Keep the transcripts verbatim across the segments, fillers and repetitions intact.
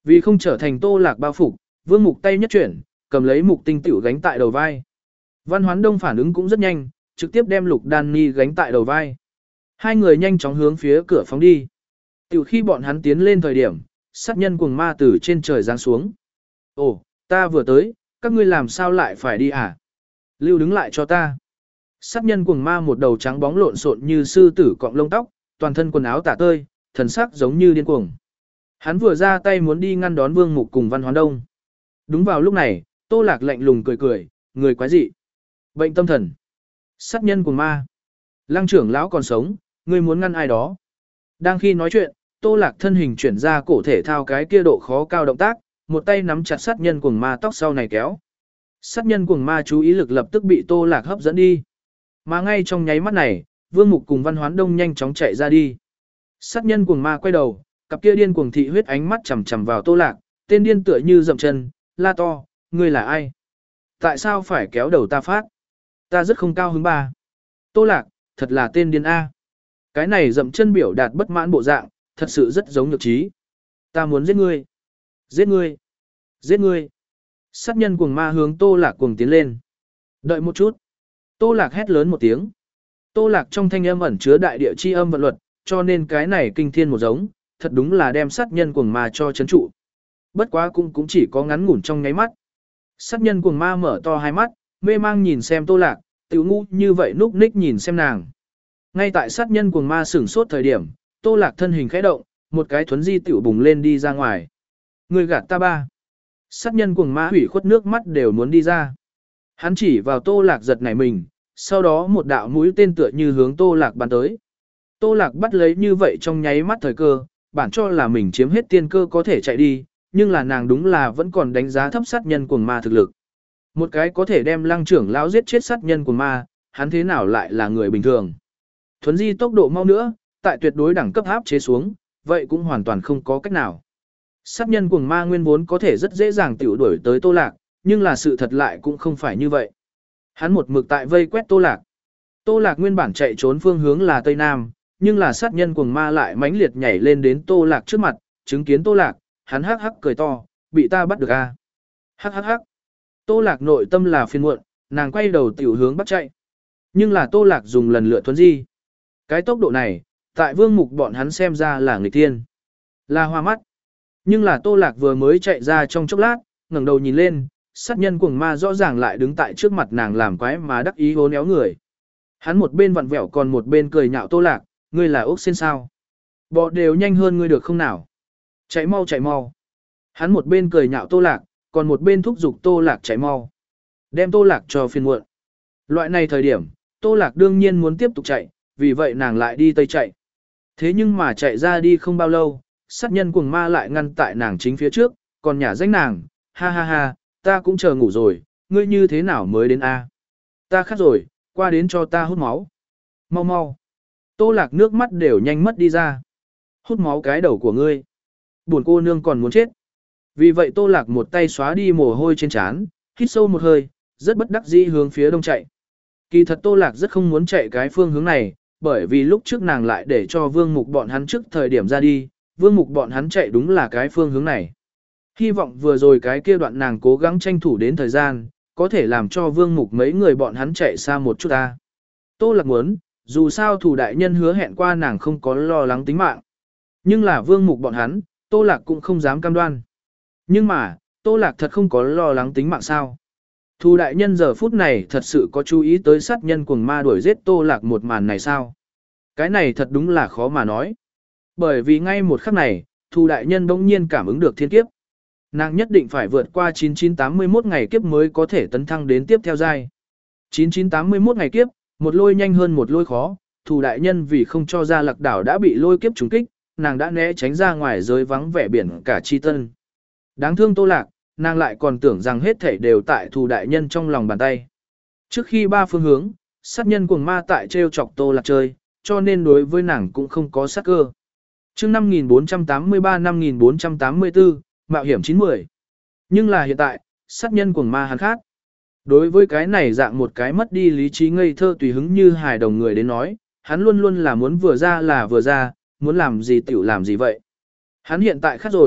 Vì không trở thành Tô Lạc bao phục, Vương Mục tay nhất chuyển, cầm lấy Mục Tinh tiểu gánh tại đầu vai. Văn Hoán Đông phản ứng cũng rất nhanh, trực tiếp đem Lục Đan Ni gánh tại đầu vai. Hai người nhanh chóng hướng phía cửa phóng đi. Tiểu khi bọn hắn tiến lên thời điểm, sát nhân cuồng ma từ trên trời giáng xuống. Ồ, ta vừa tới, các ngươi làm sao lại phải đi à? Lưu đứng lại cho ta. Sát nhân cuồng ma một đầu trắng bóng lộn xộn như sư tử cọng lông tóc, toàn thân quần áo tả tơi, thần sắc giống như điên cuồng. Hắn vừa ra tay muốn đi ngăn đón Vương Mục cùng Văn Hoán Đông. Đúng vào lúc này, Tô Lạc lạnh lùng cười cười, người quái dị. Bệnh tâm thần. Sát nhân cuồng ma. Lăng trưởng lão còn sống, ngươi muốn ngăn ai đó. Đang khi nói chuyện, Tô Lạc thân hình chuyển ra cổ thể thao cái kia độ khó cao động tác, một tay nắm chặt sát nhân cuồng ma tóc sau này kéo. Sát nhân cuồng ma chú ý lực lập tức bị Tô Lạc hấp dẫn đi. Mà ngay trong nháy mắt này, Vương Mục cùng Văn Hoán Đông nhanh chóng chạy ra đi. Sát nhân cuồng ma quay đầu, cặp kia điên cuồng thị huyết ánh mắt chằm chằm vào Tô Lạc, tên điên tựa như dậm chân, la to, ngươi là ai? Tại sao phải kéo đầu ta phát? Ta rất không cao hứng ba. Tô Lạc, thật là tên điên A. Cái này dậm chân biểu đạt bất mãn bộ dạng, thật sự rất giống nhược trí. Ta muốn giết ngươi. Giết ngươi. Giết ngươi. Sát nhân cuồng ma hướng Tô Lạc cuồng tiến lên. Đợi một chút. Tô Lạc hét lớn một tiếng. Tô Lạc trong thanh âm ẩn chứa đại địa chi âm vận luật, cho nên cái này kinh thiên một giống, thật đúng là đem sát nhân cuồng ma cho chấn trụ. Bất quá cũng cũng chỉ có ngắn ngủn trong nháy mắt. Sát nhân cuồng ma mở to hai mắt, mê mang nhìn xem Tô Lạc, tiểu ngu như vậy núp ních nhìn xem nàng. Ngay tại sát nhân cuồng ma sửng sốt thời điểm, Tô Lạc thân hình khẽ động, một cái thuấn di tiểu bùng lên đi ra ngoài. Người gạt ta ba. Sát nhân cuồng ma hủy khuất nước mắt đều muốn đi ra. Hắn chỉ vào Tô Lạc giật nảy mình, sau đó một đạo mũi tên tựa như hướng Tô Lạc bắn tới. Tô Lạc bắt lấy như vậy trong nháy mắt thời cơ, bản cho là mình chiếm hết tiên cơ có thể chạy đi, nhưng là nàng đúng là vẫn còn đánh giá thấp sát nhân cuồng ma thực lực. Một cái có thể đem Lăng trưởng lão giết chết sát nhân cuồng ma, hắn thế nào lại là người bình thường. Thuấn di tốc độ mau nữa, tại tuyệt đối đẳng cấp áp chế xuống, vậy cũng hoàn toàn không có cách nào. Sát nhân cuồng ma nguyên vốn có thể rất dễ dàng tiểu đuổi tới Tô Lạc, nhưng là sự thật lại cũng không phải như vậy. Hắn một mực tại vây quét Tô Lạc. Tô Lạc nguyên bản chạy trốn phương hướng là Tây Nam, nhưng là sát nhân cuồng ma lại mãnh liệt nhảy lên đến Tô Lạc trước mặt, chứng kiến Tô Lạc, hắn hắc hắc cười to, bị ta bắt được a. À? Hắc hắc hắc. Tô Lạc nội tâm là phiền muộn, nàng quay đầu tiểu hướng bắt chạy. Nhưng là Tô Lạc dùng lần lựa thuấn di. Cái tốc độ này, tại Vương Mục bọn hắn xem ra là nghịch thiên, là hoa mắt. Nhưng là Tô Lạc vừa mới chạy ra trong chốc lát, ngẩng đầu nhìn lên, sát nhân cuồng ma rõ ràng lại đứng tại trước mặt nàng làm quái mà đắc ý hố néo người. Hắn một bên vặn vẹo còn một bên cười nhạo Tô Lạc, ngươi là ốc sen sao? Bọ đều nhanh hơn ngươi được không nào? Chạy mau chạy mau. Hắn một bên cười nhạo Tô Lạc, còn một bên thúc giục Tô Lạc chạy mau. Đem Tô Lạc cho phiền muộn. Loại này thời điểm, Tô Lạc đương nhiên muốn tiếp tục chạy, vì vậy nàng lại đi tây chạy. Thế nhưng mà chạy ra đi không bao lâu, sát nhân cuồng ma lại ngăn tại nàng chính phía trước, còn nhả danh nàng, ha ha ha, ta cũng chờ ngủ rồi, ngươi như thế nào mới đến a? Ta khát rồi, qua đến cho ta hút máu. Mau mau. Tô Lạc nước mắt đều nhanh mất đi ra. Hút máu cái đầu của ngươi. Buồn cô nương còn muốn chết. Vì vậy Tô Lạc một tay xóa đi mồ hôi trên trán, hít sâu một hơi, rất bất đắc dĩ hướng phía đông chạy. Kỳ thật Tô Lạc rất không muốn chạy cái phương hướng này, bởi vì lúc trước nàng lại để cho Vương Mục bọn hắn trước thời điểm ra đi, Vương Mục bọn hắn chạy đúng là cái phương hướng này. Hy vọng vừa rồi cái kia đoạn nàng cố gắng tranh thủ đến thời gian, có thể làm cho Vương Mục mấy người bọn hắn chạy xa một chút ta. Tô Lạc muốn, dù sao thủ đại nhân hứa hẹn qua nàng không có lo lắng tính mạng. Nhưng là Vương Mục bọn hắn, Tô Lạc cũng không dám cam đoan. Nhưng mà, Tô Lạc thật không có lo lắng tính mạng sao. Thủ đại nhân giờ phút này thật sự có chú ý tới sát nhân cuồng ma đuổi giết Tô Lạc một màn này sao? Cái này thật đúng là khó mà nói. Bởi vì ngay một khắc này, thủ đại nhân bỗng nhiên cảm ứng được thiên kiếp. Nàng nhất định phải vượt qua chín chín tám mươi mốt ngày kiếp mới có thể tấn thăng đến tiếp theo giai. chín chín tám mươi mốt ngày kiếp, một lôi nhanh hơn một lôi khó, thủ đại nhân vì không cho ra Lạc đảo đã bị lôi kiếp trúng kích, nàng đã né tránh ra ngoài giới vắng vẻ biển cả chi tân. Đáng thương Tô Lạc, nàng lại còn tưởng rằng hết thảy đều tại thủ đại nhân trong lòng bàn tay. Trước khi ba phương hướng, sát nhân cuồng ma tại treo chọc Tô Lạc chơi, cho nên đối với nàng cũng không có sát cơ. Chương năm nghìn bốn trăm tám mươi ba năm nghìn bốn trăm tám mươi tư, mạo hiểm chín mươi. Nhưng là hiện tại, sát nhân cuồng ma hắn khác. Đối với cái này dạng một cái mất đi lý trí ngây thơ tùy hứng như hài đồng người đến nói, hắn luôn luôn là muốn vừa ra là vừa ra, muốn làm gì tiểu làm gì vậy. Hắn hiện tại khác rồi,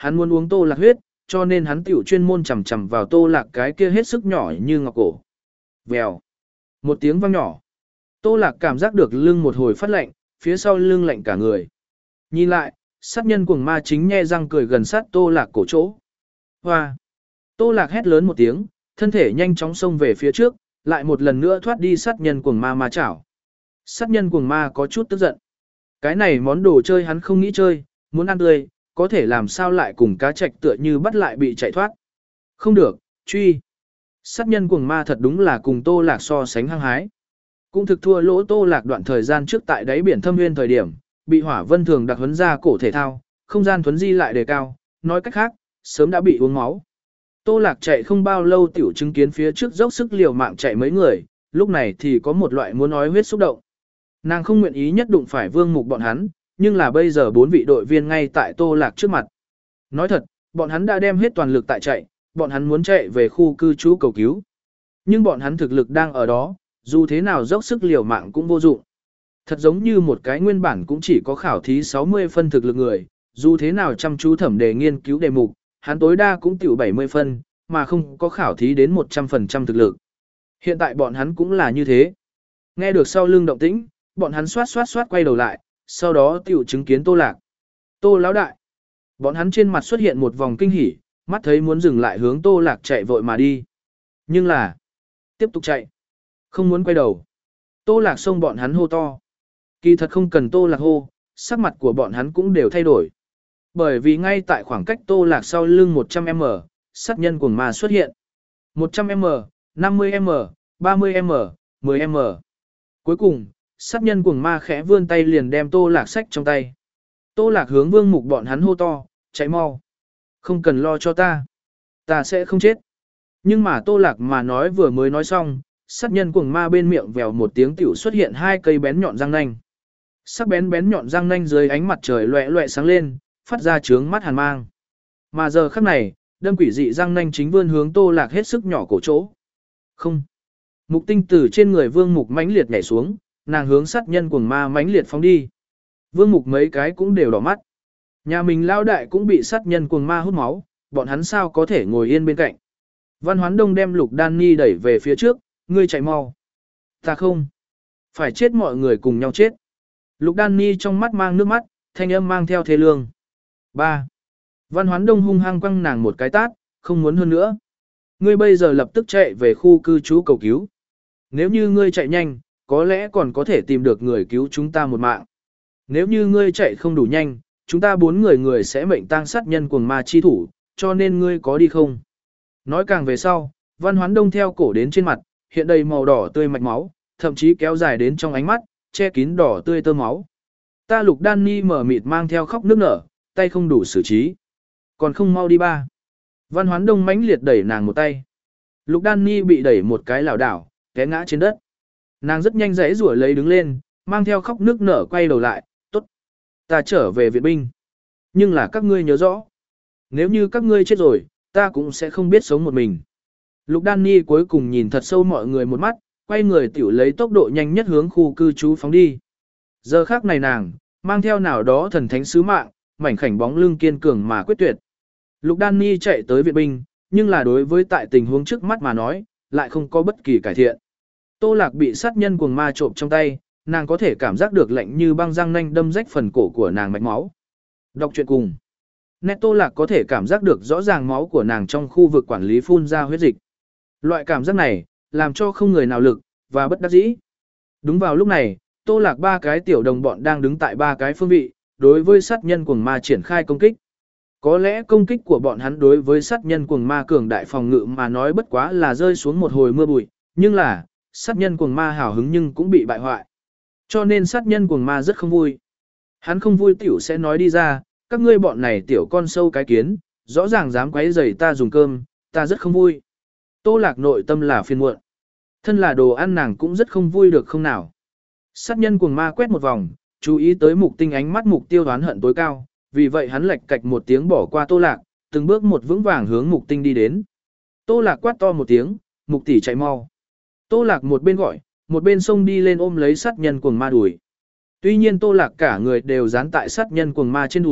hắn muốn uống Tô Lạc huyết, cho nên hắn tiểu chuyên môn chầm chầm vào Tô Lạc cái kia hết sức nhỏ như ngọc cổ. Vèo. Một tiếng vang nhỏ. Tô Lạc cảm giác được lưng một hồi phát lạnh, phía sau lưng lạnh cả người. Nhìn lại, sát nhân cuồng ma chính nhe răng cười gần sát Tô Lạc cổ chỗ. Hoa. Tô Lạc hét lớn một tiếng, thân thể nhanh chóng xông về phía trước, lại một lần nữa thoát đi sát nhân cuồng ma ma chảo. Sát nhân cuồng ma có chút tức giận. Cái này món đồ chơi hắn không nghĩ chơi, muốn ăn tươi, có thể làm sao lại cùng cá trạch tựa như bắt lại bị chạy thoát. Không được, truy. Sát nhân cuồng ma thật đúng là cùng Tô Lạc so sánh hăng hái. Cũng thực thua lỗ Tô Lạc đoạn thời gian trước tại đáy biển thâm nguyên thời điểm, bị hỏa vân thường đặc huấn ra cổ thể thao, không gian thuấn di lại đề cao, nói cách khác, sớm đã bị uống máu. Tô Lạc chạy không bao lâu tiểu chứng kiến phía trước dốc sức liều mạng chạy mấy người, lúc này thì có một loại muốn nói huyết xúc động. Nàng không nguyện ý nhất đụng phải Vương Mục bọn hắn, nhưng là bây giờ bốn vị đội viên ngay tại Tô Lạc trước mặt. Nói thật, bọn hắn đã đem hết toàn lực tại chạy, bọn hắn muốn chạy về khu cư trú cầu cứu. Nhưng bọn hắn thực lực đang ở đó, dù thế nào dốc sức liều mạng cũng vô dụng. Thật giống như một cái nguyên bản cũng chỉ có khảo thí sáu mươi phân thực lực người, dù thế nào chăm chú thẩm đề nghiên cứu đề mục, hắn tối đa cũng tiểu bảy mươi phân, mà không có khảo thí đến một trăm phần trăm thực lực. Hiện tại bọn hắn cũng là như thế. Nghe được sau lưng động tĩnh, bọn hắn xoát xoát xoát quay đầu lại, sau đó tiểu chứng kiến Tô Lạc. Tô lão đại. Bọn hắn trên mặt xuất hiện một vòng kinh hỉ, mắt thấy muốn dừng lại hướng Tô Lạc chạy vội mà đi. Nhưng là, tiếp tục chạy. Không muốn quay đầu. Tô Lạc xông bọn hắn hô to. Kỳ thật không cần Tô Lạc hô, sắc mặt của bọn hắn cũng đều thay đổi. Bởi vì ngay tại khoảng cách Tô Lạc sau lưng một trăm mét, sát nhân cuồng ma xuất hiện. một trăm mét, năm mươi mét, ba mươi mét, mười mét. Cuối cùng, sát nhân cuồng ma khẽ vươn tay liền đem Tô Lạc xách trong tay. Tô Lạc hướng Vương Mục bọn hắn hô to, chạy mau. Không cần lo cho ta. Ta sẽ không chết. Nhưng mà Tô Lạc mà nói vừa mới nói xong, sát nhân cuồng ma bên miệng vèo một tiếng tiểu xuất hiện hai cây bén nhọn răng nanh. Sắc bén bén nhọn răng nanh dưới ánh mặt trời loẹ loẹ sáng lên, phát ra trướng mắt hàn mang. Mà giờ khắc này, đâm quỷ dị răng nanh chính vươn hướng Tô Lạc hết sức nhỏ cổ chỗ. Không. Mục tinh từ trên người Vương Mục mãnh liệt nhảy xuống, nàng hướng sát nhân cuồng ma mãnh liệt phóng đi. Vương Mục mấy cái cũng đều đỏ mắt. Nhà mình lao đại cũng bị sát nhân cuồng ma hút máu, bọn hắn sao có thể ngồi yên bên cạnh. Văn Hoán Đông đem Lục Đan Ni đẩy về phía trước, ngươi chạy mau. Ta không. Phải chết mọi người cùng nhau chết. Lục Đan Ni trong mắt mang nước mắt, thanh âm mang theo thê lương. ba. Văn Hoán Đông hung hăng quăng nàng một cái tát, không muốn hơn nữa. Ngươi bây giờ lập tức chạy về khu cư trú cầu cứu. Nếu như ngươi chạy nhanh, có lẽ còn có thể tìm được người cứu chúng ta một mạng. Nếu như ngươi chạy không đủ nhanh, chúng ta bốn người người sẽ mệnh tang sát nhân cuồng ma chi thủ, cho nên ngươi có đi không? Nói càng về sau, Văn Hoán Đông theo cổ đến trên mặt, hiện đầy màu đỏ tươi mạch máu, thậm chí kéo dài đến trong ánh mắt, che kín đỏ tươi tơ máu. Ta Lục Đan Ni mở mịt mang theo khóc nước nở, tay không đủ xử trí. Còn không mau đi ba. Văn Hoán Đông mãnh liệt đẩy nàng một tay. Lục Đan Ni bị đẩy một cái lảo đảo, té ngã trên đất. Nàng rất nhanh rẽ rủa lấy đứng lên, mang theo khóc nước nở quay đầu lại, tốt. Ta trở về viện binh. Nhưng là các ngươi nhớ rõ. Nếu như các ngươi chết rồi, ta cũng sẽ không biết sống một mình. Lục Đan Ni cuối cùng nhìn thật sâu mọi người một mắt, quay người tiểu lấy tốc độ nhanh nhất hướng khu cư trú phóng đi. Giờ khác này nàng, mang theo nào đó thần thánh sứ mạng, mảnh khảnh bóng lưng kiên cường mà quyết tuyệt. Lục Đan Ni chạy tới viện binh, nhưng là đối với tại tình huống trước mắt mà nói, lại không có bất kỳ cải thiện. Tô Lạc bị sát nhân cuồng ma trộm trong tay, nàng có thể cảm giác được lạnh như băng răng nanh đâm rách phần cổ của nàng mạch máu. Đọc truyện cùng. Nét Tô Lạc có thể cảm giác được rõ ràng máu của nàng trong khu vực quản lý phun ra huyết dịch. Loại cảm giác này, làm cho không người nào lực, và bất đắc dĩ. Đúng vào lúc này, Tô Lạc ba cái tiểu đồng bọn đang đứng tại ba cái phương vị, đối với sát nhân cuồng ma triển khai công kích. Có lẽ công kích của bọn hắn đối với sát nhân cuồng ma cường đại phòng ngự mà nói bất quá là rơi xuống một hồi mưa bụi, nhưng là, sát nhân cuồng ma hào hứng nhưng cũng bị bại hoại. Cho nên sát nhân cuồng ma rất không vui. Hắn không vui tiểu sẽ nói đi ra, các ngươi bọn này tiểu con sâu cái kiến, rõ ràng dám quấy rầy ta dùng cơm, ta rất không vui. Tô Lạc nội tâm là phiền muộn. Thân là đồ ăn nàng cũng rất không vui được không nào. Sát nhân cuồng ma quét một vòng, chú ý tới mục tinh ánh mắt mục tiêu đoán hận tối cao, vì vậy hắn lệch cạch một tiếng bỏ qua Tô Lạc, từng bước một vững vàng hướng mục tinh đi đến. Tô Lạc quát to một tiếng, mục tỷ chạy mau. Tô Lạc một bên gọi, một bên xông đi lên ôm lấy sát nhân cuồng ma đùi. Tuy nhiên Tô Lạc cả người đều dán tại sát nhân cuồng ma trên đùi,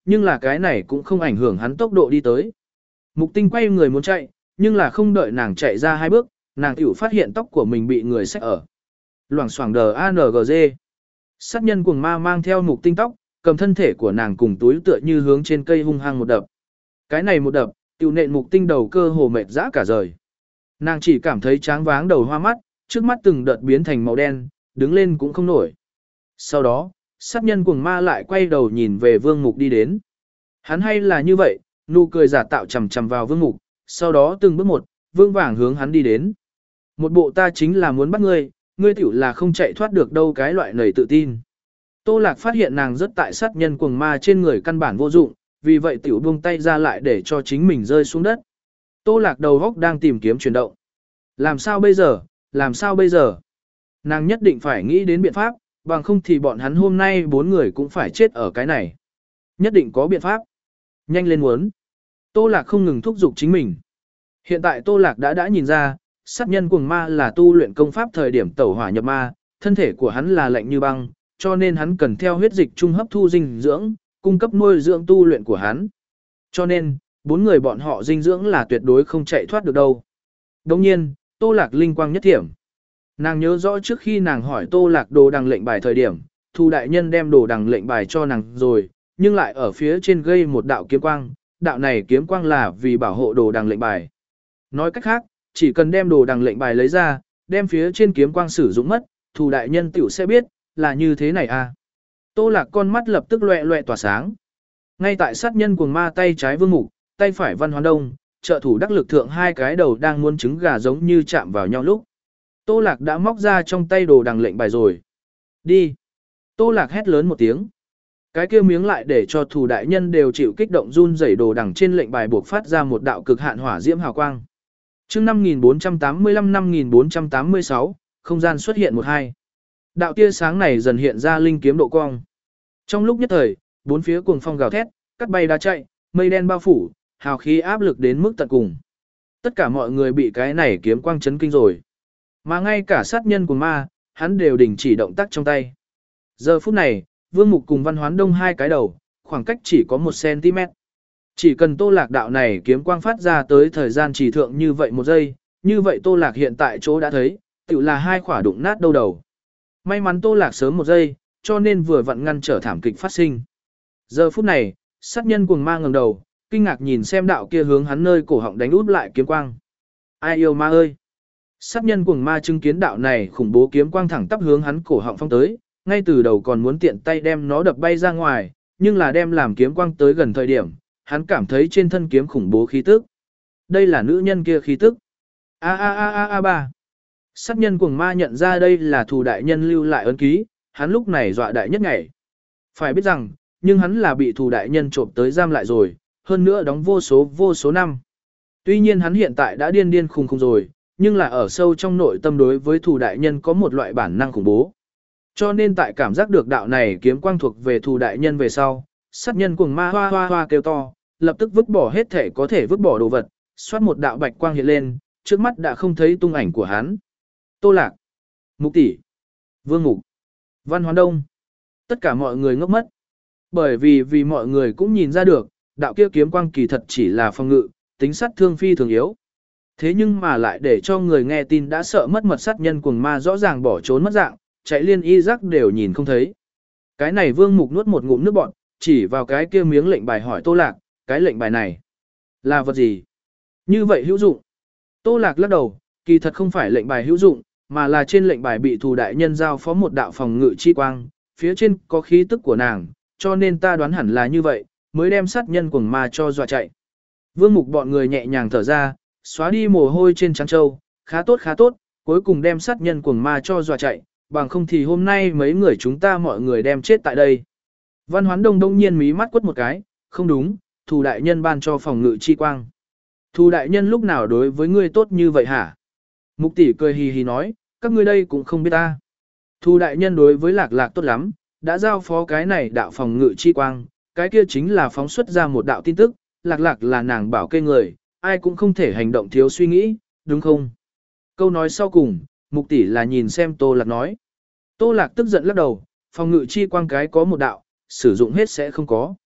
nhưng là cái này cũng không ảnh hưởng hắn tốc độ đi tới. Mục Tinh quay người muốn chạy, nhưng là không đợi nàng chạy ra hai bước, nàng tiểu phát hiện tóc của mình bị người xách ở. Loảng xoảng đờ a en giê. Sát nhân cuồng ma mang theo Mục Tinh tóc, cầm thân thể của nàng cùng túi tựa như hướng trên cây hung hăng một đập. Cái này một đập, tiểu nện Mục Tinh đầu cơ hồ mệt dã cả rời. Nàng chỉ cảm thấy tráng váng đầu hoa mắt, trước mắt từng đợt biến thành màu đen, đứng lên cũng không nổi. Sau đó, sát nhân cuồng ma lại quay đầu nhìn về Vương Mục đi đến. Hắn hay là như vậy, nụ cười giả tạo chầm chầm vào Vương Mục, sau đó từng bước một, vương vàng hướng hắn đi đến. Một bộ ta chính là muốn bắt ngươi, ngươi tiểu là không chạy thoát được đâu cái loại nầy tự tin. Tô Lạc phát hiện nàng rất tại sát nhân cuồng ma trên người căn bản vô dụng, vì vậy tiểu buông tay ra lại để cho chính mình rơi xuống đất. Tô Lạc đầu góc đang tìm kiếm chuyển động. Làm sao bây giờ, làm sao bây giờ? Nàng nhất định phải nghĩ đến biện pháp, bằng không thì bọn hắn hôm nay bốn người cũng phải chết ở cái này. Nhất định có biện pháp. Nhanh lên muốn. Tô Lạc không ngừng thúc giục chính mình. Hiện tại Tô Lạc đã đã nhìn ra, sát nhân cuồng ma là tu luyện công pháp thời điểm tẩu hỏa nhập ma, thân thể của hắn là lạnh như băng, cho nên hắn cần theo huyết dịch trung hấp thu dinh dưỡng, cung cấp nuôi dưỡng tu luyện của hắn. Cho nên, bốn người bọn họ dinh dưỡng là tuyệt đối không chạy thoát được đâu. Đồng nhiên, Tô Lạc linh quang nhất thiểm. Nàng nhớ rõ trước khi nàng hỏi Tô Lạc đồ đằng lệnh bài thời điểm, Thu đại nhân đem đồ đằng lệnh bài cho nàng rồi, nhưng lại ở phía trên gây một đạo kiếm quang, đạo này kiếm quang là vì bảo hộ đồ đằng lệnh bài. Nói cách khác, chỉ cần đem đồ đằng lệnh bài lấy ra, đem phía trên kiếm quang sử dụng mất, Thu đại nhân tiểu sẽ biết, là như thế này à. Tô Lạc con mắt lập tức loẹ loẹ tỏa sáng. Ngay tại sát nhân cuồng ma tay trái Vương Mục, tay phải Văn Hoán Đông, trợ thủ đắc lực thượng hai cái đầu đang muốn trứng gà giống như chạm vào nhau lúc. Tô Lạc đã móc ra trong tay đồ đằng lệnh bài rồi. Đi. Tô Lạc hét lớn một tiếng. Cái kia miếng lại để cho thủ đại nhân đều chịu kích động run rẩy đồ đằng trên lệnh bài buộc phát ra một đạo cực hạn hỏa diễm hào quang. Chương năm nghìn bốn trăm tám mươi lăm năm nghìn bốn trăm tám mươi sáu, không gian xuất hiện một hai. Đạo tia sáng này dần hiện ra linh kiếm độ cong. Trong lúc nhất thời, bốn phía cuồng phong gào thét, cắt bay đá chạy, mây đen bao phủ, hào khí áp lực đến mức tận cùng. Tất cả mọi người bị cái này kiếm quang chấn kinh rồi. Mà ngay cả sát nhân của ma, hắn đều đình chỉ động tác trong tay. Giờ phút này, Vương Mục cùng Văn Hoán Đông hai cái đầu, khoảng cách chỉ có một xăng-ti-mét. Chỉ cần Tô Lạc đạo này kiếm quang phát ra tới thời gian chỉ thượng như vậy một giây, như vậy Tô Lạc hiện tại chỗ đã thấy, tự là hai khỏa đụng nát đâu đầu. May mắn Tô Lạc sớm một giây, cho nên vừa vặn ngăn trở thảm kịch phát sinh. Giờ phút này, sát nhân cuồng ma ngẩng đầu, kinh ngạc nhìn xem đạo kia hướng hắn nơi cổ họng đánh út lại kiếm quang. Ai yêu ma ơi! Sát nhân cuồng ma chứng kiến đạo này khủng bố kiếm quang thẳng tắp hướng hắn cổ họng phong tới, ngay từ đầu còn muốn tiện tay đem nó đập bay ra ngoài, nhưng là đem làm kiếm quang tới gần thời điểm, hắn cảm thấy trên thân kiếm khủng bố khí tức. Đây là nữ nhân kia khí tức. A a a a a ba. Sát nhân cuồng ma nhận ra đây là Thù đại nhân lưu lại ấn ký, hắn lúc này dọa đại nhất ngày. Phải biết rằng, nhưng hắn là bị Thù đại nhân trộm tới giam lại rồi, hơn nữa đóng vô số vô số năm. Tuy nhiên hắn hiện tại đã điên điên khùng khùng rồi, nhưng là ở sâu trong nội tâm đối với Thù đại nhân có một loại bản năng khủng bố. Cho nên tại cảm giác được đạo này kiếm quang thuộc về Thù đại nhân về sau, sát nhân cuồng ma hoa hoa hoa kêu to, lập tức vứt bỏ hết thể có thể vứt bỏ đồ vật, xoát một đạo bạch quang hiện lên, trước mắt đã không thấy tung ảnh của hắn. Tô Lạc, Mục tỷ, Vương Mục, Văn Hoán Đông, tất cả mọi người ngốc mất. Bởi vì vì mọi người cũng nhìn ra được, đạo kia kiếm quang kỳ thật chỉ là phòng ngự, tính sát thương phi thường yếu. Thế nhưng mà lại để cho người nghe tin đã sợ mất mật sát nhân cuồng ma rõ ràng bỏ trốn mất dạng, chạy liên y giác đều nhìn không thấy. Cái này Vương Mục nuốt một ngụm nước bọt, chỉ vào cái kia miếng lệnh bài hỏi Tô Lạc, cái lệnh bài này là vật gì? Như vậy hữu dụng. Tô Lạc lắc đầu, kỳ thật không phải lệnh bài hữu dụng, mà là trên lệnh bài bị Thù đại nhân giao phó một đạo phòng ngự chi quang, phía trên có khí tức của nàng, cho nên ta đoán hẳn là như vậy, mới đem sát nhân cuồng ma cho dọa chạy. Vương Mục bọn người nhẹ nhàng thở ra, xóa đi mồ hôi trên trán trâu, khá tốt khá tốt, cuối cùng đem sát nhân cuồng ma cho dọa chạy, bằng không thì hôm nay mấy người chúng ta mọi người đem chết tại đây. Văn Hoán Đông đông nhiên mí mắt quất một cái, không đúng, Thù đại nhân ban cho phòng ngự chi quang. Thù đại nhân lúc nào đối với ngươi tốt như vậy hả? Mục tỷ cười hì hì nói, các ngươi đây cũng không biết ta. Thù đại nhân đối với Lạc Lạc tốt lắm, đã giao phó cái này đạo phòng ngự chi quang, cái kia chính là phóng xuất ra một đạo tin tức, Lạc Lạc là nàng bảo kê người, ai cũng không thể hành động thiếu suy nghĩ, đúng không? Câu nói sau cùng, Mục tỷ là nhìn xem Tô Lạc nói. Tô Lạc tức giận lắc đầu, phòng ngự chi quang cái có một đạo, sử dụng hết sẽ không có.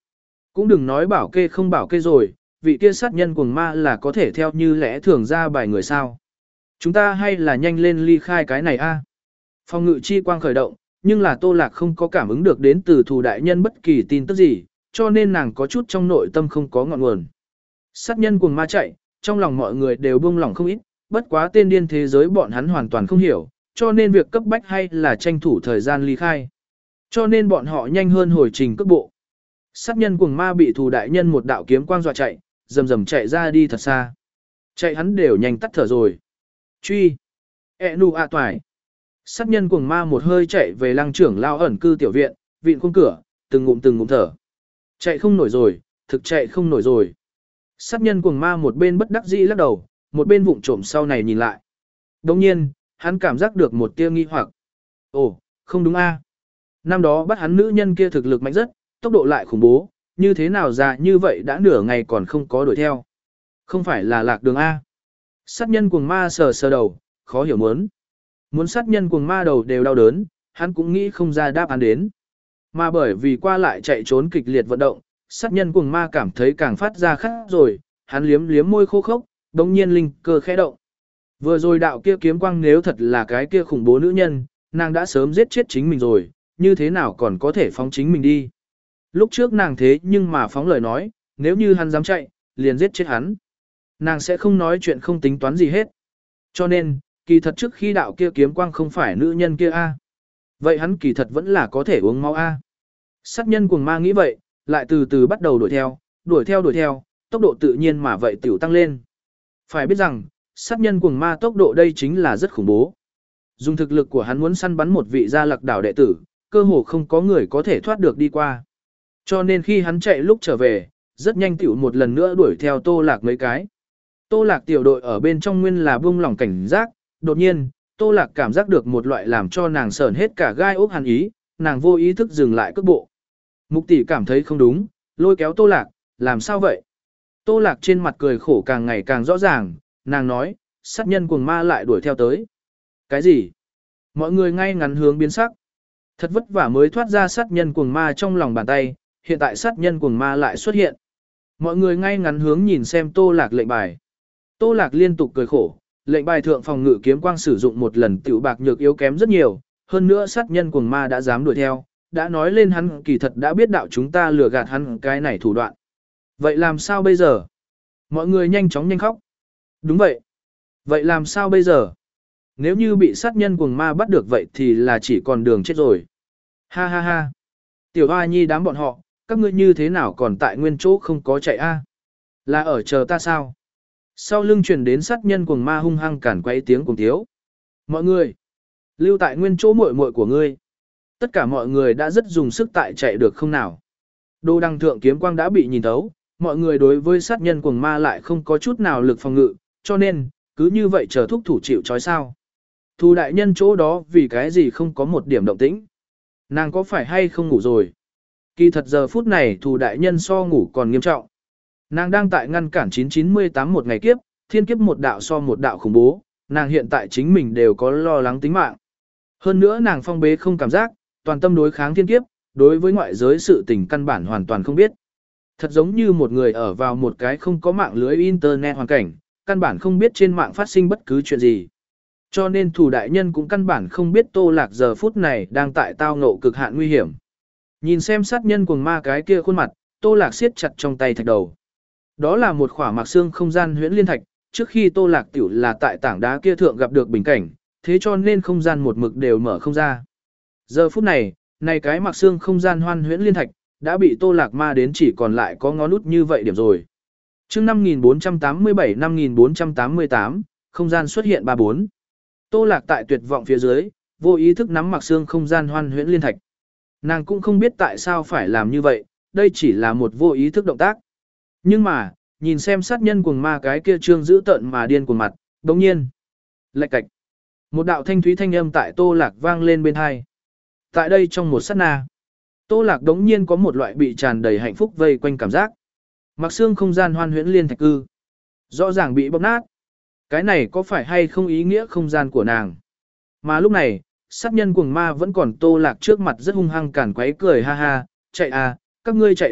Cũng đừng nói bảo kê không bảo kê rồi, vị kia sát nhân cuồng ma là có thể theo như lẽ thường ra bài người sao. Chúng ta hay là nhanh lên ly khai cái này a. Phòng ngự chi quang khởi động, nhưng là Tô Lạc không có cảm ứng được đến từ thù đại nhân bất kỳ tin tức gì, cho nên nàng có chút trong nội tâm không có ngọn nguồn. Sát nhân cuồng ma chạy, trong lòng mọi người đều buông lỏng không ít, bất quá tên điên thế giới bọn hắn hoàn toàn không hiểu, cho nên việc cấp bách hay là tranh thủ thời gian ly khai. Cho nên bọn họ nhanh hơn hồi trình cước bộ. Sát nhân cuồng ma bị thù đại nhân một đạo kiếm quang dọa chạy, rầm rầm chạy ra đi thật xa. Chạy hắn đều nhanh tắt thở rồi. Truy. E nu a toài. Sát nhân cuồng ma một hơi chạy về lăng trưởng lao ẩn cư tiểu viện, vịn khung cửa, từng ngụm từng ngụm thở. Chạy không nổi rồi, thực chạy không nổi rồi. Sát nhân cuồng ma một bên bất đắc dĩ lắc đầu, một bên vụng trộm sau này nhìn lại. Đồng nhiên, hắn cảm giác được một tia nghi hoặc. Ồ, không đúng a. Năm đó bắt hắn nữ nhân kia thực lực mạnh rất, tốc độ lại khủng bố, như thế nào ra như vậy đã nửa ngày còn không có đuổi theo. Không phải là lạc đường A. Sát nhân cuồng ma sờ sờ đầu, khó hiểu muốn. Muốn sát nhân cuồng ma đầu đều đau đớn, hắn cũng nghĩ không ra đáp án đến. Mà bởi vì qua lại chạy trốn kịch liệt vận động, sát nhân cuồng ma cảm thấy càng phát ra khát rồi, hắn liếm liếm môi khô khốc, đống nhiên linh cơ khẽ động. Vừa rồi đạo kia kiếm quang nếu thật là cái kia khủng bố nữ nhân, nàng đã sớm giết chết chính mình rồi, như thế nào còn có thể phóng chính mình đi. Lúc trước nàng thế nhưng mà phóng lời nói, nếu như hắn dám chạy, liền giết chết hắn. Nàng sẽ không nói chuyện không tính toán gì hết. Cho nên, kỳ thật trước khi đạo kia kiếm quang không phải nữ nhân kia a. Vậy hắn kỳ thật vẫn là có thể uống máu a. Sát nhân cuồng ma nghĩ vậy, lại từ từ bắt đầu đuổi theo, đuổi theo đuổi theo, tốc độ tự nhiên mà vậy tiểu tăng lên. Phải biết rằng, sát nhân cuồng ma tốc độ đây chính là rất khủng bố. Dùng thực lực của hắn muốn săn bắn một vị gia lạc đảo đệ tử, cơ hồ không có người có thể thoát được đi qua. Cho nên khi hắn chạy lúc trở về, rất nhanh tiểu một lần nữa đuổi theo Tô Lạc mấy cái. Tô Lạc tiểu đội ở bên trong nguyên là buông lỏng cảnh giác, đột nhiên, Tô Lạc cảm giác được một loại làm cho nàng sởn hết cả gai ốc hàn ý, nàng vô ý thức dừng lại cước bộ. Mục tỷ cảm thấy không đúng, lôi kéo Tô Lạc, làm sao vậy? Tô Lạc trên mặt cười khổ càng ngày càng rõ ràng, nàng nói, sát nhân cuồng ma lại đuổi theo tới. Cái gì? Mọi người ngay ngắn hướng biến sắc. Thật vất vả mới thoát ra sát nhân cuồng ma trong lòng bàn tay, hiện tại sát nhân cuồng ma lại xuất hiện. Mọi người ngay ngắn hướng nhìn xem Tô Lạc lệnh bài. Tô Lạc liên tục cười khổ, lệnh bài thượng phòng ngự kiếm quang sử dụng một lần tiểu bạc nhược yếu kém rất nhiều, hơn nữa sát nhân cuồng ma đã dám đuổi theo, đã nói lên hắn kỳ thật đã biết đạo chúng ta lừa gạt hắn cái này thủ đoạn. Vậy làm sao bây giờ? Mọi người nhanh chóng nhanh khóc. Đúng vậy. Vậy làm sao bây giờ? Nếu như bị sát nhân cuồng ma bắt được vậy thì là chỉ còn đường chết rồi. Ha ha ha. Tiểu Hoa Nhi đám bọn họ, các ngươi như thế nào còn tại nguyên chỗ không có chạy a? Là ở chờ ta sao? Sau lưng truyền đến sát nhân cuồng ma hung hăng cản quấy tiếng cùng thiếu. Mọi người, lưu tại nguyên chỗ muội muội của ngươi. Tất cả mọi người đã rất dùng sức tại chạy được không nào. Đồ đăng thượng kiếm quang đã bị nhìn thấu, mọi người đối với sát nhân cuồng ma lại không có chút nào lực phòng ngự, cho nên, cứ như vậy chờ thúc thủ chịu trói sao. Thu đại nhân chỗ đó vì cái gì không có một điểm động tĩnh. Nàng có phải hay không ngủ rồi? Kỳ thật giờ phút này thù đại nhân so ngủ còn nghiêm trọng. Nàng đang tại ngăn cản chín chín tám một ngày kiếp, thiên kiếp một đạo so một đạo khủng bố, nàng hiện tại chính mình đều có lo lắng tính mạng. Hơn nữa nàng phong bế không cảm giác, toàn tâm đối kháng thiên kiếp, đối với ngoại giới sự tình căn bản hoàn toàn không biết. Thật giống như một người ở vào một cái không có mạng lưới internet hoàn cảnh, căn bản không biết trên mạng phát sinh bất cứ chuyện gì. Cho nên thủ đại nhân cũng căn bản không biết Tô Lạc giờ phút này đang tại tao ngộ cực hạn nguy hiểm. Nhìn xem sát nhân cuồng ma cái kia khuôn mặt, Tô Lạc siết chặt trong tay thạch đầu. Đó là một khỏa mạc xương không gian huyễn liên thạch, trước khi Tô Lạc tiểu là tại tảng đá kia thượng gặp được bình cảnh, thế cho nên không gian một mực đều mở không ra. Giờ phút này, này cái mạc xương không gian hoan huyễn liên thạch, đã bị Tô Lạc ma đến chỉ còn lại có ngón út như vậy điểm rồi. Chương năm nghìn bốn trăm tám mươi bảy năm nghìn bốn trăm tám mươi tám, không gian xuất hiện ba bốn. Tô Lạc tại tuyệt vọng phía dưới, vô ý thức nắm mạc xương không gian hoan huyễn liên thạch. Nàng cũng không biết tại sao phải làm như vậy, đây chỉ là một vô ý thức động tác. Nhưng mà, nhìn xem sát nhân cuồng ma cái kia trương giữ tợn mà điên cuồng mặt, đồng nhiên. Lạch cạch. Một đạo thanh thúy thanh âm tại Tô Lạc vang lên bên hai. Tại đây trong một sát na, Tô Lạc đống nhiên có một loại bị tràn đầy hạnh phúc vây quanh cảm giác. Mặc xương không gian hoan huyễn liên thạch cư. Rõ ràng bị bóp nát. Cái này có phải hay không ý nghĩa không gian của nàng? Mà lúc này, sát nhân cuồng ma vẫn còn Tô Lạc trước mặt rất hung hăng cản quấy cười ha ha, chạy à, các ngươi chạy à,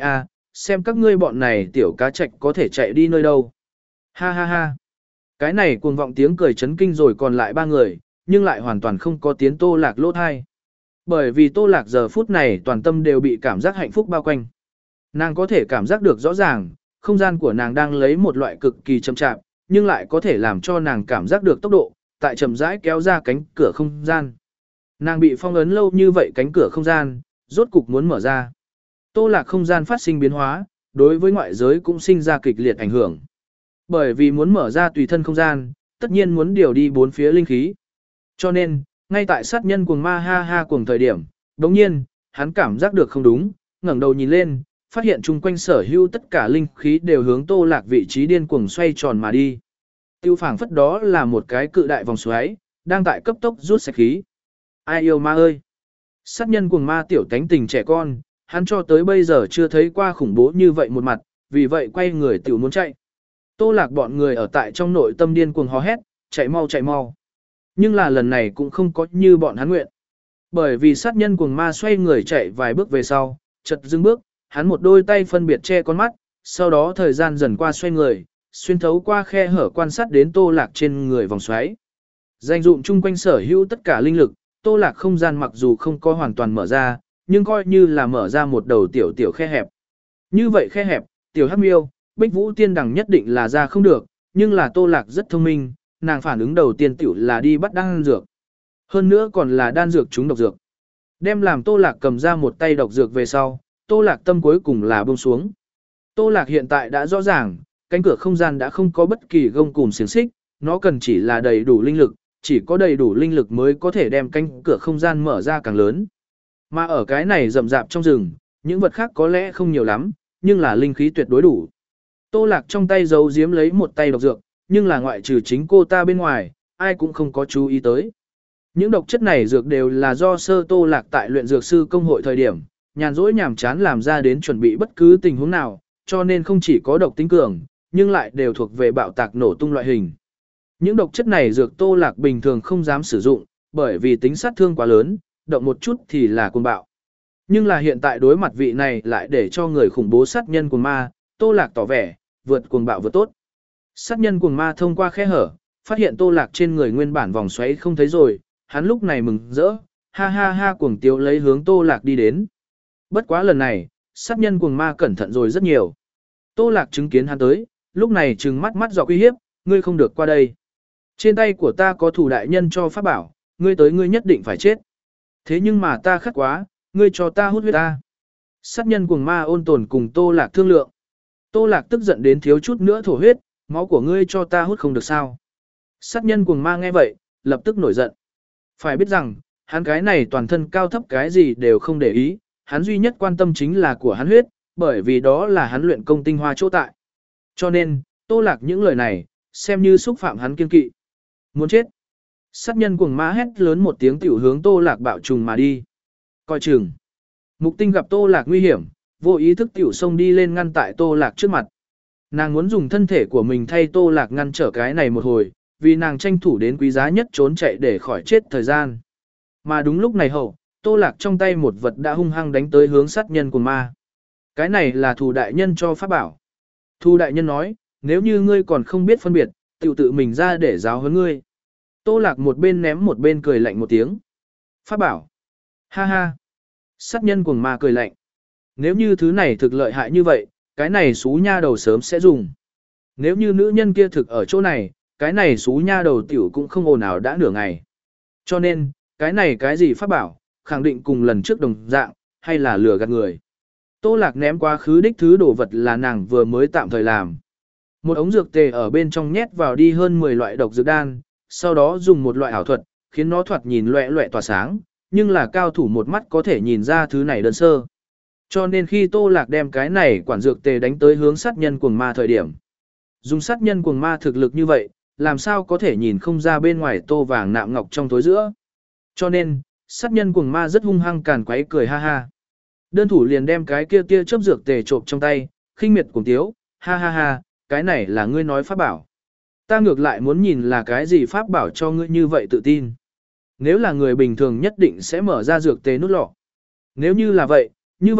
xem các ngươi bọn này tiểu cá trạch có thể chạy đi nơi đâu. Ha ha ha. Cái này cuồng vọng tiếng cười chấn kinh rồi còn lại ba người, nhưng lại hoàn toàn không có tiếng Tô Lạc lỗ thai. Bởi vì Tô Lạc giờ phút này toàn tâm đều bị cảm giác hạnh phúc bao quanh. Nàng có thể cảm giác được rõ ràng, không gian của nàng đang lấy một loại cực kỳ chậm chạp, nhưng lại có thể làm cho nàng cảm giác được tốc độ, tại chậm rãi kéo ra cánh cửa không gian. Nàng bị phong ấn lâu như vậy cánh cửa không gian, rốt cục muốn mở ra. Tô Lạc không gian phát sinh biến hóa, đối với ngoại giới cũng sinh ra kịch liệt ảnh hưởng. Bởi vì muốn mở ra tùy thân không gian, tất nhiên muốn điều đi bốn phía linh khí. Cho nên, ngay tại sát nhân cuồng ma ha ha cuồng thời điểm, đồng nhiên, hắn cảm giác được không đúng, ngẩng đầu nhìn lên, phát hiện chung quanh sở hữu tất cả linh khí đều hướng Tô Lạc vị trí điên cuồng xoay tròn mà đi. Tiêu phảng phất đó là một cái cự đại vòng xoáy, đang tại cấp tốc rút sạch khí. Ai yêu ma ơi! Sát nhân cuồng ma tiểu tánh tình trẻ con, hắn cho tới bây giờ chưa thấy qua khủng bố như vậy một mặt, vì vậy quay người tiểu muốn chạy. Tô Lạc bọn người ở tại trong nội tâm điên cuồng hò hét, chạy mau chạy mau. Nhưng là lần này cũng không có như bọn hắn nguyện. Bởi vì sát nhân cuồng ma xoay người chạy vài bước về sau, chợt dừng bước, hắn một đôi tay phân biệt che con mắt, sau đó thời gian dần qua xoay người, xuyên thấu qua khe hở quan sát đến Tô Lạc trên người vòng xoáy. Danh dụng chung quanh sở hữu tất cả linh lực, Tô Lạc không gian mặc dù không có hoàn toàn mở ra, nhưng coi như là mở ra một đầu tiểu tiểu khe hẹp. Như vậy khe hẹp, tiểu hắc miêu, Bích Vũ Tiên Đằng nhất định là ra không được, nhưng là Tô Lạc rất thông minh, nàng phản ứng đầu tiên tiểu là đi bắt đan dược. Hơn nữa còn là đan dược trúng độc dược. Đem làm Tô Lạc cầm ra một tay độc dược về sau, Tô Lạc tâm cuối cùng là buông xuống. Tô Lạc hiện tại đã rõ ràng, cánh cửa không gian đã không có bất kỳ gông cùm xiềng xích, nó cần chỉ là đầy đủ linh lực, chỉ có đầy đủ linh lực mới có thể đem cánh cửa không gian mở ra càng lớn. Mà ở cái này rậm rạp trong rừng, những vật khác có lẽ không nhiều lắm, nhưng là linh khí tuyệt đối đủ. Tô Lạc trong tay giấu giếm lấy một tay độc dược, nhưng là ngoại trừ chính cô ta bên ngoài, ai cũng không có chú ý tới. Những độc chất này dược đều là do sơ Tô Lạc tại luyện dược sư công hội thời điểm, nhàn rỗi nhàm chán làm ra đến chuẩn bị bất cứ tình huống nào, cho nên không chỉ có độc tính cường, nhưng lại đều thuộc về bạo tạc nổ tung loại hình. Những độc chất này dược Tô Lạc bình thường không dám sử dụng, bởi vì tính sát thương quá lớn, động một chút thì là cuồng bạo. Nhưng là hiện tại đối mặt vị này lại để cho người khủng bố sát nhân cuồng ma, Tô Lạc tỏ vẻ, vượt cuồng bạo vượt tốt. Sát nhân cuồng ma thông qua khe hở, phát hiện Tô Lạc trên người nguyên bản vòng xoáy không thấy rồi, hắn lúc này mừng rỡ, ha ha ha cuồng tiếu lấy hướng Tô Lạc đi đến. Bất quá lần này, sát nhân cuồng ma cẩn thận rồi rất nhiều. Tô Lạc chứng kiến hắn tới, lúc này trừng mắt mắt dò uy hiếp, ngươi không được qua đây. Trên tay của ta có thủ đại nhân cho pháp bảo, ngươi tới ngươi nhất định phải chết. Thế nhưng mà ta khát quá, ngươi cho ta hút huyết ta. Sát nhân cuồng ma ôn tồn cùng Tô Lạc thương lượng. Tô Lạc tức giận đến thiếu chút nữa thổ huyết, máu của ngươi cho ta hút không được sao. Sát nhân cuồng ma nghe vậy, lập tức nổi giận. Phải biết rằng, hắn cái này toàn thân cao thấp cái gì đều không để ý, hắn duy nhất quan tâm chính là của hắn huyết, bởi vì đó là hắn luyện công tinh hoa chỗ tại. Cho nên, Tô Lạc những lời này, xem như xúc phạm hắn kiên kỵ. Muốn chết. Sát nhân cuồng ma hét lớn một tiếng tiểu hướng Tô Lạc bạo trùng mà đi. Coi chừng. Mục Tinh gặp Tô Lạc nguy hiểm, vô ý thức tiểu xông đi lên ngăn tại Tô Lạc trước mặt. Nàng muốn dùng thân thể của mình thay Tô Lạc ngăn trở cái này một hồi, vì nàng tranh thủ đến quý giá nhất trốn chạy để khỏi chết thời gian. Mà đúng lúc này hậu, Tô Lạc trong tay một vật đã hung hăng đánh tới hướng sát nhân cuồng ma. Cái này là Thù đại nhân cho pháp bảo. Thù đại nhân nói, nếu như ngươi còn không biết phân biệt, tiểu tự mình ra để giáo huấn ngươi. Tô Lạc một bên ném một bên cười lạnh một tiếng. Pháp bảo. Ha ha. Sát nhân cuồng ma cười lạnh. Nếu như thứ này thực lợi hại như vậy, cái này xú nha đầu sớm sẽ dùng. Nếu như nữ nhân kia thực ở chỗ này, cái này xú nha đầu tiểu cũng không ồn ào đã nửa ngày. Cho nên, cái này cái gì pháp bảo, khẳng định cùng lần trước đồng dạng, hay là lừa gạt người. Tô Lạc ném quá khứ đích thứ đồ vật là nàng vừa mới tạm thời làm. Một ống dược tề ở bên trong nhét vào đi hơn mười loại độc dược đan, sau đó dùng một loại ảo thuật, khiến nó thoạt nhìn loẹ loẹ tỏa sáng, nhưng là cao thủ một mắt có thể nhìn ra thứ này đơn sơ. Cho nên khi Tô Lạc đem cái này quản dược tề đánh tới hướng sát nhân cuồng ma thời điểm, dùng sát nhân cuồng ma thực lực như vậy, làm sao có thể nhìn không ra bên ngoài tô vàng nạm ngọc trong tối giữa. Cho nên, sát nhân cuồng ma rất hung hăng càn quấy cười ha ha. Đơn thủ liền đem cái kia tia chớp dược tề trộm trong tay, khinh miệt cùng tiếu, ha ha ha, cái này là ngươi nói pháp bảo. Ta ngược lại muốn nhìn là cái gì pháp bảo cho ngươi như vậy tự tin. Nếu là người bình thường nhất định sẽ mở ra dược tề nút lọ. Nếu như là vậy, như vậy,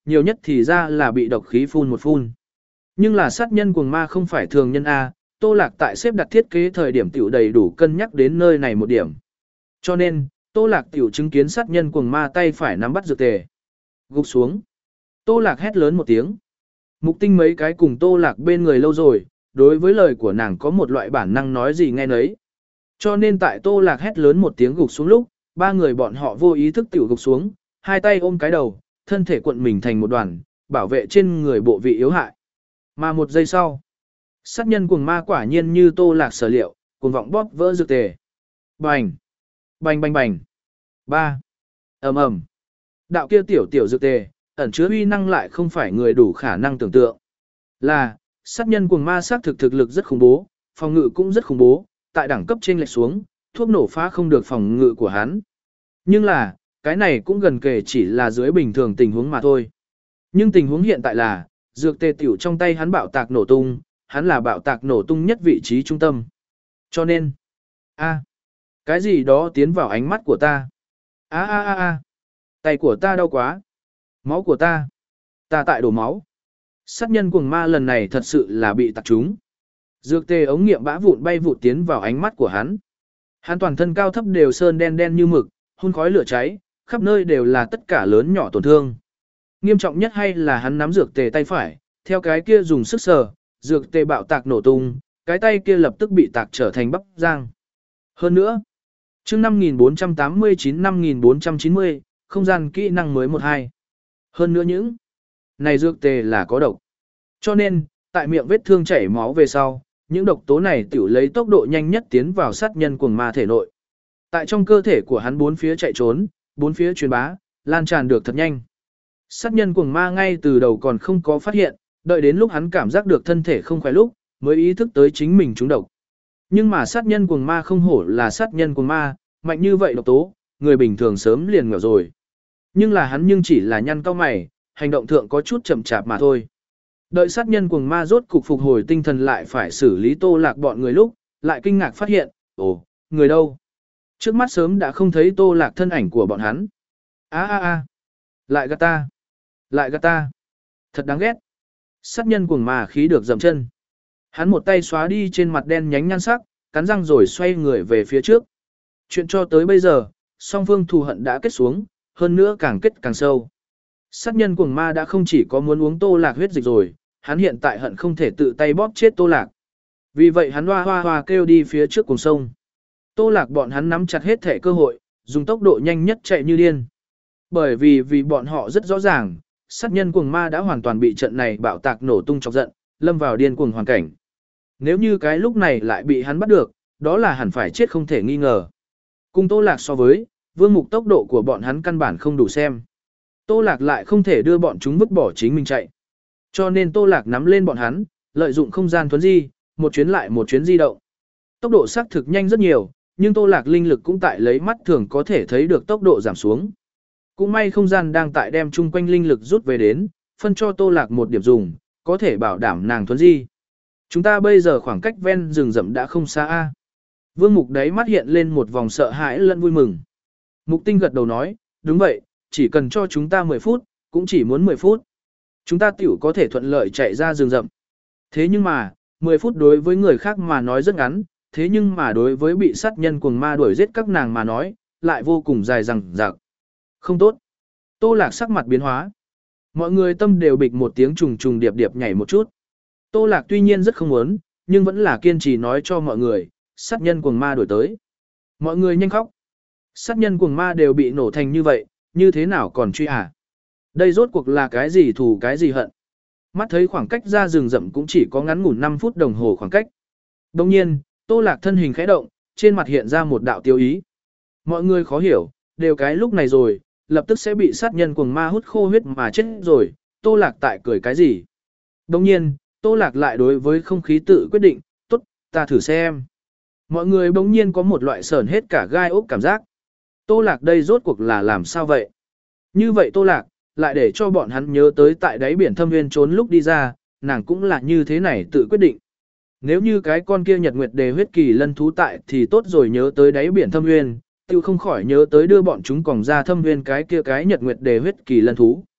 nhiều nhất thì ra là bị độc khí phun một phun. Nhưng là sát nhân cuồng ma không phải thường nhân A, Tô Lạc tại xếp đặt thiết kế thời điểm tiểu đầy đủ cân nhắc đến nơi này một điểm. Cho nên, Tô Lạc tiểu chứng kiến sát nhân cuồng ma tay phải nắm bắt dược tề. Gục xuống. Tô Lạc hét lớn một tiếng. Mục Tinh mấy cái cùng Tô Lạc bên người lâu rồi, đối với lời của nàng có một loại bản năng nói gì nghe nấy. Cho nên tại Tô Lạc hét lớn một tiếng gục xuống lúc, ba người bọn họ vô ý thức tiểu gục xuống, hai tay ôm cái đầu, thân thể cuộn mình thành một đoàn, bảo vệ trên người bộ vị yếu hại. Mà một giây sau, sát nhân cuồng ma quả nhiên như Tô Lạc sở liệu, cuồng vọng bóp vỡ dược tề. Bành! Bành bành bành! Ba! Ầm ầm! Đạo kia tiểu tiểu dược tề, ẩn chứa uy năng lại không phải người đủ khả năng tưởng tượng. Là, sát nhân cuồng ma xác thực thực lực rất khủng bố, phòng ngự cũng rất khủng bố, tại đẳng cấp trên lệch xuống, thuốc nổ phá không được phòng ngự của hắn. Nhưng là, cái này cũng gần kể chỉ là dưới bình thường tình huống mà thôi. Nhưng tình huống hiện tại là, dược tề tiểu trong tay hắn bạo tạc nổ tung, hắn là bạo tạc nổ tung nhất vị trí trung tâm. Cho nên, a, cái gì đó tiến vào ánh mắt của ta. A a a a, tay của ta đau quá. Máu của ta, ta tại đổ máu. Sát nhân cuồng ma lần này thật sự là bị tạc trúng. Dược tề ống nghiệm bã vụn bay vụt tiến vào ánh mắt của hắn. Hắn toàn thân cao thấp đều sơn đen đen như mực, hun khói lửa cháy, khắp nơi đều là tất cả lớn nhỏ tổn thương. Nghiêm trọng nhất hay là hắn nắm dược tề tay phải, theo cái kia dùng sức sờ, dược tề bạo tạc nổ tung, cái tay kia lập tức bị tạc trở thành bắp rang. Hơn nữa, chương năm nghìn bốn trăm tám mươi chín năm nghìn bốn trăm chín mươi, không gian kỹ năng mới một hai. Hơn nữa những này dược tề là có độc. Cho nên, tại miệng vết thương chảy máu về sau, những độc tố này tiểu lấy tốc độ nhanh nhất tiến vào sát nhân cuồng ma thể nội. Tại trong cơ thể của hắn bốn phía chạy trốn, bốn phía truyền bá, lan tràn được thật nhanh. Sát nhân cuồng ma ngay từ đầu còn không có phát hiện, đợi đến lúc hắn cảm giác được thân thể không khỏe lúc, mới ý thức tới chính mình trúng độc. Nhưng mà sát nhân cuồng ma không hổ là sát nhân cuồng ma, mạnh như vậy độc tố, người bình thường sớm liền ngờ rồi. Nhưng là hắn nhưng chỉ là nhăn cau mày, hành động thượng có chút chậm chạp mà thôi. Đợi sát nhân cuồng ma rốt cục phục hồi tinh thần lại phải xử lý Tô Lạc bọn người lúc, lại kinh ngạc phát hiện, ồ, người đâu? Trước mắt sớm đã không thấy Tô Lạc thân ảnh của bọn hắn. A a a, lại gạt ta, lại gạt ta. Thật đáng ghét. Sát nhân cuồng ma khí được dậm chân. Hắn một tay xóa đi trên mặt đen nhánh nhan sắc, cắn răng rồi xoay người về phía trước. Chuyện cho tới bây giờ, song phương thù hận đã kết xuống, hơn nữa càng kết càng sâu. Sát nhân cuồng ma đã không chỉ có muốn uống Tô Lạc huyết dịch rồi, hắn hiện tại hận không thể tự tay bóp chết Tô Lạc. Vì vậy hắn hoa hoa hoa kêu đi phía trước cùng sông. Tô Lạc bọn hắn nắm chặt hết thể cơ hội, dùng tốc độ nhanh nhất chạy như điên. Bởi vì vì bọn họ rất rõ ràng, sát nhân cuồng ma đã hoàn toàn bị trận này bạo tạc nổ tung chọc giận, lâm vào điên cuồng hoàn cảnh. Nếu như cái lúc này lại bị hắn bắt được, đó là hẳn phải chết không thể nghi ngờ. Cùng Tô Lạc so với, Vương Mục tốc độ của bọn hắn căn bản không đủ xem. Tô Lạc lại không thể đưa bọn chúng vứt bỏ chính mình chạy. Cho nên Tô Lạc nắm lên bọn hắn, lợi dụng không gian thuấn di, một chuyến lại một chuyến di động. Tốc độ xác thực nhanh rất nhiều, nhưng Tô Lạc linh lực cũng tại lấy mắt thường có thể thấy được tốc độ giảm xuống. Cũng may không gian đang tại đem chung quanh linh lực rút về đến, phân cho Tô Lạc một điểm dùng, có thể bảo đảm nàng thuấn di. Chúng ta bây giờ khoảng cách ven rừng rậm đã không xa a. Vương Mục đấy mắt hiện lên một vòng sợ hãi lẫn vui mừng. Mục Tinh gật đầu nói, đúng vậy, chỉ cần cho chúng ta mười phút, cũng chỉ muốn mười phút. Chúng ta tiểu có thể thuận lợi chạy ra rừng rậm. Thế nhưng mà, mười phút đối với người khác mà nói rất ngắn, thế nhưng mà đối với bị sát nhân cuồng ma đuổi giết các nàng mà nói, lại vô cùng dài dằng dặc. Không tốt. Tô Lạc sắc mặt biến hóa. Mọi người tâm đều bịch một tiếng trùng trùng điệp điệp nhảy một chút. Tô Lạc tuy nhiên rất không muốn, nhưng vẫn là kiên trì nói cho mọi người, sát nhân cuồng ma đuổi tới. Mọi người nhanh khóc. Sát nhân cuồng ma đều bị nổ thành như vậy, như thế nào còn truy à? Đây rốt cuộc là cái gì thù cái gì hận? Mắt thấy khoảng cách ra rừng rậm cũng chỉ có ngắn ngủn năm phút đồng hồ khoảng cách. Đồng nhiên, Tô Lạc thân hình khẽ động, trên mặt hiện ra một đạo tiêu ý. Mọi người khó hiểu, đều cái lúc này rồi, lập tức sẽ bị sát nhân cuồng ma hút khô huyết mà chết rồi, Tô Lạc tại cười cái gì? Đồng nhiên, Tô Lạc lại đối với không khí tự quyết định, tốt, ta thử xem. Mọi người bỗng nhiên có một loại sởn hết cả gai ốc cảm giác. Tô Lạc đây rốt cuộc là làm sao vậy? Như vậy Tô Lạc, lại để cho bọn hắn nhớ tới tại đáy biển thâm nguyên trốn lúc đi ra, nàng cũng là như thế này tự quyết định. Nếu như cái con kia nhật nguyệt đề huyết kỳ lân thú tại thì tốt rồi nhớ tới đáy biển thâm nguyên, tiêu không khỏi nhớ tới đưa bọn chúng còng ra thâm nguyên cái kia cái nhật nguyệt đề huyết kỳ lân thú.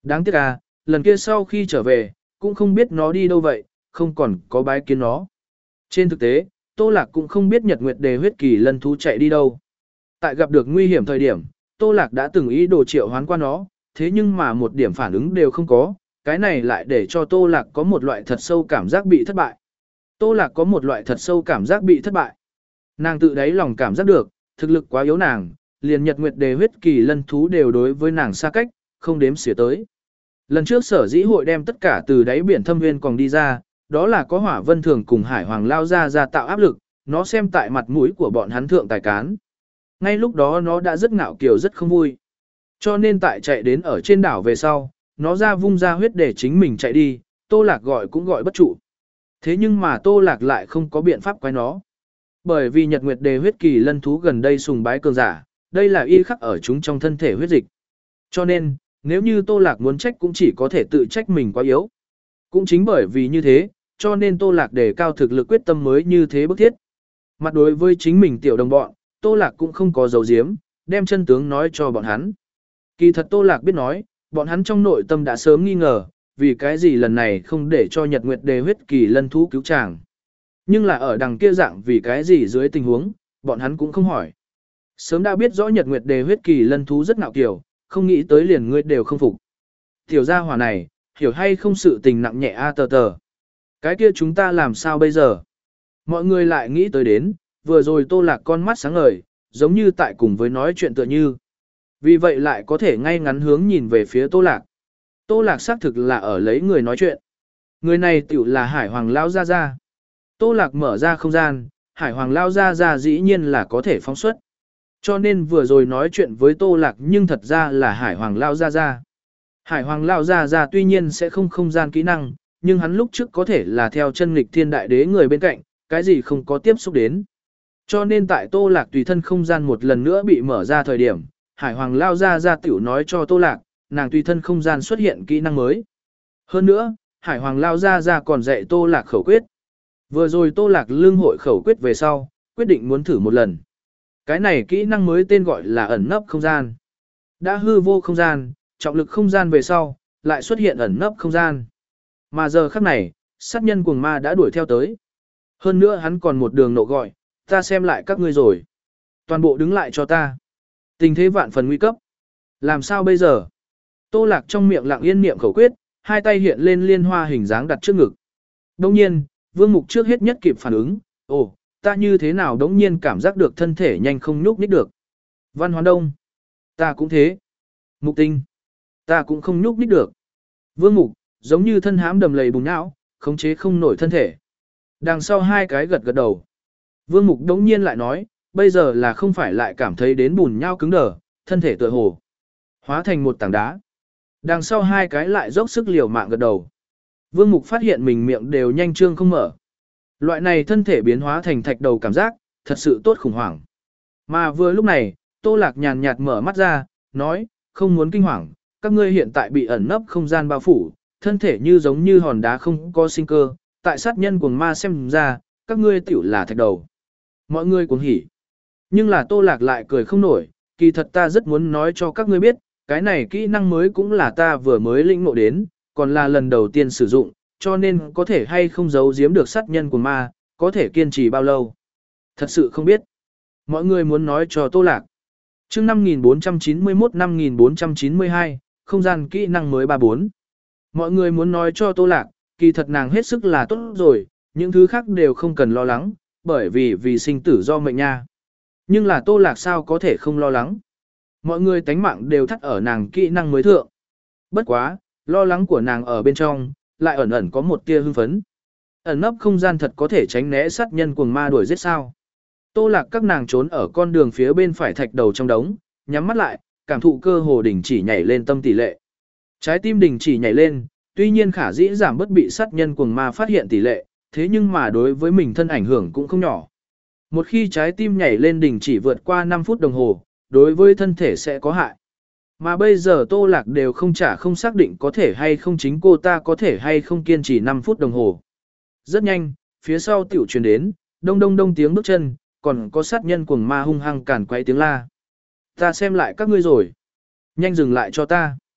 Đáng tiếc à, lần kia sau khi trở về, cũng không biết nó đi đâu vậy, không còn có bái kiến nó. Trên thực tế, Tô Lạc cũng không biết Nhật Nguyệt Đề huyết kỳ lân thú chạy đi đâu. Tại gặp được nguy hiểm thời điểm, Tô Lạc đã từng ý đồ triệu hoán qua nó, thế nhưng mà một điểm phản ứng đều không có, cái này lại để cho Tô Lạc có một loại thật sâu cảm giác bị thất bại. Tô Lạc có một loại thật sâu cảm giác bị thất bại. Nàng tự đáy lòng cảm giác được, thực lực quá yếu nàng, liền Nhật Nguyệt Đề huyết kỳ lân thú đều đối với nàng xa cách, không đếm xỉa tới. Lần trước Sở Dĩ hội đem tất cả từ đáy biển thâm nguyên còn đi ra, đó là có Hỏa Vân Thường cùng Hải Hoàng lao ra ra tạo áp lực, nó xem tại mặt mũi của bọn hắn thượng tài cán. Ngay lúc đó nó đã rất ngạo kiều rất không vui. Cho nên tại chạy đến ở trên đảo về sau, nó ra vung ra huyết để chính mình chạy đi, Tô Lạc gọi cũng gọi bất trụ. Thế nhưng mà Tô Lạc lại không có biện pháp quay nó. Bởi vì Nhật Nguyệt Đề huyết kỳ lân thú gần đây sùng bái cường giả, đây là y khắc ở chúng trong thân thể huyết dịch. Cho nên, nếu như Tô Lạc muốn trách cũng chỉ có thể tự trách mình quá yếu. Cũng chính bởi vì như thế, cho nên Tô Lạc đề cao thực lực quyết tâm mới như thế bức thiết. Mặt đối với chính mình tiểu đồng bọn, Tô Lạc cũng không có dấu diếm, đem chân tướng nói cho bọn hắn. Kỳ thật Tô Lạc biết nói, bọn hắn trong nội tâm đã sớm nghi ngờ, vì cái gì lần này không để cho Nhật Nguyệt Đề huyết kỳ lân thú cứu chàng. Nhưng là ở đằng kia dạng vì cái gì dưới tình huống, bọn hắn cũng không hỏi. Sớm đã biết rõ Nhật Nguyệt Đề huyết kỳ lân thú rất ngạo kiều, không nghĩ tới liền ngươi đều không phục. Tiểu gia hỏa này, hiểu hay không sự tình nặng nhẹ a tờ tờ. Cái kia chúng ta làm sao bây giờ? Mọi người lại nghĩ tới đến, vừa rồi Tô Lạc con mắt sáng ngời, giống như tại cùng với nói chuyện tựa như. Vì vậy lại có thể ngay ngắn hướng nhìn về phía Tô Lạc. Tô Lạc xác thực là ở lấy người nói chuyện. Người này tiểu là Hải Hoàng Lao Gia Gia. Tô Lạc mở ra không gian, Hải Hoàng Lao Gia Gia dĩ nhiên là có thể phóng xuất. Cho nên vừa rồi nói chuyện với Tô Lạc nhưng thật ra là Hải Hoàng Lao Gia Gia. Hải Hoàng Lao Gia Gia tuy nhiên sẽ không không gian kỹ năng, nhưng hắn lúc trước có thể là theo chân nghịch thiên đại đế người bên cạnh, cái gì không có tiếp xúc đến. Cho nên tại Tô Lạc tùy thân không gian một lần nữa bị mở ra thời điểm, Hải Hoàng Lao Gia Gia tiểu nói cho Tô Lạc, nàng tùy thân không gian xuất hiện kỹ năng mới. Hơn nữa, Hải Hoàng Lao Gia Gia còn dạy Tô Lạc khẩu quyết. Vừa rồi Tô Lạc lương hội khẩu quyết về sau, quyết định muốn thử một lần. Cái này kỹ năng mới tên gọi là ẩn nấp không gian. Đã hư vô không gian, trọng lực không gian về sau, lại xuất hiện ẩn nấp không gian. Mà giờ khắc này, sát nhân cuồng ma đã đuổi theo tới. Hơn nữa hắn còn một đường nộ gọi, ta xem lại các ngươi rồi. Toàn bộ đứng lại cho ta. Tình thế vạn phần nguy cấp. Làm sao bây giờ? Tô Lạc trong miệng lặng yên niệm khẩu quyết, hai tay hiện lên liên hoa hình dáng đặt trước ngực. Đồng nhiên, Vương Mục trước hết nhất kịp phản ứng, ồ, ta như thế nào đống nhiên cảm giác được thân thể nhanh không nhúc nhích được. Văn Hoán Đông, ta cũng thế. Mục Tinh, ta cũng không nhúc nhích được. Vương Mục, giống như thân hãm đầm lầy bùn não, khống chế không nổi thân thể. Đằng sau hai cái gật gật đầu. Vương Mục đống nhiên lại nói, bây giờ là không phải lại cảm thấy đến bùn nhau cứng đờ, thân thể tựa hồ hóa thành một tảng đá. Đằng sau hai cái lại dốc sức liều mạng gật đầu. Vương Mục phát hiện mình miệng đều nhanh trương không mở. Loại này thân thể biến hóa thành thạch đầu cảm giác, thật sự tốt khủng hoảng. Mà vừa lúc này, Tô Lạc nhàn nhạt mở mắt ra, nói, không muốn kinh hoàng, các ngươi hiện tại bị ẩn nấp không gian bao phủ, thân thể như giống như hòn đá không có sinh cơ, tại sát nhân cuồng ma xem ra, các ngươi tiểu là thạch đầu. Mọi người cuồng hỉ. Nhưng là Tô Lạc lại cười không nổi, kỳ thật ta rất muốn nói cho các ngươi biết, cái này kỹ năng mới cũng là ta vừa mới lĩnh ngộ đến, còn là lần đầu tiên sử dụng, cho nên có thể hay không giấu giếm được sát nhân cuồng ma, có thể kiên trì bao lâu. Thật sự không biết. Mọi người muốn nói cho Tô Lạc. Chương năm nghìn bốn trăm chín mươi mốt năm nghìn bốn trăm chín mươi hai, không gian kỹ năng mới ba bốn. Mọi người muốn nói cho Tô Lạc, kỳ thật nàng hết sức là tốt rồi, những thứ khác đều không cần lo lắng, bởi vì vì sinh tử do mệnh nha. Nhưng là Tô Lạc sao có thể không lo lắng. Mọi người tánh mạng đều thắt ở nàng kỹ năng mới thượng. Bất quá, lo lắng của nàng ở bên trong, lại ẩn ẩn có một tia hưng phấn. Ẩn nấp không gian thật có thể tránh né sát nhân cuồng ma đuổi giết sao. Tô Lạc các nàng trốn ở con đường phía bên phải thạch đầu trong đống, nhắm mắt lại, cảm thụ cơ hồ đỉnh chỉ nhảy lên tâm tỷ lệ. Trái tim đỉnh chỉ nhảy lên, tuy nhiên khả dĩ giảm bất bị sát nhân cuồng ma phát hiện tỷ lệ, thế nhưng mà đối với mình thân ảnh hưởng cũng không nhỏ. Một khi trái tim nhảy lên đỉnh chỉ vượt qua năm phút đồng hồ, đối với thân thể sẽ có hại. Mà bây giờ Tô Lạc đều không trả không xác định có thể hay không chính cô ta có thể hay không kiên trì năm phút đồng hồ. Rất nhanh, phía sau tiểu truyền đến, đông đông đông tiếng bước chân, còn có sát nhân cuồng ma hung hăng cản quay tiếng la. Ta xem lại các ngươi rồi. Nhanh dừng lại cho ta.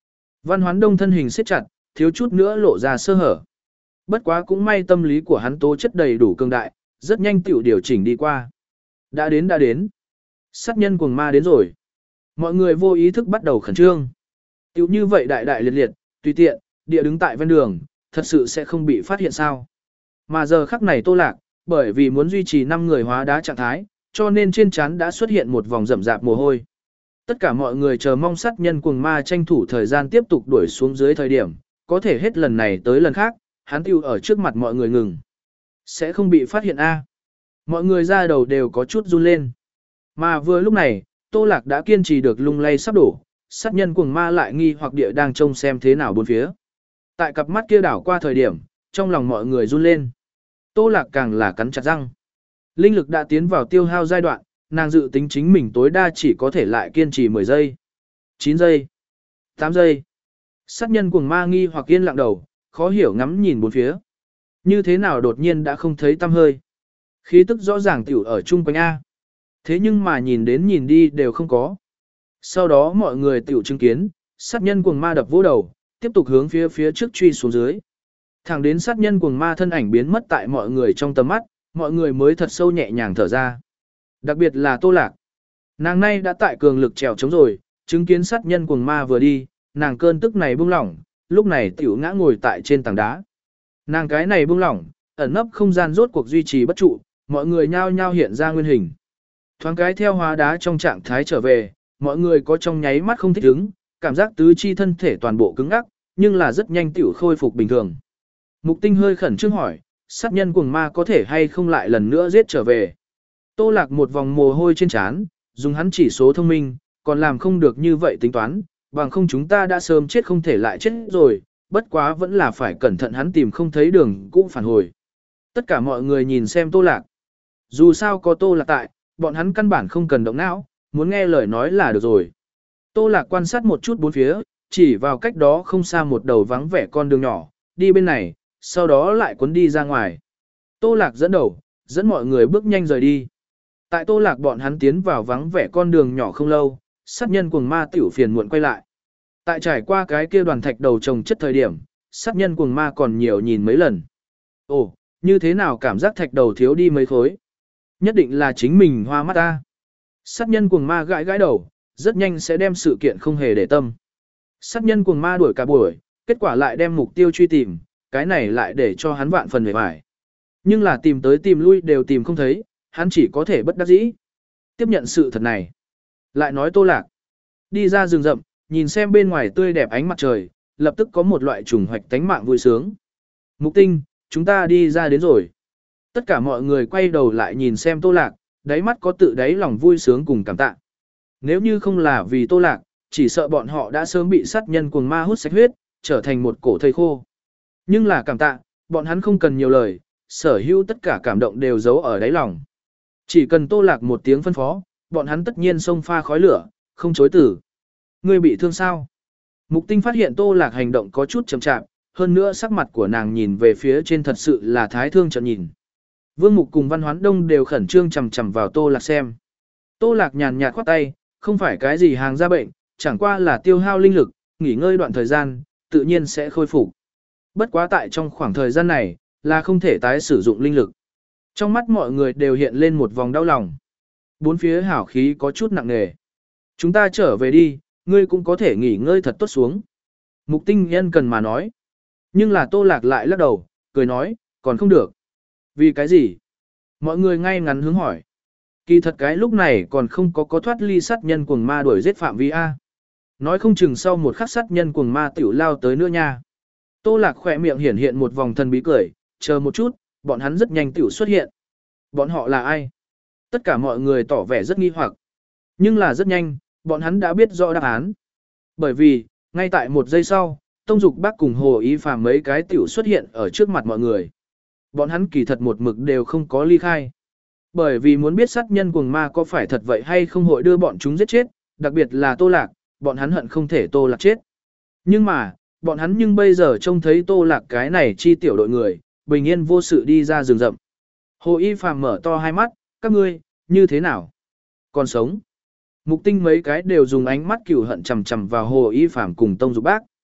Văn Hoán Đông thân hình siết chặt, thiếu chút nữa lộ ra sơ hở. Bất quá cũng may tâm lý của hắn tố chất đầy đủ cường đại, rất nhanh tiểu điều chỉnh đi qua. Đã đến đã đến. Sát nhân cuồng ma đến rồi. Mọi người vô ý thức bắt đầu khẩn trương. Tiểu như vậy đại đại liệt liệt, tùy tiện, địa đứng tại ven đường, thật sự sẽ không bị phát hiện sao. Mà giờ khắc này Tô Lạc, bởi vì muốn duy trì năm người hóa đá trạng thái, cho nên trên trán đã xuất hiện một vòng rậm rạp mồ hôi. Tất cả mọi người chờ mong sát nhân cuồng ma tranh thủ thời gian tiếp tục đuổi xuống dưới thời điểm, có thể hết lần này tới lần khác, hắn tiêu ở trước mặt mọi người ngừng. Sẽ không bị phát hiện a. Mọi người ra đầu đều có chút run lên. Mà vừa lúc này, Tô Lạc đã kiên trì được lung lay sắp đổ, sát nhân cuồng ma lại nghi hoặc địa đang trông xem thế nào bốn phía. Tại cặp mắt kia đảo qua thời điểm, trong lòng mọi người run lên. Tô Lạc càng là cắn chặt răng. Linh lực đã tiến vào tiêu hao giai đoạn, nàng dự tính chính mình tối đa chỉ có thể lại kiên trì mười giây, chín giây, tám giây. Sát nhân cuồng ma nghi hoặc yên lặng đầu, khó hiểu ngắm nhìn bốn phía. Như thế nào đột nhiên đã không thấy tăm hơi. Khí tức rõ ràng tiểu ở chung quanh A. Thế nhưng mà nhìn đến nhìn đi đều không có. Sau đó mọi người tiểu chứng kiến, sát nhân cuồng ma đập vỗ đầu, tiếp tục hướng phía phía trước truy xuống dưới. Thẳng đến sát nhân cuồng ma thân ảnh biến mất tại mọi người trong tầm mắt, mọi người mới thật sâu nhẹ nhàng thở ra. Đặc biệt là Tô Lạc. Nàng nay đã tại cường lực trèo chống rồi, chứng kiến sát nhân cuồng ma vừa đi, nàng cơn tức này buông lỏng, lúc này tiểu ngã ngồi tại trên tảng đá. Nàng cái này buông lỏng, ẩn nấp không gian rốt cuộc duy trì bất trụ, mọi người nhao nhao hiện ra nguyên hình. Thoáng cái theo hóa đá trong trạng thái trở về, mọi người có trong nháy mắt không thích ứng, cảm giác tứ chi thân thể toàn bộ cứng ngắc, nhưng là rất nhanh tiểu khôi phục bình thường. Mục Tinh hơi khẩn trương hỏi, sát nhân cuồng ma có thể hay không lại lần nữa giết trở về. Tô Lạc một vòng mồ hôi trên trán, dùng hắn chỉ số thông minh, còn làm không được như vậy tính toán, bằng không chúng ta đã sớm chết không thể lại chết rồi, bất quá vẫn là phải cẩn thận hắn tìm không thấy đường cũ phản hồi. Tất cả mọi người nhìn xem Tô Lạc. Dù sao có Tô Lạc tại, bọn hắn căn bản không cần động não, muốn nghe lời nói là được rồi. Tô Lạc quan sát một chút bốn phía, chỉ vào cách đó không xa một đầu vắng vẻ con đường nhỏ, đi bên này, sau đó lại cuốn đi ra ngoài. Tô Lạc dẫn đầu, dẫn mọi người bước nhanh rời đi. Tại Tô Lạc bọn hắn tiến vào vắng vẻ con đường nhỏ không lâu, sát nhân cuồng ma tiểu phiền muộn quay lại. Tại trải qua cái kia đoàn thạch đầu trồng chất thời điểm, sát nhân cuồng ma còn nhiều nhìn mấy lần. Ồ, như thế nào cảm giác thạch đầu thiếu đi mấy khối? Nhất định là chính mình hoa mắt ta. Sát nhân cuồng ma gãi gãi đầu, rất nhanh sẽ đem sự kiện không hề để tâm. Sát nhân cuồng ma đuổi cả buổi, kết quả lại đem mục tiêu truy tìm, cái này lại để cho hắn vạn phần hề bại. Nhưng là tìm tới tìm lui đều tìm không thấy, hắn chỉ có thể bất đắc dĩ. Tiếp nhận sự thật này. Lại nói Tô Lạc. Đi ra rừng rậm, nhìn xem bên ngoài tươi đẹp ánh mặt trời, lập tức có một loại trùng hoạch tánh mạng vui sướng. Mục Tinh, chúng ta đi ra đến rồi. Tất cả mọi người quay đầu lại nhìn xem Tô Lạc, đáy mắt có tự đáy lòng vui sướng cùng cảm tạ. Nếu như không là vì Tô Lạc, chỉ sợ bọn họ đã sớm bị sát nhân cuồng ma hút sạch huyết, trở thành một cổ thây khô. Nhưng là cảm tạ, bọn hắn không cần nhiều lời, sở hữu tất cả cảm động đều giấu ở đáy lòng. Chỉ cần Tô Lạc một tiếng phân phó, bọn hắn tất nhiên xông pha khói lửa, không chối từ. Ngươi bị thương sao? Mục Tinh phát hiện Tô Lạc hành động có chút chậm chạp, hơn nữa sắc mặt của nàng nhìn về phía trên thật sự là thái thương chợt nhìn. Vương Mục cùng Văn Hoán Đông đều khẩn trương chằm chằm vào Tô Lạc xem. Tô Lạc nhàn nhạt khoát tay, không phải cái gì hàng ra bệnh, chẳng qua là tiêu hao linh lực, nghỉ ngơi đoạn thời gian, tự nhiên sẽ khôi phục. Bất quá tại trong khoảng thời gian này, là không thể tái sử dụng linh lực. Trong mắt mọi người đều hiện lên một vòng đau lòng. Bốn phía hảo khí có chút nặng nề. Chúng ta trở về đi, ngươi cũng có thể nghỉ ngơi thật tốt xuống. Mục Tinh nhân cần mà nói. Nhưng là Tô Lạc lại lắc đầu, cười nói, còn không được. Vì cái gì? Mọi người ngay ngắn hướng hỏi. Kỳ thật cái lúc này còn không có có thoát ly sát nhân cuồng ma đuổi giết phạm vi A. Nói không chừng sau một khắc sát nhân cuồng ma tiểu lao tới nữa nha. Tô Lạc khỏe miệng hiển hiện một vòng thần bí cười, chờ một chút, bọn hắn rất nhanh tiểu xuất hiện. Bọn họ là ai? Tất cả mọi người tỏ vẻ rất nghi hoặc. Nhưng là rất nhanh, bọn hắn đã biết rõ đáp án. Bởi vì, ngay tại một giây sau, Tông Dục Bác cùng Hồ Ý Phàm mấy cái tiểu xuất hiện ở trước mặt mọi người. Bọn hắn kỳ thật một mực đều không có ly khai. Bởi vì muốn biết sát nhân cuồng ma có phải thật vậy hay không hội đưa bọn chúng giết chết, đặc biệt là Tô Lạc, bọn hắn hận không thể Tô Lạc chết. Nhưng mà, bọn hắn nhưng bây giờ trông thấy Tô Lạc cái này chi tiểu đội người, bình yên vô sự đi ra rừng rậm. Hồ Y Phàm mở to hai mắt, các ngươi, như thế nào? Còn sống. Mục Tinh mấy cái đều dùng ánh mắt cừu hận chằm chằm vào Hồ Y Phàm cùng Tông Dục Bác.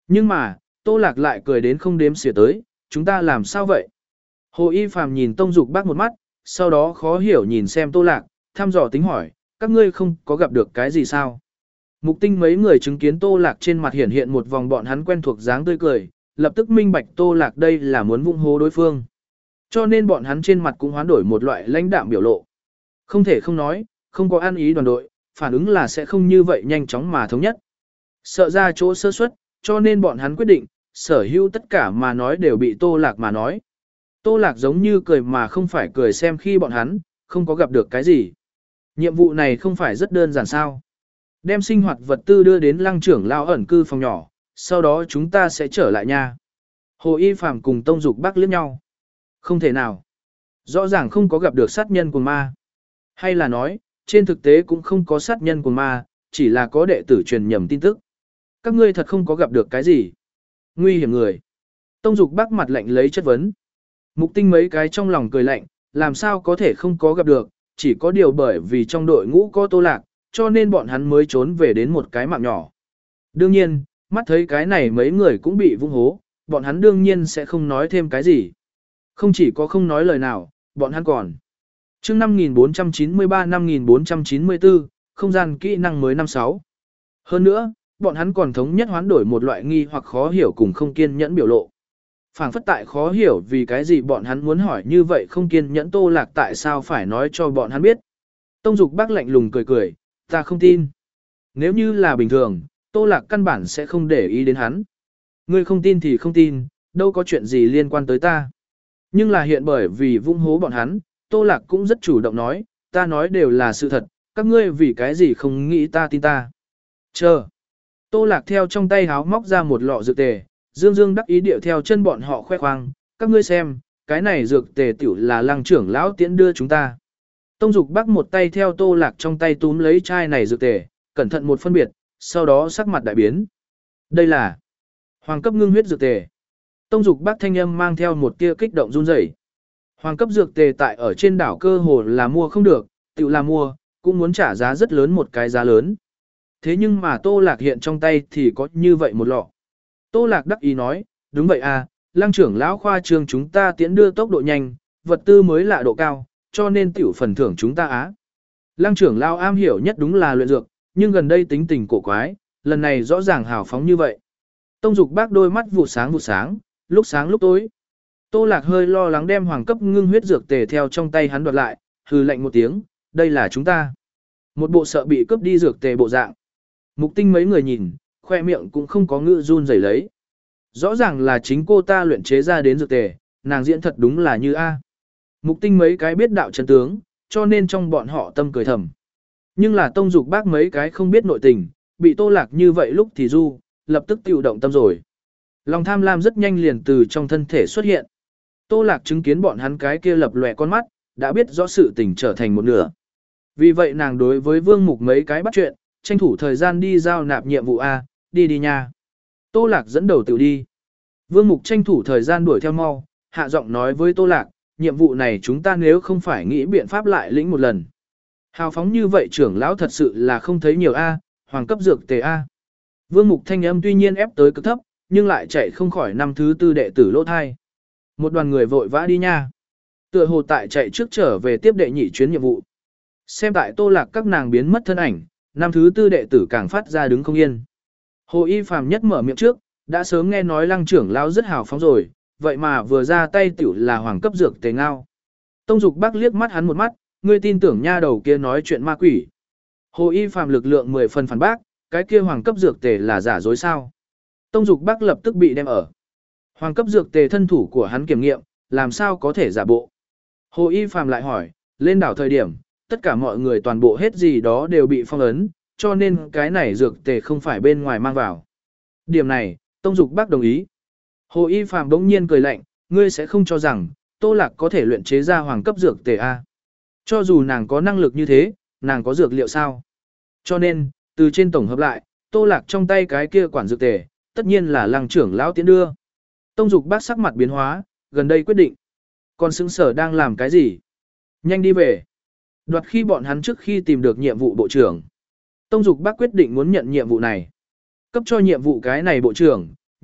Nhưng mà, Tô Lạc lại cười đến không đếm xỉa tới, chúng ta làm sao vậy? Hồ Y Phàm nhìn Tông Dục Bác một mắt, sau đó khó hiểu nhìn xem Tô Lạc, thăm dò tính hỏi, các ngươi không có gặp được cái gì sao? Mục Tinh mấy người chứng kiến Tô Lạc trên mặt hiện hiện một vòng bọn hắn quen thuộc dáng tươi cười, lập tức minh bạch Tô Lạc đây là muốn vung hố đối phương. Cho nên bọn hắn trên mặt cũng hoán đổi một loại lãnh đạm biểu lộ. Không thể không nói, không có ăn ý đoàn đội, phản ứng là sẽ không như vậy nhanh chóng mà thống nhất. Sợ ra chỗ sơ suất, cho nên bọn hắn quyết định, sở hữu tất cả mà nói đều bị Tô Lạc mà nói. Tô Lạc giống như cười mà không phải cười xem khi bọn hắn, không có gặp được cái gì. Nhiệm vụ này không phải rất đơn giản sao. Đem sinh hoạt vật tư đưa đến lăng trưởng lao ẩn cư phòng nhỏ, sau đó chúng ta sẽ trở lại nha. Hồ Y Phàm cùng Tông Dục Bác liếc nhau. Không thể nào. Rõ ràng không có gặp được sát nhân của ma. Hay là nói, trên thực tế cũng không có sát nhân của ma, chỉ là có đệ tử truyền nhầm tin tức. Các ngươi thật không có gặp được cái gì. Nguy hiểm người. Tông Dục Bác mặt lạnh lấy chất vấn. Mục Tinh mấy cái trong lòng cười lạnh, làm sao có thể không có gặp được, chỉ có điều bởi vì trong đội ngũ có Tô Lạc, cho nên bọn hắn mới trốn về đến một cái mạng nhỏ. Đương nhiên, mắt thấy cái này mấy người cũng bị vung hố, bọn hắn đương nhiên sẽ không nói thêm cái gì. Không chỉ có không nói lời nào, bọn hắn còn. Chương năm nghìn bốn trăm chín mươi ba năm nghìn bốn trăm chín mươi tư, không gian kỹ năng mới năm sáu. Hơn nữa, bọn hắn còn thống nhất hoán đổi một loại nghi hoặc khó hiểu cùng không kiên nhẫn biểu lộ. Phảng phất tại khó hiểu vì cái gì bọn hắn muốn hỏi như vậy không kiên nhẫn Tô Lạc tại sao phải nói cho bọn hắn biết. Tông Dục Bác lạnh lùng cười cười, ta không tin. Nếu như là bình thường, Tô Lạc căn bản sẽ không để ý đến hắn. Ngươi không tin thì không tin, đâu có chuyện gì liên quan tới ta. Nhưng là hiện bởi vì vung hố bọn hắn, Tô Lạc cũng rất chủ động nói, ta nói đều là sự thật, các ngươi vì cái gì không nghĩ ta tin ta. Chờ. Tô Lạc theo trong tay háo móc ra một lọ dược tề, dương dương đắc ý điệu theo chân bọn họ khoe khoang, các ngươi xem, cái này dược tề tiểu là lăng trưởng lão tiễn đưa chúng ta. Tông Dục Bác một tay theo Tô Lạc trong tay túm lấy chai này dược tề, cẩn thận một phân biệt, sau đó sắc mặt đại biến. Đây là hoàng cấp ngưng huyết dược tề. Tông Dục Bác thanh âm mang theo một tia kích động run rẩy. Hoàng cấp dược tề tại ở trên đảo cơ hồ là mua không được, tiểu là mua, cũng muốn trả giá rất lớn một cái giá lớn. Thế nhưng mà Tô Lạc hiện trong tay thì có như vậy một lọ. Tô Lạc đắc ý nói, đúng vậy à, lăng trưởng lão khoa trương chúng ta tiễn đưa tốc độ nhanh, vật tư mới lạ độ cao, cho nên tiểu phần thưởng chúng ta á. Lăng trưởng lão am hiểu nhất đúng là luyện dược, nhưng gần đây tính tình cổ quái, lần này rõ ràng hào phóng như vậy. Tông Dục Bác đôi mắt vụ sáng vụ sáng, lúc sáng lúc tối. Tô Lạc hơi lo lắng đem hoàng cấp ngưng huyết dược tề theo trong tay hắn đoạt lại, hừ lạnh một tiếng, đây là chúng ta. Một bộ sợ bị cướp đi dược tề bộ dạng. Mục Tinh mấy người nhìn, khoe miệng cũng không có ngữ run rẩy lấy. Rõ ràng là chính cô ta luyện chế ra đến dược tề, nàng diễn thật đúng là như A. Mục Tinh mấy cái biết đạo chân tướng, cho nên trong bọn họ tâm cười thầm. Nhưng là Tông Dục Bác mấy cái không biết nội tình, bị Tô Lạc như vậy lúc thì du, lập tức tiêu động tâm rồi. Lòng tham lam rất nhanh liền từ trong thân thể xuất hiện. Tô Lạc chứng kiến bọn hắn cái kia lập lòe con mắt, đã biết rõ sự tình trở thành một nửa. Vì vậy nàng đối với Vương Mục mấy cái bắt chuyện, tranh thủ thời gian đi giao nạp nhiệm vụ A, đi đi nha. Tô Lạc dẫn đầu tự đi. Vương Mục tranh thủ thời gian đuổi theo mau, hạ giọng nói với Tô Lạc, nhiệm vụ này chúng ta nếu không phải nghĩ biện pháp lại lĩnh một lần. Hào phóng như vậy trưởng lão thật sự là không thấy nhiều A, hoàng cấp dược tề A. Vương Mục thanh âm tuy nhiên ép tới cực thấp, nhưng lại chạy không khỏi năm thứ tư đệ tử lỗ thai. Một đoàn người vội vã đi nha. Tựa hồ tại chạy trước trở về tiếp đệ nhị chuyến nhiệm vụ. Xem tại Tô Lạc các nàng biến mất thân ảnh, năm thứ tư đệ tử càng phát ra đứng không yên. Hồ Y Phàm nhất mở miệng trước, đã sớm nghe nói lăng trưởng lão rất hào phóng rồi, vậy mà vừa ra tay tiểu là hoàng cấp dược tề ngao. Tông Dục Bác liếc mắt hắn một mắt, ngươi tin tưởng nha đầu kia nói chuyện ma quỷ. Hồ Y Phàm lực lượng mười phần phản bác, cái kia hoàng cấp dược tề là giả dối sao. Tông Dục Bác lập tức bị đem ở. Hoàng cấp dược tề thân thủ của hắn kiểm nghiệm, làm sao có thể giả bộ. Hồ Y Phàm lại hỏi, lên đảo thời điểm, tất cả mọi người toàn bộ hết gì đó đều bị phong ấn, cho nên cái này dược tề không phải bên ngoài mang vào. Điểm này, Tông Dục Bác đồng ý. Hồ Y Phàm đống nhiên cười lạnh, ngươi sẽ không cho rằng, Tô Lạc có thể luyện chế ra hoàng cấp dược tề A. Cho dù nàng có năng lực như thế, nàng có dược liệu sao? Cho nên, từ trên tổng hợp lại, Tô Lạc trong tay cái kia quản dược tề, tất nhiên là lăng trưởng lão tiến đưa. Tông Dục Bác sắc mặt biến hóa, gần đây quyết định. Còn xứng sở đang làm cái gì? Nhanh đi về. Đoạt khi bọn hắn trước khi tìm được nhiệm vụ bộ trưởng. Tông Dục Bác quyết định muốn nhận nhiệm vụ này. Cấp cho nhiệm vụ cái này bộ trưởng,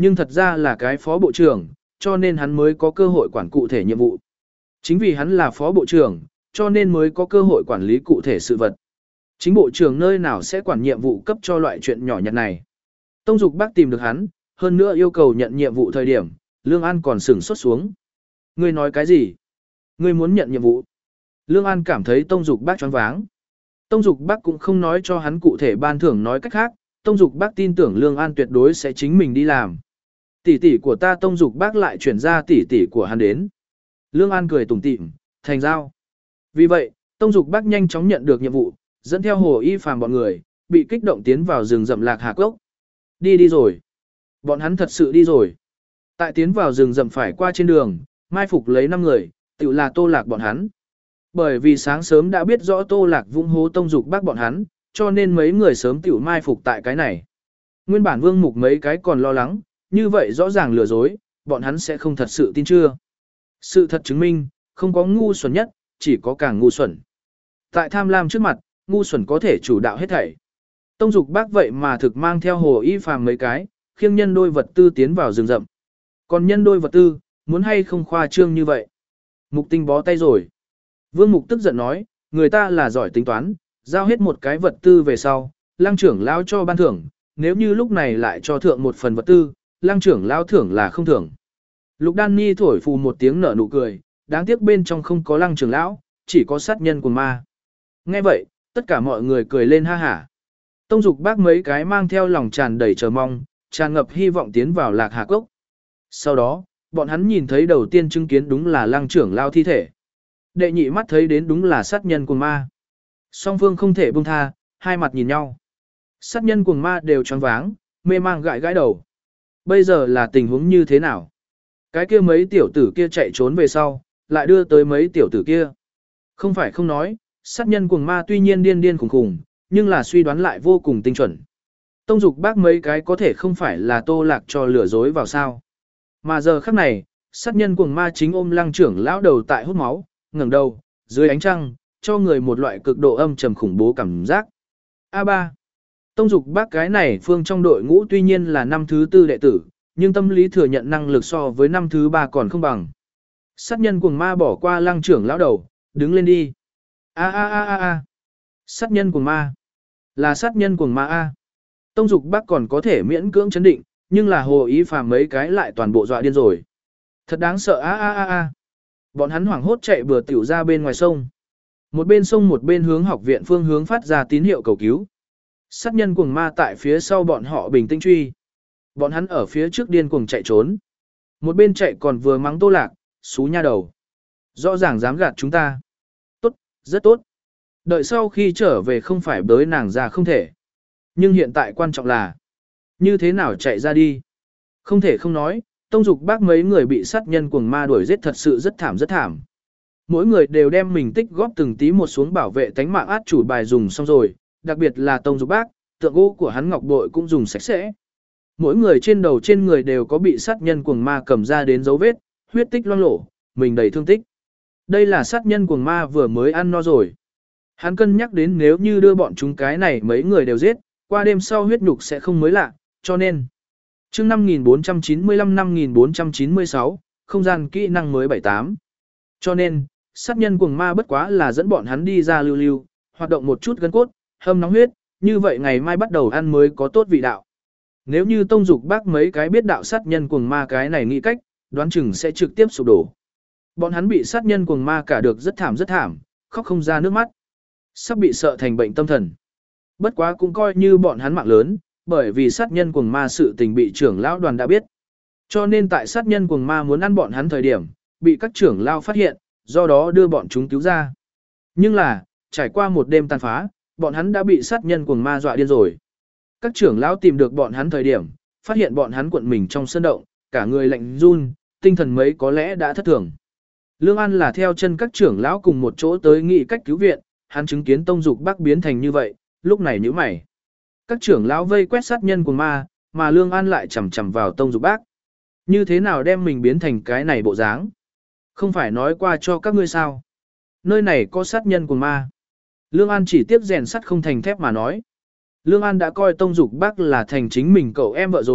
nhưng thật ra là cái phó bộ trưởng, cho nên hắn mới có cơ hội quản cụ thể nhiệm vụ. Chính vì hắn là phó bộ trưởng, cho nên mới có cơ hội quản lý cụ thể sự vật. Chính bộ trưởng nơi nào sẽ quản nhiệm vụ cấp cho loại chuyện nhỏ nhặt này. Tông Dục Bác tìm được hắn, hơn nữa yêu cầu nhận nhiệm vụ thời điểm, Lương An còn sửng sốt xuống. Ngươi nói cái gì? Ngươi muốn nhận nhiệm vụ? Lương An cảm thấy Tông Dục Bác choáng váng. Tông Dục Bác cũng không nói cho hắn cụ thể ban thưởng, nói cách khác, Tông Dục Bác tin tưởng Lương An tuyệt đối sẽ chính mình đi làm. Tỷ tỷ của ta Tông Dục Bác lại chuyển ra tỷ tỷ của hắn đến. Lương An cười tủm tỉm, thành giao. Vì vậy, Tông Dục Bác nhanh chóng nhận được nhiệm vụ, dẫn theo Hồ Y Phàm bọn người, bị kích động tiến vào rừng rậm Lạc Hà Cốc. Đi đi rồi. Bọn hắn thật sự đi rồi. Tại tiến vào rừng rậm phải qua trên đường, mai phục lấy năm người, tự là Tô Lạc bọn hắn. Bởi vì sáng sớm đã biết rõ Tô Lạc vung hố Tông Dục Bác bọn hắn, cho nên mấy người sớm tiểu mai phục tại cái này. Nguyên bản Vương Mục mấy cái còn lo lắng, như vậy rõ ràng lừa dối, bọn hắn sẽ không thật sự tin chưa. Sự thật chứng minh, không có ngu xuẩn nhất, chỉ có càng ngu xuẩn. Tại tham lam trước mặt, ngu xuẩn có thể chủ đạo hết thảy. Tông Dục Bác vậy mà thực mang theo Hồ Y Phàm mấy cái, khiêng nhân đôi vật tư tiến vào rừng rậm. Còn nhân đôi vật tư, muốn hay không khoa trương như vậy. Mục Tinh bó tay rồi. Vương Mục tức giận nói, người ta là giỏi tính toán, giao hết một cái vật tư về sau, Lăng trưởng lão cho ban thưởng, nếu như lúc này lại cho thượng một phần vật tư, Lăng trưởng lão thưởng là không thưởng. Lục Đan Ni thổi phù một tiếng nở nụ cười, đáng tiếc bên trong không có Lăng trưởng lão, chỉ có sát nhân của ma. Nghe vậy, tất cả mọi người cười lên ha hả. Tông Dục Bác mấy cái mang theo lòng tràn đầy chờ mong, tràn ngập hy vọng tiến vào Lạc Hà Cốc. Sau đó, bọn hắn nhìn thấy đầu tiên chứng kiến đúng là Lăng trưởng lão thi thể. Đệ nhị mắt thấy đến đúng là sát nhân của ma. Song phương không thể buông tha, hai mặt nhìn nhau. Sát nhân của ma đều choáng váng, mê mang gãi gãi đầu. Bây giờ là tình huống như thế nào? Cái kia mấy tiểu tử kia chạy trốn về sau, lại đưa tới mấy tiểu tử kia. Không phải không nói, sát nhân của ma tuy nhiên điên điên khủng khủng, nhưng là suy đoán lại vô cùng tinh chuẩn. Tông Dục Bác mấy cái có thể không phải là Tô Lạc cho lừa dối vào sao. Mà giờ khắc này, sát nhân của ma chính ôm Lăng trưởng lão đầu tại hút máu, ngẩng đầu, dưới ánh trăng, cho người một loại cực độ âm trầm khủng bố cảm giác. A ba. Tông Dục Bác cái này phương trong đội ngũ tuy nhiên là năm thứ tư đệ tử, nhưng tâm lý thừa nhận năng lực so với năm thứ ba còn không bằng. Sát nhân cuồng ma bỏ qua Lăng trưởng lão đầu, đứng lên đi. A a a a a. Sát nhân cuồng ma. Là sát nhân cuồng ma a. Tông Dục Bác còn có thể miễn cưỡng chấn định, nhưng là Hồ Y Phàm mấy cái lại toàn bộ dọa điên rồi. Thật đáng sợ a a a a. Bọn hắn hoảng hốt chạy bừa tiểu ra bên ngoài sông. Một bên sông một bên hướng học viện phương hướng phát ra tín hiệu cầu cứu. Sát nhân cuồng ma tại phía sau bọn họ bình tĩnh truy. Bọn hắn ở phía trước điên cuồng chạy trốn. Một bên chạy còn vừa mắng Tô Lạc, xú nha đầu. Rõ ràng dám gạt chúng ta. Tốt, rất tốt. Đợi sau khi trở về không phải bới nàng ra không thể. Nhưng hiện tại quan trọng là như thế nào chạy ra đi. Không thể không nói, Tông Dục Bác mấy người bị sát nhân cuồng ma đuổi giết thật sự rất thảm rất thảm. Mỗi người đều đem mình tích góp từng tí một xuống bảo vệ tánh mạng át chủ bài dùng xong rồi, đặc biệt là Tông Dục Bác, tượng gỗ của hắn ngọc bội cũng dùng sạch sẽ. Mỗi người trên đầu trên người đều có bị sát nhân cuồng ma cầm ra đến dấu vết, huyết tích loang lổ, mình đầy thương tích. Đây là sát nhân cuồng ma vừa mới ăn no rồi. Hắn cân nhắc đến nếu như đưa bọn chúng cái này mấy người đều giết, qua đêm sau huyết nhục sẽ không mới lạ, cho nên chương năm nghìn bốn trăm chín mươi lăm năm nghìn bốn trăm chín mươi sáu, không gian kỹ năng mới bảy tám. Cho nên, sát nhân cuồng ma bất quá là dẫn bọn hắn đi ra lưu lưu, hoạt động một chút gân cốt, hâm nóng huyết, như vậy ngày mai bắt đầu ăn mới có tốt vị đạo. Nếu như Tông Dục Bác mấy cái biết đạo sát nhân cuồng ma cái này nghĩ cách, đoán chừng sẽ trực tiếp sụp đổ. Bọn hắn bị sát nhân cuồng ma cả được rất thảm rất thảm, khóc không ra nước mắt. Sắp bị sợ thành bệnh tâm thần. Bất quá cũng coi như bọn hắn mạng lớn, bởi vì sát nhân cuồng ma sự tình bị trưởng lão đoàn đã biết. Cho nên tại sát nhân cuồng ma muốn ăn bọn hắn thời điểm, bị các trưởng lão phát hiện, do đó đưa bọn chúng cứu ra. Nhưng là, trải qua một đêm tàn phá, bọn hắn đã bị sát nhân cuồng ma dọa điên rồi. Các trưởng lão tìm được bọn hắn thời điểm, phát hiện bọn hắn cuộn mình trong sơn động, cả người lạnh run, tinh thần mấy có lẽ đã thất thường. Lương An là theo chân các trưởng lão cùng một chỗ tới nghị cách cứu viện, hắn chứng kiến Tông Dục Bác biến thành như vậy, lúc này nhíu mày. Các trưởng lão vây quét sát nhân của ma, mà Lương An lại chầm chầm vào Tông Dục Bác. Như thế nào đem mình biến thành cái này bộ dáng? Không phải nói qua cho các ngươi sao? Nơi này có sát nhân của ma. Lương An chỉ tiếp rèn sắt không thành thép mà nói. Lương An đã coi Tông Dục Bác là thành chính mình cậu em vợ rồi,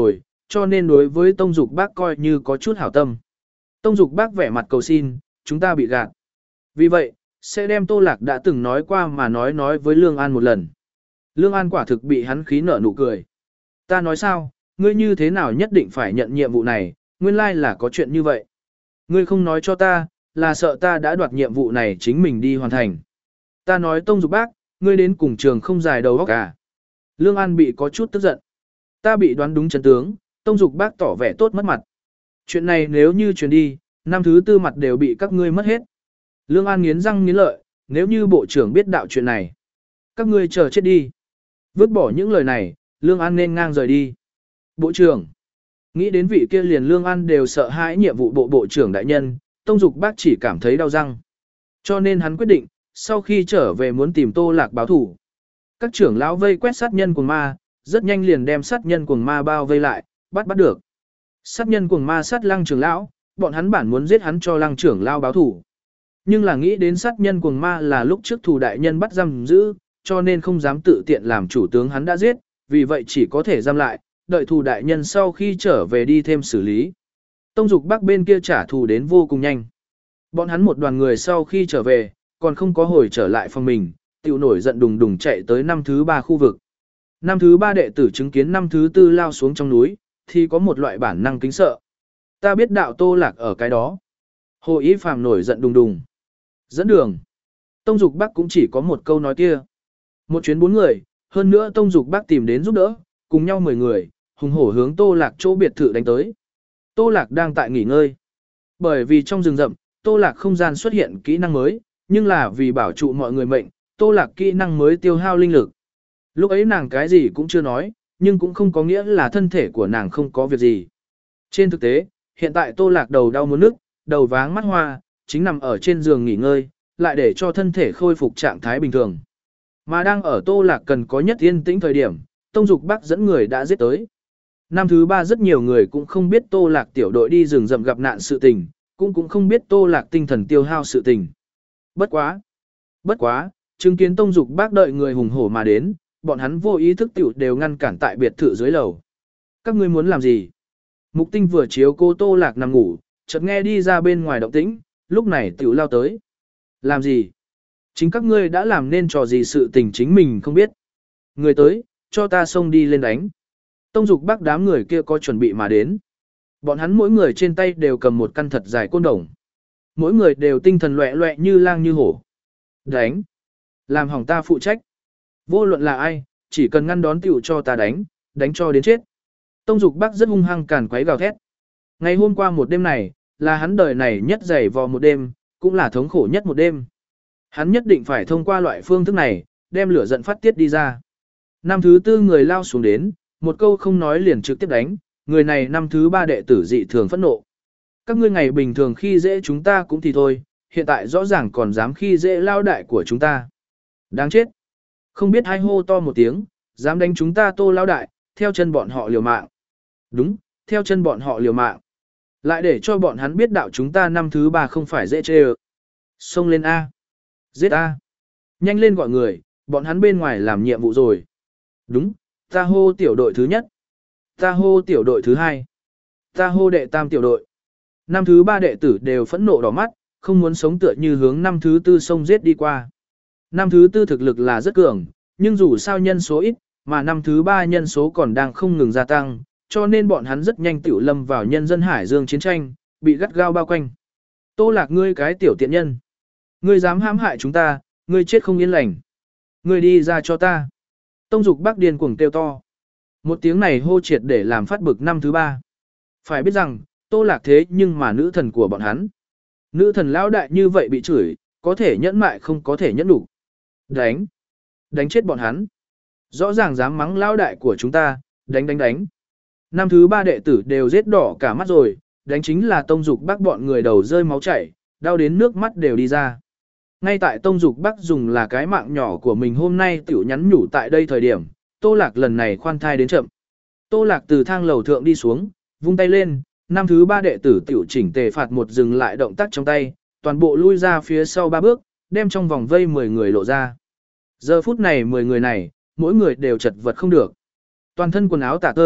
cho nên đối với Tông Dục Bác coi như có chút hảo tâm. Tông Dục Bác vẻ mặt cầu xin, chúng ta bị gạt. Vì vậy, sẽ đem Tô Lạc đã từng nói qua mà nói nói với Lương An một lần. Lương An quả thực bị hắn khí nở nụ cười. Ta nói sao, ngươi như thế nào nhất định phải nhận nhiệm vụ này, nguyên lai là có chuyện như vậy. Ngươi không nói cho ta, là sợ ta đã đoạt nhiệm vụ này chính mình đi hoàn thành. Ta nói Tông Dục Bác, ngươi đến cùng trường không dài đầu óc cả. Lương An bị có chút tức giận. Ta bị đoán đúng chân tướng, Tông Dục Bác tỏ vẻ tốt mất mặt. Chuyện này nếu như truyền đi, năm thứ tư mặt đều bị các ngươi mất hết. Lương An nghiến răng nghiến lợi, nếu như bộ trưởng biết đạo chuyện này, các ngươi chờ chết đi. Vứt bỏ những lời này, Lương An nên ngang rời đi. Bộ trưởng, nghĩ đến vị kia liền Lương An đều sợ hãi nhiệm vụ bộ bộ trưởng đại nhân, Tông Dục Bác chỉ cảm thấy đau răng. Cho nên hắn quyết định, sau khi trở về muốn tìm Tô Lạc báo thủ. Các trưởng lão vây quét sát nhân cuồng ma, rất nhanh liền đem sát nhân cuồng ma bao vây lại, bắt bắt được. Sát nhân cuồng ma sát Lăng trưởng lão, bọn hắn bản muốn giết hắn cho Lăng trưởng lão báo thủ. Nhưng là nghĩ đến sát nhân cuồng ma là lúc trước thủ đại nhân bắt giam giữ, cho nên không dám tự tiện làm chủ tướng hắn đã giết, vì vậy chỉ có thể giam lại, đợi thủ đại nhân sau khi trở về đi thêm xử lý. Tông Dục Bác bên kia trả thù đến vô cùng nhanh. Bọn hắn một đoàn người sau khi trở về, còn không có hồi trở lại phòng mình, tiểu nổi giận đùng đùng chạy tới năm thứ ba khu vực. Năm thứ ba đệ tử chứng kiến năm thứ tư lao xuống trong núi, thì có một loại bản năng kính sợ. Ta biết đạo Tô Lạc ở cái đó. Hồ Ý Phàm nổi giận đùng đùng. Dẫn đường. Tông Dục Bác cũng chỉ có một câu nói kia. Một chuyến bốn người, hơn nữa Tông Dục Bác tìm đến giúp đỡ, cùng nhau mười người, hùng hổ hướng Tô Lạc chỗ biệt thự đánh tới. Tô Lạc đang tại nghỉ ngơi. Bởi vì trong rừng rậm, Tô Lạc không gian xuất hiện kỹ năng mới, nhưng là vì bảo trụ mọi người mệnh, Tô Lạc kỹ năng mới tiêu hao linh lực. Lúc ấy nàng cái gì cũng chưa nói, nhưng cũng không có nghĩa là thân thể của nàng không có việc gì. Trên thực tế, hiện tại Tô Lạc đầu đau muốn nức, đầu váng mắt hoa, chính nằm ở trên giường nghỉ ngơi, lại để cho thân thể khôi phục trạng thái bình thường. Mà đang ở Tô Lạc cần có nhất yên tĩnh thời điểm, Tông Dục Bác dẫn người đã giết tới. Năm thứ ba rất nhiều người cũng không biết Tô Lạc tiểu đội đi rừng rậm gặp nạn sự tình, cũng cũng không biết Tô Lạc tinh thần tiêu hao sự tình. Bất quá! Bất quá! Chứng kiến Tông Dục Bác đợi người hùng hổ mà đến, bọn hắn vô ý thức tiểu đều ngăn cản tại biệt thự dưới lầu. Các ngươi muốn làm gì? Mục Tinh vừa chiếu cô Tô Lạc nằm ngủ, chợt nghe đi ra bên ngoài động tĩnh, lúc này tiểu lao tới. Làm gì? Chính các ngươi đã làm nên trò gì sự tình chính mình không biết. Người tới, cho ta xông đi lên đánh. Tông Dục Bác đám người kia có chuẩn bị mà đến. Bọn hắn mỗi người trên tay đều cầm một căn thật dài côn đồng. Mỗi người đều tinh thần loẹ loẹ như lang như hổ. Đánh. Làm hỏng ta phụ trách. Vô luận là ai, chỉ cần ngăn đón tiểu cho ta đánh, đánh cho đến chết. Tông Dục Bác rất hung hăng càn quấy gào thét. Ngày hôm qua một đêm này, là hắn đời này nhất dày vò một đêm, cũng là thống khổ nhất một đêm. Hắn nhất định phải thông qua loại phương thức này, đem lửa giận phát tiết đi ra. Năm thứ tư người lao xuống đến, một câu không nói liền trực tiếp đánh, người này năm thứ ba đệ tử dị thường phẫn nộ. Các ngươi ngày bình thường khi dễ chúng ta cũng thì thôi, hiện tại rõ ràng còn dám khi dễ lao đại của chúng ta. Đáng chết. Không biết ai hô to một tiếng, dám đánh chúng ta Tô lao đại, theo chân bọn họ liều mạng. Đúng, theo chân bọn họ liều mạng. Lại để cho bọn hắn biết đạo chúng ta năm thứ ba không phải dễ chê ơ. Xông lên A. Giết A. Nhanh lên gọi người, bọn hắn bên ngoài làm nhiệm vụ rồi. Đúng, ta hô tiểu đội thứ nhất. Ta hô tiểu đội thứ hai. Ta hô đệ tam tiểu đội. Năm thứ ba đệ tử đều phẫn nộ đỏ mắt, không muốn sống tựa như hướng năm thứ tư sông giết đi qua. Năm thứ tư thực lực là rất cường, nhưng dù sao nhân số ít, mà năm thứ ba nhân số còn đang không ngừng gia tăng, cho nên bọn hắn rất nhanh tiểu lâm vào nhân dân Hải Dương chiến tranh, bị gắt gao bao quanh. Tô Lạc ngươi cái tiểu tiện nhân. Ngươi dám hãm hại chúng ta, ngươi chết không yên lành. Ngươi đi ra cho ta. Tông Dục Bác điên cuồng kêu to. Một tiếng này hô triệt để làm phát bực năm thứ ba. Phải biết rằng, Tô Lạc thế nhưng mà nữ thần của bọn hắn. Nữ thần lão đại như vậy bị chửi, có thể nhẫn mại không có thể nhẫn đủ. Đánh. Đánh chết bọn hắn. Rõ ràng dám mắng lão đại của chúng ta, đánh đánh đánh. Năm thứ ba đệ tử đều giết đỏ cả mắt rồi, đánh chính là Tông Dục Bác bọn người đầu rơi máu chảy, đau đến nước mắt đều đi ra. Ngay tại Tông Dục Bác dùng là cái mạng nhỏ của mình hôm nay tiểu nhắn nhủ tại đây thời điểm, Tô Lạc lần này khoan thai đến chậm. Tô Lạc từ thang lầu thượng đi xuống, vung tay lên, năm thứ ba đệ tử tiểu chỉnh tề phạt một dừng lại động tác trong tay, toàn bộ lui ra phía sau ba bước, đem trong vòng vây mười người lộ ra. Giờ phút này mười người này, mỗi người đều chật vật không được. Toàn thân quần áo tả tơi,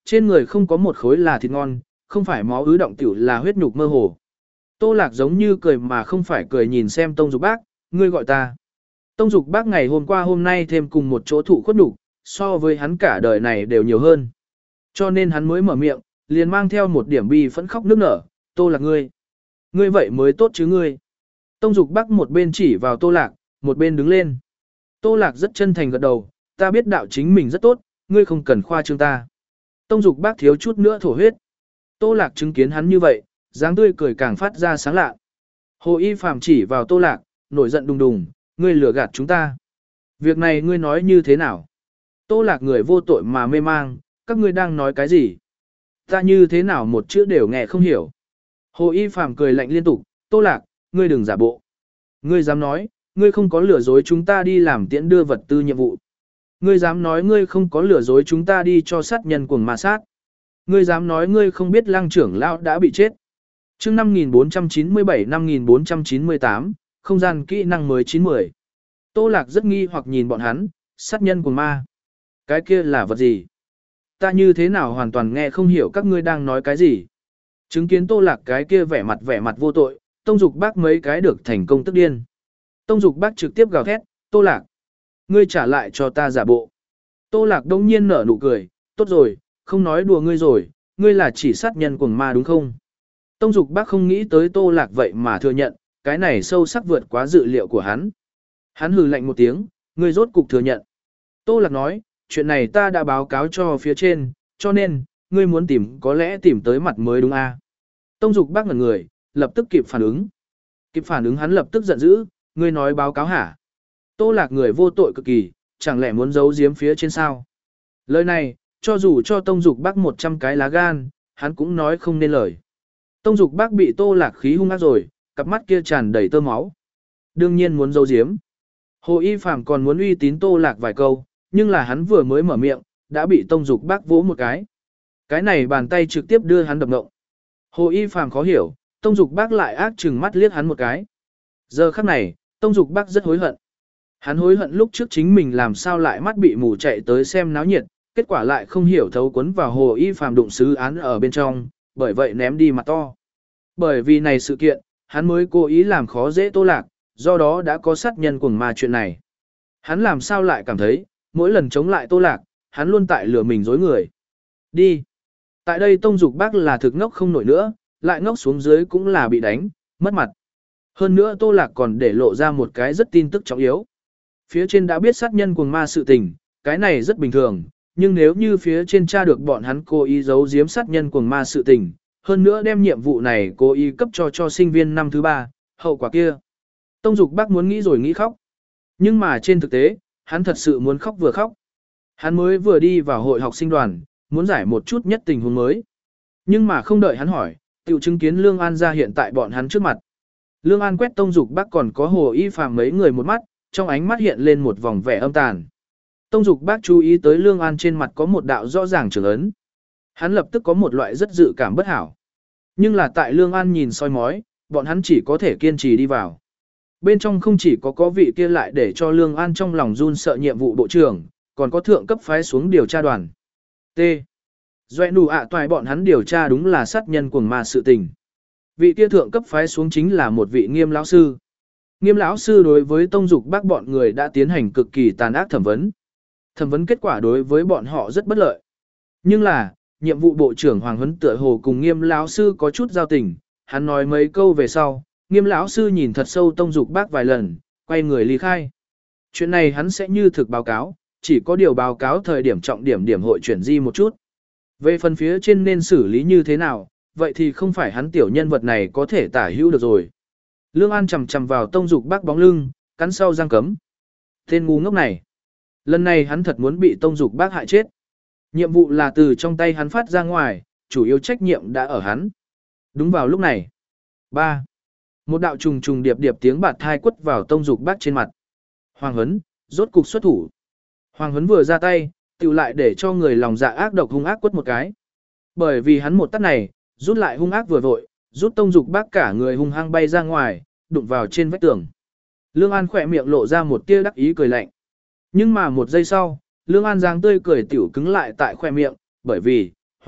Trên người không có một khối là thịt ngon, không phải máu ứ động tiểu là huyết nhục mơ hồ. Tô Lạc giống như cười mà không phải cười nhìn xem Tông Dục Bác, ngươi gọi ta. Tông Dục Bác ngày hôm qua hôm nay thêm cùng một chỗ thụ khuất nhục, so với hắn cả đời này đều nhiều hơn. Cho nên hắn mới mở miệng, liền mang theo một điểm bi phẫn khóc nức nở, Tô Lạc ngươi. Ngươi vậy mới tốt chứ ngươi. Tông Dục Bác một bên chỉ vào Tô Lạc, một bên đứng lên. Tô Lạc rất chân thành gật đầu, ta biết đạo chính mình rất tốt, ngươi không cần khoa trương ta. Tông Dục Bác thiếu chút nữa thổ huyết. Tô Lạc chứng kiến hắn như vậy, dáng tươi cười càng phát ra sáng lạ. Hồ Y Phạm chỉ vào Tô Lạc, nổi giận đùng đùng, ngươi lừa gạt chúng ta. Việc này ngươi nói như thế nào? Tô Lạc người vô tội mà mê mang, các ngươi đang nói cái gì? Ta như thế nào một chữ đều nghe không hiểu. Hồ Y Phạm cười lạnh liên tục, Tô Lạc, ngươi đừng giả bộ. Ngươi dám nói, ngươi không có lừa dối chúng ta đi làm tiễn đưa vật tư nhiệm vụ. Ngươi dám nói ngươi không có lừa dối chúng ta đi cho sát nhân cuồng ma sát. Ngươi dám nói ngươi không biết Lăng trưởng lão đã bị chết. Chương năm nghìn bốn trăm chín mươi bảy năm nghìn bốn trăm chín mươi tám, không gian kỹ năng mới chín mươi. Tô Lạc rất nghi hoặc nhìn bọn hắn, sát nhân cuồng ma. Cái kia là vật gì? Ta như thế nào hoàn toàn nghe không hiểu các ngươi đang nói cái gì? Chứng kiến Tô Lạc cái kia vẻ mặt vẻ mặt vô tội, Tông Dục Bác mấy cái được thành công tức điên. Tông Dục Bác trực tiếp gào thét, Tô Lạc, ngươi trả lại cho ta giả bộ. Tô Lạc đông nhiên nở nụ cười, tốt rồi, không nói đùa ngươi rồi, ngươi là chỉ sát nhân cuồng ma đúng không? Tông Dục Bác không nghĩ tới Tô Lạc vậy mà thừa nhận, cái này sâu sắc vượt quá dự liệu của hắn. Hắn hừ lạnh một tiếng, ngươi rốt cục thừa nhận. Tô Lạc nói, chuyện này ta đã báo cáo cho phía trên, cho nên, ngươi muốn tìm có lẽ tìm tới mặt mới đúng a? Tông Dục Bác ngẩn người, lập tức kịp phản ứng. Kịp phản ứng hắn lập tức giận dữ, ngươi nói báo cáo hả? Tô Lạc người vô tội cực kỳ, chẳng lẽ muốn giấu giếm phía trên sao? Lời này, cho dù cho Tông Dục Bác một trăm cái lá gan, hắn cũng nói không nên lời. Tông Dục Bác bị Tô Lạc khí hung ác rồi, cặp mắt kia tràn đầy tơ máu. Đương nhiên muốn giấu giếm. Hồ Y Phạm còn muốn uy tín Tô Lạc vài câu, nhưng là hắn vừa mới mở miệng, đã bị Tông Dục Bác vỗ một cái. Cái này bàn tay trực tiếp đưa hắn đập ngộng. Hồ Y Phạm khó hiểu, Tông Dục Bác lại ác chừng mắt liếc hắn một cái. Giờ khắc này, Tông Dục Bác rất hối hận. Hắn hối hận lúc trước chính mình làm sao lại mắt bị mù chạy tới xem náo nhiệt, kết quả lại không hiểu thấu cuốn vào Hồ Y Phạm đụng sứ án ở bên trong, bởi vậy ném đi mặt to. Bởi vì này sự kiện, hắn mới cố ý làm khó dễ Tô Lạc, do đó đã có sát nhân cuồng ma chuyện này. Hắn làm sao lại cảm thấy, mỗi lần chống lại Tô Lạc, hắn luôn tại lừa mình dối người. Đi. Tại đây Tông Dục Bác là thực ngốc không nổi nữa, lại ngốc xuống dưới cũng là bị đánh, mất mặt. Hơn nữa Tô Lạc còn để lộ ra một cái rất tin tức trọng yếu. Phía trên đã biết sát nhân cuồng ma sự tình, cái này rất bình thường, nhưng nếu như phía trên tra được bọn hắn cố ý giấu giếm sát nhân cuồng ma sự tình, hơn nữa đem nhiệm vụ này cố ý cấp cho cho sinh viên năm thứ ba, hậu quả kia. Tông Dục Bác muốn nghĩ rồi nghĩ khóc. Nhưng mà trên thực tế, hắn thật sự muốn khóc vừa khóc. Hắn mới vừa đi vào hội học sinh đoàn, muốn giải một chút nhất tình huống mới. Nhưng mà không đợi hắn hỏi, tiểu chứng kiến Lương An ra hiện tại bọn hắn trước mặt. Lương An quét Tông Dục Bác còn có Hồ Y Phạm mấy người một mắt, trong ánh mắt hiện lên một vòng vẻ âm tàn. Tông Dục Bác chú ý tới Lương An trên mặt có một đạo rõ ràng trưởng ấn. Hắn lập tức có một loại rất dự cảm bất hảo. Nhưng là tại Lương An nhìn soi mói, bọn hắn chỉ có thể kiên trì đi vào. Bên trong không chỉ có có vị kia lại để cho Lương An trong lòng run sợ nhiệm vụ bộ trưởng, còn có thượng cấp phái xuống điều tra đoàn. T. Doẹ nụ ạ toài bọn hắn điều tra đúng là sát nhân cuồng ma sự tình. Vị kia thượng cấp phái xuống chính là một vị Nghiêm lão sư. Nghiêm lão sư đối với Tông Dục Bác bọn người đã tiến hành cực kỳ tàn ác thẩm vấn. Thẩm vấn kết quả đối với bọn họ rất bất lợi. Nhưng là, nhiệm vụ bộ trưởng Hoàng Huấn tựa hồ cùng Nghiêm lão sư có chút giao tình, hắn nói mấy câu về sau, Nghiêm lão sư nhìn thật sâu Tông Dục Bác vài lần, quay người ly khai. Chuyện này hắn sẽ như thực báo cáo, chỉ có điều báo cáo thời điểm trọng điểm điểm hội chuyển di một chút. Về phần phía trên nên xử lý như thế nào, vậy thì không phải hắn tiểu nhân vật này có thể tả hữu được rồi. Lương An chầm chầm vào Tông Dục Bác bóng lưng, cắn sau răng cấm. Tên ngu ngốc này. Lần này hắn thật muốn bị Tông Dục Bác hại chết. Nhiệm vụ là từ trong tay hắn phát ra ngoài, chủ yếu trách nhiệm đã ở hắn. Đúng vào lúc này. ba. Một đạo trùng trùng điệp điệp tiếng bạt thai quất vào Tông Dục Bác trên mặt. Hoàng Huấn, rốt cục xuất thủ. Hoàng Huấn vừa ra tay, tiểu lại để cho người lòng dạ ác độc hung ác quất một cái. Bởi vì hắn một tát này, rút lại hung ác vừa vội, rút Tông Dục Bác cả người hung hăng bay ra ngoài, đụng vào trên vách tường. Lương An khỏe miệng lộ ra một tia đắc ý cười lạnh. Nhưng mà một giây sau, Lương An dáng tươi cười tiểu cứng lại tại khỏe miệng, bởi vì,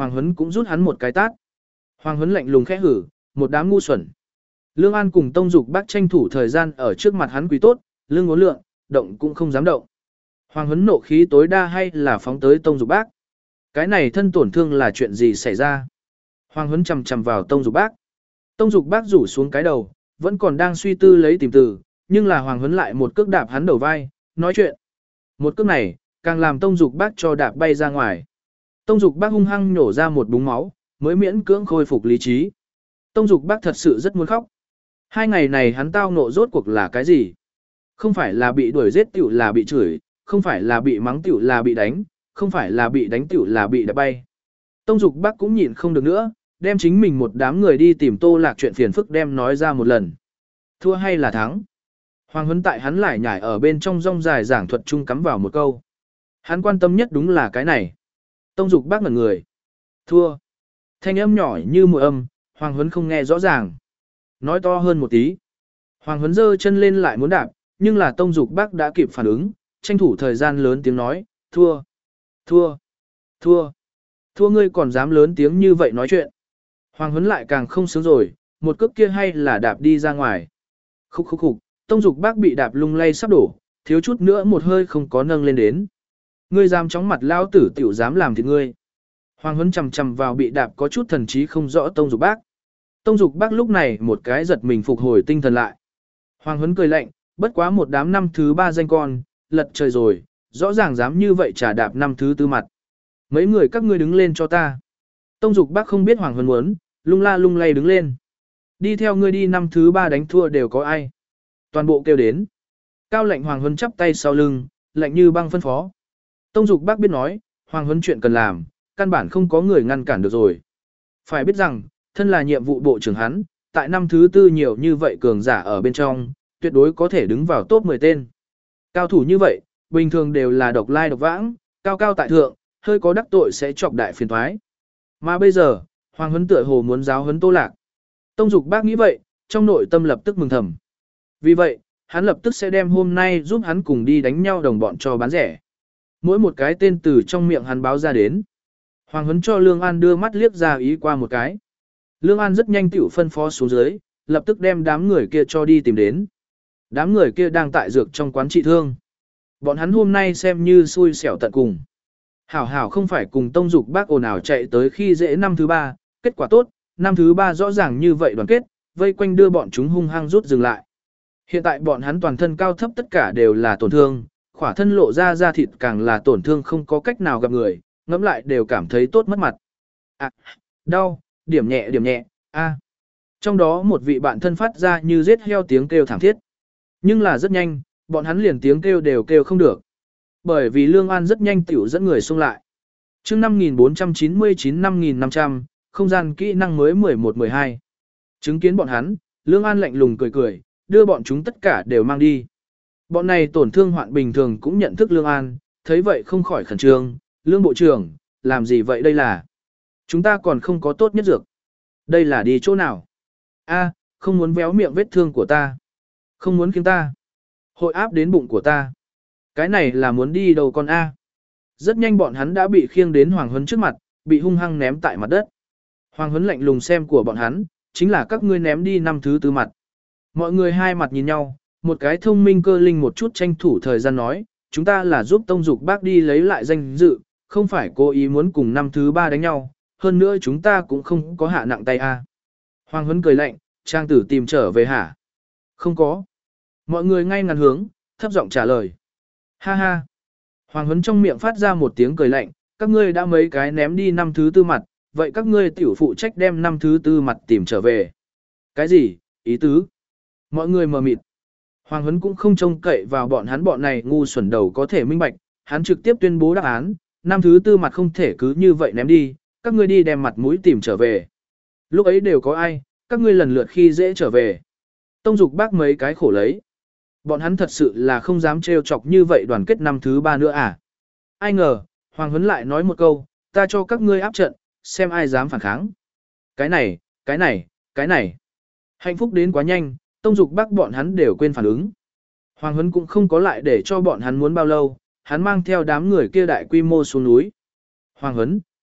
Hoàng Huấn cũng rút hắn một cái tát. Hoàng Huấn lạnh lùng khẽ hử, một đám ngu xuẩn. Lương An cùng Tông Dục Bác tranh thủ thời gian ở trước mặt hắn quý tốt, lưng ngốn lượng, động cũng không dám động. Hoàng Huấn nộ khí tối đa hay là phóng tới Tông Dục Bác. Cái này thân tổn thương là chuyện gì xảy ra? Hoàng Huấn chầm chầm vào Tông Dục Bác. Tông Dục Bác rủ xuống cái đầu, vẫn còn đang suy tư lấy tìm từ, nhưng là Hoàng Huấn lại một cước đạp hắn đầu vai, nói chuyện. Một cước này, càng làm Tông Dục Bác cho đạp bay ra ngoài. Tông Dục Bác hung hăng nhổ ra một búng máu, mới miễn cưỡng khôi phục lý trí. Tông Dục Bác thật sự rất muốn khóc. Hai ngày này hắn tao nộ rốt cuộc là cái gì? Không phải là bị đuổi giết tiểu là bị chửi, không phải là bị mắng tiểu là bị đánh, không phải là bị đánh tiểu là bị đạp bay. Tông Dục Bác cũng nhịn không được nữa, đem chính mình một đám người đi tìm Tô Lạc chuyện phiền phức đem nói ra một lần. Thua hay là thắng? Hoàng Huấn tại hắn lại nhảy ở bên trong rong dài giảng thuật chung cắm vào một câu. Hắn quan tâm nhất đúng là cái này. Tông Dục Bác ngẩn người. Thua. Thanh âm nhỏ như mùa âm, Hoàng Huấn không nghe rõ ràng. Nói to hơn một tí. Hoàng Huấn giơ chân lên lại muốn đạp, nhưng là Tông Dục Bác đã kịp phản ứng, tranh thủ thời gian lớn tiếng nói, thua, thua, thua, thua ngươi còn dám lớn tiếng như vậy nói chuyện. Hoàng Huấn lại càng không sướng rồi, một cước kia hay là đạp đi ra ngoài. Khúc khúc khúc, Tông Dục Bác bị đạp lung lay sắp đổ, thiếu chút nữa một hơi không có nâng lên đến. Ngươi dám chóng mặt lao tử tiểu dám làm thịt ngươi. Hoàng Huấn chầm chầm vào bị đạp có chút thần trí không rõ Tông Dục Bác. Tông Dục Bác lúc này một cái giật mình phục hồi tinh thần lại. Hoàng Huấn cười lạnh, bất quá một đám năm thứ ba danh con, lật trời rồi, rõ ràng dám như vậy trả đạp năm thứ tư mặt. Mấy người các ngươi đứng lên cho ta. Tông Dục Bác không biết Hoàng Huấn muốn, lung la lung lay đứng lên. Đi theo ngươi đi năm thứ ba đánh thua đều có ai. Toàn bộ kêu đến. Cao lệnh Hoàng Huấn chắp tay sau lưng, lạnh như băng phân phó. Tông Dục Bác biết nói, Hoàng Huấn chuyện cần làm, căn bản không có người ngăn cản được rồi. Phải biết rằng, thân là nhiệm vụ bộ trưởng hắn, tại năm thứ tư nhiều như vậy cường giả ở bên trong, tuyệt đối có thể đứng vào top mười tên. Cao thủ như vậy, bình thường đều là độc lai độc vãng, cao cao tại thượng, hơi có đắc tội sẽ chọc đại phiền toái. Mà bây giờ, Hoàng Huấn tựa hồ muốn giáo huấn Tô Lạc. Tông Dục Bác nghĩ vậy, trong nội tâm lập tức mừng thầm. Vì vậy, hắn lập tức sẽ đem hôm nay giúp hắn cùng đi đánh nhau đồng bọn cho bán rẻ. Mỗi một cái tên từ trong miệng hắn báo ra đến. Hoàng Huấn cho Lương An đưa mắt liếc ra ý qua một cái. Lương An rất nhanh tiểu phân phó xuống dưới, lập tức đem đám người kia cho đi tìm đến. Đám người kia đang tại dược trong quán trị thương. Bọn hắn hôm nay xem như xui xẻo tận cùng. Hảo hảo không phải cùng Tông Dục Bác ồn ào chạy tới khi dễ năm thứ ba, kết quả tốt, năm thứ ba rõ ràng như vậy đoàn kết, vây quanh đưa bọn chúng hung hăng rút dừng lại. Hiện tại bọn hắn toàn thân cao thấp tất cả đều là tổn thương, khỏa thân lộ ra da thịt càng là tổn thương không có cách nào gặp người, ngẫm lại đều cảm thấy tốt mất mặt. À, đau, điểm nhẹ điểm nhẹ, a. Trong đó một vị bạn thân phát ra như giết heo tiếng kêu thảm thiết. Nhưng là rất nhanh, bọn hắn liền tiếng kêu đều kêu không được. Bởi vì Lương An rất nhanh tiểu dẫn người xông lại. Chương năm nghìn bốn trăm chín mươi chín năm nghìn năm trăm, không gian kỹ năng mới mười một mười hai. Chứng kiến bọn hắn, Lương An lạnh lùng cười cười, đưa bọn chúng tất cả đều mang đi. Bọn này tổn thương hoạn bình thường cũng nhận thức Lương An, thấy vậy không khỏi khẩn trương, Lương Bộ trưởng, làm gì vậy đây là? Chúng ta còn không có tốt nhất dược. Đây là đi chỗ nào? A, không muốn véo miệng vết thương của ta. Không muốn khiến ta. Hội áp đến bụng của ta. Cái này là muốn đi đâu con A. Rất nhanh bọn hắn đã bị khiêng đến Hoàng Huấn trước mặt, bị hung hăng ném tại mặt đất. Hoàng Huấn lạnh lùng xem của bọn hắn, chính là các ngươi ném đi năm thứ tư mặt. Mọi người hai mặt nhìn nhau, một cái thông minh cơ linh một chút tranh thủ thời gian nói, chúng ta là giúp Tông Dục Bác đi lấy lại danh dự, không phải cố ý muốn cùng năm thứ ba đánh nhau, hơn nữa chúng ta cũng không có hạ nặng tay A. Hoàng Huấn cười lạnh, trang tử tìm trở về hả? Không có. Mọi người ngay ngắn hướng, thấp giọng trả lời. Ha ha. Hoàng Huấn trong miệng phát ra một tiếng cười lạnh, các ngươi đã mấy cái ném đi năm thứ tư mặt, vậy các ngươi tiểu phụ trách đem năm thứ tư mặt tìm trở về. Cái gì, ý tứ? Mọi người mờ mịt. Hoàng Huấn cũng không trông cậy vào bọn hắn bọn này ngu xuẩn đầu có thể minh bạch, hắn trực tiếp tuyên bố đáp án, năm thứ tư mặt không thể cứ như vậy ném đi, các ngươi đi đem mặt mũi tìm trở về. Lúc ấy đều có ai, các ngươi lần lượt khi dễ trở về. Tông Dục Bác mấy cái khổ lấy. Bọn hắn thật sự là không dám trêu chọc như vậy đoàn kết năm thứ ba nữa à. Ai ngờ, Hoàng Huấn lại nói một câu, ta cho các ngươi áp trận, xem ai dám phản kháng. Cái này, cái này, cái này. Hạnh phúc đến quá nhanh, Tông Dục Bác bọn hắn đều quên phản ứng. Hoàng Huấn cũng không có lại để cho bọn hắn muốn bao lâu, hắn mang theo đám người kia đại quy mô xuống núi. Hoàng Huấn,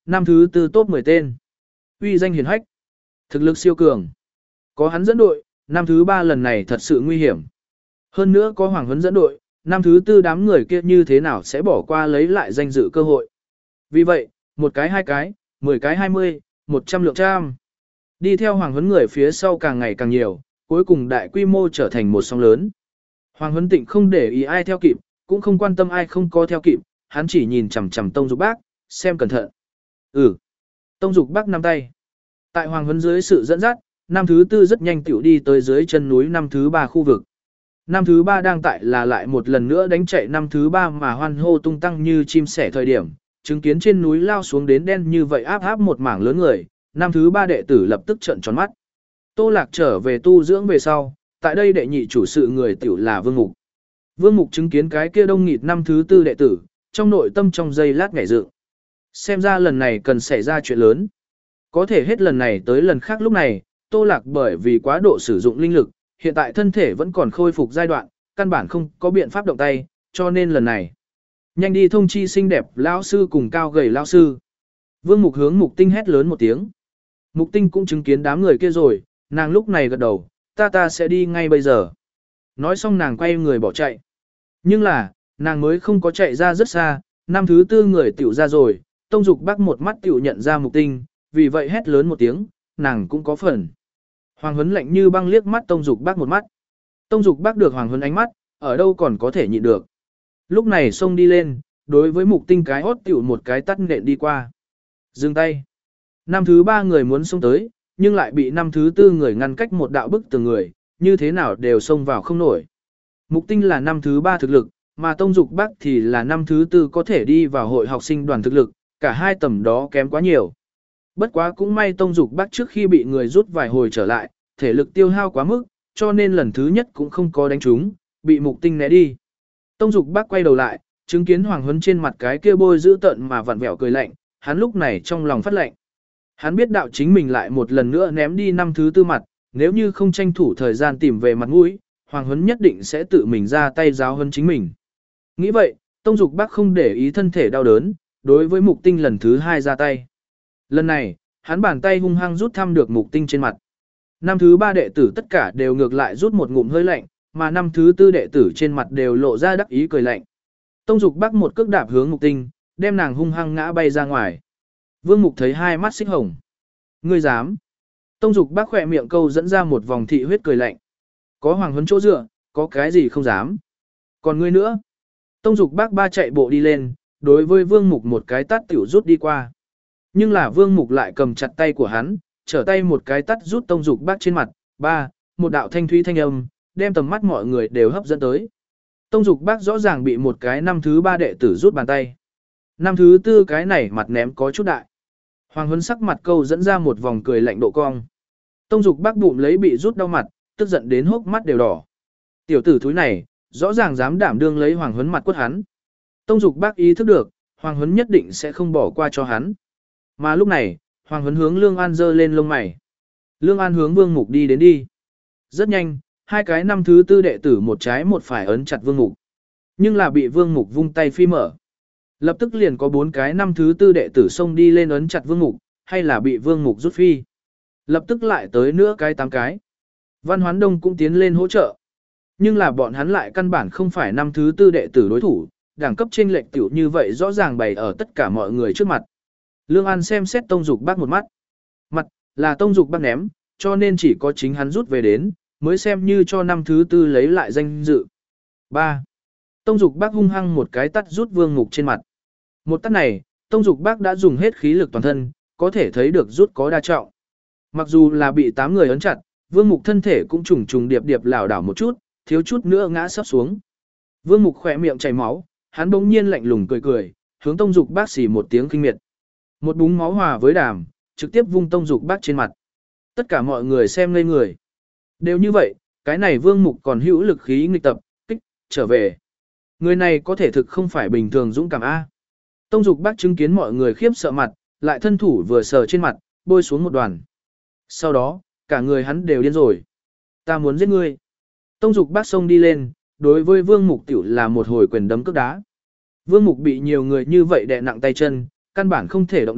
năm thứ tư top mười tên. Uy danh hiển hách, thực lực siêu cường. Có hắn dẫn đội, năm thứ ba lần này thật sự nguy hiểm. Hơn nữa có Hoàng Huấn dẫn đội, năm thứ tư đám người kia như thế nào sẽ bỏ qua lấy lại danh dự cơ hội. Vì vậy, một cái hai cái, mười cái hai mươi, một trăm lượng trăm. Đi theo Hoàng Huấn người phía sau càng ngày càng nhiều, cuối cùng đại quy mô trở thành một sóng lớn. Hoàng Huấn Tịnh không để ý ai theo kịp, cũng không quan tâm ai không có theo kịp, hắn chỉ nhìn chằm chằm Tông Dục Bác, xem cẩn thận. Ừ. Tông Dục Bác nắm tay. Tại Hoàng Huấn dưới sự dẫn dắt, năm thứ tư rất nhanh tiểu đi tới dưới chân núi năm thứ ba khu vực. Năm thứ ba đang tại là lại một lần nữa đánh chạy năm thứ ba mà hoan hô tung tăng như chim sẻ thời điểm, chứng kiến trên núi lao xuống đến đen như vậy áp áp một mảng lớn người, năm thứ ba đệ tử lập tức trợn tròn mắt. Tô Lạc trở về tu dưỡng về sau, tại đây đệ nhị chủ sự người tiểu là Vương Mục. Vương Mục chứng kiến cái kia đông nghịt năm thứ tư đệ tử, trong nội tâm trong giây lát nhảy dựng. Xem ra lần này cần xảy ra chuyện lớn. Có thể hết lần này tới lần khác lúc này, Tô Lạc bởi vì quá độ sử dụng linh lực, hiện tại thân thể vẫn còn khôi phục giai đoạn, căn bản không có biện pháp động tay, cho nên lần này. Nhanh đi thông chi xinh đẹp lão sư cùng cao gầy lão sư. Vương Mục hướng Mục Tinh hét lớn một tiếng. Mục Tinh cũng chứng kiến đám người kia rồi, nàng lúc này gật đầu, ta ta sẽ đi ngay bây giờ. Nói xong nàng quay người bỏ chạy. Nhưng là, nàng mới không có chạy ra rất xa, năm thứ tư người tiểu ra rồi, Tông Dục Bác một mắt tiểu nhận ra Mục Tinh, vì vậy hét lớn một tiếng, nàng cũng có phần. Hoàng Huấn lạnh như băng liếc mắt Tông Dục Bác một mắt. Tông Dục Bác được Hoàng Huấn ánh mắt, ở đâu còn có thể nhịn được. Lúc này xông đi lên, đối với Mục Tinh cái hốt tiểu một cái tắt nện đi qua. Dừng tay. Năm thứ ba người muốn xông tới, nhưng lại bị năm thứ tư người ngăn cách một đạo bức tường người, như thế nào đều xông vào không nổi. Mục Tinh là năm thứ ba thực lực, mà Tông Dục Bác thì là năm thứ tư có thể đi vào hội học sinh đoàn thực lực, cả hai tầm đó kém quá nhiều. Bất quá cũng may Tông Dục Bác trước khi bị người rút vài hồi trở lại, thể lực tiêu hao quá mức, cho nên lần thứ nhất cũng không có đánh trúng, bị Mục Tinh né đi. Tông Dục Bác quay đầu lại, chứng kiến Hoàng Huấn trên mặt cái kia bôi dữ tợn mà vặn vẹo cười lạnh, hắn lúc này trong lòng phát lạnh. Hắn biết đạo chính mình lại một lần nữa ném đi năm thứ tư mặt, nếu như không tranh thủ thời gian tìm về mặt mũi, Hoàng Huấn nhất định sẽ tự mình ra tay giáo huấn chính mình. Nghĩ vậy, Tông Dục Bác không để ý thân thể đau đớn, đối với Mục Tinh lần thứ hai ra tay. Lần này, hắn bàn tay hung hăng rút thăm được Mục Tinh trên mặt. Năm thứ ba đệ tử tất cả đều ngược lại rút một ngụm hơi lạnh, mà năm thứ tư đệ tử trên mặt đều lộ ra đắc ý cười lạnh. Tông Dục Bác một cước đạp hướng Mục Tinh, đem nàng hung hăng ngã bay ra ngoài. Vương Mục thấy hai mắt xích hồng. Ngươi dám? Tông Dục Bác khỏe miệng câu dẫn ra một vòng thị huyết cười lạnh. Có Hoàng Huấn chỗ dựa, có cái gì không dám? Còn ngươi nữa? Tông Dục Bác ba chạy bộ đi lên, đối với Vương Mục một cái tát tiểu rút đi qua. Nhưng là Vương Mục lại cầm chặt tay của hắn, trở tay một cái tát rút Tông Dục Bác trên mặt. Ba, một đạo thanh thúy thanh âm, đem tầm mắt mọi người đều hấp dẫn tới. Tông Dục Bác rõ ràng bị một cái năm thứ ba đệ tử rút bàn tay. Năm thứ tư cái này mặt ném có chút đại. Hoàng Huấn sắc mặt câu dẫn ra một vòng cười lạnh độ cong. Tông Dục Bác bụng lấy bị rút đau mặt, tức giận đến hốc mắt đều đỏ. Tiểu tử thúi này, rõ ràng dám đảm đương lấy Hoàng Huấn mặt quất hắn. Tông Dục Bác ý thức được, Hoàng Huấn nhất định sẽ không bỏ qua cho hắn. Mà lúc này, Hoàng Huấn hướng Lương An giơ lên lông mày. Lương An hướng Vương Mục đi đến đi. Rất nhanh, hai cái năm thứ tư đệ tử một trái một phải ấn chặt Vương Mục. Nhưng là bị Vương Mục vung tay phi mở. Lập tức liền có bốn cái năm thứ tư đệ tử xông đi lên ấn chặt Vương Mục, hay là bị Vương Mục rút phi. Lập tức lại tới nữa cái tám cái. Văn Hoán Đông cũng tiến lên hỗ trợ. Nhưng là bọn hắn lại căn bản không phải năm thứ tư đệ tử đối thủ, đẳng cấp chênh lệch tiểu như vậy rõ ràng bày ở tất cả mọi người trước mặt. Lương An xem xét Tông Dục Bác một mắt. Mặt, là Tông Dục Bác ném, cho nên chỉ có chính hắn rút về đến, mới xem như cho năm thứ tư lấy lại danh dự. ba. Tông Dục Bác hung hăng một cái tắt rút Vương Mục trên mặt. Một tắt này, Tông Dục Bác đã dùng hết khí lực toàn thân, có thể thấy được rút có đa trọng. Mặc dù là bị tám người ấn chặt, Vương Mục thân thể cũng trùng trùng điệp điệp lảo đảo một chút, thiếu chút nữa ngã sắp xuống. Vương Mục khỏe miệng chảy máu, hắn bỗng nhiên lạnh lùng cười cười, hướng Tông Dục Bác xì một tiếng kinh miệt. Một búng máu hòa với đàm, trực tiếp vung Tông Dục Bác trên mặt. Tất cả mọi người xem ngây người. Đều như vậy, cái này Vương Mục còn hữu lực khí nghịch tập, kích, trở về. Người này có thể thực không phải bình thường dũng cảm A. Tông Dục Bác chứng kiến mọi người khiếp sợ mặt, lại thân thủ vừa sờ trên mặt, bôi xuống một đoàn. Sau đó, cả người hắn đều điên rồi. Ta muốn giết ngươi. Tông Dục Bác xông đi lên, đối với Vương Mục tiểu là một hồi quyền đấm cước đá. Vương Mục bị nhiều người như vậy đè nặng tay chân, căn bản không thể động đậy,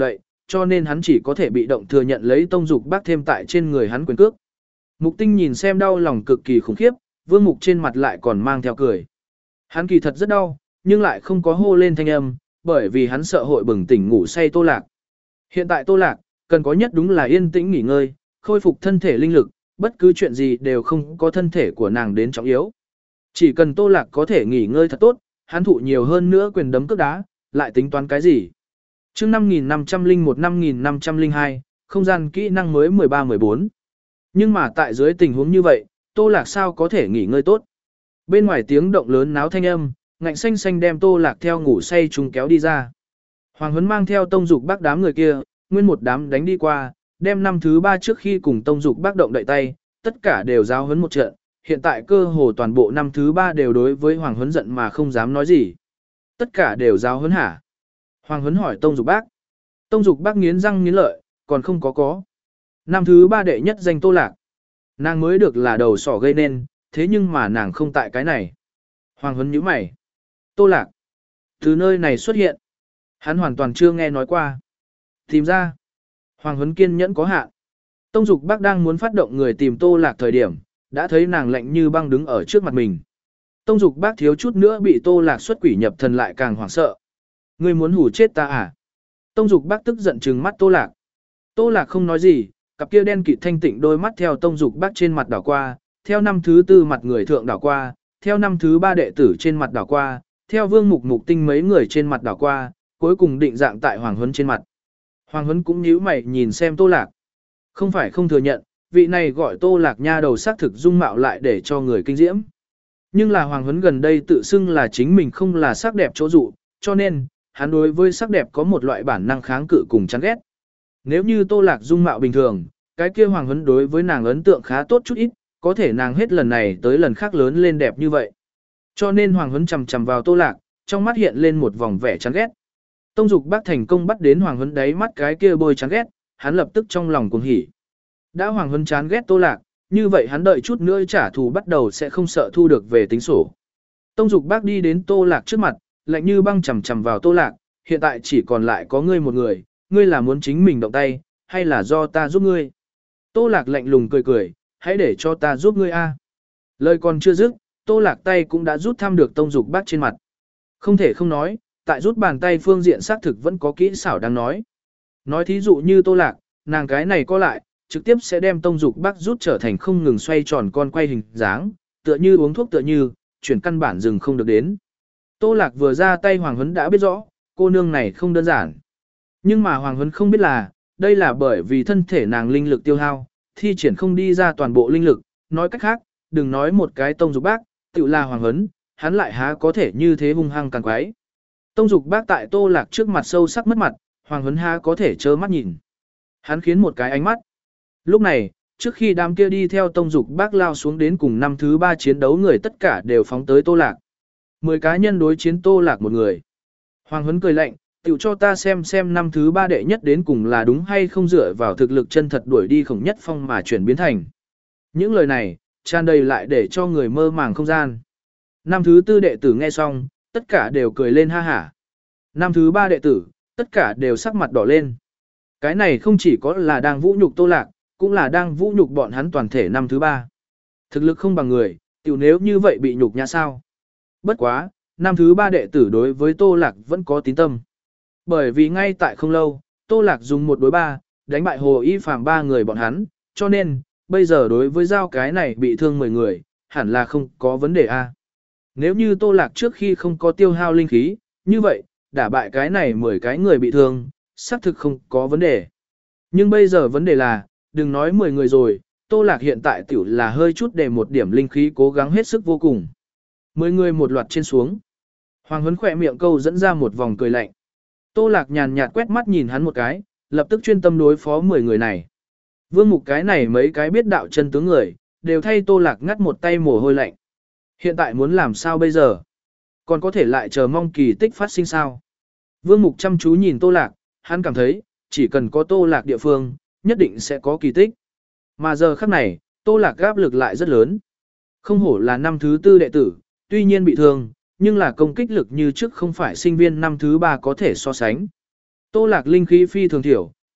cho nên hắn chỉ có thể bị động thừa nhận lấy Tông Dục Bác thêm tại trên người hắn quyền cước. Mục Tinh nhìn xem đau lòng cực kỳ khủng khiếp, Vương Mục trên mặt lại còn mang theo cười. Hắn kỳ thật rất đau, nhưng lại không có hô lên thanh âm, bởi vì hắn sợ hội bừng tỉnh ngủ say Tô Lạc. Hiện tại Tô Lạc, cần có nhất đúng là yên tĩnh nghỉ ngơi, khôi phục thân thể linh lực, bất cứ chuyện gì đều không có thân thể của nàng đến trọng yếu. Chỉ cần Tô Lạc có thể nghỉ ngơi thật tốt, hắn thụ nhiều hơn nữa quyền đấm cước đá, lại tính toán cái gì. Chương năm nghìn năm trăm lẻ một năm nghìn năm trăm lẻ hai, không gian kỹ năng mới mười ba mười bốn. Nhưng mà tại dưới tình huống như vậy, Tô Lạc sao có thể nghỉ ngơi tốt. Bên ngoài tiếng động lớn náo thanh âm, ngạnh xanh xanh đem Tô Lạc theo ngủ say chúng kéo đi ra. Hoàng Huấn mang theo Tông Dục Bác đám người kia, nguyên một đám đánh đi qua, đem năm thứ ba trước khi cùng Tông Dục Bác động đậy tay, tất cả đều giáo huấn một trận, hiện tại cơ hồ toàn bộ năm thứ ba đều đối với Hoàng Huấn giận mà không dám nói gì. Tất cả đều giáo huấn hả? Hoàng Huấn hỏi Tông Dục Bác. Tông Dục Bác nghiến răng nghiến lợi, còn không có có. Năm thứ ba đệ nhất danh Tô Lạc. Nàng mới được là đầu sỏ gây nên, thế nhưng mà nàng không tại cái này. Hoàng Huấn nhíu mày. Tô Lạc. Từ nơi này xuất hiện. Hắn hoàn toàn chưa nghe nói qua. Tìm ra. Hoàng Huấn kiên nhẫn có hạn. Tông Dục Bác đang muốn phát động người tìm Tô Lạc thời điểm, đã thấy nàng lạnh như băng đứng ở trước mặt mình. Tông Dục Bác thiếu chút nữa bị Tô Lạc xuất quỷ nhập thần lại càng hoảng sợ. Ngươi muốn hù chết ta à? Tông Dục Bác tức giận trừng mắt Tô Lạc. Tô Lạc không nói gì, cặp kia đen kịt thanh tịnh đôi mắt theo Tông Dục Bác trên mặt đảo qua, theo năm thứ tư mặt người thượng đảo qua, theo năm thứ ba đệ tử trên mặt đảo qua, theo Vương Mục Mục Tinh mấy người trên mặt đảo qua, cuối cùng định dạng tại Hoàng Huấn trên mặt. Hoàng Huấn cũng nhíu mày nhìn xem Tô Lạc. Không phải không thừa nhận, vị này gọi Tô Lạc nha đầu xác thực dung mạo lại để cho người kinh diễm. Nhưng là Hoàng Huấn gần đây tự xưng là chính mình không là sắc đẹp chỗ dụ, cho nên, hắn đối với sắc đẹp có một loại bản năng kháng cự cùng chán ghét. Nếu như Tô Lạc dung mạo bình thường, cái kia Hoàng Huấn đối với nàng ấn tượng khá tốt chút ít, có thể nàng hết lần này tới lần khác lớn lên đẹp như vậy. Cho nên Hoàng Huấn chằm chằm vào Tô Lạc, trong mắt hiện lên một vòng vẻ chán ghét. Tông Dục Bác thành công bắt đến Hoàng Huấn đáy mắt cái kia bôi chán ghét, hắn lập tức trong lòng cuồng hỉ. Đã Hoàng Huấn chán ghét Tô Lạc, như vậy hắn đợi chút nữa trả thù bắt đầu sẽ không sợ thu được về tính sổ. Tông Dục Bác đi đến Tô Lạc trước mặt, lạnh như băng chằm chằm vào Tô Lạc, hiện tại chỉ còn lại có ngươi một người, ngươi là muốn chính mình động tay, hay là do ta giúp ngươi? Tô Lạc lạnh lùng cười cười, hãy để cho ta giúp ngươi a. Lời còn chưa dứt, Tô Lạc tay cũng đã rút thăm được Tông Dục Bác trên mặt. Không thể không nói, tại rút bàn tay phương diện xác thực vẫn có kỹ xảo đang nói. Nói thí dụ như Tô Lạc, nàng cái này có lại, trực tiếp sẽ đem Tông Dục Bác rút trở thành không ngừng xoay tròn con quay hình dáng, tựa như uống thuốc tựa như, chuyển căn bản dừng không được đến. Tô Lạc vừa ra tay Hoàng Huấn đã biết rõ, cô nương này không đơn giản. Nhưng mà Hoàng Huấn không biết là, đây là bởi vì thân thể nàng linh lực tiêu hao, thi triển không đi ra toàn bộ linh lực, nói cách khác, đừng nói một cái Tông Dục Bác, tự là Hoàng Huấn, hắn lại há có thể như thế hung hăng càng quái. Tông Dục Bác tại Tô Lạc trước mặt sâu sắc mất mặt, Hoàng Huấn há có thể trơ mắt nhìn. Hắn khiến một cái ánh mắt. Lúc này, trước khi đám kia đi theo Tông Dục Bác lao xuống đến cùng năm thứ ba chiến đấu người tất cả đều phóng tới Tô Lạc. Mười cá nhân đối chiến Tô Lạc một người. Hoàng Huấn cười lạnh, tiểu cho ta xem xem năm thứ ba đệ nhất đến cùng là đúng hay không dựa vào thực lực chân thật đuổi đi Khổng Nhất Phong mà chuyển biến thành. Những lời này, tràn đầy lại để cho người mơ màng không gian. Năm thứ tư đệ tử nghe xong, tất cả đều cười lên ha hả. Năm thứ ba đệ tử, tất cả đều sắc mặt đỏ lên. Cái này không chỉ có là đang vũ nhục Tô Lạc, cũng là đang vũ nhục bọn hắn toàn thể năm thứ ba. Thực lực không bằng người, tiểu nếu như vậy bị nhục nhã sao? Bất quá, năm thứ ba đệ tử đối với Tô Lạc vẫn có tín tâm. Bởi vì ngay tại không lâu, Tô Lạc dùng một đối ba, đánh bại Hồ Y Phàm ba người bọn hắn, cho nên, bây giờ đối với giao cái này bị thương mười người, hẳn là không có vấn đề a. Nếu như Tô Lạc trước khi không có tiêu hao linh khí, như vậy, đả bại cái này mười cái người bị thương, xác thực không có vấn đề. Nhưng bây giờ vấn đề là, đừng nói mười người rồi, Tô Lạc hiện tại tiểu là hơi chút để một điểm linh khí cố gắng hết sức vô cùng. mười người một loạt trên xuống. Hoàng Huấn khỏe miệng câu dẫn ra một vòng cười lạnh. Tô Lạc nhàn nhạt quét mắt nhìn hắn một cái, lập tức chuyên tâm đối phó mười người này. Vương Mục cái này mấy cái biết đạo chân tướng người, đều thay Tô Lạc ngắt một tay mồ hôi lạnh. Hiện tại muốn làm sao bây giờ? Còn có thể lại chờ mong kỳ tích phát sinh sao? Vương Mục chăm chú nhìn Tô Lạc, hắn cảm thấy, chỉ cần có Tô Lạc địa phương, nhất định sẽ có kỳ tích. Mà giờ khắc này, Tô Lạc áp lực lại rất lớn. Không hổ là năm thứ tư đệ tử, tuy nhiên bị thương, nhưng là công kích lực như trước không phải sinh viên năm thứ ba có thể so sánh. Tô Lạc linh khí phi thường thiểu,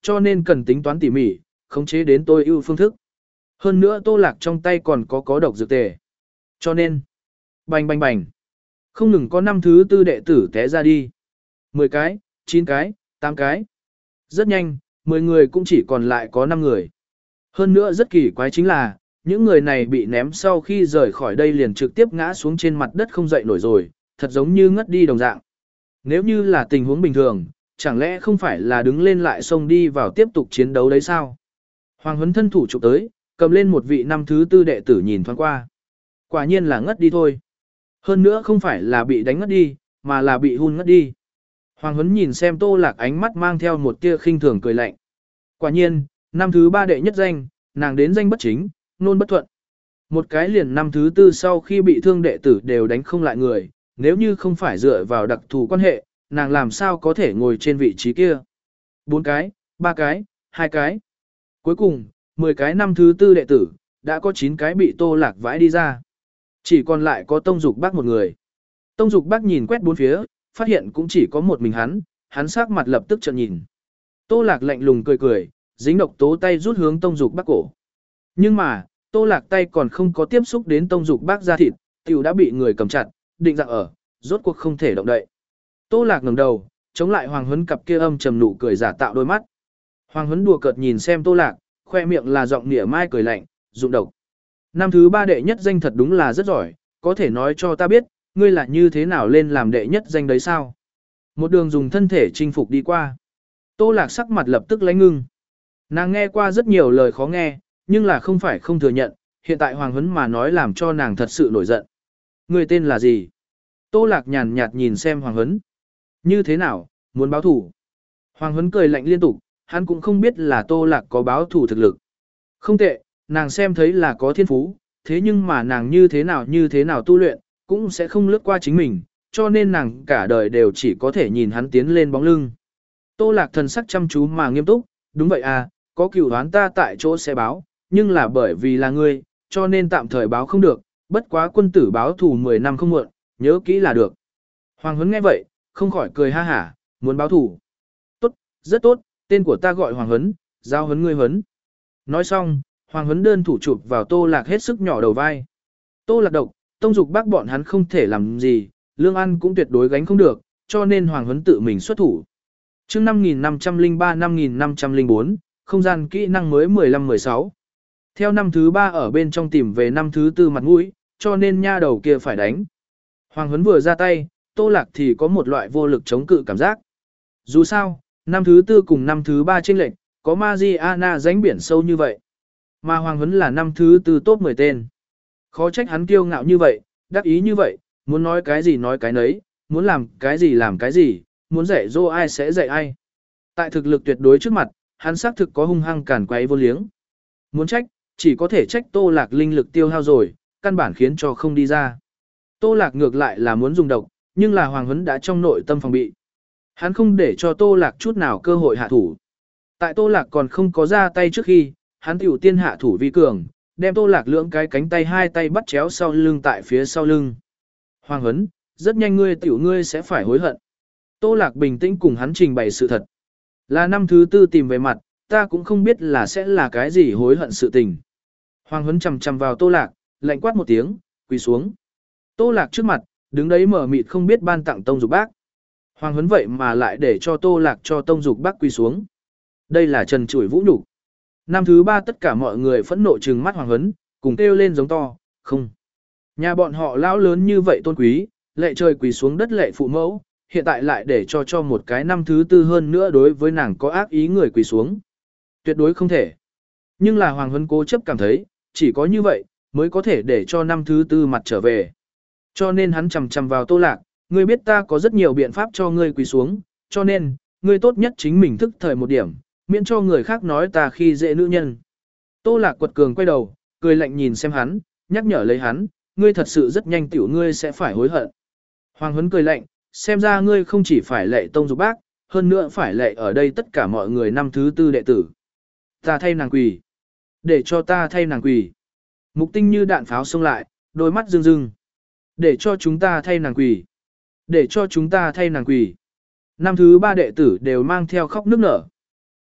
cho nên cần tính toán tỉ mỉ, khống chế đến tôi ưu phương thức. Hơn nữa Tô Lạc trong tay còn có có độc dược tề. Cho nên, bành bành bành, không ngừng có năm thứ tư đệ tử té ra đi. mười cái, chín cái, tám cái. Rất nhanh, mười người cũng chỉ còn lại có năm người. Hơn nữa rất kỳ quái chính là, những người này bị ném sau khi rời khỏi đây liền trực tiếp ngã xuống trên mặt đất không dậy nổi rồi, thật giống như ngất đi đồng dạng. Nếu như là tình huống bình thường, chẳng lẽ không phải là đứng lên lại xông đi vào tiếp tục chiến đấu đấy sao? Hoàng Huấn thân thủ chụp tới, cầm lên một vị năm thứ tư đệ tử nhìn thoáng qua. Quả nhiên là ngất đi thôi. Hơn nữa không phải là bị đánh ngất đi, mà là bị hun ngất đi. Hoàng Huấn nhìn xem Tô Lạc ánh mắt mang theo một tia khinh thường cười lạnh. Quả nhiên, năm thứ ba đệ nhất danh, nàng đến danh bất chính, nôn bất thuận. Một cái liền năm thứ tư sau khi bị thương đệ tử đều đánh không lại người, nếu như không phải dựa vào đặc thù quan hệ, nàng làm sao có thể ngồi trên vị trí kia. Bốn cái, ba cái, hai cái. Cuối cùng, mười cái năm thứ tư đệ tử, đã có chín cái bị Tô Lạc vãi đi ra. Chỉ còn lại có Tông Dục Bác một người. Tông Dục Bác nhìn quét bốn phía, phát hiện cũng chỉ có một mình hắn, hắn sắc mặt lập tức trợn nhìn. Tô Lạc lạnh lùng cười cười, dính độc tố tay rút hướng Tông Dục Bác cổ. Nhưng mà, Tô Lạc tay còn không có tiếp xúc đến Tông Dục Bác da thịt, tiểu đã bị người cầm chặt, định dạng ở, rốt cuộc không thể động đậy. Tô Lạc ngẩng đầu, chống lại Hoàng Huấn cặp kia âm trầm nụ cười giả tạo đôi mắt. Hoàng Huấn đùa cợt nhìn xem Tô Lạc, khoe miệng là giọng nịa mai cười lạnh, dụng độc. Năm thứ ba đệ nhất danh thật đúng là rất giỏi, có thể nói cho ta biết, ngươi là như thế nào lên làm đệ nhất danh đấy sao? Một đường dùng thân thể chinh phục đi qua. Tô Lạc sắc mặt lập tức lãnh ngưng. Nàng nghe qua rất nhiều lời khó nghe, nhưng là không phải không thừa nhận, hiện tại Hoàng Huấn mà nói làm cho nàng thật sự nổi giận. Ngươi tên là gì? Tô Lạc nhàn nhạt nhìn xem Hoàng Huấn. Như thế nào, muốn báo thủ? Hoàng Huấn cười lạnh liên tục, hắn cũng không biết là Tô Lạc có báo thủ thực lực. Không tệ, nàng xem thấy là có thiên phú, thế nhưng mà nàng như thế nào như thế nào tu luyện, cũng sẽ không lướt qua chính mình, cho nên nàng cả đời đều chỉ có thể nhìn hắn tiến lên bóng lưng. Tô Lạc thần sắc chăm chú mà nghiêm túc, đúng vậy à, có cửu đoán ta tại chỗ sẽ báo, nhưng là bởi vì là ngươi, cho nên tạm thời báo không được, bất quá quân tử báo thù mười năm không muộn, nhớ kỹ là được. Hoàng Huấn nghe vậy, không khỏi cười ha hả, muốn báo thù. Tốt, rất tốt, tên của ta gọi Hoàng Huấn, giao huấn ngươi huấn. Nói xong, Hoàng Huấn đơn thủ chụp vào Tô Lạc hết sức nhỏ đầu vai. Tô Lạc độc, Tông Dục Bác bọn hắn không thể làm gì, lương ăn cũng tuyệt đối gánh không được, cho nên Hoàng Huấn tự mình xuất thủ. Chương năm nghìn năm trăm lẻ ba năm nghìn năm trăm lẻ bốn, không gian kỹ năng mới mười lăm mười sáu. Theo năm thứ ba ở bên trong tìm về năm thứ tư mặt mũi, cho nên nha đầu kia phải đánh. Hoàng Huấn vừa ra tay, Tô Lạc thì có một loại vô lực chống cự cảm giác. Dù sao, năm thứ tư cùng năm thứ ba chênh lệch, có Mariana rãnh biển sâu như vậy. Mà Hoàng Huấn là năm thứ tư top mười tên. Khó trách hắn kiêu ngạo như vậy, đắc ý như vậy, muốn nói cái gì nói cái nấy, muốn làm cái gì làm cái gì, muốn dạy dỗ ai sẽ dạy ai. Tại thực lực tuyệt đối trước mặt, hắn xác thực có hung hăng cản quấy vô liếng. Muốn trách, chỉ có thể trách Tô Lạc linh lực tiêu hao rồi, căn bản khiến cho không đi ra. Tô Lạc ngược lại là muốn dùng độc, nhưng là Hoàng Huấn đã trong nội tâm phòng bị. Hắn không để cho Tô Lạc chút nào cơ hội hạ thủ. Tại Tô Lạc còn không có ra tay trước khi, hắn tiểu tiên hạ thủ vi cường, đem Tô Lạc lưỡng cái cánh tay hai tay bắt chéo sau lưng tại phía sau lưng. Hoàng Huấn, rất nhanh ngươi tiểu ngươi sẽ phải hối hận. Tô Lạc bình tĩnh cùng hắn trình bày sự thật. Là năm thứ tư tìm về mặt, ta cũng không biết là sẽ là cái gì hối hận sự tình. Hoàng Huấn chầm chầm vào Tô Lạc, lạnh quát một tiếng, quỳ xuống. Tô Lạc trước mặt, đứng đấy mở mịt không biết ban tặng Tông Dục Bác. Hoàng Huấn vậy mà lại để cho Tô Lạc cho Tông Dục Bác quỳ xuống. Đây là trần trụi vũ nhục. Năm thứ ba tất cả mọi người phẫn nộ trừng mắt Hoàng Huấn, cùng kêu lên giống to, không. Nhà bọn họ lão lớn như vậy tôn quý, lệ trời quỳ xuống đất lệ phụ mẫu, hiện tại lại để cho cho một cái năm thứ tư hơn nữa đối với nàng có ác ý người quỳ xuống. Tuyệt đối không thể. Nhưng là Hoàng Huấn cố chấp cảm thấy, chỉ có như vậy, mới có thể để cho năm thứ tư mặt trở về. Cho nên hắn chầm chầm vào Tô Lạc, ngươi biết ta có rất nhiều biện pháp cho ngươi quỳ xuống, cho nên, ngươi tốt nhất chính mình thức thời một điểm, miễn cho người khác nói ta khi dễ nữ nhân. Tô Lạc quật cường quay đầu, cười lạnh nhìn xem hắn, nhắc nhở lấy hắn, ngươi thật sự rất nhanh tiểu ngươi sẽ phải hối hận. Hoàng Huấn cười lạnh, xem ra ngươi không chỉ phải lệ Tông Dục Bác, hơn nữa phải lệ ở đây tất cả mọi người năm thứ tư đệ tử. Ta thay nàng quỳ. Để cho ta thay nàng quỳ. Mục Tinh như đạn pháo xông lại, đôi mắt rưng rưng. Để cho chúng ta thay nàng quỳ. Để cho chúng ta thay nàng quỳ. Năm thứ ba đệ tử đều mang theo khóc nức nở.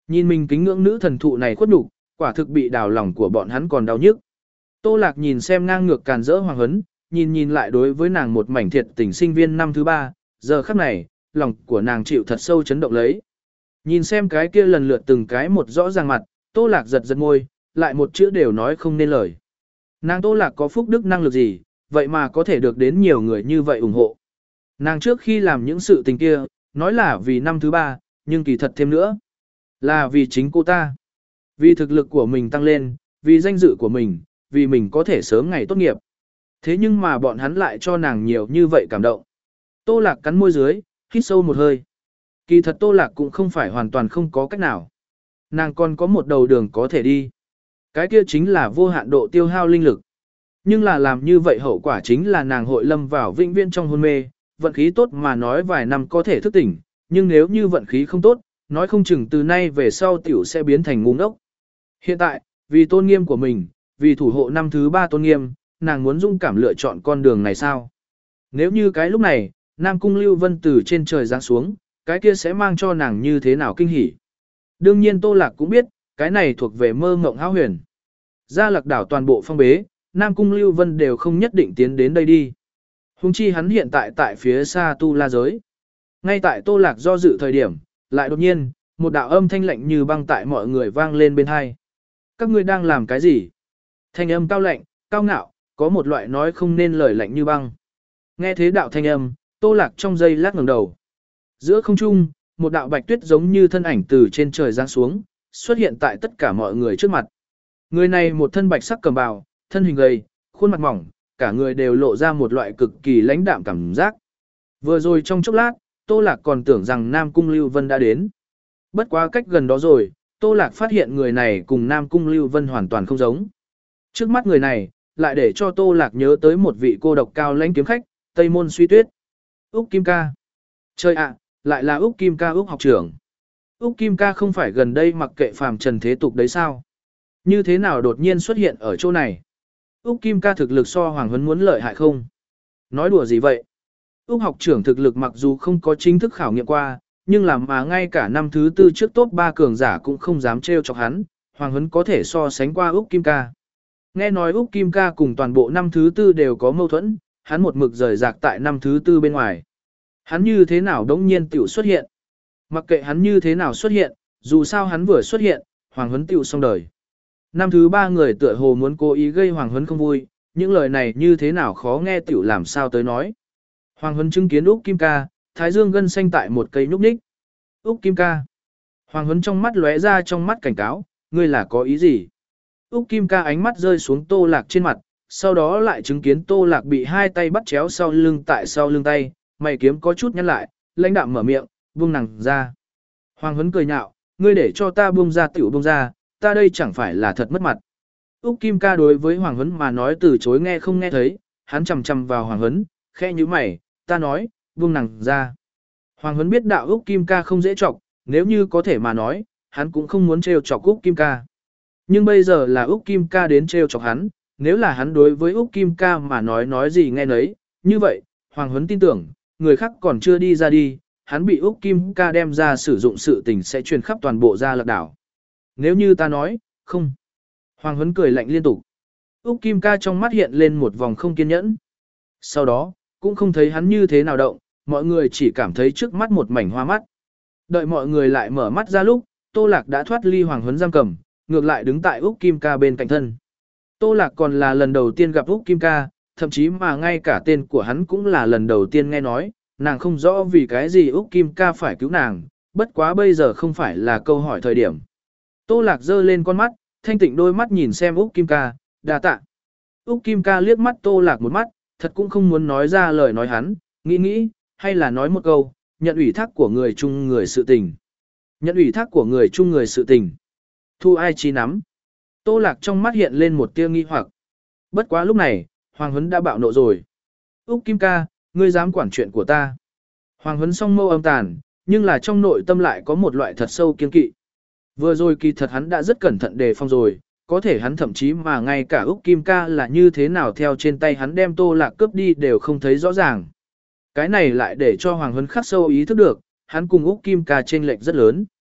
Nhìn mình kính ngưỡng nữ thần thụ này khuất nhục, quả thực bị đào lòng của bọn hắn còn đau nhức. Tô Lạc nhìn xem ngang ngược càn rỡ Hoàng Huấn, nhìn nhìn lại đối với nàng một mảnh thiệt tình sinh viên năm thứ ba, giờ khắc này, lòng của nàng chịu thật sâu chấn động lấy. Nhìn xem cái kia lần lượt từng cái một rõ ràng mặt, Tô Lạc giật giật môi, lại một chữ đều nói không nên lời. Nàng Tô Lạc có phúc đức năng lực gì, vậy mà có thể được đến nhiều người như vậy ủng hộ. Nàng trước khi làm những sự tình kia, nói là vì năm thứ ba, nhưng kỳ thật thêm nữa. Là vì chính cô ta. Vì thực lực của mình tăng lên, vì danh dự của mình, vì mình có thể sớm ngày tốt nghiệp. Thế nhưng mà bọn hắn lại cho nàng nhiều như vậy cảm động. Tô Lạc cắn môi dưới, hít sâu một hơi. Kỳ thật Tô Lạc cũng không phải hoàn toàn không có cách nào. Nàng còn có một đầu đường có thể đi. Cái kia chính là vô hạn độ tiêu hao linh lực. Nhưng là làm như vậy hậu quả chính là nàng hội lâm vào vĩnh viễn trong hôn mê, vận khí tốt mà nói vài năm có thể thức tỉnh, nhưng nếu như vận khí không tốt, nói không chừng từ nay về sau tiểu sẽ biến thành ngu ngốc. Hiện tại, vì tôn nghiêm của mình, vì thủ hộ năm thứ ba tôn nghiêm, nàng muốn dũng cảm lựa chọn con đường này sao? Nếu như cái lúc này, Nam Cung Lưu Vân từ trên trời giáng xuống, cái kia sẽ mang cho nàng như thế nào kinh hỉ? Đương nhiên Tô Lạc cũng biết, cái này thuộc về mơ mộng hão huyền. Gia Lạc đảo toàn bộ phong bế, Nam Cung Lưu Vân đều không nhất định tiến đến đây đi. Hùng chi hắn hiện tại tại phía xa tu la giới. Ngay tại Tô Lạc do dự thời điểm, lại đột nhiên, một đạo âm thanh lạnh như băng tại mọi người vang lên bên hai. Các ngươi đang làm cái gì? Thanh âm cao lạnh, cao ngạo, có một loại nói không nên lời lạnh như băng. Nghe thế đạo thanh âm, Tô Lạc trong giây lát ngẩng đầu. Giữa không trung, một đạo bạch tuyết giống như thân ảnh từ trên trời giáng xuống, xuất hiện tại tất cả mọi người trước mặt. Người này một thân bạch sắc cẩm bào, thân hình gầy, khuôn mặt mỏng, cả người đều lộ ra một loại cực kỳ lãnh đạm cảm giác. Vừa rồi trong chốc lát, Tô Lạc còn tưởng rằng Nam Cung Lưu Vân đã đến. Bất quá cách gần đó rồi, Tô Lạc phát hiện người này cùng Nam Cung Lưu Vân hoàn toàn không giống. Trước mắt người này, lại để cho Tô Lạc nhớ tới một vị cô độc cao lãnh kiếm khách, Tây Môn Suy Tuyết. Úc Kim Ca. Trời ạ, lại là Úc Kim Ca Úc học trưởng. Úc Kim Ca không phải gần đây mặc kệ phàm trần thế tục đấy sao? Như thế nào đột nhiên xuất hiện ở chỗ này? Úc Kim Ca thực lực so Hoàng Huấn muốn lợi hại không? Nói đùa gì vậy? Úc học trưởng thực lực mặc dù không có chính thức khảo nghiệm qua, nhưng làm mà ngay cả năm thứ tư trước top ba cường giả cũng không dám trêu chọc hắn, Hoàng Huấn có thể so sánh qua Úc Kim Ca. Nghe nói Úc Kim Ca cùng toàn bộ năm thứ tư đều có mâu thuẫn, hắn một mực rời rạc tại năm thứ tư bên ngoài. Hắn như thế nào đống nhiên tiểu xuất hiện? Mặc kệ hắn như thế nào xuất hiện, dù sao hắn vừa xuất hiện, Hoàng Huấn tiểu xong đời. Năm thứ ba người tựa hồ muốn cố ý gây Hoàng Huấn không vui, những lời này như thế nào khó nghe tiểu làm sao tới nói. Hoàng Huấn chứng kiến Úc Kim Ca, thái dương gân xanh tại một cây nhúc nhích. Úc Kim Ca. Hoàng Huấn trong mắt lóe ra trong mắt cảnh cáo, ngươi là có ý gì? Úc Kim Ca ánh mắt rơi xuống Tô Lạc trên mặt, sau đó lại chứng kiến Tô Lạc bị hai tay bắt chéo sau lưng tại sau lưng tay, mày kiếm có chút nhăn lại, lãnh đạm mở miệng, buông nàng ra. Hoàng Huấn cười nhạo, ngươi để cho ta buông ra tiểu buông ra, ta đây chẳng phải là thật mất mặt. Úc Kim Ca đối với Hoàng Huấn mà nói từ chối nghe không nghe thấy, hắn chầm chầm vào Hoàng Huấn, khẽ như mày, ta nói, buông nàng ra. Hoàng Huấn biết đạo Úc Kim Ca không dễ chọc, nếu như có thể mà nói, hắn cũng không muốn trêu chọc Úc Kim Ca. Nhưng bây giờ là Úc Kim Ca đến trêu chọc hắn, nếu là hắn đối với Úc Kim Ca mà nói nói gì nghe nấy, như vậy, Hoàng Huấn tin tưởng, người khác còn chưa đi ra đi, hắn bị Úc Kim Ca đem ra sử dụng sự tình sẽ truyền khắp toàn bộ Gia Lạc đảo. Nếu như ta nói, không. Hoàng Huấn cười lạnh liên tục. Úc Kim Ca trong mắt hiện lên một vòng không kiên nhẫn. Sau đó, cũng không thấy hắn như thế nào động, mọi người chỉ cảm thấy trước mắt một mảnh hoa mắt. Đợi mọi người lại mở mắt ra lúc, Tô Lạc đã thoát ly Hoàng Huấn giam cầm, ngược lại đứng tại Úc Kim Ca bên cạnh thân. Tô Lạc còn là lần đầu tiên gặp Úc Kim Ca, thậm chí mà ngay cả tên của hắn cũng là lần đầu tiên nghe nói, nàng không rõ vì cái gì Úc Kim Ca phải cứu nàng, bất quá bây giờ không phải là câu hỏi thời điểm. Tô Lạc giơ lên con mắt, thanh tịnh đôi mắt nhìn xem Úc Kim Ca, đa tạ. Úc Kim Ca liếc mắt Tô Lạc một mắt, thật cũng không muốn nói ra lời nói hắn, nghĩ nghĩ, hay là nói một câu, nhận ủy thác của người chung người sự tình. Nhận ủy thác của người chung người sự tình. Thu ai chi nắm. Tô Lạc trong mắt hiện lên một tia nghi hoặc. Bất quá lúc này, Hoàng Huấn đã bạo nộ rồi. Úc Kim Ca, ngươi dám quản chuyện của ta. Hoàng Huấn song mâu âm tàn, nhưng là trong nội tâm lại có một loại thật sâu kiên kỵ. Vừa rồi kỳ thật hắn đã rất cẩn thận đề phòng rồi, có thể hắn thậm chí mà ngay cả Úc Kim Ca là như thế nào theo trên tay hắn đem Tô Lạc cướp đi đều không thấy rõ ràng. Cái này lại để cho Hoàng Huấn khắc sâu ý thức được, hắn cùng Úc Kim Ca chênh lệch rất lớn.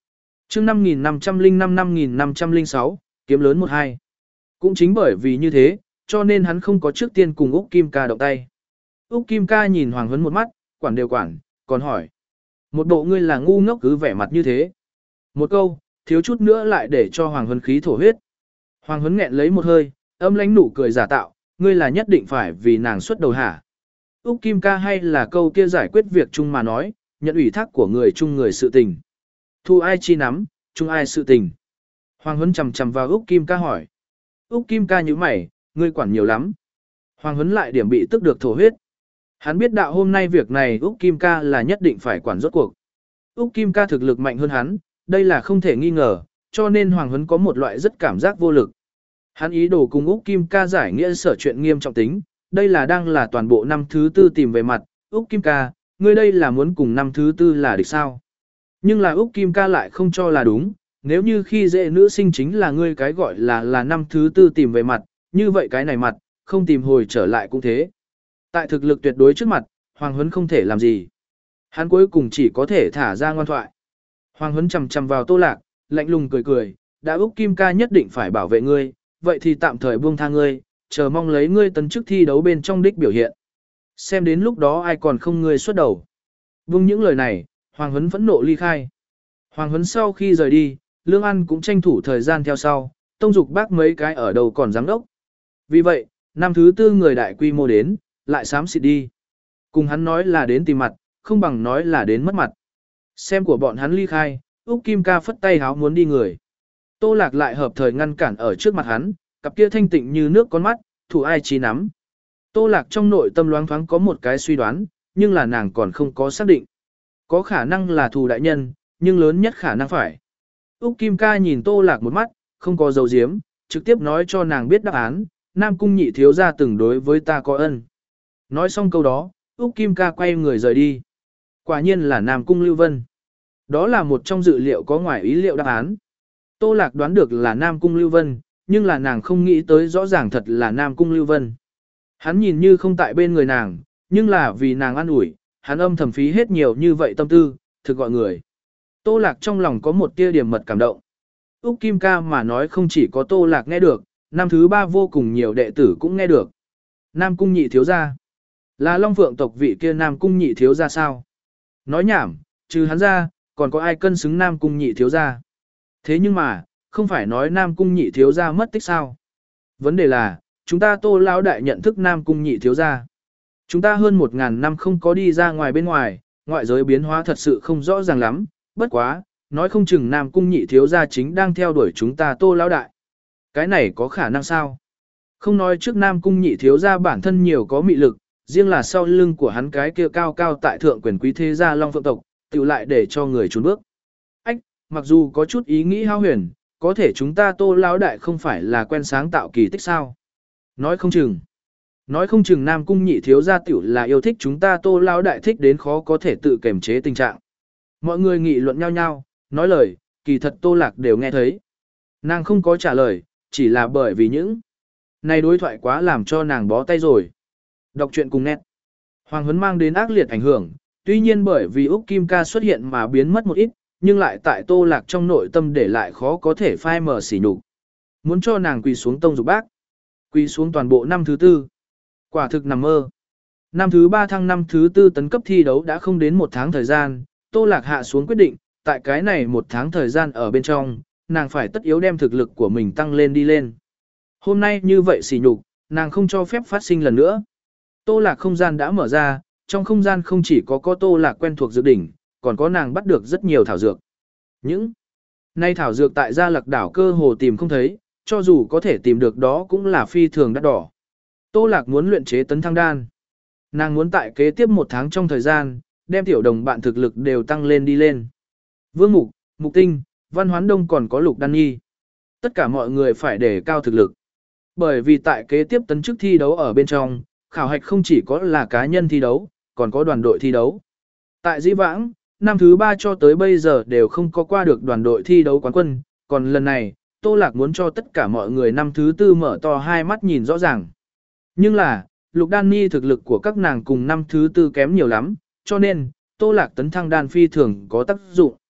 chương năm nghìn năm trăm lẻ năm năm nghìn năm trăm lẻ sáu, kiếm lớn một hai. Cũng chính bởi vì như thế, cho nên hắn không có trước tiên cùng Úc Kim Ca động tay. Úc Kim Ca nhìn Hoàng Huấn một mắt, quản đều quản, còn hỏi. Một bộ ngươi là ngu ngốc cứ vẻ mặt như thế. Một câu, thiếu chút nữa lại để cho Hoàng Huấn khí thổ huyết. Hoàng Huấn nghẹn lấy một hơi, âm lãnh nụ cười giả tạo, ngươi là nhất định phải vì nàng xuất đầu hả. Úc Kim Ca hay là câu kia giải quyết việc chung mà nói, nhận ủy thác của người chung người sự tình. Thu ai chi nắm, chung ai sự tình. Hoàng Huấn chầm chầm vào Úc Kim Ca hỏi. Úc Kim Ca như mày, ngươi quản nhiều lắm. Hoàng Huấn lại điểm bị tức được thổ huyết. Hắn biết đạo hôm nay việc này Úc Kim Ca là nhất định phải quản rốt cuộc. Úc Kim Ca thực lực mạnh hơn hắn, đây là không thể nghi ngờ, cho nên Hoàng Huấn có một loại rất cảm giác vô lực. Hắn ý đồ cùng Úc Kim Ca giải nghĩa sở chuyện nghiêm trọng tính, đây là đang là toàn bộ năm thứ tư tìm về mặt, Úc Kim Ca, ngươi đây là muốn cùng năm thứ tư là địch sao. Nhưng là Úc Kim Ca lại không cho là đúng, nếu như khi dễ nữ sinh chính là ngươi cái gọi là là năm thứ tư tìm về mặt, như vậy cái này mặt, không tìm hồi trở lại cũng thế. Tại thực lực tuyệt đối trước mặt, Hoàng Huấn không thể làm gì. Hắn cuối cùng chỉ có thể thả ra ngoan thoại. Hoàng Huấn chầm chầm vào Tô Lạc, lạnh lùng cười cười, đã Úc Kim Ca nhất định phải bảo vệ ngươi, vậy thì tạm thời buông tha ngươi, chờ mong lấy ngươi tấn chức thi đấu bên trong đích biểu hiện. Xem đến lúc đó ai còn không ngươi xuất đầu. Buông những lời này, Hoàng Huấn phẫn nộ ly khai. Hoàng Huấn sau khi rời đi, Lương An cũng tranh thủ thời gian theo sau, tông dục bác mấy cái ở đầu còn giám đốc. Vì vậy, năm thứ tư người đại quy mô đến, lại xám xịt đi. Cùng hắn nói là đến tìm mặt, không bằng nói là đến mất mặt. Xem của bọn hắn ly khai, Úc Kim Ca phất tay háo muốn đi người. Tô Lạc lại hợp thời ngăn cản ở trước mặt hắn, cặp kia thanh tịnh như nước con mắt, thủ ai trí nắm. Tô Lạc trong nội tâm loáng thoáng có một cái suy đoán, nhưng là nàng còn không có xác định. Có khả năng là thù đại nhân, nhưng lớn nhất khả năng phải. Úc Kim Ca nhìn Tô Lạc một mắt, không có dấu diếm, trực tiếp nói cho nàng biết đáp án, Nam Cung nhị thiếu gia từng đối với ta có ân. Nói xong câu đó, Úc Kim Ca quay người rời đi. Quả nhiên là Nam Cung Lưu Vân. Đó là một trong dự liệu có ngoài ý liệu đáp án. Tô Lạc đoán được là Nam Cung Lưu Vân, nhưng là nàng không nghĩ tới rõ ràng thật là Nam Cung Lưu Vân. Hắn nhìn như không tại bên người nàng, nhưng là vì nàng an ủi, hắn âm thầm phí hết nhiều như vậy tâm tư, thực gọi người. Tô Lạc trong lòng có một tia điểm mật cảm động. Úc Kim Ca mà nói không chỉ có Tô Lạc nghe được, năm thứ ba vô cùng nhiều đệ tử cũng nghe được. Nam Cung nhị thiếu gia. Là Long Phượng tộc vị kia Nam Cung nhị thiếu gia sao? Nói nhảm, trừ hắn ra, còn có ai cân xứng Nam Cung nhị thiếu gia? Thế nhưng mà, không phải nói Nam Cung nhị thiếu gia mất tích sao? Vấn đề là, chúng ta Tô lão đại nhận thức Nam Cung nhị thiếu gia. Chúng ta hơn một ngàn năm không có đi ra ngoài bên ngoài, ngoại giới biến hóa thật sự không rõ ràng lắm, bất quá, nói không chừng Nam Cung nhị thiếu gia chính đang theo đuổi chúng ta Tô lão đại. Cái này có khả năng sao? Không nói trước Nam Cung nhị thiếu gia bản thân nhiều có mị lực, riêng là sau lưng của hắn cái kia cao cao tại thượng quyền quý thế gia Long Phượng tộc, tự lại để cho người trốn bước. Ách, mặc dù có chút ý nghĩ hao huyền, có thể chúng ta Tô lão đại không phải là quen sáng tạo kỳ tích sao? Nói không chừng. Nói không chừng Nam Cung nhị thiếu gia tiểu là yêu thích chúng ta Tô lão đại thích đến khó có thể tự kiềm chế tình trạng. Mọi người nghị luận nhau nhau, nói lời, kỳ thật Tô Lạc đều nghe thấy. Nàng không có trả lời, chỉ là bởi vì những này đối thoại quá làm cho nàng bó tay rồi. Đọc truyện cùng nét. Hoàng Huấn mang đến ác liệt ảnh hưởng, tuy nhiên bởi vì Úc Kim Ca xuất hiện mà biến mất một ít, nhưng lại tại Tô Lạc trong nội tâm để lại khó có thể phai mờ sỉ nhục. Muốn cho nàng quỳ xuống tông dục bác. Quỳ xuống toàn bộ năm thứ tư. Quả thực nằm mơ. Năm thứ ba thăng năm thứ tư tấn cấp thi đấu đã không đến một tháng thời gian, Tô Lạc hạ xuống quyết định, tại cái này một tháng thời gian ở bên trong, nàng phải tất yếu đem thực lực của mình tăng lên đi lên. Hôm nay như vậy xỉ nhục, nàng không cho phép phát sinh lần nữa. Tô Lạc không gian đã mở ra, trong không gian không chỉ có có Tô Lạc quen thuộc dược đỉnh, còn có nàng bắt được rất nhiều thảo dược. Những nay thảo dược tại Gia Lạc đảo cơ hồ tìm không thấy, cho dù có thể tìm được đó cũng là phi thường đắt đỏ. Tô Lạc muốn luyện chế tấn thăng đan. Nàng muốn tại kế tiếp một tháng trong thời gian, đem tiểu đồng bạn thực lực đều tăng lên đi lên. Vương Mục, Mục Tinh, Văn Hoán Đông còn có Lục Đan Nhi. Tất cả mọi người phải đề cao thực lực. Bởi vì tại kế tiếp tấn chức thi đấu ở bên trong, khảo hạch không chỉ có là cá nhân thi đấu, còn có đoàn đội thi đấu. Tại dĩ vãng, năm thứ ba cho tới bây giờ đều không có qua được đoàn đội thi đấu quán quân, còn lần này, Tô Lạc muốn cho tất cả mọi người năm thứ tư mở to hai mắt nhìn rõ ràng. Nhưng là, Lục Đan Nhi thực lực của các nàng cùng năm thứ tư kém nhiều lắm, cho nên, Tô Lạc tấn thăng đan phi thường có tác dụng.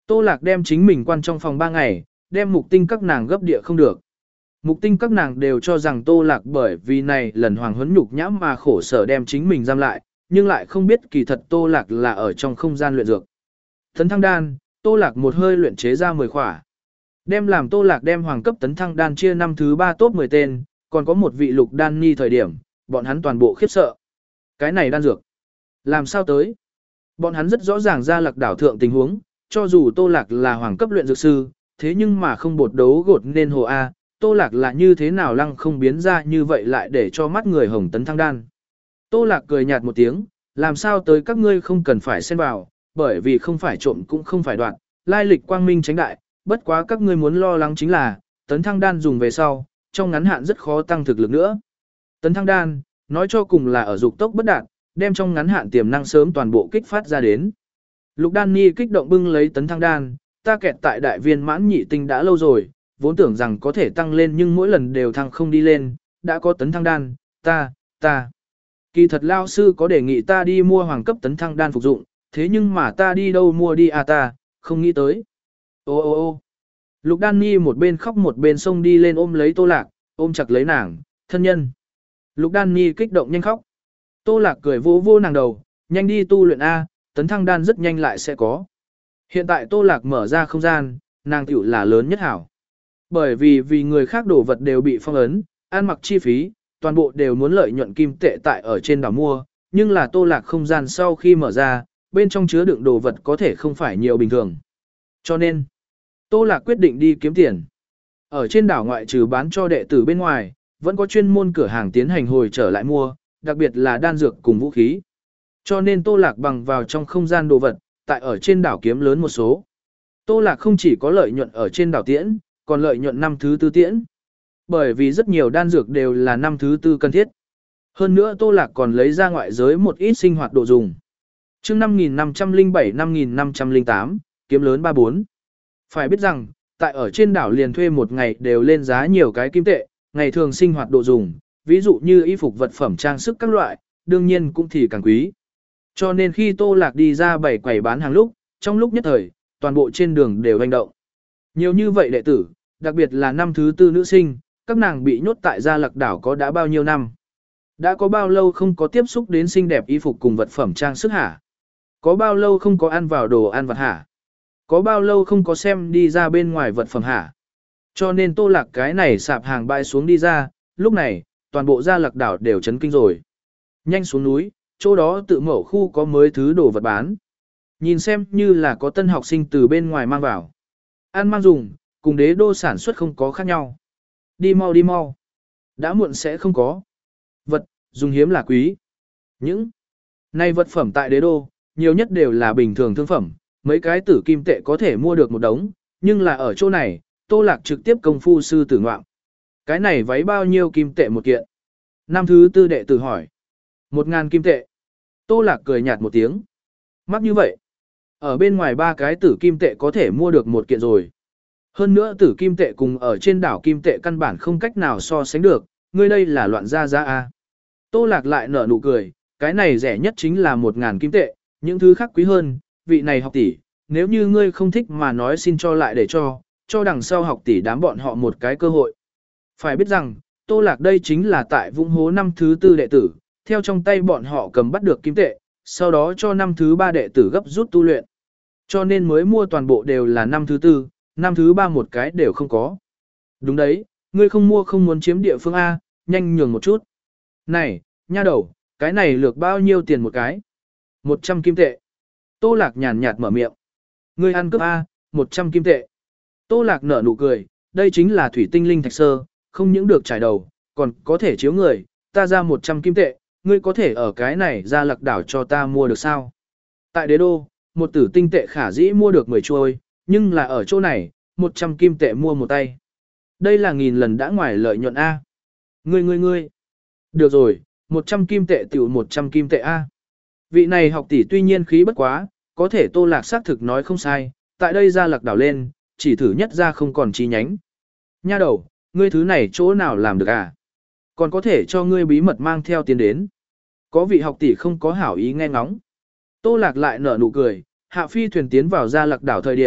Tô Lạc đem chính mình quan trong phòng ba ngày, đem mục tinh các nàng gấp địa không được. Mục tinh các nàng đều cho rằng Tô Lạc bởi vì này lần hoàng huấn nhục nhãm mà khổ sở đem chính mình giam lại, nhưng lại không biết kỳ thật Tô Lạc là ở trong không gian luyện dược. Tấn thăng đan, Tô Lạc một hơi luyện chế ra mười khỏa. Đem làm Tô Lạc đem hoàng cấp tấn thăng đan chia năm thứ ba top mười tên, còn có một vị lục đan ni thời điểm, bọn hắn toàn bộ khiếp sợ. Cái này đan dược. Làm sao tới? Bọn hắn rất rõ ràng ra Lạc đảo thượng tình huống, cho dù Tô Lạc là hoàng cấp luyện dược sư, thế nhưng mà không bột đấu gột nên hồ A, Tô Lạc là như thế nào lăng không biến ra như vậy lại để cho mắt người hồng tấn thăng đan. Tô Lạc cười nhạt một tiếng, làm sao tới các ngươi không cần phải xen vào, bởi vì không phải trộm cũng không phải đoạn, lai lịch quang minh tránh đại, bất quá các ngươi muốn lo lắng chính là, tấn thăng đan dùng về sau, trong ngắn hạn rất khó tăng thực lực nữa. Tấn thăng đan, nói cho cùng là ở dục tốc bất đạt, đem trong ngắn hạn tiềm năng sớm toàn bộ kích phát ra đến. Lục Đan Ni kích động bưng lấy tấn thăng đan, ta kẹt tại đại viên mãn nhị tinh đã lâu rồi, vốn tưởng rằng có thể tăng lên nhưng mỗi lần đều thăng không đi lên, đã có tấn thăng đan, ta, ta. Kỳ thật lao sư có đề nghị ta đi mua hoàng cấp tấn thăng đan phục dụng, thế nhưng mà ta đi đâu mua đi à ta, không nghĩ tới. Ô ô ô Lục Đan Ni một bên khóc một bên xông đi lên ôm lấy Tô Lạc, ôm chặt lấy nàng, thân nhân. Lục Đan Ni kích động nhanh khóc. Tô Lạc cười vô vô nàng đầu, nhanh đi tu luyện A, tấn thăng đan rất nhanh lại sẽ có. Hiện tại Tô Lạc mở ra không gian, nàng tiểu là lớn nhất hảo. Bởi vì vì người khác đổ vật đều bị phong ấn, ăn mặc chi phí, toàn bộ đều muốn lợi nhuận kim tệ tại ở trên đảo mua, nhưng là Tô Lạc không gian sau khi mở ra, bên trong chứa đựng đồ vật có thể không phải nhiều bình thường. Cho nên, Tô Lạc quyết định đi kiếm tiền. Ở trên đảo ngoại trừ bán cho đệ tử bên ngoài, vẫn có chuyên môn cửa hàng tiến hành hồi trở lại mua, đặc biệt là đan dược cùng vũ khí. Cho nên Tô Lạc bằng vào trong không gian đồ vật, tại ở trên đảo kiếm lớn một số. Tô Lạc không chỉ có lợi nhuận ở trên đảo tiễn, còn lợi nhuận năm thứ tư tiễn. Bởi vì rất nhiều đan dược đều là năm thứ tư cần thiết. Hơn nữa Tô Lạc còn lấy ra ngoại giới một ít sinh hoạt đồ dùng. Chương năm nghìn năm trăm lẻ bảy năm nghìn năm trăm lẻ tám, kiếm lớn ba bốn. Phải biết rằng, tại ở trên đảo liền thuê một ngày đều lên giá nhiều cái kim tệ, ngày thường sinh hoạt đồ dùng, ví dụ như y phục vật phẩm trang sức các loại, đương nhiên cũng thì càng quý. Cho nên khi Tô Lạc đi ra bảy quầy bán hàng lúc, trong lúc nhất thời, toàn bộ trên đường đều hành động. Nhiều như vậy đệ tử, đặc biệt là năm thứ tư nữ sinh, các nàng bị nhốt tại Gia Lạc đảo có đã bao nhiêu năm. Đã có bao lâu không có tiếp xúc đến xinh đẹp y phục cùng vật phẩm trang sức hả? Có bao lâu không có ăn vào đồ ăn vặt hả? Có bao lâu không có xem đi ra bên ngoài vật phẩm hả? Cho nên Tô Lạc cái này sạp hàng bãi xuống đi ra, lúc này, toàn bộ Gia Lạc đảo đều chấn kinh rồi. Nhanh xuống núi, chỗ đó tự mẫu khu có mới thứ đồ vật bán. Nhìn xem như là có tân học sinh từ bên ngoài mang vào. Ăn mang dùng, cùng đế đô sản xuất không có khác nhau. Đi mau đi mau. Đã muộn sẽ không có. Vật, dùng hiếm là quý. Những này vật phẩm tại đế đô, nhiều nhất đều là bình thường thương phẩm, mấy cái tử kim tệ có thể mua được một đống, nhưng là ở chỗ này, Tô Lạc trực tiếp công phu sư tử ngoạm. Cái này váy bao nhiêu kim tệ một kiện? Năm thứ tư đệ tử hỏi. Một ngàn kim tệ. Tô Lạc cười nhạt một tiếng. Mắc như vậy. Ở bên ngoài ba cái tử kim tệ có thể mua được một kiện rồi. Hơn nữa tử kim tệ cùng ở trên đảo kim tệ căn bản không cách nào so sánh được, ngươi đây là loạn ra ra a. Tô Lạc lại nở nụ cười, cái này rẻ nhất chính là một ngàn kim tệ, những thứ khác quý hơn, vị này học tỷ, nếu như ngươi không thích mà nói xin cho lại để cho, cho đằng sau học tỷ đám bọn họ một cái cơ hội. Phải biết rằng, Tô Lạc đây chính là tại Vũng Hố năm thứ tư đệ tử, theo trong tay bọn họ cầm bắt được kim tệ, sau đó cho năm thứ ba đệ tử gấp rút tu luyện. Cho nên mới mua toàn bộ đều là năm thứ tư, năm thứ ba một cái đều không có. Đúng đấy, ngươi không mua không muốn chiếm địa phương A, nhanh nhường một chút. Này, nha đầu, cái này lược bao nhiêu tiền một cái? một trăm kim tệ. Tô Lạc nhàn nhạt mở miệng. Ngươi ăn cướp A, một trăm kim tệ. Tô Lạc nở nụ cười, đây chính là thủy tinh linh thạch sơ, không những được trải đầu, còn có thể chiếu người, ta ra một trăm kim tệ, ngươi có thể ở cái này ra Lạc đảo cho ta mua được sao? Tại đế đô, một tử tinh tệ khả dĩ mua được mười chuôi, nhưng là ở chỗ này, một trăm kim tệ mua một tay. Đây là nghìn lần đã ngoài lợi nhuận A. Ngươi ngươi ngươi. Được rồi, một trăm kim tệ tiểu một trăm kim tệ A. Vị này học tỷ tuy nhiên khí bất quá, có thể Tô Lạc xác thực nói không sai, tại đây ra Lạc đảo lên, chỉ thử nhất ra không còn chi nhánh. Nha đầu, ngươi thứ này chỗ nào làm được à? Còn có thể cho ngươi bí mật mang theo tiền đến. Có vị học tỷ không có hảo ý nghe ngóng. Tô Lạc lại nở nụ cười, hạ phi thuyền tiến vào ra Lạc đảo thời điểm,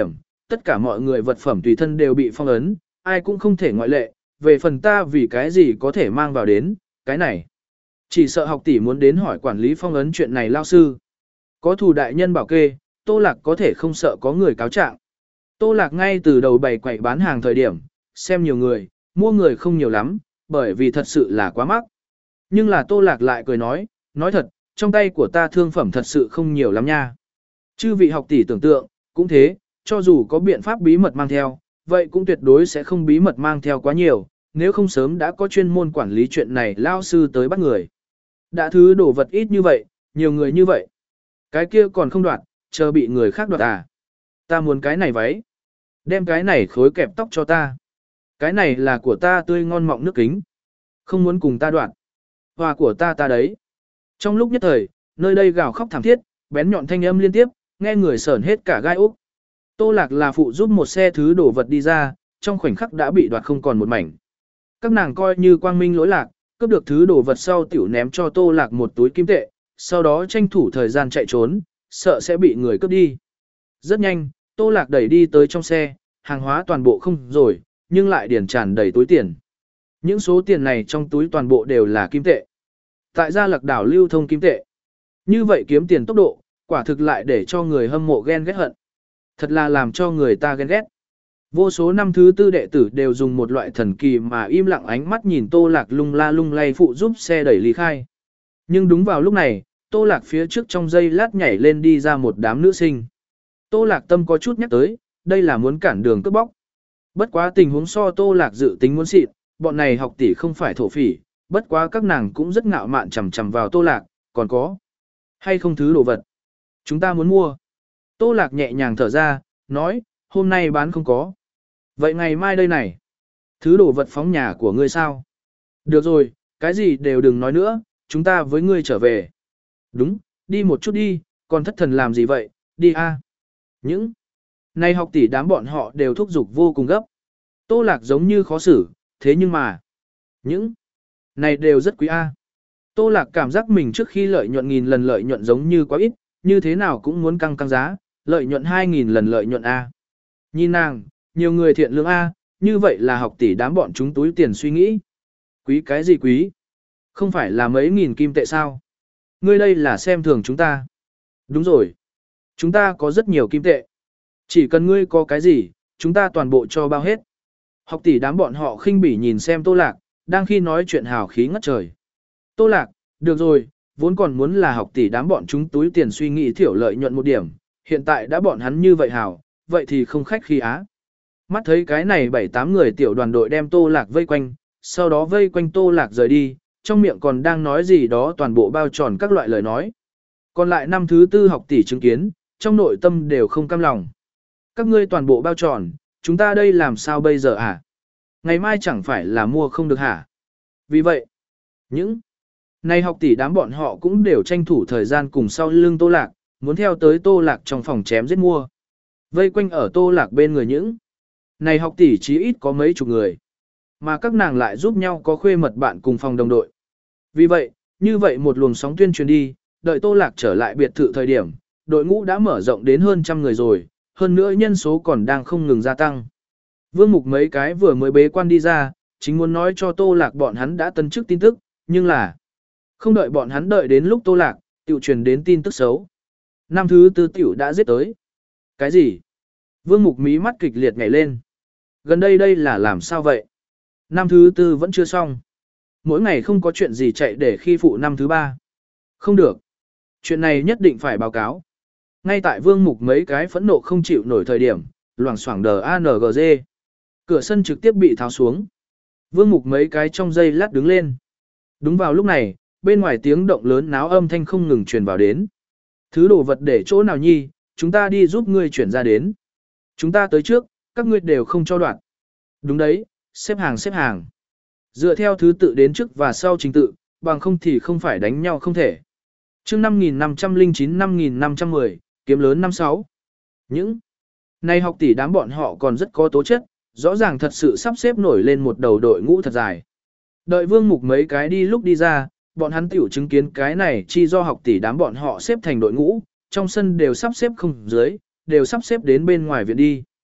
tất cả mọi người vật phẩm tùy thân đều bị phong ấn, ai cũng không thể ngoại lệ, về phần ta vì cái gì có thể mang vào đến, cái này. Chỉ sợ học tỷ muốn đến hỏi quản lý phong ấn chuyện này lao sư. Có thủ đại nhân bảo kê, Tô Lạc có thể không sợ có người cáo trạng. Tô Lạc ngay từ đầu bày quậy bán hàng thời điểm, xem nhiều người, mua người không nhiều lắm, bởi vì thật sự là quá mắc. Nhưng là Tô Lạc lại cười nói, nói thật, trong tay của ta thương phẩm thật sự không nhiều lắm nha. Chư vị học tỷ tưởng tượng, cũng thế, cho dù có biện pháp bí mật mang theo, vậy cũng tuyệt đối sẽ không bí mật mang theo quá nhiều, nếu không sớm đã có chuyên môn quản lý chuyện này lao sư tới bắt người. Đã thứ đổ vật ít như vậy, nhiều người như vậy. Cái kia còn không đoạt, chờ bị người khác đoạt à. Ta muốn cái này váy. Đem cái này khối kẹp tóc cho ta. Cái này là của ta tươi ngon mọng nước kính. Không muốn cùng ta đoạt. Hoa của ta ta đấy. Trong lúc nhất thời, nơi đây gào khóc thảm thiết, bén nhọn thanh âm liên tiếp, nghe người sởn hết cả gai ốc. Tô Lạc là phụ giúp một xe thứ đổ vật đi ra, trong khoảnh khắc đã bị đoạt không còn một mảnh. Các nàng coi như quang minh lỗi lạc, cướp được thứ đổ vật sau tiểu ném cho Tô Lạc một túi kim tệ, sau đó tranh thủ thời gian chạy trốn, sợ sẽ bị người cướp đi. Rất nhanh, Tô Lạc đẩy đi tới trong xe, hàng hóa toàn bộ không rồi, nhưng lại điền tràn đầy túi tiền. Những số tiền này trong túi toàn bộ đều là kim tệ. Tại Gia Lạc đảo lưu thông kim tệ. Như vậy kiếm tiền tốc độ, quả thực lại để cho người hâm mộ ghen ghét hận. Thật là làm cho người ta ghen ghét. Vô số năm thứ tư đệ tử đều dùng một loại thần kỳ mà im lặng ánh mắt nhìn Tô Lạc lung la lung lay phụ giúp xe đẩy lý khai. Nhưng đúng vào lúc này, Tô Lạc phía trước trong giây lát nhảy lên đi ra một đám nữ sinh. Tô Lạc tâm có chút nhắc tới, đây là muốn cản đường cướp bóc. Bất quá tình huống so Tô Lạc dự tính muốn xịn, bọn này học tỷ không phải thổ phỉ, bất quá các nàng cũng rất ngạo mạn chầm chầm vào Tô Lạc, còn có hay không thứ đồ vật. Chúng ta muốn mua. Tô Lạc nhẹ nhàng thở ra, nói, hôm nay bán không có. Vậy ngày mai đây này, thứ đồ vật phóng nhà của ngươi sao? Được rồi, cái gì đều đừng nói nữa, chúng ta với ngươi trở về. Đúng, đi một chút đi, còn thất thần làm gì vậy, đi a. Những này học tỷ đám bọn họ đều thúc giục vô cùng gấp. Tô Lạc giống như khó xử, thế nhưng mà, những này đều rất quý a. Tô Lạc cảm giác mình trước khi lợi nhuận nghìn lần lợi nhuận giống như quá ít, như thế nào cũng muốn căng căng giá, lợi nhuận hai nghìn lần lợi nhuận a. Nhìn nàng, nhiều người thiện lương a, như vậy là học tỷ đám bọn chúng túi tiền suy nghĩ. Quý cái gì quý? Không phải là mấy nghìn kim tệ sao? Ngươi đây là xem thường chúng ta. Đúng rồi. Chúng ta có rất nhiều kim tệ. Chỉ cần ngươi có cái gì, chúng ta toàn bộ cho bao hết. Học tỷ đám bọn họ khinh bỉ nhìn xem Tô Lạc, đang khi nói chuyện hào khí ngất trời. Tô Lạc, được rồi, vốn còn muốn là học tỷ đám bọn chúng túi tiền suy nghĩ thiểu lợi nhuận một điểm, hiện tại đã bọn hắn như vậy hảo, vậy thì không khách khí á. Mắt thấy cái này bảy tám người tiểu đoàn đội đem Tô Lạc vây quanh, sau đó vây quanh Tô Lạc rời đi, trong miệng còn đang nói gì đó toàn bộ bao tròn các loại lời nói. Còn lại năm thứ tư học tỷ chứng kiến, trong nội tâm đều không cam lòng. Các ngươi toàn bộ bao tròn, chúng ta đây làm sao bây giờ hả? Ngày mai chẳng phải là mua không được hả? Vì vậy, những này học tỷ đám bọn họ cũng đều tranh thủ thời gian cùng sau lưng Tô Lạc, muốn theo tới Tô Lạc trong phòng chém giết mua. Vây quanh ở Tô Lạc bên người những này học tỷ chí ít có mấy chục người. Mà các nàng lại giúp nhau có khuê mật bạn cùng phòng đồng đội. Vì vậy, như vậy một luồng sóng tuyên truyền đi, đợi Tô Lạc trở lại biệt thự thời điểm, đội ngũ đã mở rộng đến hơn trăm người rồi, hơn nữa nhân số còn đang không ngừng gia tăng. Vương Mục mấy cái vừa mới bế quan đi ra, chính muốn nói cho Tô Lạc bọn hắn đã tân chức tin tức, nhưng là không đợi bọn hắn đợi đến lúc Tô Lạc, tiểu truyền đến tin tức xấu. Năm thứ tư tiểu đã giết tới. Cái gì? Vương Mục mí mắt kịch liệt nhảy lên. Gần đây đây là làm sao vậy? Năm thứ tư vẫn chưa xong. Mỗi ngày không có chuyện gì chạy để khi phụ năm thứ ba. Không được. Chuyện này nhất định phải báo cáo. Ngay tại Vương Mục mấy cái phẫn nộ không chịu nổi thời điểm, loảng xoảng đờ a en giê. Cửa sân trực tiếp bị tháo xuống. Vương Mục mấy cái trong giây lát đứng lên. Đúng vào lúc này, bên ngoài tiếng động lớn náo âm thanh không ngừng truyền vào đến. Thứ đồ vật để chỗ nào nhi, chúng ta đi giúp ngươi chuyển ra đến. Chúng ta tới trước, các ngươi đều không cho đoạn. Đúng đấy, xếp hàng xếp hàng. Dựa theo thứ tự đến trước và sau trình tự, bằng không thì không phải đánh nhau không thể. Chương năm nghìn năm trăm lẻ chín năm nghìn năm trăm mười, kiếm lớn năm sáu. Những này học tỷ đám bọn họ còn rất có tố chất, rõ ràng thật sự sắp xếp nổi lên một đầu đội ngũ thật dài. Đợi Vương Mục mấy cái đi lúc đi ra, bọn hắn tiểu chứng kiến cái này chi do học tỷ đám bọn họ xếp thành đội ngũ, trong sân đều sắp xếp không dưới, đều sắp xếp đến bên ngoài viện đi.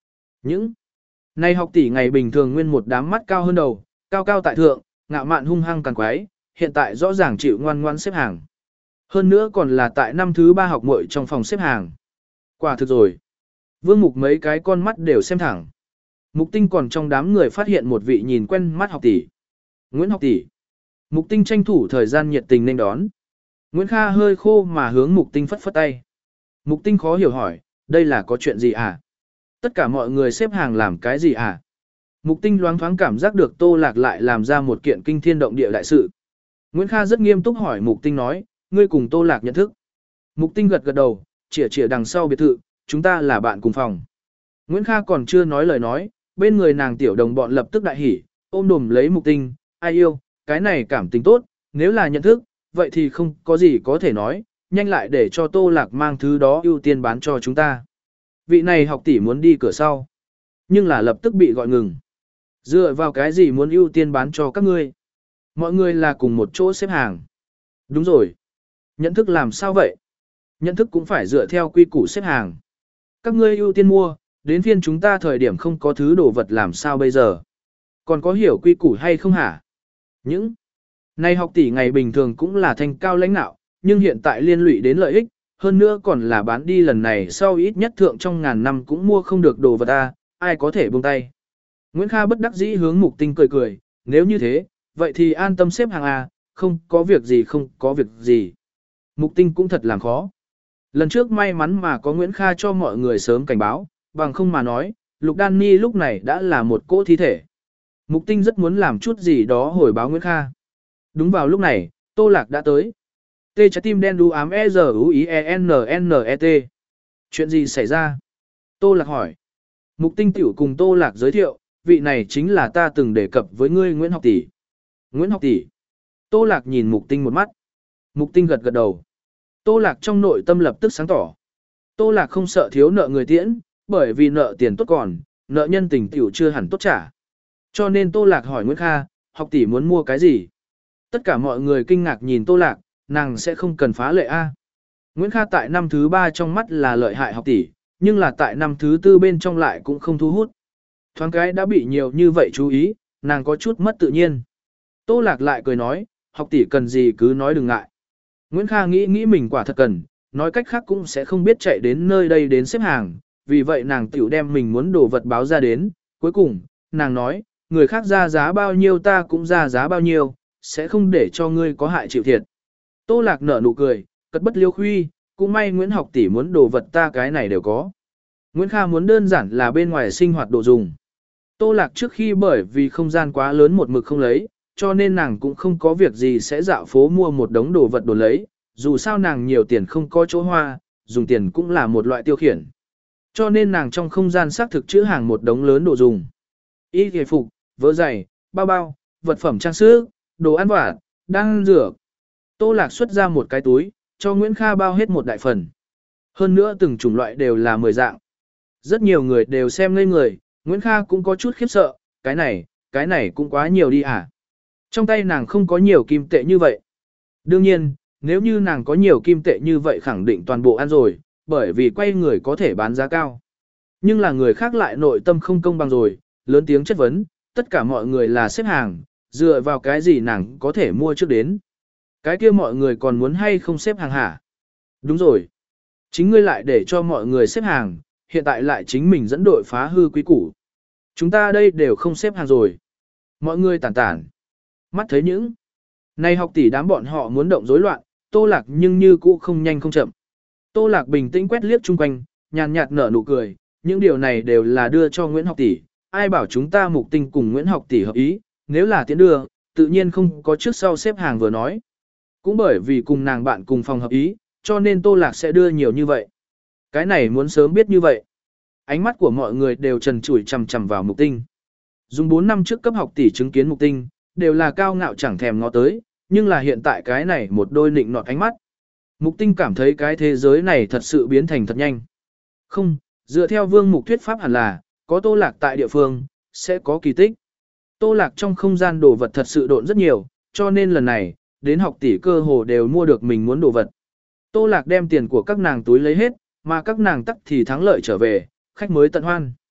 Những này học tỷ ngày bình thường nguyên một đám mắt cao hơn đầu, cao cao tại thượng, ngạo mạn hung hăng càng quái, hiện tại rõ ràng chịu ngoan ngoan xếp hàng. Hơn nữa còn là tại năm thứ ba học muội trong phòng xếp hàng. Quả thực rồi. Vương Mục mấy cái con mắt đều xem thẳng. Mục Tinh còn trong đám người phát hiện một vị nhìn quen mắt học tỷ. Nguyễn học tỷ. Mục Tinh tranh thủ thời gian nhiệt tình nên đón. Nguyễn Kha hơi khô mà hướng Mục Tinh phất phất tay. Mục Tinh khó hiểu hỏi, đây là có chuyện gì à? Tất cả mọi người xếp hàng làm cái gì à? Mục Tinh loáng thoáng cảm giác được Tô Lạc lại làm ra một kiện kinh thiên động địa đại sự. Nguyễn Kha rất nghiêm túc hỏi Mục Tinh nói, ngươi cùng Tô Lạc nhận thức. Mục Tinh gật gật đầu, chỉa chỉa đằng sau biệt thự, chúng ta là bạn cùng phòng. Nguyễn Kha còn chưa nói lời nói, bên người nàng tiểu đồng bọn lập tức đại hỉ, ôm đùm lấy Mục Tinh, ai yêu, cái này cảm tình tốt, nếu là nhận thức, vậy thì không có gì có thể nói, nhanh lại để cho Tô Lạc mang thứ đó ưu tiên bán cho chúng ta. Vị này học tỷ muốn đi cửa sau, nhưng là lập tức bị gọi ngừng. Dựa vào cái gì muốn ưu tiên bán cho các ngươi? Mọi người là cùng một chỗ xếp hàng. Đúng rồi. Nhận thức làm sao vậy? Nhận thức cũng phải dựa theo quy củ xếp hàng. Các ngươi ưu tiên mua, đến phiên chúng ta thời điểm không có thứ đồ vật làm sao bây giờ? Còn có hiểu quy củ hay không hả? Những này học tỷ ngày bình thường cũng là thanh cao lãnh nạo, nhưng hiện tại liên lụy đến lợi ích, hơn nữa còn là bán đi lần này sau ít nhất thượng trong ngàn năm cũng mua không được đồ vật ta, ai có thể buông tay. Nguyễn Kha bất đắc dĩ hướng Mục Tinh cười cười, nếu như thế, vậy thì an tâm xếp hàng A, không có việc gì không có việc gì. Mục Tinh cũng thật làm khó. Lần trước may mắn mà có Nguyễn Kha cho mọi người sớm cảnh báo, bằng không mà nói, Lục Đan Ni lúc này đã là một cỗ thi thể. Mục Tinh rất muốn làm chút gì đó hồi báo Nguyễn Kha. Đúng vào lúc này, Tô Lạc đã tới. Tê trái tim đen đu ám E Z U I E N N E T. Chuyện gì xảy ra? Tô Lạc hỏi. Mục Tinh tiểu cùng Tô Lạc giới thiệu, vị này chính là ta từng đề cập với ngươi Nguyễn học tỷ. Nguyễn học tỷ. Tô Lạc nhìn Mục Tinh một mắt. Mục Tinh gật gật đầu. Tô Lạc trong nội tâm lập tức sáng tỏ. Tô Lạc không sợ thiếu nợ người tiễn, bởi vì nợ tiền tốt còn, nợ nhân tình tiểu chưa hẳn tốt trả. Cho nên Tô Lạc hỏi Nguyễn Kha, học tỷ muốn mua cái gì? Tất cả mọi người kinh ngạc nhìn Tô Lạc, nàng sẽ không cần phá lệ A. Nguyễn Kha tại năm thứ ba trong mắt là lợi hại học tỷ, nhưng là tại năm thứ tư bên trong lại cũng không thu hút. Thoáng cái đã bị nhiều như vậy chú ý, nàng có chút mất tự nhiên. Tô Lạc lại cười nói, học tỷ cần gì cứ nói đừng ngại. Nguyễn Kha nghĩ nghĩ mình quả thật cần, nói cách khác cũng sẽ không biết chạy đến nơi đây đến xếp hàng, vì vậy nàng tiểu đem mình muốn đồ vật báo ra đến. Cuối cùng, nàng nói, người khác ra giá bao nhiêu ta cũng ra giá bao nhiêu, sẽ không để cho ngươi có hại chịu thiệt. Tô Lạc nở nụ cười, cất bất liêu khuy, cũng may Nguyễn học tỷ muốn đồ vật ta cái này đều có. Nguyễn Kha muốn đơn giản là bên ngoài sinh hoạt đồ dùng. Tô Lạc trước khi bởi vì không gian quá lớn một mực không lấy, cho nên nàng cũng không có việc gì sẽ dạo phố mua một đống đồ vật đồ lấy, dù sao nàng nhiều tiền không có chỗ hoa, dùng tiền cũng là một loại tiêu khiển. Cho nên nàng trong không gian xác thực chữ hàng một đống lớn đồ dùng. Y hề phục, vớ giày, bao bao, vật phẩm trang sức, đồ ăn vặt, đan dược. Tô Lạc xuất ra một cái túi, cho Nguyễn Kha bao hết một đại phần. Hơn nữa từng chủng loại đều là mười dạng. Rất nhiều người đều xem ngây người, Nguyễn Kha cũng có chút khiếp sợ, cái này, cái này cũng quá nhiều đi à. Trong tay nàng không có nhiều kim tệ như vậy. Đương nhiên, nếu như nàng có nhiều kim tệ như vậy khẳng định toàn bộ ăn rồi, bởi vì quay người có thể bán giá cao. Nhưng là người khác lại nội tâm không công bằng rồi, lớn tiếng chất vấn, tất cả mọi người là xếp hàng, dựa vào cái gì nàng có thể mua trước đến. Cái kia mọi người còn muốn hay không xếp hàng hả? Đúng rồi. Chính ngươi lại để cho mọi người xếp hàng, hiện tại lại chính mình dẫn đội phá hư quý củ. Chúng ta đây đều không xếp hàng rồi. Mọi người tản tản. Mắt thấy những này học tỷ đám bọn họ muốn động rối loạn, Tô Lạc nhưng như cũ không nhanh không chậm. Tô Lạc bình tĩnh quét liếc chung quanh, nhàn nhạt nở nụ cười, những điều này đều là đưa cho Nguyễn học tỷ, ai bảo chúng ta Mục Tinh cùng Nguyễn học tỷ hợp ý, nếu là tiến đưa, tự nhiên không có trước sau xếp hàng vừa nói. Cũng bởi vì cùng nàng bạn cùng phòng hợp ý, cho nên Tô Lạc sẽ đưa nhiều như vậy. Cái này muốn sớm biết như vậy. Ánh mắt của mọi người đều trần trụi chằm chằm vào Mục Tinh. Dùng bốn năm trước cấp học tỷ chứng kiến Mục Tinh, đều là cao ngạo chẳng thèm ngó tới, nhưng là hiện tại cái này một đôi nịnh nọt ánh mắt. Mục Tinh cảm thấy cái thế giới này thật sự biến thành thật nhanh. Không, dựa theo Vương Mục thuyết pháp hẳn là, có Tô Lạc tại địa phương, sẽ có kỳ tích. Tô Lạc trong không gian đồ vật thật sự độn rất nhiều, cho nên lần này, đến học tỷ cơ hồ đều mua được mình muốn đồ vật. Tô Lạc đem tiền của các nàng túi lấy hết, mà các nàng tắc thì thắng lợi trở về, khách mới tận hoan.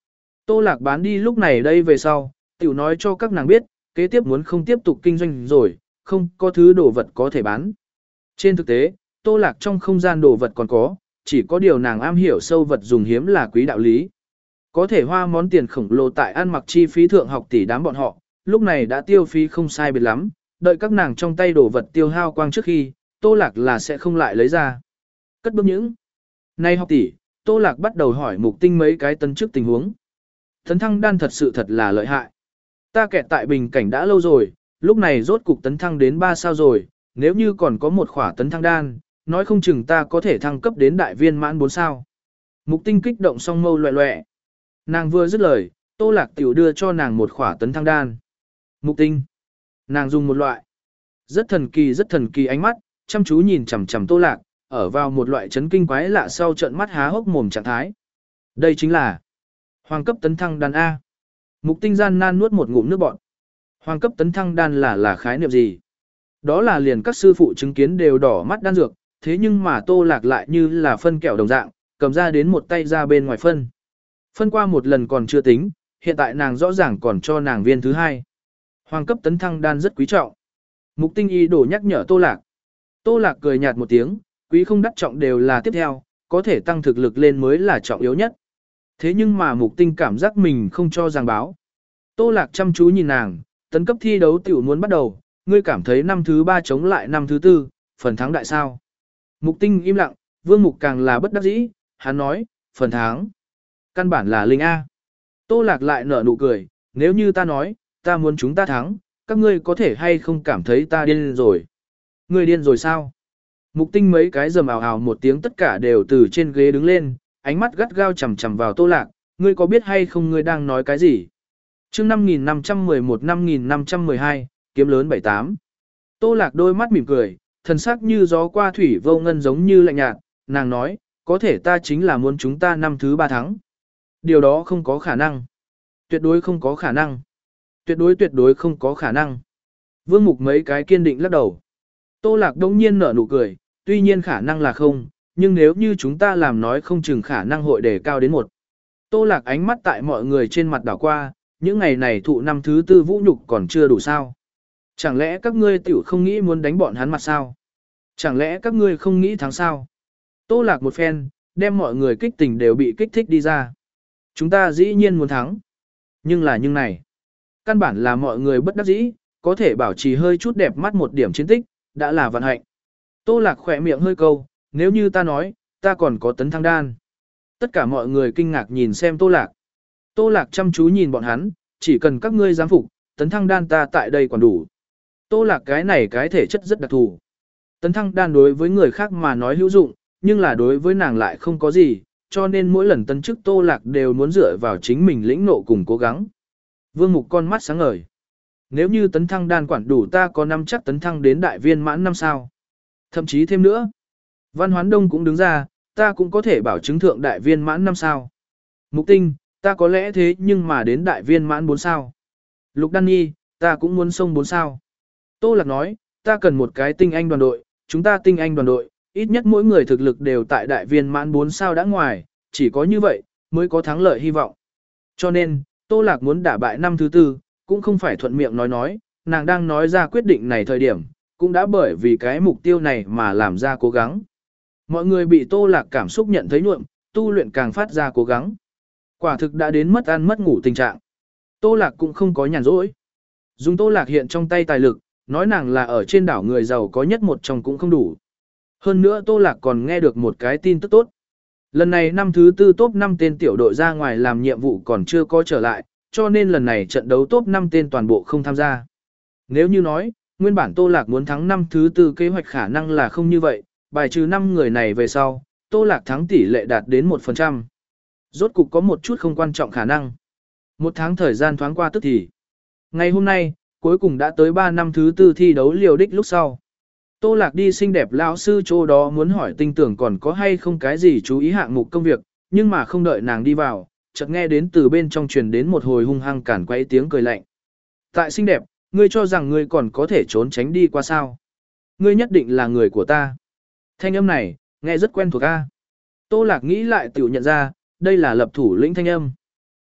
Tô Lạc bán đi lúc này đây về sau, tiểu nói cho các nàng biết, kế tiếp muốn không tiếp tục kinh doanh rồi, không có thứ đồ vật có thể bán. Trên thực tế, Tô Lạc trong không gian đồ vật còn có, chỉ có điều nàng am hiểu sâu vật dùng hiếm là quý đạo lý. Có thể hoa món tiền khổng lồ tại ăn mặc chi phí thượng học tỷ đám bọn họ, lúc này đã tiêu phí không sai biệt lắm, đợi các nàng trong tay đồ vật tiêu hao quang trước khi, Tô Lạc là sẽ không lại lấy ra. Cất bước những. Nay học tỷ, Tô Lạc bắt đầu hỏi Mục Tinh mấy cái tấn trước tình huống. Tấn thăng đan thật sự thật là lợi hại. Ta kẹt tại bình cảnh đã lâu rồi, lúc này rốt cục tấn thăng đến ba sao rồi, nếu như còn có một khỏa tấn thăng đan, nói không chừng ta có thể thăng cấp đến đại viên mãn bốn sao. Mục Tinh kích động song mâu loẹ loẹ. Nàng vừa dứt lời, Tô Lạc tiểu đưa cho nàng một khỏa tấn thăng đan. Mục Tinh. Nàng dùng một loại rất thần kỳ rất thần kỳ ánh mắt, chăm chú nhìn chằm chằm Tô Lạc, ở vào một loại chấn kinh quái lạ sau trận mắt há hốc mồm trạng thái. Đây chính là hoàng cấp tấn thăng đan A. Mục Tinh gian nan nuốt một ngụm nước bọt. Hoàng cấp tấn thăng đan là là khái niệm gì? Đó là liền các sư phụ chứng kiến đều đỏ mắt đan dược, thế nhưng mà Tô Lạc lại như là phân kẹo đồng dạng, cầm ra đến một tay ra bên ngoài phân. Phân qua một lần còn chưa tính, hiện tại nàng rõ ràng còn cho nàng viên thứ hai. Hoàng cấp tấn thăng đan rất quý trọng. Mục Tinh y đổ nhắc nhở Tô Lạc. Tô Lạc cười nhạt một tiếng, quý không đắt trọng đều là tiếp theo, có thể tăng thực lực lên mới là trọng yếu nhất. Thế nhưng mà Mục Tinh cảm giác mình không cho giảng báo. Tô Lạc chăm chú nhìn nàng, tấn cấp thi đấu tiểu muốn bắt đầu, ngươi cảm thấy năm thứ ba chống lại năm thứ tư, phần thắng đại sao? Mục Tinh im lặng, Vương Mục càng là bất đắc dĩ, hắn nói, phần thắng. Căn bản là linh A. Tô Lạc lại nở nụ cười, nếu như ta nói, ta muốn chúng ta thắng, các ngươi có thể hay không cảm thấy ta điên rồi? Ngươi điên rồi sao? Mục Tinh mấy cái rầm ào ào một tiếng tất cả đều từ trên ghế đứng lên, ánh mắt gắt gao chằm chằm vào Tô Lạc, ngươi có biết hay không ngươi đang nói cái gì? Chương năm nghìn năm trăm mười một năm nghìn năm trăm mười hai, kiếm lớn bảy tám. Tô Lạc đôi mắt mỉm cười, thần sắc như gió qua thủy vô ngân giống như lạnh nhạt, nàng nói, có thể ta chính là muốn chúng ta năm thứ ba thắng. Điều đó không có khả năng. Tuyệt đối không có khả năng. Tuyệt đối tuyệt đối không có khả năng. Vương Mục mấy cái kiên định lắc đầu. Tô Lạc đông nhiên nở nụ cười, tuy nhiên khả năng là không, nhưng nếu như chúng ta làm nói không chừng khả năng hội đề cao đến một. Tô Lạc ánh mắt tại mọi người trên mặt đảo qua, những ngày này thụ năm thứ tư vũ nhục còn chưa đủ sao. Chẳng lẽ các ngươi tiểu không nghĩ muốn đánh bọn hắn mặt sao? Chẳng lẽ các ngươi không nghĩ thắng sao? Tô Lạc một phen, đem mọi người kích tình đều bị kích thích đi ra. Chúng ta dĩ nhiên muốn thắng. Nhưng là nhưng này. Căn bản là mọi người bất đắc dĩ, có thể bảo trì hơi chút đẹp mắt một điểm chiến tích, đã là vận hạnh. Tô Lạc khỏe miệng hơi câu, nếu như ta nói, ta còn có tấn thăng đan. Tất cả mọi người kinh ngạc nhìn xem Tô Lạc. Tô Lạc chăm chú nhìn bọn hắn, chỉ cần các ngươi dám phục, tấn thăng đan ta tại đây còn đủ. Tô Lạc cái này cái thể chất rất đặc thù. Tấn thăng đan đối với người khác mà nói hữu dụng, nhưng là đối với nàng lại không có gì, cho nên mỗi lần tấn chức Tô Lạc đều muốn dựa vào chính mình lĩnh nộ cùng cố gắng. Vương Mục con mắt sáng ngời. Nếu như tấn thăng đan quản đủ ta có năm chắc tấn thăng đến đại viên mãn năm sao. Thậm chí thêm nữa. Văn Hoán Đông cũng đứng ra, ta cũng có thể bảo chứng thượng đại viên mãn năm sao. Mục Tinh, ta có lẽ thế nhưng mà đến đại viên mãn bốn sao. Lục Đan Nhi, ta cũng muốn xông bốn sao. Tô Lạc nói, ta cần một cái tinh anh đoàn đội, chúng ta tinh anh đoàn đội, ít nhất mỗi người thực lực đều tại đại viên mãn bốn sao đã ngoài, chỉ có như vậy, mới có thắng lợi hy vọng. Cho nên, Tô Lạc muốn đả bại năm thứ tư, cũng không phải thuận miệng nói nói, nàng đang nói ra quyết định này thời điểm, cũng đã bởi vì cái mục tiêu này mà làm ra cố gắng. Mọi người bị Tô Lạc cảm xúc nhận thấy nhuộm, tu luyện càng phát ra cố gắng. Quả thực đã đến mất ăn mất ngủ tình trạng. Tô Lạc cũng không có nhàn rỗi. Dùng Tô Lạc hiện trong tay tài lực, nói nàng là ở trên đảo người giàu có nhất một trong cũng không đủ. Hơn nữa Tô Lạc còn nghe được một cái tin tức tốt. Lần này năm thứ tư top năm tên tiểu đội ra ngoài làm nhiệm vụ còn chưa có trở lại, cho nên lần này trận đấu top năm tên toàn bộ không tham gia. Nếu như nói, nguyên bản Tô Lạc muốn thắng năm thứ tư kế hoạch khả năng là không như vậy, bài trừ năm người này về sau, Tô Lạc thắng tỷ lệ đạt đến một phần trăm. Rốt cục có một chút không quan trọng khả năng. Một tháng thời gian thoáng qua tức thì. Ngày hôm nay, cuối cùng đã tới ba năm thứ tư thi đấu liều đích lúc sau. Tô Lạc đi xinh đẹp lão sư chỗ đó muốn hỏi tinh tưởng còn có hay không cái gì chú ý hạng mục công việc, nhưng mà không đợi nàng đi vào, chợt nghe đến từ bên trong truyền đến một hồi hung hăng cản quấy tiếng cười lạnh. Tại xinh đẹp, ngươi cho rằng ngươi còn có thể trốn tránh đi qua sao? Ngươi nhất định là người của ta. Thanh âm này, nghe rất quen thuộc a. Tô Lạc nghĩ lại tiểu nhận ra, đây là lập thủ lĩnh thanh âm.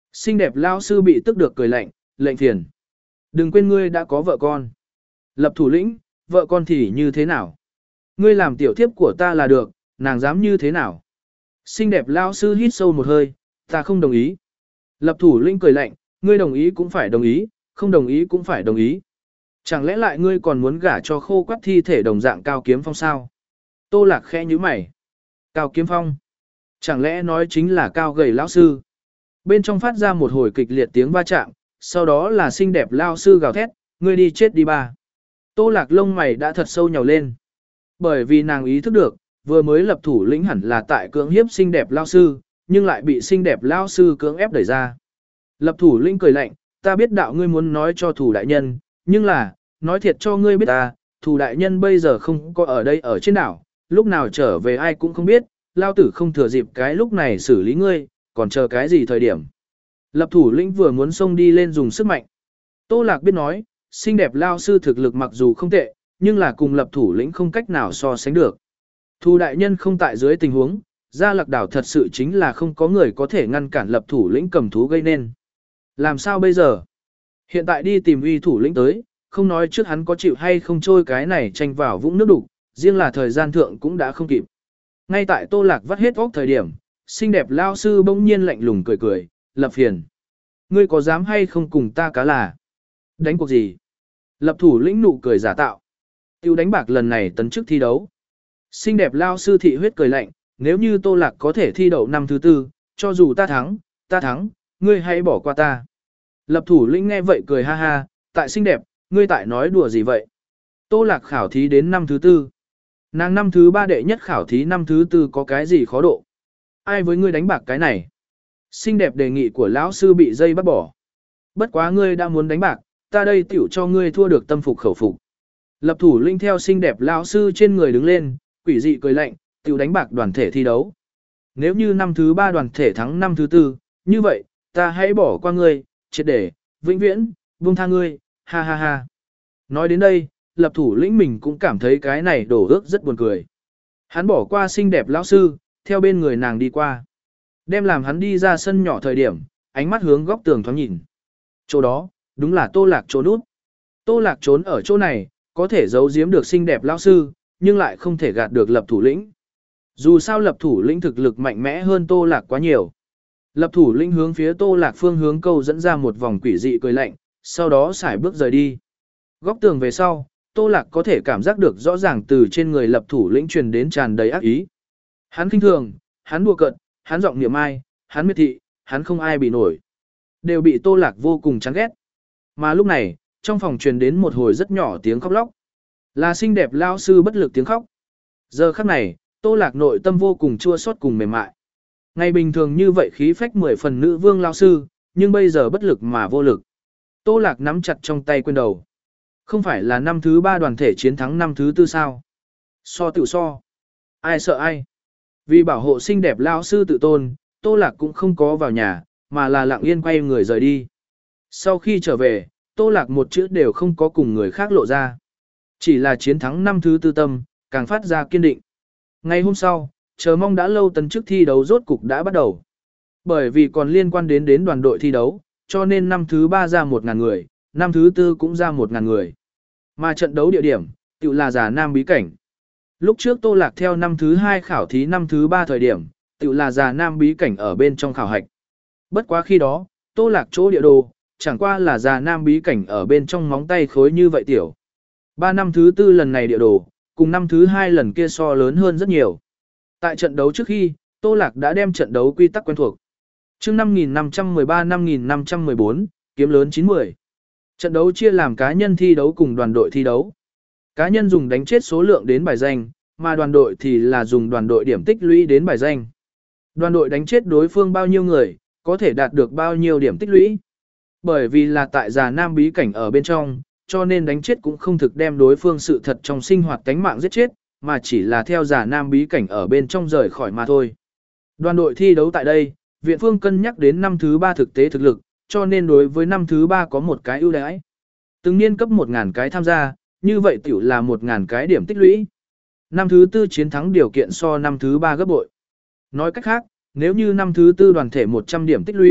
Xinh đẹp lao sư bị tức được cười lạnh, lệnh phiền. Đừng quên ngươi đã có vợ con. Lập thủ lĩnh, vợ con thì như thế nào? Ngươi làm tiểu thiếp của ta là được, nàng dám như thế nào? Xinh đẹp lao sư hít sâu một hơi, ta không đồng ý. Lập thủ lĩnh cười lạnh, ngươi đồng ý cũng phải đồng ý, không đồng ý cũng phải đồng ý. Chẳng lẽ lại ngươi còn muốn gả cho khô quắt thi thể đồng dạng Cao Kiếm Phong sao? Tô Lạc khẽ nhíu mày. Cao Kiếm Phong? Chẳng lẽ nói chính là cao gầy lão sư? Bên trong phát ra một hồi kịch liệt tiếng va chạm, sau đó là xinh đẹp lao sư gào thét, ngươi đi chết đi ba. Tô Lạc lông mày đã thật sâu nhàu lên. Bởi vì nàng ý thức được, vừa mới lập thủ lĩnh hẳn là tại cưỡng hiếp xinh đẹp lao sư, nhưng lại bị xinh đẹp lao sư cưỡng ép đẩy ra. Lập thủ lĩnh cười lạnh, ta biết đạo ngươi muốn nói cho thủ đại nhân, nhưng là, nói thiệt cho ngươi biết ta, thủ đại nhân bây giờ không có ở đây ở trên đảo, lúc nào trở về ai cũng không biết, lao tử không thừa dịp cái lúc này xử lý ngươi, còn chờ cái gì thời điểm. Lập thủ lĩnh vừa muốn xông đi lên dùng sức mạnh. Tô Lạc biết nói, xinh đẹp lao sư thực lực mặc dù không tệ, nhưng là cùng lập thủ lĩnh không cách nào so sánh được. Thủ đại nhân không tại dưới tình huống, Gia Lạc đảo thật sự chính là không có người có thể ngăn cản lập thủ lĩnh cầm thú gây nên. Làm sao bây giờ? Hiện tại đi tìm uy thủ lĩnh tới, không nói trước hắn có chịu hay không trôi cái này tranh vào vũng nước đục, riêng là thời gian thượng cũng đã không kịp. Ngay tại Tô Lạc vắt hết óc thời điểm, xinh đẹp lao sư bỗng nhiên lạnh lùng cười cười, Lập phiền. Ngươi có dám hay không cùng ta cá là? Đánh cuộc gì? Lập thủ lĩnh nụ cười giả tạo. Tiêu đánh bạc lần này tấn chức thi đấu. Xinh đẹp lao sư thị huyết cười lạnh, nếu như Tô Lạc có thể thi đậu năm thứ tư, cho dù ta thắng, ta thắng, ngươi hãy bỏ qua ta. Lập thủ lĩnh nghe vậy cười ha ha, tại xinh đẹp, ngươi tại nói đùa gì vậy? Tô Lạc khảo thí đến năm thứ tư. Nàng năm thứ ba đệ nhất khảo thí năm thứ tư có cái gì khó độ? Ai với ngươi đánh bạc cái này? Xinh đẹp đề nghị của lão sư bị dây bắt bỏ. Bất quá ngươi đã muốn đánh bạc, ta đây tiểu cho ngươi thua được tâm phục khẩu phục. Lập thủ linh theo xinh đẹp lão sư trên người đứng lên, quỷ dị cười lạnh, tiểu đánh bạc đoàn thể thi đấu. Nếu như năm thứ ba đoàn thể thắng năm thứ tư, như vậy, ta hãy bỏ qua ngươi, triệt để, vĩnh viễn, buông tha ngươi, ha ha ha. Nói đến đây, lập thủ lĩnh mình cũng cảm thấy cái này đổ ước rất buồn cười. Hắn bỏ qua xinh đẹp lão sư, theo bên người nàng đi qua. Đem làm hắn đi ra sân nhỏ thời điểm, ánh mắt hướng góc tường thoáng nhìn. Chỗ đó, đúng là Tô Lạc trốn nút. Tô Lạc trốn ở chỗ này, có thể giấu giếm được xinh đẹp lão sư, nhưng lại không thể gạt được lập thủ lĩnh. Dù sao lập thủ lĩnh thực lực mạnh mẽ hơn Tô Lạc quá nhiều. Lập thủ lĩnh hướng phía Tô Lạc phương hướng câu dẫn ra một vòng quỷ dị cười lạnh, sau đó xài bước rời đi. Góc tường về sau, Tô Lạc có thể cảm giác được rõ ràng từ trên người lập thủ lĩnh truyền đến tràn đầy ác ý. Hắn khinh thường, hắn đùa cợt, hắn giọng niệm ai, hắn miệt thị, hắn không ai bị nổi. Đều bị Tô Lạc vô cùng chán ghét. Mà lúc này, trong phòng truyền đến một hồi rất nhỏ tiếng khóc lóc. Là xinh đẹp lao sư bất lực tiếng khóc. Giờ khắc này, Tô Lạc nội tâm vô cùng chua xót cùng mềm mại. Ngày bình thường như vậy khí phách mười phần nữ vương lao sư, nhưng bây giờ bất lực mà vô lực. Tô Lạc nắm chặt trong tay quyền đầu. Không phải là năm thứ ba đoàn thể chiến thắng năm thứ tư sao? So tự so. Ai sợ ai? Vì bảo hộ xinh đẹp lao sư tự tôn, Tô Lạc cũng không có vào nhà, mà là lặng yên quay người rời đi. Sau khi trở về, Tô Lạc một chữ đều không có cùng người khác lộ ra. Chỉ là chiến thắng năm thứ tư tâm, càng phát ra kiên định. Ngày hôm sau, chờ mong đã lâu tấn chức thi đấu rốt cục đã bắt đầu. Bởi vì còn liên quan đến đến đoàn đội thi đấu, cho nên năm thứ ba ra một ngàn người, năm thứ tư cũng ra một ngàn người. Mà trận đấu địa điểm, tự là Già Nam Bí Cảnh. Lúc trước Tô Lạc theo năm thứ hai khảo thí năm thứ ba thời điểm, tự là Già Nam Bí Cảnh ở bên trong khảo hạch. Bất quá khi đó, Tô Lạc chỗ địa đồ, chẳng qua là Già Nam Bí Cảnh ở bên trong móng tay khối như vậy tiểu. Ba năm thứ tư lần này địa đồ, cùng năm thứ hai lần kia so lớn hơn rất nhiều. Tại trận đấu trước khi, Tô Lạc đã đem trận đấu quy tắc quen thuộc. Chương năm nghìn năm trăm mười ba năm nghìn năm trăm mười bốn, kiếm lớn chín mươi. Trận đấu chia làm cá nhân thi đấu cùng đoàn đội thi đấu. Cá nhân dùng đánh chết số lượng đến bài danh, mà đoàn đội thì là dùng đoàn đội điểm tích lũy đến bài danh. Đoàn đội đánh chết đối phương bao nhiêu người, có thể đạt được bao nhiêu điểm tích lũy. Bởi vì là tại Già Nam Bí Cảnh ở bên trong, cho nên đánh chết cũng không thực đem đối phương sự thật trong sinh hoạt tánh mạng giết chết, mà chỉ là theo Già Nam Bí Cảnh ở bên trong rời khỏi mà thôi. Đoàn đội thi đấu tại đây, viện phương cân nhắc đến năm thứ ba thực tế thực lực, cho nên đối với năm thứ ba có một cái ưu đãi. Từng niên cấp một nghìn cái tham gia, như vậy tiểu là một nghìn cái điểm tích lũy. Năm thứ tư chiến thắng điều kiện so năm thứ ba gấp bội. Nói cách khác, nếu như năm thứ tư đoàn thể một trăm điểm tích lũy,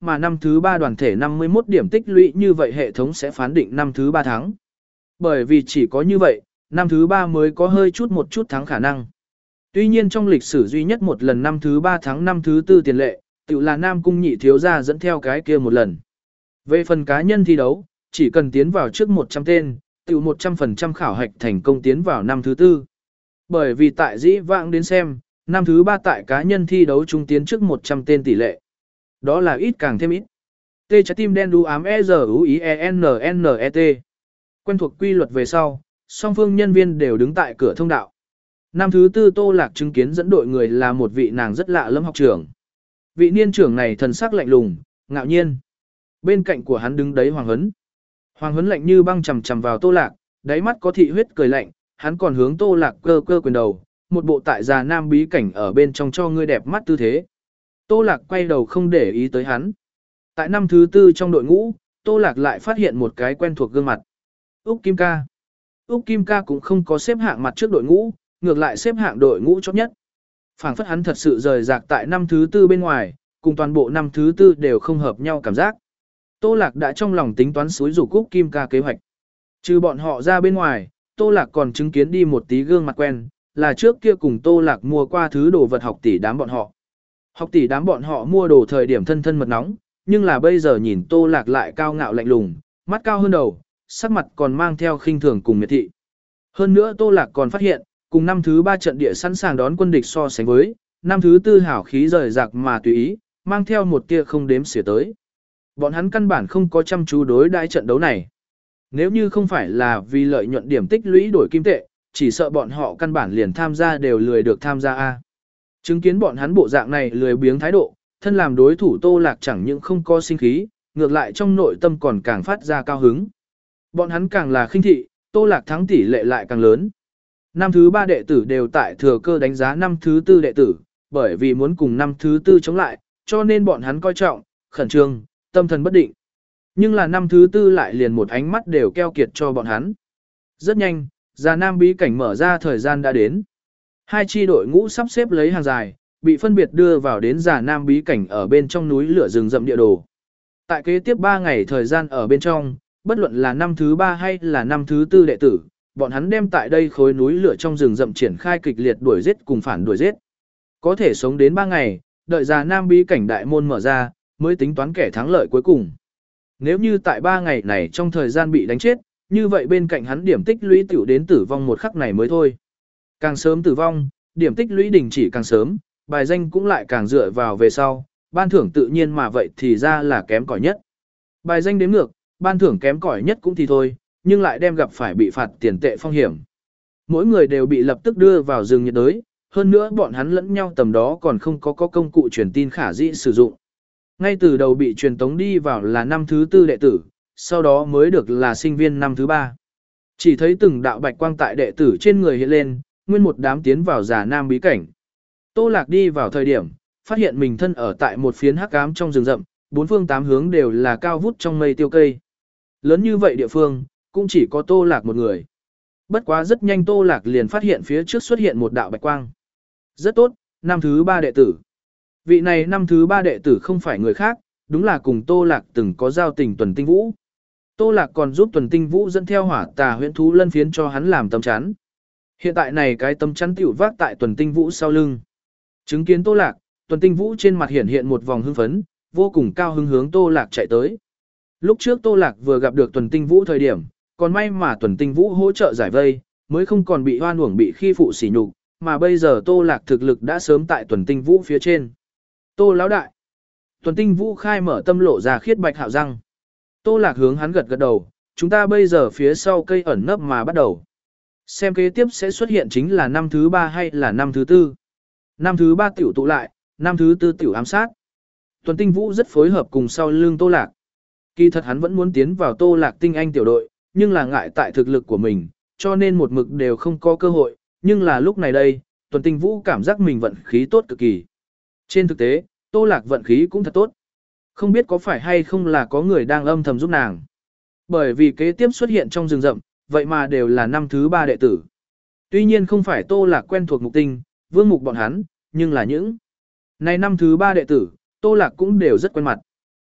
mà năm thứ ba đoàn thể năm mươi mốt điểm tích lũy như vậy hệ thống sẽ phán định năm thứ ba thắng. Bởi vì chỉ có như vậy, năm thứ ba mới có hơi chút một chút thắng khả năng. Tuy nhiên trong lịch sử duy nhất một lần năm thứ ba thắng năm thứ tư tiền lệ, tự là Nam Cung nhị thiếu gia dẫn theo cái kia một lần. Về phần cá nhân thi đấu, chỉ cần tiến vào trước một trăm tên, tự một trăm phần trăm khảo hạch thành công tiến vào năm thứ tư. Bởi vì tại dĩ vãng đến xem, năm thứ ba tại cá nhân thi đấu trung tiến trước một trăm tên tỷ lệ. Đó là ít càng thêm ít. T trái tim đen đu ám E Z U I E N N E T. Quen thuộc quy luật về sau, song phương nhân viên đều đứng tại cửa thông đạo. Năm thứ tư Tô Lạc chứng kiến dẫn đội người là một vị nàng rất lạ lẫm học trưởng. Vị niên trưởng này thần sắc lạnh lùng, ngạo nhiên. Bên cạnh của hắn đứng đấy Hoàng Huấn. Hoàng Huấn lạnh như băng chằm chằm vào Tô Lạc, đáy mắt có thị huyết cười lạnh, hắn còn hướng Tô Lạc cơ cơ quyền đầu, một bộ tại già nam bí cảnh ở bên trong cho ngươi đẹp mắt tư thế. Tô Lạc quay đầu không để ý tới hắn. Tại năm thứ tư trong đội ngũ, Tô Lạc lại phát hiện một cái quen thuộc gương mặt. Úc Kim Ca. Úc Kim Ca cũng không có xếp hạng mặt trước đội ngũ, ngược lại xếp hạng đội ngũ chót nhất. Phảng phất hắn thật sự rời rạc tại năm thứ tư bên ngoài, cùng toàn bộ năm thứ tư đều không hợp nhau cảm giác. Tô Lạc đã trong lòng tính toán xúi rủ Úc Kim Ca kế hoạch. Trừ bọn họ ra bên ngoài, Tô Lạc còn chứng kiến đi một tí gương mặt quen, là trước kia cùng Tô Lạc mua qua thứ đồ vật học tỷ đám bọn họ. Học tỷ đám bọn họ mua đồ thời điểm thân thân mật nóng, nhưng là bây giờ nhìn Tô Lạc lại cao ngạo lạnh lùng, mắt cao hơn đầu, sắc mặt còn mang theo khinh thường cùng miệt thị. Hơn nữa Tô Lạc còn phát hiện, cùng năm thứ ba trận địa sẵn sàng đón quân địch so sánh với, năm thứ tư hảo khí rời rạc mà tùy ý, mang theo một tia không đếm xỉa tới. Bọn hắn căn bản không có chăm chú đối đãi trận đấu này. Nếu như không phải là vì lợi nhuận điểm tích lũy đổi kim tệ, chỉ sợ bọn họ căn bản liền tham gia đều lười được tham gia a. Chứng kiến bọn hắn bộ dạng này lười biếng thái độ, thân làm đối thủ Tô Lạc chẳng những không có sinh khí, ngược lại trong nội tâm còn càng phát ra cao hứng. Bọn hắn càng là khinh thị, Tô Lạc thắng tỷ lệ lại càng lớn. Năm thứ ba đệ tử đều tại thừa cơ đánh giá năm thứ tư đệ tử, bởi vì muốn cùng năm thứ tư chống lại, cho nên bọn hắn coi trọng, khẩn trương, tâm thần bất định. Nhưng là năm thứ tư lại liền một ánh mắt đều keo kiệt cho bọn hắn. Rất nhanh, già nam bí cảnh mở ra thời gian đã đến. Hai chi đội ngũ sắp xếp lấy hàng dài, bị phân biệt đưa vào đến già nam bí cảnh ở bên trong núi lửa rừng rậm địa đồ. Tại kế tiếp ba ngày thời gian ở bên trong, bất luận là năm thứ ba hay là năm thứ tư đệ tử, bọn hắn đem tại đây khối núi lửa trong rừng rậm triển khai kịch liệt đuổi giết cùng phản đuổi giết. Có thể sống đến ba ngày, đợi già nam bí cảnh đại môn mở ra, mới tính toán kẻ thắng lợi cuối cùng. Nếu như tại ba ngày này trong thời gian bị đánh chết, như vậy bên cạnh hắn điểm tích lũy tiểu đến tử vong một khắc này mới thôi. Càng sớm tử vong, điểm tích lũy đình chỉ càng sớm, bài danh cũng lại càng dựa vào về sau, ban thưởng tự nhiên mà vậy thì ra là kém cỏi nhất. Bài danh đếm ngược, ban thưởng kém cỏi nhất cũng thì thôi, nhưng lại đem gặp phải bị phạt tiền tệ phong hiểm. Mỗi người đều bị lập tức đưa vào rừng nhiệt đới, hơn nữa bọn hắn lẫn nhau tầm đó còn không có có công cụ truyền tin khả dĩ sử dụng. Ngay từ đầu bị truyền tống đi vào là năm thứ tư đệ tử, sau đó mới được là sinh viên năm thứ ba. Chỉ thấy từng đạo bạch quang tại đệ tử trên người hiện lên, nguyên một đám tiến vào già nam bí cảnh. Tô Lạc đi vào thời điểm, phát hiện mình thân ở tại một phiến hắc ám trong rừng rậm, bốn phương tám hướng đều là cao vút trong mây tiêu cây. Lớn như vậy địa phương, cũng chỉ có Tô Lạc một người. Bất quá rất nhanh Tô Lạc liền phát hiện phía trước xuất hiện một đạo bạch quang. Rất tốt, năm thứ ba đệ tử. Vị này năm thứ ba đệ tử không phải người khác, đúng là cùng Tô Lạc từng có giao tình Tuần Tinh Vũ. Tô Lạc còn giúp Tuần Tinh Vũ dẫn theo hỏa tà huyễn thú lân phiến cho hắn làm tấm chắn. Hiện tại này cái tấm chắn tiểu vác tại Tuần Tinh Vũ sau lưng. Chứng kiến Tô Lạc, Tuần Tinh Vũ trên mặt hiện hiện một vòng hưng phấn, vô cùng cao hứng hướng Tô Lạc chạy tới. Lúc trước Tô Lạc vừa gặp được Tuần Tinh Vũ thời điểm, còn may mà Tuần Tinh Vũ hỗ trợ giải vây, mới không còn bị hoan uổng bị khi phụ sỉ nhục, mà bây giờ Tô Lạc thực lực đã sớm tại Tuần Tinh Vũ phía trên. Tô lão đại. Tuần Tinh Vũ khai mở tâm lộ ra khiết bạch hạo răng. Tô Lạc hướng hắn gật gật đầu, chúng ta bây giờ phía sau cây ẩn nấp mà bắt đầu. Xem kế tiếp sẽ xuất hiện chính là năm thứ ba hay là năm thứ tư. Năm thứ ba tiểu tụ lại, năm thứ tư tiểu ám sát. Tuần Tinh Vũ rất phối hợp cùng sau lưng Tô Lạc. Kỳ thật hắn vẫn muốn tiến vào Tô Lạc tinh anh tiểu đội, nhưng là ngại tại thực lực của mình, cho nên một mực đều không có cơ hội, nhưng là lúc này đây, Tuần Tinh Vũ cảm giác mình vận khí tốt cực kỳ. Trên thực tế, Tô Lạc vận khí cũng thật tốt. Không biết có phải hay không là có người đang âm thầm giúp nàng. Bởi vì kế tiếp xuất hiện trong rừng rậm, vậy mà đều là năm thứ ba đệ tử. Tuy nhiên không phải Tô Lạc quen thuộc Mục Tinh, Vương Mục bọn hắn, nhưng là những này năm thứ ba đệ tử, Tô Lạc cũng đều rất quen mặt.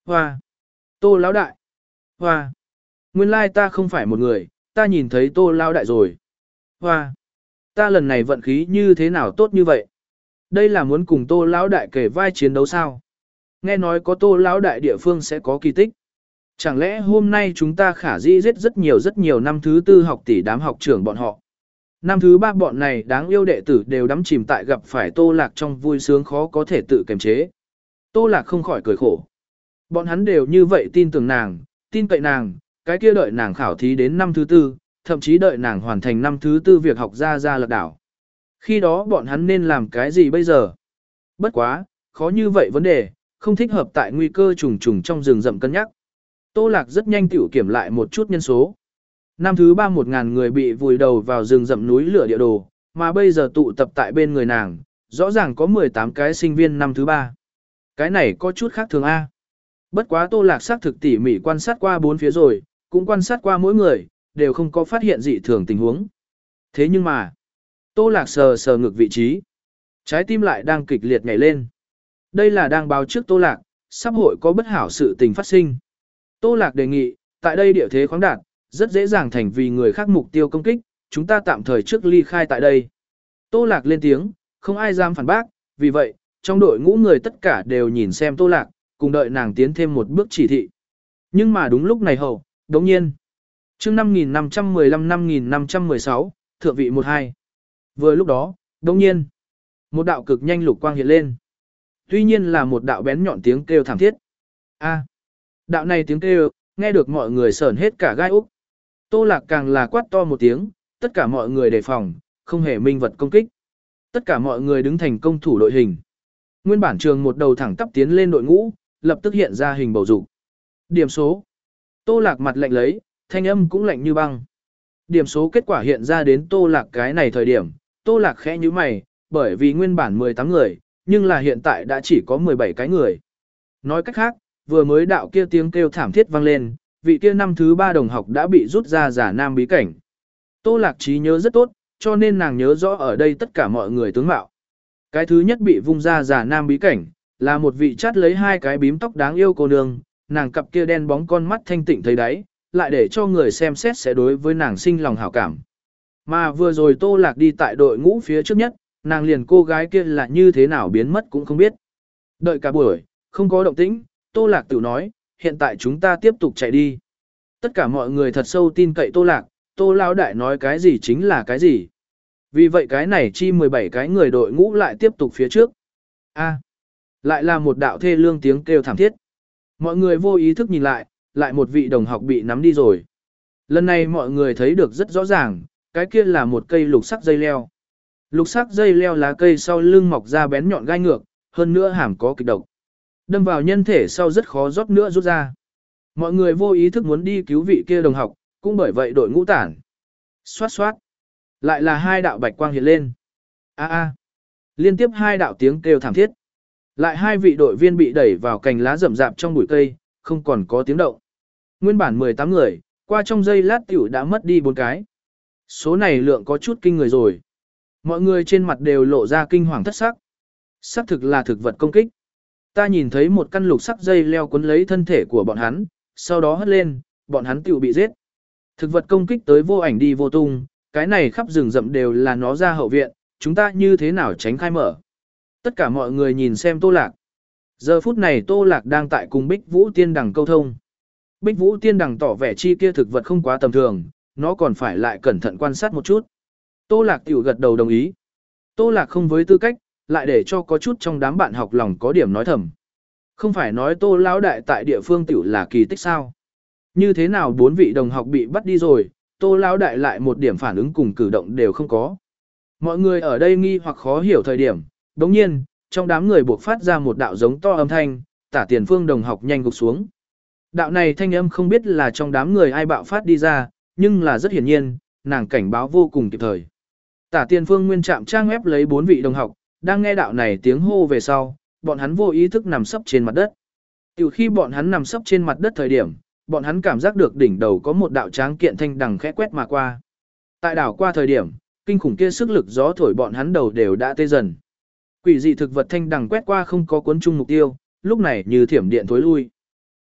Hoa! Tô lão đại! Hoa! Nguyên lai ta không phải một người, ta nhìn thấy tô lão đại rồi. Hoa! Ta lần này vận khí như thế nào tốt như vậy? Đây là muốn cùng tô lão đại kể vai chiến đấu sao? Nghe nói có tô lão đại địa phương sẽ có kỳ tích. Chẳng lẽ hôm nay chúng ta khả dĩ giết rất nhiều rất nhiều năm thứ tư học tỷ đám học trưởng bọn họ. Năm thứ ba bọn này đáng yêu đệ tử đều đắm chìm tại gặp phải Tô Lạc trong vui sướng khó có thể tự kiềm chế. Tô Lạc không khỏi cười khổ. Bọn hắn đều như vậy tin tưởng nàng, tin cậy nàng, cái kia đợi nàng khảo thí đến năm thứ tư, thậm chí đợi nàng hoàn thành năm thứ tư việc học ra ra lật đảo. Khi đó bọn hắn nên làm cái gì bây giờ? Bất quá, khó như vậy vấn đề, không thích hợp tại nguy cơ trùng trùng trong rừng rậm cân nhắc. Tô Lạc rất nhanh tiểu kiểm lại một chút nhân số. Năm thứ ba một ngàn người bị vùi đầu vào rừng rậm núi lửa địa đồ, mà bây giờ tụ tập tại bên người nàng, rõ ràng có mười tám cái sinh viên năm thứ ba. Cái này có chút khác thường A. Bất quá Tô Lạc xác thực tỉ mỉ quan sát qua bốn phía rồi, cũng quan sát qua mỗi người, đều không có phát hiện dị thường tình huống. Thế nhưng mà, Tô Lạc sờ sờ ngực vị trí. Trái tim lại đang kịch liệt nhảy lên. Đây là đang báo trước Tô Lạc, sắp hội có bất hảo sự tình phát sinh. Tô Lạc đề nghị, tại đây địa thế khoáng đạt, rất dễ dàng thành vì người khác mục tiêu công kích, chúng ta tạm thời trước ly khai tại đây. Tô Lạc lên tiếng, không ai dám phản bác, vì vậy, trong đội ngũ người tất cả đều nhìn xem Tô Lạc, cùng đợi nàng tiến thêm một bước chỉ thị. Nhưng mà đúng lúc này hậu, đống nhiên. chương năm nghìn năm trăm mười lăm năm nghìn năm trăm mười sáu, thượng vị một hai. Vừa lúc đó, đống nhiên, một đạo cực nhanh lục quang hiện lên. Tuy nhiên là một đạo bén nhọn tiếng kêu thảm thiết. A. Đạo này tiếng kêu, nghe được mọi người sởn hết cả gai úc. Tô Lạc càng là quát to một tiếng, tất cả mọi người đề phòng, không hề minh vật công kích. Tất cả mọi người đứng thành công thủ đội hình. Nguyên bản trường một đầu thẳng tắp tiến lên đội ngũ, lập tức hiện ra hình bầu dục. Điểm số. Tô Lạc mặt lạnh lấy, thanh âm cũng lạnh như băng. Điểm số kết quả hiện ra đến Tô Lạc cái này thời điểm, Tô Lạc khẽ nhíu mày, bởi vì nguyên bản mười tám người, nhưng là hiện tại đã chỉ có mười bảy cái người. Nói cách khác, vừa mới đạo kia tiếng kêu thảm thiết vang lên, vị kia năm thứ ba đồng học đã bị rút ra giả nam bí cảnh. Tô Lạc trí nhớ rất tốt, cho nên nàng nhớ rõ ở đây tất cả mọi người tướng mạo. Cái thứ nhất bị vung ra giả nam bí cảnh, là một vị chát lấy hai cái bím tóc đáng yêu cô nương, nàng cặp kia đen bóng con mắt thanh tịnh thấy đáy, lại để cho người xem xét sẽ đối với nàng sinh lòng hảo cảm. Mà vừa rồi Tô Lạc đi tại đội ngũ phía trước nhất, nàng liền cô gái kia là như thế nào biến mất cũng không biết. Đợi cả buổi, không có động tĩnh, Tô Lạc tự nói, hiện tại chúng ta tiếp tục chạy đi. Tất cả mọi người thật sâu tin cậy Tô Lạc, Tô Lão đại nói cái gì chính là cái gì. Vì vậy cái này chi mười bảy cái người đội ngũ lại tiếp tục phía trước. A, lại là một đạo thê lương tiếng kêu thảm thiết. Mọi người vô ý thức nhìn lại, lại một vị đồng học bị nắm đi rồi. Lần này mọi người thấy được rất rõ ràng, cái kia là một cây lục sắc dây leo. Lục sắc dây leo lá cây sau lưng mọc ra bén nhọn gai ngược, hơn nữa hàm có kịch độc. Đâm vào nhân thể sau rất khó rót nữa rút ra. Mọi người vô ý thức muốn đi cứu vị kia đồng học, cũng bởi vậy đội ngũ tản. Xoát xoát. Lại là hai đạo bạch quang hiện lên. A a. Liên tiếp hai đạo tiếng kêu thảm thiết. Lại hai vị đội viên bị đẩy vào cành lá rậm rạp trong bụi cây, không còn có tiếng động. Nguyên bản mười tám người, qua trong giây lát tiểu đã mất đi bốn cái. Số này lượng có chút kinh người rồi. Mọi người trên mặt đều lộ ra kinh hoàng thất sắc. Xác thực là thực vật công kích. Ta nhìn thấy một căn lục sắc dây leo cuốn lấy thân thể của bọn hắn, sau đó hất lên, bọn hắn tiểu bị giết. Thực vật công kích tới vô ảnh đi vô tung, cái này khắp rừng rậm đều là nó ra hậu viện, chúng ta như thế nào tránh khai mở. Tất cả mọi người nhìn xem Tô Lạc. Giờ phút này Tô Lạc đang tại cùng Bích Vũ Tiên Đằng câu thông. Bích Vũ Tiên Đằng tỏ vẻ chi kia thực vật không quá tầm thường, nó còn phải lại cẩn thận quan sát một chút. Tô Lạc tiểu gật đầu đồng ý. Tô Lạc không với tư cách, lại để cho có chút trong đám bạn học lòng có điểm nói thầm. Không phải nói Tô Lão đại tại địa phương tiểu là kỳ tích sao? Như thế nào bốn vị đồng học bị bắt đi rồi, Tô Lão đại lại một điểm phản ứng cùng cử động đều không có. Mọi người ở đây nghi hoặc khó hiểu thời điểm, đồng nhiên, trong đám người buộc phát ra một đạo giống to âm thanh, Tả Tiền Phương đồng học nhanh gục xuống. Đạo này thanh âm không biết là trong đám người ai bạo phát đi ra, nhưng là rất hiển nhiên, nàng cảnh báo vô cùng kịp thời. Tả Tiền Phương nguyên trạm trang ép lấy bốn vị đồng học, đang nghe đạo này tiếng hô về sau, bọn hắn vô ý thức nằm sấp trên mặt đất. Từ khi bọn hắn nằm sấp trên mặt đất thời điểm, bọn hắn cảm giác được đỉnh đầu có một đạo tráng kiện thanh đằng khẽ quét mà qua. Tại đảo qua thời điểm, kinh khủng kia sức lực gió thổi bọn hắn đầu đều đã tê dần. Quỷ dị thực vật thanh đằng quét qua không có cuốn chung mục tiêu, lúc này như thiểm điện thối lui.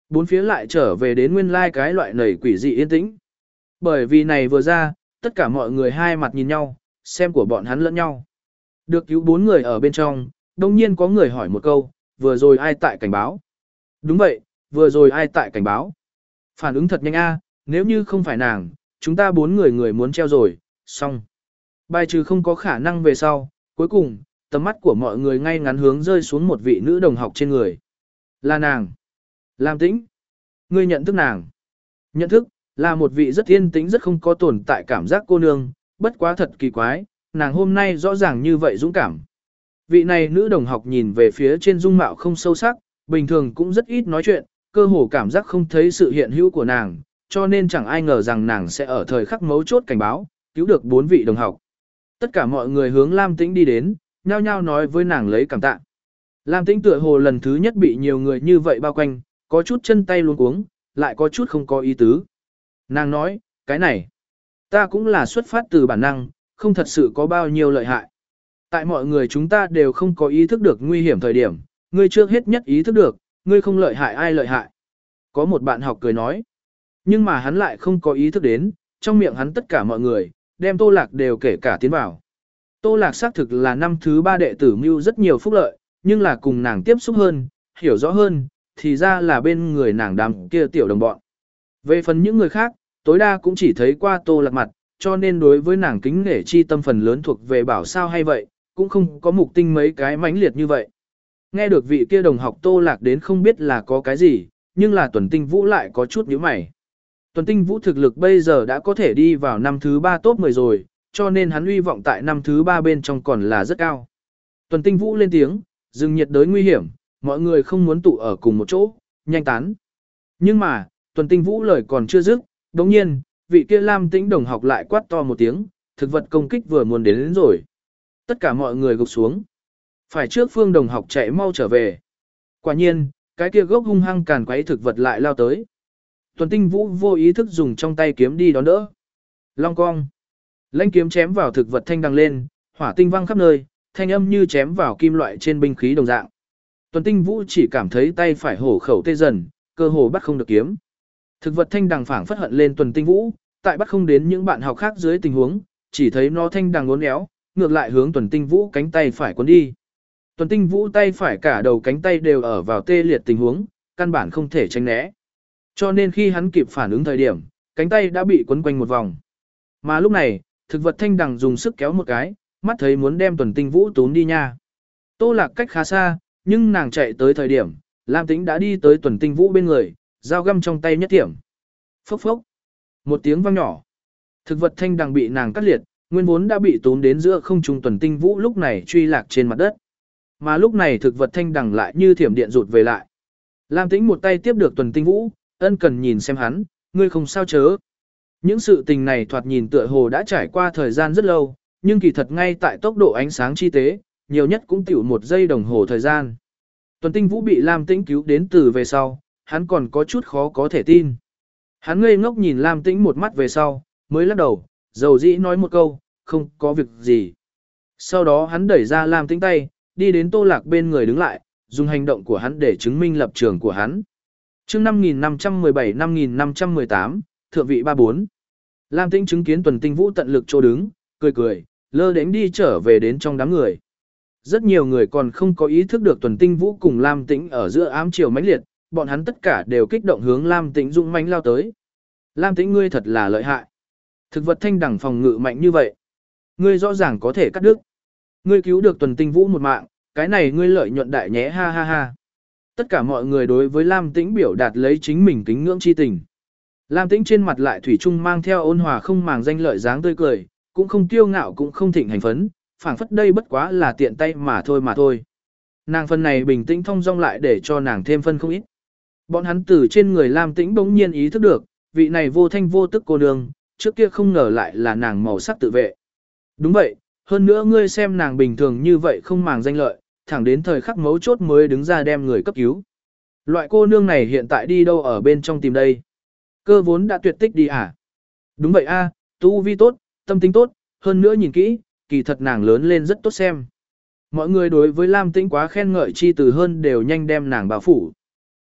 Bốn phía lại trở về đến nguyên lai cái loại nầy quỷ dị yên tĩnh. Bởi vì này vừa ra, tất cả mọi người hai mặt nhìn nhau, xem của bọn hắn lẫn nhau. Được cứu bốn người ở bên trong, đồng nhiên có người hỏi một câu, vừa rồi ai tại cảnh báo? Đúng vậy, vừa rồi ai tại cảnh báo? Phản ứng thật nhanh a, nếu như không phải nàng, chúng ta bốn người người muốn treo rồi, xong. Bài trừ không có khả năng về sau, cuối cùng, tầm mắt của mọi người ngay ngắn hướng rơi xuống một vị nữ đồng học trên người. Là nàng. Lam Tĩnh. Ngươi nhận thức nàng. Nhận thức, là một vị rất yên tĩnh rất không có tồn tại cảm giác cô nương, bất quá thật kỳ quái, nàng hôm nay rõ ràng như vậy dũng cảm. Vị này nữ đồng học nhìn về phía trên dung mạo không sâu sắc, bình thường cũng rất ít nói chuyện, cơ hồ cảm giác không thấy sự hiện hữu của nàng, cho nên chẳng ai ngờ rằng nàng sẽ ở thời khắc mấu chốt cảnh báo, cứu được bốn vị đồng học. Tất cả mọi người hướng Lam Tĩnh đi đến, nhao nhao nói với nàng lấy cảm tạ. Lam Tĩnh tựa hồ lần thứ nhất bị nhiều người như vậy bao quanh, có chút chân tay luống cuống, lại có chút không có ý tứ. Nàng nói, cái này, ta cũng là xuất phát từ bản năng, không thật sự có bao nhiêu lợi hại. Tại mọi người chúng ta đều không có ý thức được nguy hiểm thời điểm, ngươi trước hết nhất ý thức được, ngươi không lợi hại ai lợi hại. Có một bạn học cười nói, nhưng mà hắn lại không có ý thức đến, trong miệng hắn tất cả mọi người, đem Tô Lạc đều kể cả tiến vào. Tô Lạc xác thực là năm thứ ba đệ tử mưu rất nhiều phúc lợi, nhưng là cùng nàng tiếp xúc hơn, hiểu rõ hơn, thì ra là bên người nàng đám kia tiểu đồng bọn. Về phần những người khác, tối đa cũng chỉ thấy qua Tô Lạc mặt, cho nên đối với nàng kính nể chi tâm phần lớn thuộc về bảo sao hay vậy, cũng không có mục tinh mấy cái mãnh liệt như vậy. Nghe được vị kia đồng học Tô Lạc đến không biết là có cái gì, nhưng là Tuần Tinh Vũ lại có chút nhíu mày. Tuần Tinh Vũ thực lực bây giờ đã có thể đi vào năm thứ ba top mười rồi, cho nên hắn uy vọng tại năm thứ ba bên trong còn là rất cao. Tuần Tinh Vũ lên tiếng, dừng nhiệt đới nguy hiểm, mọi người không muốn tụ ở cùng một chỗ, nhanh tán. Nhưng mà, Tuần Tinh Vũ lời còn chưa dứt, đồng nhiên, vị kia Lam Tĩnh đồng học lại quát to một tiếng, thực vật công kích vừa muốn đến, đến rồi. Tất cả mọi người gục xuống. Phải trước Phương đồng học chạy mau trở về. Quả nhiên, cái kia gốc hung hăng càn quấy thực vật lại lao tới. Tuần Tinh Vũ vô ý thức dùng trong tay kiếm đi đón đỡ. Long cong. Lãnh kiếm chém vào thực vật thanh đằng lên, hỏa tinh văng khắp nơi, thanh âm như chém vào kim loại trên binh khí đồng dạng. Tuần Tinh Vũ chỉ cảm thấy tay phải hổ khẩu tê dần, cơ hồ bắt không được kiếm. Thực vật thanh đằng phảng phất hận lên Tuần Tinh Vũ, tại bắt không đến những bạn học khác dưới tình huống, chỉ thấy nó thanh đằng uốn éo, ngược lại hướng Tuần Tinh Vũ cánh tay phải cuốn đi. Tuần Tinh Vũ tay phải cả đầu cánh tay đều ở vào tê liệt tình huống, căn bản không thể tránh né. Cho nên khi hắn kịp phản ứng thời điểm, cánh tay đã bị quấn quanh một vòng. Mà lúc này, thực vật thanh đằng dùng sức kéo một cái, mắt thấy muốn đem Tuần Tinh Vũ tốn đi nha. Tô Lạc cách khá xa, nhưng nàng chạy tới thời điểm, Lam Tĩnh đã đi tới Tuần Tinh Vũ bên người, dao găm trong tay nhất điểm. Phốc phốc. Một tiếng vang nhỏ. Thực vật thanh đằng bị nàng cắt liệt, nguyên vốn đã bị tốn đến giữa không trung Tuần Tinh Vũ lúc này truy lạc trên mặt đất. Mà lúc này thực vật thanh đằng lại như thiểm điện rụt về lại. Lam Tĩnh một tay tiếp được Tuần Tinh Vũ, ân cần nhìn xem hắn, ngươi không sao chớ. Những sự tình này thoạt nhìn tựa hồ đã trải qua thời gian rất lâu, nhưng kỳ thật ngay tại tốc độ ánh sáng chi tế, nhiều nhất cũng tiểu một giây đồng hồ thời gian. Tuần Tinh Vũ bị Lam Tĩnh cứu đến từ về sau, hắn còn có chút khó có thể tin. Hắn ngây ngốc nhìn Lam Tĩnh một mắt về sau, mới lắc đầu, dầu dĩ nói một câu, không có việc gì. Sau đó hắn đẩy ra Lam Tĩnh tay, đi đến Tô Lạc bên người đứng lại, dùng hành động của hắn để chứng minh lập trường của hắn. Chương năm nghìn năm trăm mười bảy năm nghìn năm trăm mười tám, thượng vị ba bốn. Lam Tĩnh chứng kiến Tuần Tinh Vũ tận lực chỗ đứng, cười cười, lơ đễnh đi trở về đến trong đám người. Rất nhiều người còn không có ý thức được Tuần Tinh Vũ cùng Lam Tĩnh ở giữa ám chiều mãnh liệt, bọn hắn tất cả đều kích động hướng Lam Tĩnh dũng mãnh lao tới. Lam Tĩnh ngươi thật là lợi hại. Thực vật thanh đẳng phòng ngự mạnh như vậy. Ngươi rõ ràng có thể cắt đứt. Ngươi cứu được Tuần Tinh Vũ một mạng, cái này ngươi lợi nhuận đại nhé ha ha ha. Tất cả mọi người đối với Lam Tĩnh biểu đạt lấy chính mình kính ngưỡng chi tình. Lam Tĩnh trên mặt lại thủy chung mang theo ôn hòa không màng danh lợi dáng tươi cười, cũng không kiêu ngạo cũng không thịnh hành phấn, phảng phất đây bất quá là tiện tay mà thôi mà thôi. Nàng phần này bình tĩnh thong dong lại để cho nàng thêm phân không ít. Bọn hắn từ trên người Lam Tĩnh bỗng nhiên ý thức được, vị này vô thanh vô tức cô nương, trước kia không ngờ lại là nàng màu sắc tự vệ. Đúng vậy, hơn nữa ngươi xem nàng bình thường như vậy không màng danh lợi, thẳng đến thời khắc mấu chốt mới đứng ra đem người cấp cứu. Loại cô nương này hiện tại đi đâu ở bên trong tìm đây? Cơ vốn đã tuyệt tích đi à? Đúng vậy a, tu vi tốt, tâm tính tốt, hơn nữa nhìn kỹ, kỳ thật nàng lớn lên rất tốt xem. Mọi người đối với Lam Tĩnh quá khen ngợi chi từ hơn đều nhanh đem nàng bao phủ.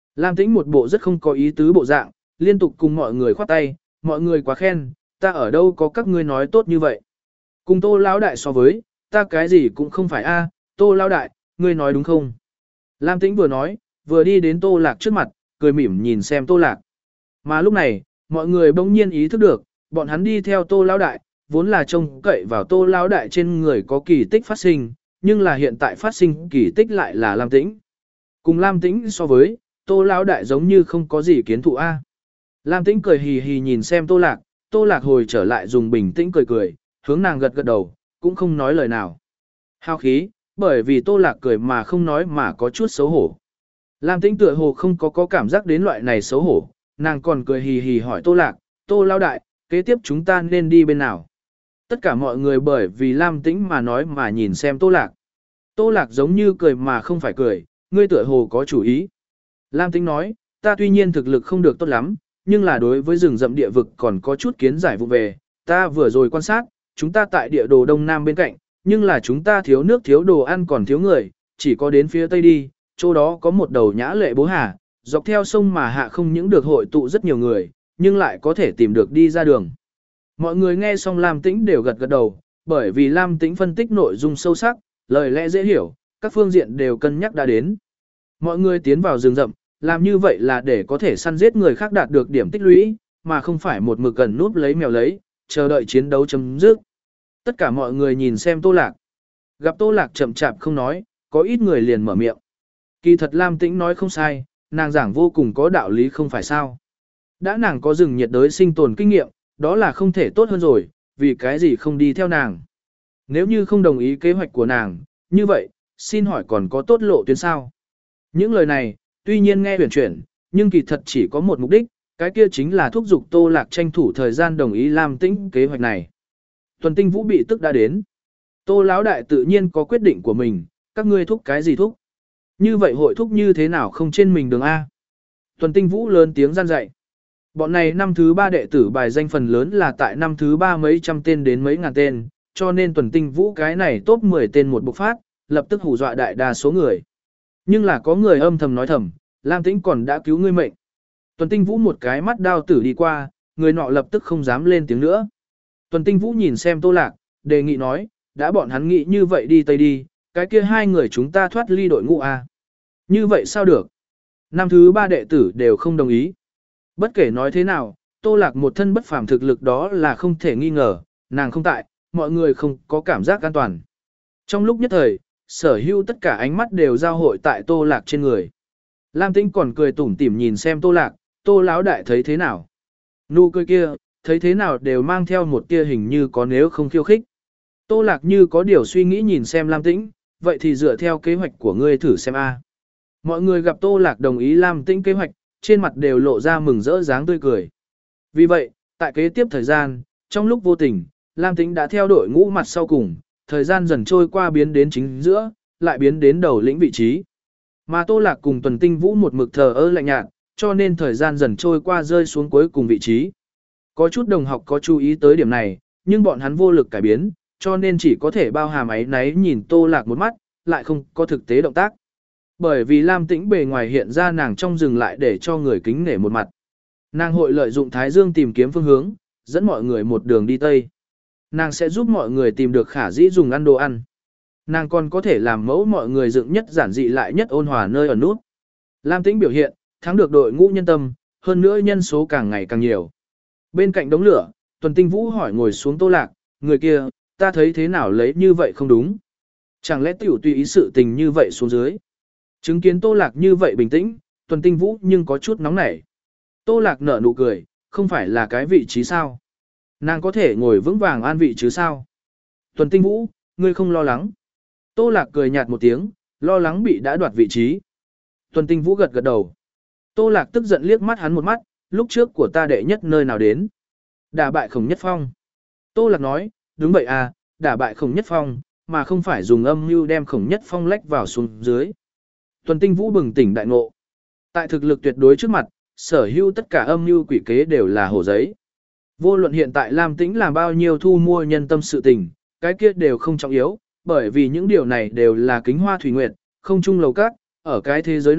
Lam Tĩnh một bộ rất không có ý tứ bộ dạng, liên tục cùng mọi người khoát tay, mọi người quá khen, ta ở đâu có các ngươi nói tốt như vậy. Cùng Tô lão đại so với, ta cái gì cũng không phải a, Tô lão đại, ngươi nói đúng không? Lam Tĩnh vừa nói, vừa đi đến Tô Lạc trước mặt, cười mỉm nhìn xem Tô Lạc. Mà lúc này, mọi người bỗng nhiên ý thức được, bọn hắn đi theo Tô lão đại, vốn là trông cậy vào Tô lão đại trên người có kỳ tích phát sinh, nhưng là hiện tại phát sinh kỳ tích lại là Lam Tĩnh. Cùng Lam Tĩnh so với, Tô lão đại giống như không có gì kiến thụ a. Lam Tĩnh cười hì hì nhìn xem Tô Lạc, Tô Lạc hồi trở lại dùng bình tĩnh cười cười, hướng nàng gật gật đầu, cũng không nói lời nào. Hao khí, bởi vì Tô Lạc cười mà không nói mà có chút xấu hổ. Lam Tĩnh tựa hồ không có có cảm giác đến loại này xấu hổ, nàng còn cười hì hì hỏi Tô Lạc, Tô lão đại, kế tiếp chúng ta nên đi bên nào? Tất cả mọi người bởi vì Lam Tĩnh mà nói mà nhìn xem Tô Lạc. Tô Lạc giống như cười mà không phải cười, ngươi tựa hồ có chủ ý. Lam Tĩnh nói, ta tuy nhiên thực lực không được tốt lắm, nhưng là đối với rừng rậm địa vực còn có chút kiến giải vụ về, ta vừa rồi quan sát, chúng ta tại địa đồ Đông Nam bên cạnh, nhưng là chúng ta thiếu nước thiếu đồ ăn còn thiếu người, chỉ có đến phía Tây đi, chỗ đó có một đầu nhã lệ bố hà, dọc theo sông mà hạ không những được hội tụ rất nhiều người, nhưng lại có thể tìm được đi ra đường. Mọi người nghe xong Lam Tĩnh đều gật gật đầu, bởi vì Lam Tĩnh phân tích nội dung sâu sắc, lời lẽ dễ hiểu, các phương diện đều cân nhắc đã đến. Mọi người tiến vào rừng rậm, làm như vậy là để có thể săn giết người khác đạt được điểm tích lũy, mà không phải một mực gần núp lấy mèo lấy, chờ đợi chiến đấu chấm dứt. Tất cả mọi người nhìn xem Tô Lạc. Gặp Tô Lạc chậm chạp không nói, có ít người liền mở miệng. Kỳ thật Lam Tĩnh nói không sai, nàng giảng vô cùng có đạo lý không phải sao. Đã nàng có rừng nhiệt đới sinh tồn kinh nghiệm, đó là không thể tốt hơn rồi, vì cái gì không đi theo nàng. Nếu như không đồng ý kế hoạch của nàng, như vậy, xin hỏi còn có tốt lộ tuyến sao? Những lời này, tuy nhiên nghe huyền chuyển, nhưng kỳ thật chỉ có một mục đích, cái kia chính là thúc giục Tô Lạc tranh thủ thời gian đồng ý Lam Tĩnh kế hoạch này. Tuần Tinh Vũ bị tức đã đến. Tô lão đại tự nhiên có quyết định của mình, các ngươi thúc cái gì thúc? Như vậy hội thúc như thế nào không trên mình đường A? Tuần Tinh Vũ lớn tiếng gian dạy. Bọn này năm thứ ba đệ tử bài danh phần lớn là tại năm thứ ba mấy trăm tên đến mấy ngàn tên, cho nên Tuần Tinh Vũ cái này top mười tên một bộc phát, lập tức hù dọa đại đa số người. Nhưng là có người âm thầm nói thầm, Lam Tĩnh còn đã cứu ngươi mệnh. Tuần Tinh Vũ một cái mắt đao tử đi qua, người nọ lập tức không dám lên tiếng nữa. Tuần Tinh Vũ nhìn xem Tô Lạc, đề nghị nói, đã bọn hắn nghĩ như vậy đi tây đi, cái kia hai người chúng ta thoát ly đội ngũ A. Như vậy sao được? Năm thứ ba đệ tử đều không đồng ý. Bất kể nói thế nào, Tô Lạc một thân bất phàm thực lực đó là không thể nghi ngờ, nàng không tại, mọi người không có cảm giác an toàn. Trong lúc nhất thời, sở hữu tất cả ánh mắt đều giao hội tại Tô Lạc trên người. Lam Tĩnh còn cười tủm tỉm nhìn xem Tô Lạc, Tô lão đại thấy thế nào? Nụ cười kia, thấy thế nào đều mang theo một tia hình như có nếu không khiêu khích. Tô Lạc như có điều suy nghĩ nhìn xem Lam Tĩnh, vậy thì dựa theo kế hoạch của ngươi thử xem a. Mọi người gặp Tô Lạc đồng ý Lam Tĩnh kế hoạch, trên mặt đều lộ ra mừng rỡ dáng tươi cười. Vì vậy, tại kế tiếp thời gian, trong lúc vô tình, Lam Tĩnh đã theo đội ngũ mặt sau cùng, thời gian dần trôi qua biến đến chính giữa, lại biến đến đầu lĩnh vị trí. Mà Tô Lạc cùng Tuần Tinh Vũ một mực thờ ơ lạnh nhạt, cho nên thời gian dần trôi qua rơi xuống cuối cùng vị trí. Có chút đồng học có chú ý tới điểm này, nhưng bọn hắn vô lực cải biến, cho nên chỉ có thể bao hàm ấy náy nhìn Tô Lạc một mắt, lại không có thực tế động tác. Bởi vì Lam Tĩnh bề ngoài hiện ra nàng trong rừng lại để cho người kính nể một mặt. Nàng hội lợi dụng Thái Dương tìm kiếm phương hướng, dẫn mọi người một đường đi Tây. Nàng sẽ giúp mọi người tìm được khả dĩ dùng ăn đồ ăn. Nàng còn có thể làm mẫu mọi người dựng nhất giản dị lại nhất ôn hòa nơi ở nút. Lam Tĩnh biểu hiện, thắng được đội ngũ nhân tâm, hơn nữa nhân số càng ngày càng nhiều. Bên cạnh đống lửa, Tuần Tinh Vũ hỏi ngồi xuống Tô Lạc, người kia, ta thấy thế nào lấy như vậy không đúng. Chẳng lẽ tiểu tùy ý sự tình như vậy xuống dưới. Chứng kiến Tô Lạc như vậy bình tĩnh, Tuần Tinh Vũ nhưng có chút nóng nảy. Tô Lạc nở nụ cười, không phải là cái vị trí sao. Nàng có thể ngồi vững vàng an vị chứ sao. Tuần Tinh Vũ, ngươi không lo lắng. Tô Lạc cười nhạt một tiếng, lo lắng bị đã đoạt vị trí. Tuần Tinh Vũ gật gật đầu. Tô Lạc tức giận liếc mắt hắn một mắt, lúc trước của ta đệ nhất nơi nào đến. Đả bại Khổng Nhất Phong. Tô Lạc nói, đúng vậy à, đả bại Khổng Nhất Phong, mà không phải dùng âm mưu đem Khổng Nhất Phong lách vào xuống dưới. Tuần Tinh Vũ bừng tỉnh đại ngộ. Tại thực lực tuyệt đối trước mặt, sở hữu tất cả âm mưu quỷ kế đều là hồ giấy. Vô luận hiện tại Lam Tĩnh làm bao nhiêu thu mua nhân tâm sự tình, cái kia đều không trọng yếu, bởi vì những điều này đều là kính hoa thủy nguyệt, không chung lầu cát, ở cái thế giới này,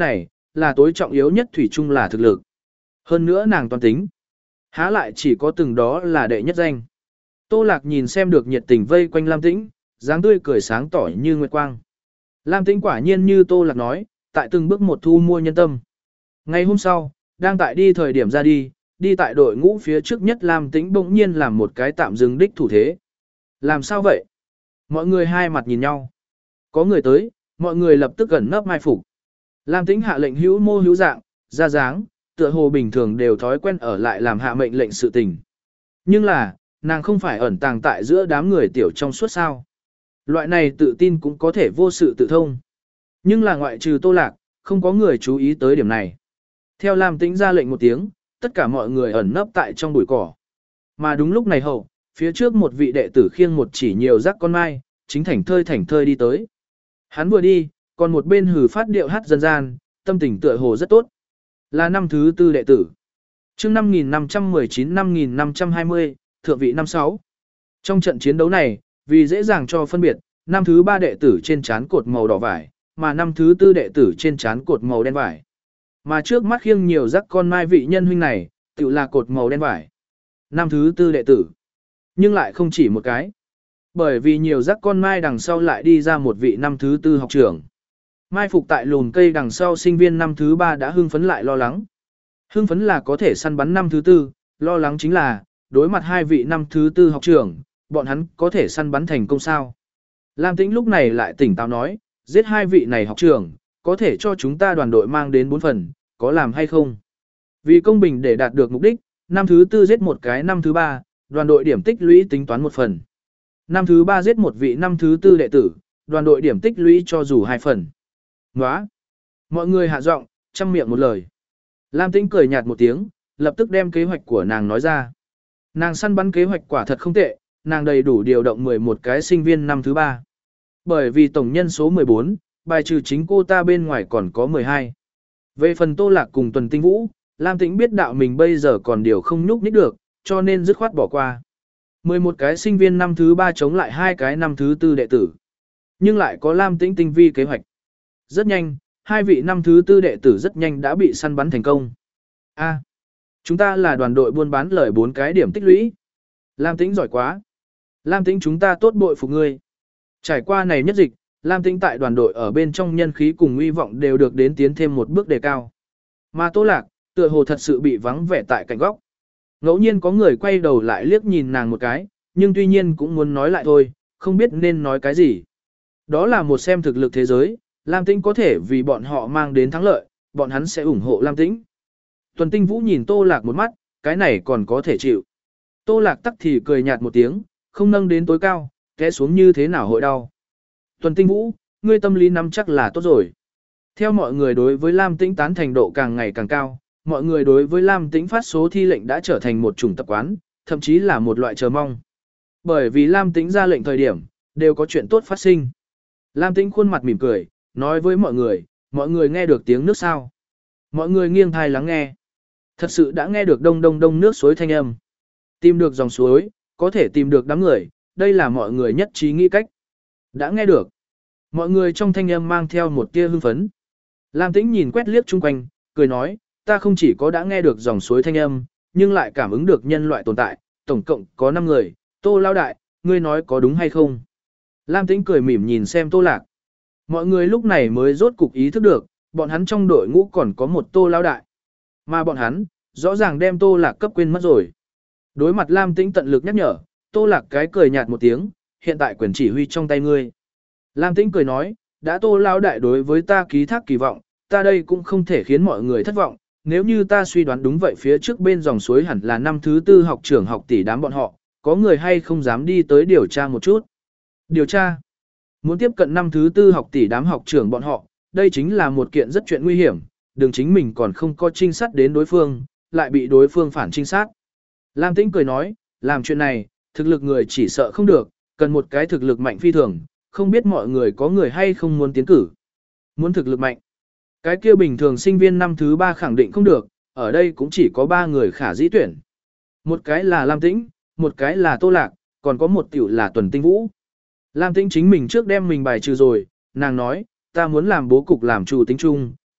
là tối trọng yếu nhất thủy chung là thực lực. Hơn nữa nàng toàn tính. Há lại chỉ có từng đó là đệ nhất danh. Tô Lạc nhìn xem được nhiệt tình vây quanh Lam Tĩnh, dáng tươi cười sáng tỏ như nguyệt quang. Lam Tĩnh quả nhiên như Tô Lạc nói, tại từng bước một thu mua nhân tâm. Ngày hôm sau, đang tại đi thời điểm ra đi, đi tại đội ngũ phía trước nhất Lam Tĩnh bỗng nhiên làm một cái tạm dừng đích thủ thế. Làm sao vậy? Mọi người hai mặt nhìn nhau. Có người tới, mọi người lập tức gần nấp mai phục. Lam Tĩnh hạ lệnh hữu mô hữu dạng, ra dáng, tựa hồ bình thường đều thói quen ở lại làm hạ mệnh lệnh sự tình. Nhưng là, nàng không phải ẩn tàng tại giữa đám người tiểu trong suốt sao. Loại này tự tin cũng có thể vô sự tự thông. Nhưng là ngoại trừ Tô Lạc, không có người chú ý tới điểm này. Theo Lam Tĩnh ra lệnh một tiếng, tất cả mọi người ẩn nấp tại trong bụi cỏ. Mà đúng lúc này hậu, phía trước một vị đệ tử khiêng một chỉ nhiều rắc con mai, chính thảnh thơi thảnh thơi đi tới. Hắn vừa đi, còn một bên hử phát điệu hát dân gian, tâm tình tựa hồ rất tốt. Là năm thứ tư đệ tử. chương năm nghìn năm trăm mười chín năm nghìn năm trăm hai mươi, thượng vị năm sáu. Trong trận chiến đấu này, vì dễ dàng cho phân biệt, năm thứ ba đệ tử trên trán cột màu đỏ vải, mà năm thứ tư đệ tử trên trán cột màu đen vải. Mà trước mắt khiêng nhiều rắc con mai vị nhân huynh này, tự là cột màu đen vải. Năm thứ tư đệ tử. Nhưng lại không chỉ một cái. Bởi vì nhiều rắc con mai đằng sau lại đi ra một vị năm thứ tư học trưởng. Mai phục tại lùn cây đằng sau sinh viên năm thứ ba đã hưng phấn lại lo lắng. Hưng phấn là có thể săn bắn năm thứ tư, lo lắng chính là, đối mặt hai vị năm thứ tư học trưởng, bọn hắn có thể săn bắn thành công sao. Lam Tĩnh lúc này lại tỉnh táo nói, giết hai vị này học trưởng, có thể cho chúng ta đoàn đội mang đến bốn phần, có làm hay không? Vì công bình để đạt được mục đích, năm thứ tư giết một cái năm thứ ba, đoàn đội điểm tích lũy tính toán một phần. Năm thứ ba giết một vị năm thứ tư đệ tử, đoàn đội điểm tích lũy cho dù hai phần. Nóa! Mọi người hạ giọng, chăm miệng một lời. Lam Tĩnh cười nhạt một tiếng, lập tức đem kế hoạch của nàng nói ra. Nàng săn bắn kế hoạch quả thật không tệ, nàng đầy đủ điều động mười một cái sinh viên năm thứ ba. Bởi vì tổng nhân số mười bốn, bài trừ chính cô ta bên ngoài còn có mười hai. Về phần Tô Lạc cùng Tuần Tinh Vũ, Lam Tĩnh biết đạo mình bây giờ còn điều không nhúc nhích được, cho nên dứt khoát bỏ qua. mười một cái sinh viên năm thứ ba chống lại hai cái năm thứ tư đệ tử. Nhưng lại có Lam Tĩnh tinh vi kế hoạch. Rất nhanh, hai vị năm thứ tư đệ tử rất nhanh đã bị săn bắn thành công. A, chúng ta là đoàn đội buôn bán lời bốn cái điểm tích lũy. Lam Tĩnh giỏi quá. Lam Tĩnh chúng ta tốt bội phục ngươi. Trải qua này nhất dịch, Lam Tĩnh tại đoàn đội ở bên trong nhân khí cùng uy vọng đều được đến tiến thêm một bước đề cao. Mà Tô Lạc, tựa hồ thật sự bị vắng vẻ tại cạnh góc. Ngẫu nhiên có người quay đầu lại liếc nhìn nàng một cái, nhưng tuy nhiên cũng muốn nói lại thôi, không biết nên nói cái gì. Đó là một xem thực lực thế giới, Lam Tĩnh có thể vì bọn họ mang đến thắng lợi, bọn hắn sẽ ủng hộ Lam Tĩnh. Tuần Tinh Vũ nhìn Tô Lạc một mắt, cái này còn có thể chịu. Tô Lạc tắc thì cười nhạt một tiếng, không nâng đến tối cao, té xuống như thế nào hội đau. Tuần Tinh Vũ, ngươi tâm lý nắm chắc là tốt rồi. Theo mọi người đối với Lam Tĩnh tán thành độ càng ngày càng cao, mọi người đối với Lam Tĩnh phát số thi lệnh đã trở thành một chủng tập quán, thậm chí là một loại chờ mong. Bởi vì Lam Tĩnh ra lệnh thời điểm, đều có chuyện tốt phát sinh. Lam Tĩnh khuôn mặt mỉm cười, nói với mọi người, mọi người nghe được tiếng nước sao. Mọi người nghiêng thai lắng nghe. Thật sự đã nghe được đông đông đông nước suối thanh âm. Tìm được dòng suối, có thể tìm được đám người, đây là mọi người nhất trí nghĩ cách. Đã nghe được. Mọi người trong thanh âm mang theo một tia hưng phấn. Lam Tĩnh nhìn quét liếc chung quanh, cười nói, ta không chỉ có đã nghe được dòng suối thanh âm, nhưng lại cảm ứng được nhân loại tồn tại, tổng cộng có năm người, Tô Lao Đại, ngươi nói có đúng hay không? Lam Tĩnh cười mỉm nhìn xem Tô Lạc. Mọi người lúc này mới rốt cục ý thức được, bọn hắn trong đội ngũ còn có một Tô Lao Đại. Mà bọn hắn, rõ ràng đem Tô Lạc cấp quên mất rồi. Đối mặt Lam Tĩnh tận lực nhắc nhở, Tô Lạc cái cười nhạt một tiếng, hiện tại quyền chỉ huy trong tay ngươi. Lam Tĩnh cười nói, đã Tô Lao Đại đối với ta ký thác kỳ vọng, ta đây cũng không thể khiến mọi người thất vọng. Nếu như ta suy đoán đúng vậy phía trước bên dòng suối hẳn là năm thứ tư học trưởng học tỷ đám bọn họ, có người hay không dám đi tới điều tra một chút. Điều tra. Muốn tiếp cận năm thứ tư học tỷ đám học trưởng bọn họ, đây chính là một kiện rất chuyện nguy hiểm, đừng chính mình còn không có trinh sát đến đối phương, lại bị đối phương phản trinh sát. Lam Tĩnh cười nói, làm chuyện này, thực lực người chỉ sợ không được, cần một cái thực lực mạnh phi thường, không biết mọi người có người hay không muốn tiến cử. Muốn thực lực mạnh. Cái kia bình thường sinh viên năm thứ ba khẳng định không được, ở đây cũng chỉ có ba người khả dĩ tuyển. Một cái là Lam Tĩnh, một cái là Tô Lạc, còn có một tiểu là Tuần Tinh Vũ. Lam Tĩnh chính mình trước đem mình bài trừ rồi, nàng nói, ta muốn làm bố cục làm chủ tính chung,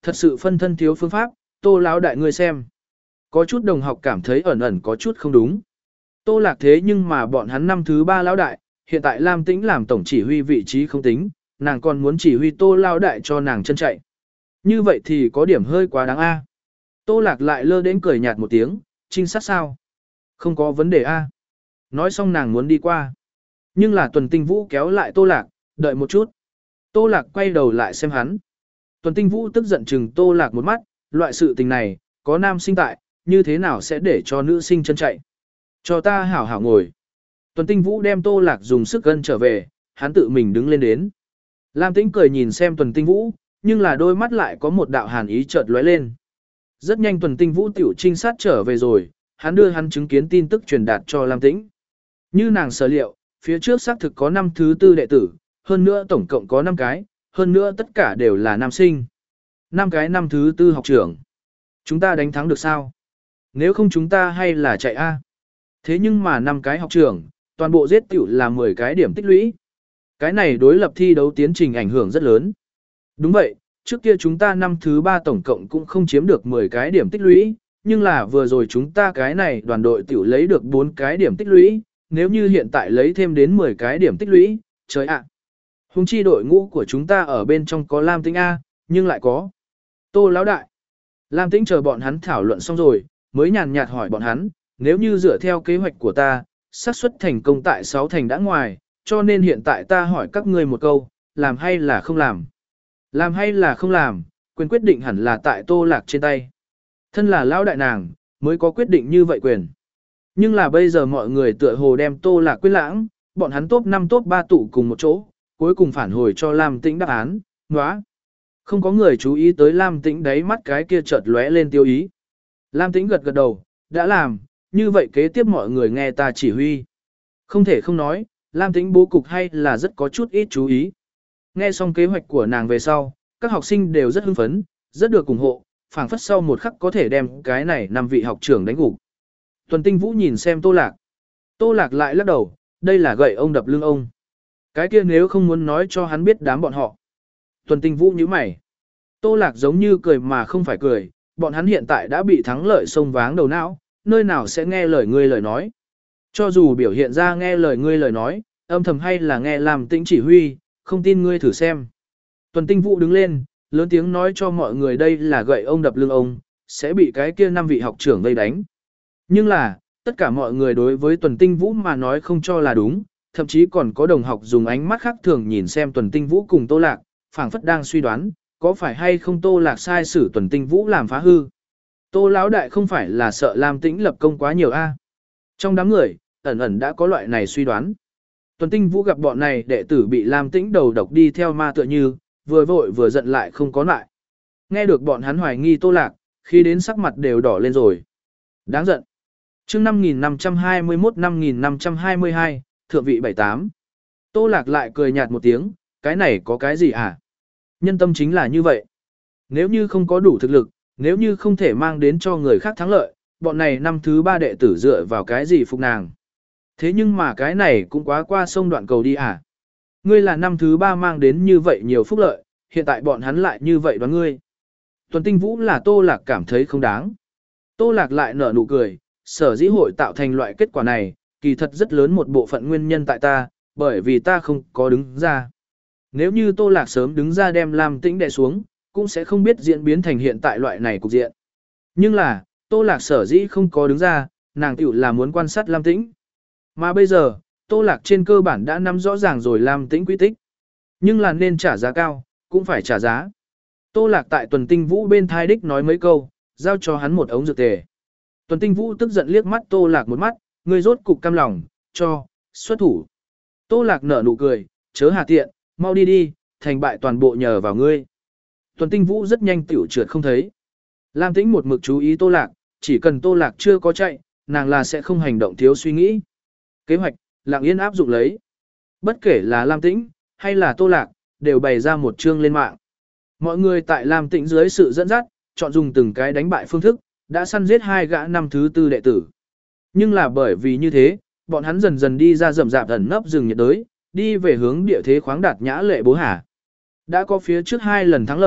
thật sự phân thân thiếu phương pháp, Tô lão đại ngươi xem. Có chút đồng học cảm thấy ẩn ẩn có chút không đúng. Tô Lạc thế nhưng mà bọn hắn năm thứ ba lão đại, hiện tại Lam Tĩnh làm tổng chỉ huy vị trí không tính, nàng còn muốn chỉ huy Tô lão đại cho nàng chân chạy. Như vậy thì có điểm hơi quá đáng a. Tô Lạc lại lơ đến cười nhạt một tiếng, trinh sát sao? Không có vấn đề a. Nói xong nàng muốn đi qua. Nhưng là Tuần Tinh Vũ kéo lại Tô Lạc, đợi một chút. Tô Lạc quay đầu lại xem hắn. Tuần Tinh Vũ tức giận chừng Tô Lạc một mắt, loại sự tình này, có nam sinh tại, như thế nào sẽ để cho nữ sinh chân chạy. Cho ta hảo hảo ngồi. Tuần Tinh Vũ đem Tô Lạc dùng sức gân trở về, hắn tự mình đứng lên đến. Lam Tĩnh cười nhìn xem Tuần Tinh Vũ, nhưng là đôi mắt lại có một đạo hàn ý chợt lóe lên. Rất nhanh Tuần Tinh Vũ tiểu trinh sát trở về rồi, hắn đưa hắn chứng kiến tin tức truyền đạt cho Lam Tĩnh. Như nàng sở liệu, phía trước xác thực có năm thứ tư đệ tử, hơn nữa tổng cộng có năm cái, hơn nữa tất cả đều là nam sinh. năm cái năm thứ tư học trưởng. Chúng ta đánh thắng được sao? Nếu không chúng ta hay là chạy a? Thế nhưng mà năm cái học trưởng, toàn bộ giết tiểu là mười cái điểm tích lũy. Cái này đối lập thi đấu tiến trình ảnh hưởng rất lớn. Đúng vậy, trước kia chúng ta năm thứ ba tổng cộng cũng không chiếm được mười cái điểm tích lũy, nhưng là vừa rồi chúng ta cái này đoàn đội tiểu lấy được bốn cái điểm tích lũy, nếu như hiện tại lấy thêm đến mười cái điểm tích lũy, trời ạ. Hùng chi đội ngũ của chúng ta ở bên trong có Lam Tĩnh A, nhưng lại có Tô lão đại. Lam Tĩnh chờ bọn hắn thảo luận xong rồi, mới nhàn nhạt hỏi bọn hắn, nếu như dựa theo kế hoạch của ta, xác suất thành công tại sáu thành đã ngoài, cho nên hiện tại ta hỏi các ngươi một câu, làm hay là không làm? Làm hay là không làm, quyền quyết định hẳn là tại Tô Lạc trên tay. Thân là lão đại nàng, mới có quyết định như vậy quyền. Nhưng là bây giờ mọi người tựa hồ đem Tô Lạc quên lãng, bọn hắn top năm top ba tụ cùng một chỗ, cuối cùng phản hồi cho Lam Tĩnh đáp án, nóa. Không có người chú ý tới Lam Tĩnh đáy mắt cái kia chợt lóe lên tiêu ý. Lam Tĩnh gật gật đầu, đã làm, như vậy kế tiếp mọi người nghe ta chỉ huy. Không thể không nói, Lam Tĩnh bố cục hay là rất có chút ít chú ý. Nghe xong kế hoạch của nàng về sau, các học sinh đều rất hưng phấn, rất được ủng hộ, phảng phất sau một khắc có thể đem cái này năm vị học trưởng đánh gục. Tuần Tinh Vũ nhìn xem Tô Lạc. Tô Lạc lại lắc đầu, đây là gậy ông đập lưng ông. Cái kia nếu không muốn nói cho hắn biết đám bọn họ. Tuần Tinh Vũ nhíu mày. Tô Lạc giống như cười mà không phải cười, bọn hắn hiện tại đã bị thắng lợi xông váng đầu não, nơi nào sẽ nghe lời ngươi lời nói. Cho dù biểu hiện ra nghe lời ngươi lời nói, âm thầm hay là nghe Lam Tĩnh chỉ huy, không tin ngươi thử xem. Tuần Tinh Vũ đứng lên, lớn tiếng nói cho mọi người đây là gậy ông đập lưng ông, sẽ bị cái kia năm vị học trưởng vây đánh. Nhưng là, tất cả mọi người đối với Tuần Tinh Vũ mà nói không cho là đúng, thậm chí còn có đồng học dùng ánh mắt khác thường nhìn xem Tuần Tinh Vũ cùng Tô Lạc, phảng phất đang suy đoán, có phải hay không Tô Lạc sai sử Tuần Tinh Vũ làm phá hư. Tô lão đại không phải là sợ Lam Tĩnh lập công quá nhiều a? Trong đám người, ẩn ẩn đã có loại này suy đoán. Tuần Tinh Vũ gặp bọn này đệ tử bị Lam Tĩnh đầu độc đi theo ma tựa như, vừa vội vừa giận lại không có lại. Nghe được bọn hắn hoài nghi Tô Lạc, khi đến sắc mặt đều đỏ lên rồi. Đáng giận. Chương năm nghìn năm trăm hai mươi mốt năm nghìn năm trăm hai mươi hai, thượng vị bảy tám. Tô Lạc lại cười nhạt một tiếng, cái này có cái gì hả? Nhân tâm chính là như vậy. Nếu như không có đủ thực lực, nếu như không thể mang đến cho người khác thắng lợi, bọn này năm thứ ba đệ tử dựa vào cái gì phục nàng. Thế nhưng mà cái này cũng quá qua sông đoạn cầu đi à. Ngươi là năm thứ ba mang đến như vậy nhiều phúc lợi, hiện tại bọn hắn lại như vậy đoán ngươi. Tuần Tinh Vũ là Tô Lạc cảm thấy không đáng. Tô Lạc lại nở nụ cười, sở dĩ hội tạo thành loại kết quả này, kỳ thật rất lớn một bộ phận nguyên nhân tại ta, bởi vì ta không có đứng ra. Nếu như Tô Lạc sớm đứng ra đem Lam Tĩnh đè xuống, cũng sẽ không biết diễn biến thành hiện tại loại này cục diện. Nhưng là, Tô Lạc sở dĩ không có đứng ra, nàng tiểu là muốn quan sát Lam Tĩnh. Mà bây giờ, Tô Lạc trên cơ bản đã nắm rõ ràng rồi Lam Tĩnh quy tích. Nhưng là nên trả giá cao, cũng phải trả giá. Tô Lạc tại Tuần Tinh Vũ bên thai đích nói mấy câu, giao cho hắn một ống dược tề. Tuần Tinh Vũ tức giận liếc mắt Tô Lạc một mắt, ngươi rốt cục cam lòng, cho, xuất thủ. Tô Lạc nở nụ cười, chớ hà tiện, mau đi đi, thành bại toàn bộ nhờ vào ngươi. Tuần Tinh Vũ rất nhanh tiểu trượt không thấy. Lam Tĩnh một mực chú ý Tô Lạc, chỉ cần Tô Lạc chưa có chạy, nàng là sẽ không hành động thiếu suy nghĩ. Kế hoạch, lặng yên áp dụng lấy. Bất kể là Lam Tĩnh, hay là Tô Lạc, đều bày ra một chương lên mạng. Mọi người tại Lam Tĩnh dưới sự dẫn dắt, chọn dùng từng cái đánh bại phương thức, đã săn giết hai gã năm thứ tư đệ tử. Nhưng là bởi vì như thế, bọn hắn dần dần đi ra rậm rạp ẩn nấp rừng nhiệt đới, đi về hướng địa thế khoáng đạt nhã lệ bố hà. Đã có phía trước hai lần thắng lợi,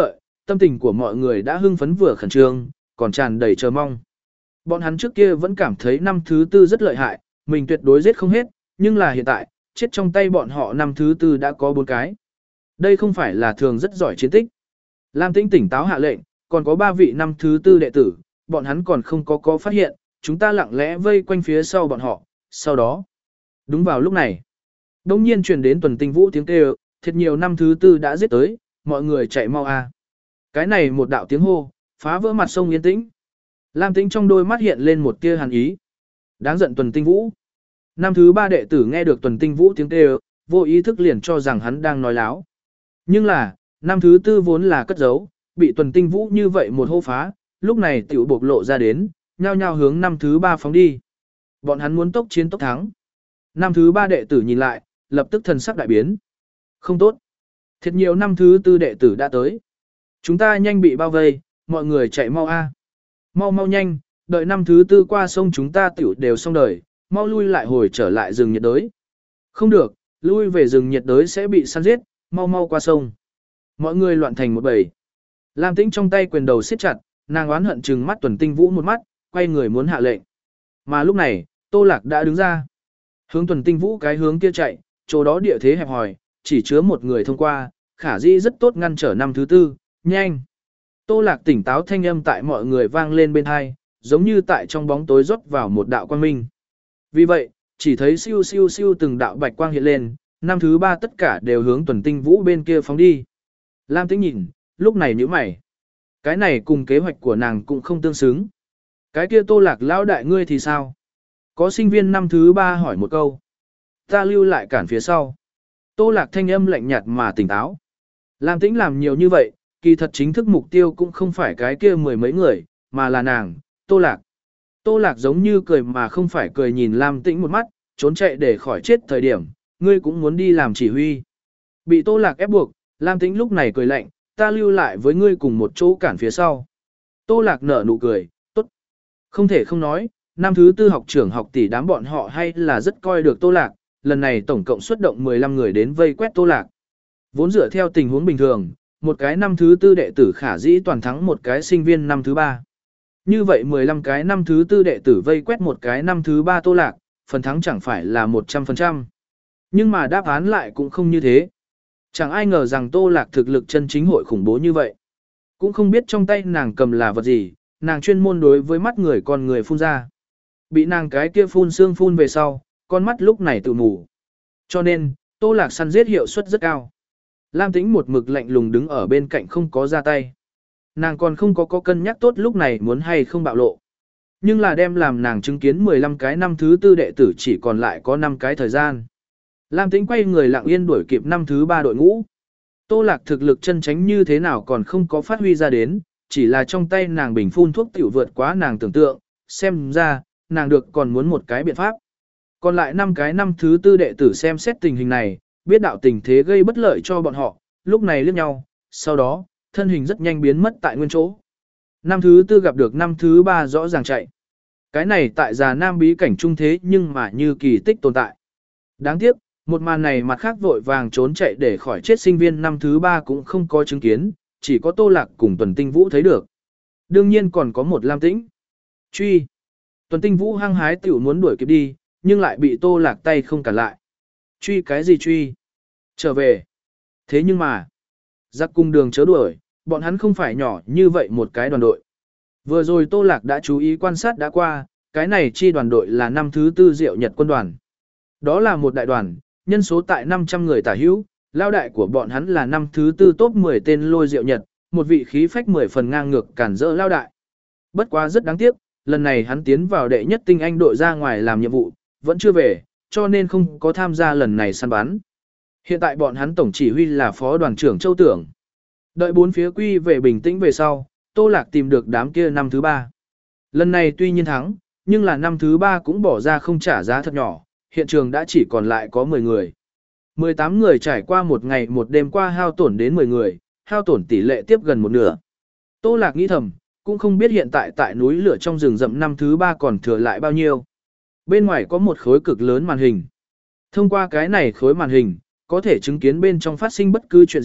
tâm tình của mọi người đã hưng phấn vừa khẩn trương, còn tràn đầy chờ mong. Bọn hắn trước kia vẫn cảm thấy năm thứ tư rất lợi hại, mình tuyệt đối giết không hết, nhưng là hiện tại, chết trong tay bọn họ năm thứ tư đã có bốn cái. Đây không phải là thường rất giỏi chiến tích. Lam Tĩnh tỉnh táo hạ lệnh, còn có ba vị năm thứ tư đệ tử, bọn hắn còn không có có phát hiện, chúng ta lặng lẽ vây quanh phía sau bọn họ, sau đó. Đúng vào lúc này, đông nhiên truyền đến Tuần Tinh Vũ tiếng kêu, thật nhiều năm thứ tư đã giết tới, mọi người chạy mau a. Cái này một đạo tiếng hô, phá vỡ mặt sông yên tĩnh. Lam Tĩnh trong đôi mắt hiện lên một tia hàn ý. Đáng giận Tuần Tinh Vũ. Năm thứ ba đệ tử nghe được Tuần Tinh Vũ tiếng kêu, vô ý thức liền cho rằng hắn đang nói láo. Nhưng là, năm thứ tư vốn là cất giấu, bị Tuần Tinh Vũ như vậy một hô phá, lúc này tiểu bộc lộ ra đến, nhao nhao hướng năm thứ ba phóng đi. Bọn hắn muốn tốc chiến tốc thắng. Năm thứ ba đệ tử nhìn lại, lập tức thần sắc đại biến. Không tốt. Thiệt nhiều năm thứ tư đệ tử đã tới. Chúng ta nhanh bị bao vây, mọi người chạy mau a. Mau mau nhanh, đợi năm thứ tư qua sông chúng ta tiểu đều xong đời, mau lui lại hồi trở lại rừng nhiệt đới. Không được, lui về rừng nhiệt đới sẽ bị săn giết, mau mau qua sông. Mọi người loạn thành một bầy. Lam Tĩnh trong tay quyền đầu siết chặt, nàng oán hận trừng mắt Tuần Tinh Vũ một mắt, quay người muốn hạ lệnh. Mà lúc này, Tô Lạc đã đứng ra. Hướng Tuần Tinh Vũ cái hướng kia chạy, chỗ đó địa thế hẹp hòi, chỉ chứa một người thông qua, khả dĩ rất tốt ngăn trở năm thứ tư, nhanh. Tô Lạc tỉnh táo thanh âm tại mọi người vang lên bên hai, giống như tại trong bóng tối rót vào một đạo quang minh. Vì vậy, chỉ thấy siêu siêu siêu từng đạo bạch quang hiện lên, năm thứ ba tất cả đều hướng Tuần Tinh Vũ bên kia phóng đi. Lam Tĩnh nhìn, lúc này nhíu mày. Cái này cùng kế hoạch của nàng cũng không tương xứng. Cái kia Tô Lạc lão đại ngươi thì sao? Có sinh viên năm thứ ba hỏi một câu. Ta lưu lại cản phía sau. Tô Lạc thanh âm lạnh nhạt mà tỉnh táo. Lam Tĩnh làm nhiều như vậy, kỳ thật chính thức mục tiêu cũng không phải cái kia mười mấy người, mà là nàng, Tô Lạc. Tô Lạc giống như cười mà không phải cười nhìn Lam Tĩnh một mắt, trốn chạy để khỏi chết thời điểm, ngươi cũng muốn đi làm chỉ huy. Bị Tô Lạc ép buộc, Lam Tĩnh lúc này cười lạnh, ta lưu lại với ngươi cùng một chỗ cản phía sau. Tô Lạc nở nụ cười, tốt. Không thể không nói, năm thứ tư học trưởng học tỷ đám bọn họ hay là rất coi được Tô Lạc, lần này tổng cộng xuất động mười lăm người đến vây quét Tô Lạc. Vốn dựa theo tình huống bình thường, một cái năm thứ tư đệ tử khả dĩ toàn thắng một cái sinh viên năm thứ ba. Như vậy mười lăm cái năm thứ tư đệ tử vây quét một cái năm thứ ba Tô Lạc, phần thắng chẳng phải là một trăm phần trăm. Nhưng mà đáp án lại cũng không như thế. Chẳng ai ngờ rằng Tô Lạc thực lực chân chính hội khủng bố như vậy. Cũng không biết trong tay nàng cầm là vật gì, nàng chuyên môn đối với mắt người con người phun ra. Bị nàng cái kia phun xương phun về sau, con mắt lúc này tự mù. Cho nên, Tô Lạc săn giết hiệu suất rất cao. Lam Tĩnh một mực lạnh lùng đứng ở bên cạnh không có ra tay. Nàng còn không có có cân nhắc tốt lúc này muốn hay không bạo lộ. Nhưng là đem làm nàng chứng kiến mười lăm cái năm thứ tư đệ tử chỉ còn lại có năm cái thời gian. Lam Tĩnh quay người lặng yên đuổi kịp năm thứ ba đội ngũ. Tô Lạc thực lực chân tránh như thế nào còn không có phát huy ra đến, chỉ là trong tay nàng bình phun thuốc tiểu vượt quá nàng tưởng tượng, xem ra, nàng được còn muốn một cái biện pháp. Còn lại năm cái năm thứ tư đệ tử xem xét tình hình này, biết đạo tình thế gây bất lợi cho bọn họ, lúc này liếc nhau, sau đó, thân hình rất nhanh biến mất tại nguyên chỗ. Năm thứ tư gặp được năm thứ ba rõ ràng chạy. Cái này tại già nam bí cảnh trung thế nhưng mà như kỳ tích tồn tại. Đáng tiếc, một màn này mặt khác vội vàng trốn chạy để khỏi chết sinh viên năm thứ ba cũng không có chứng kiến, chỉ có Tô Lạc cùng Tuần Tinh Vũ thấy được. Đương nhiên còn có một Lam Tĩnh. Truy. Tuần Tinh Vũ hăng hái tiểu muốn đuổi kịp đi, nhưng lại bị Tô Lạc tay không cản lại. Truy cái gì truy? Trở về. Thế nhưng mà, giặc cùng đường chớ đuổi, bọn hắn không phải nhỏ như vậy một cái đoàn đội. Vừa rồi Tô Lạc đã chú ý quan sát đã qua, cái này chi đoàn đội là năm thứ tư Diệu Nhật quân đoàn. Đó là một đại đoàn, nhân số tại năm trăm người tả hữu, lao đại của bọn hắn là năm thứ tư top mười tên Lôi Diệu Nhật, một vị khí phách mười phần ngang ngược cản rỡ lao đại. Bất quá rất đáng tiếc, lần này hắn tiến vào đệ nhất tinh anh đội ra ngoài làm nhiệm vụ, vẫn chưa về, cho nên không có tham gia lần này săn bắn. Hiện tại bọn hắn tổng chỉ huy là phó đoàn trưởng Châu Tưởng. Đợi bốn phía quy về bình tĩnh về sau, Tô Lạc tìm được đám kia năm thứ ba. Lần này tuy nhiên thắng, nhưng là năm thứ ba cũng bỏ ra không trả giá thật nhỏ, hiện trường đã chỉ còn lại có mười người. mười tám người trải qua một ngày một đêm qua hao tổn đến mười người, hao tổn tỷ lệ tiếp gần một nửa. Tô Lạc nghĩ thầm, cũng không biết hiện tại tại núi lửa trong rừng rậm năm thứ ba còn thừa lại bao nhiêu. Bên ngoài có một khối cực lớn màn hình. Thông qua cái này khối màn hình, có thể chứng kiến bên trong phát sinh bất cứ chuyện gì,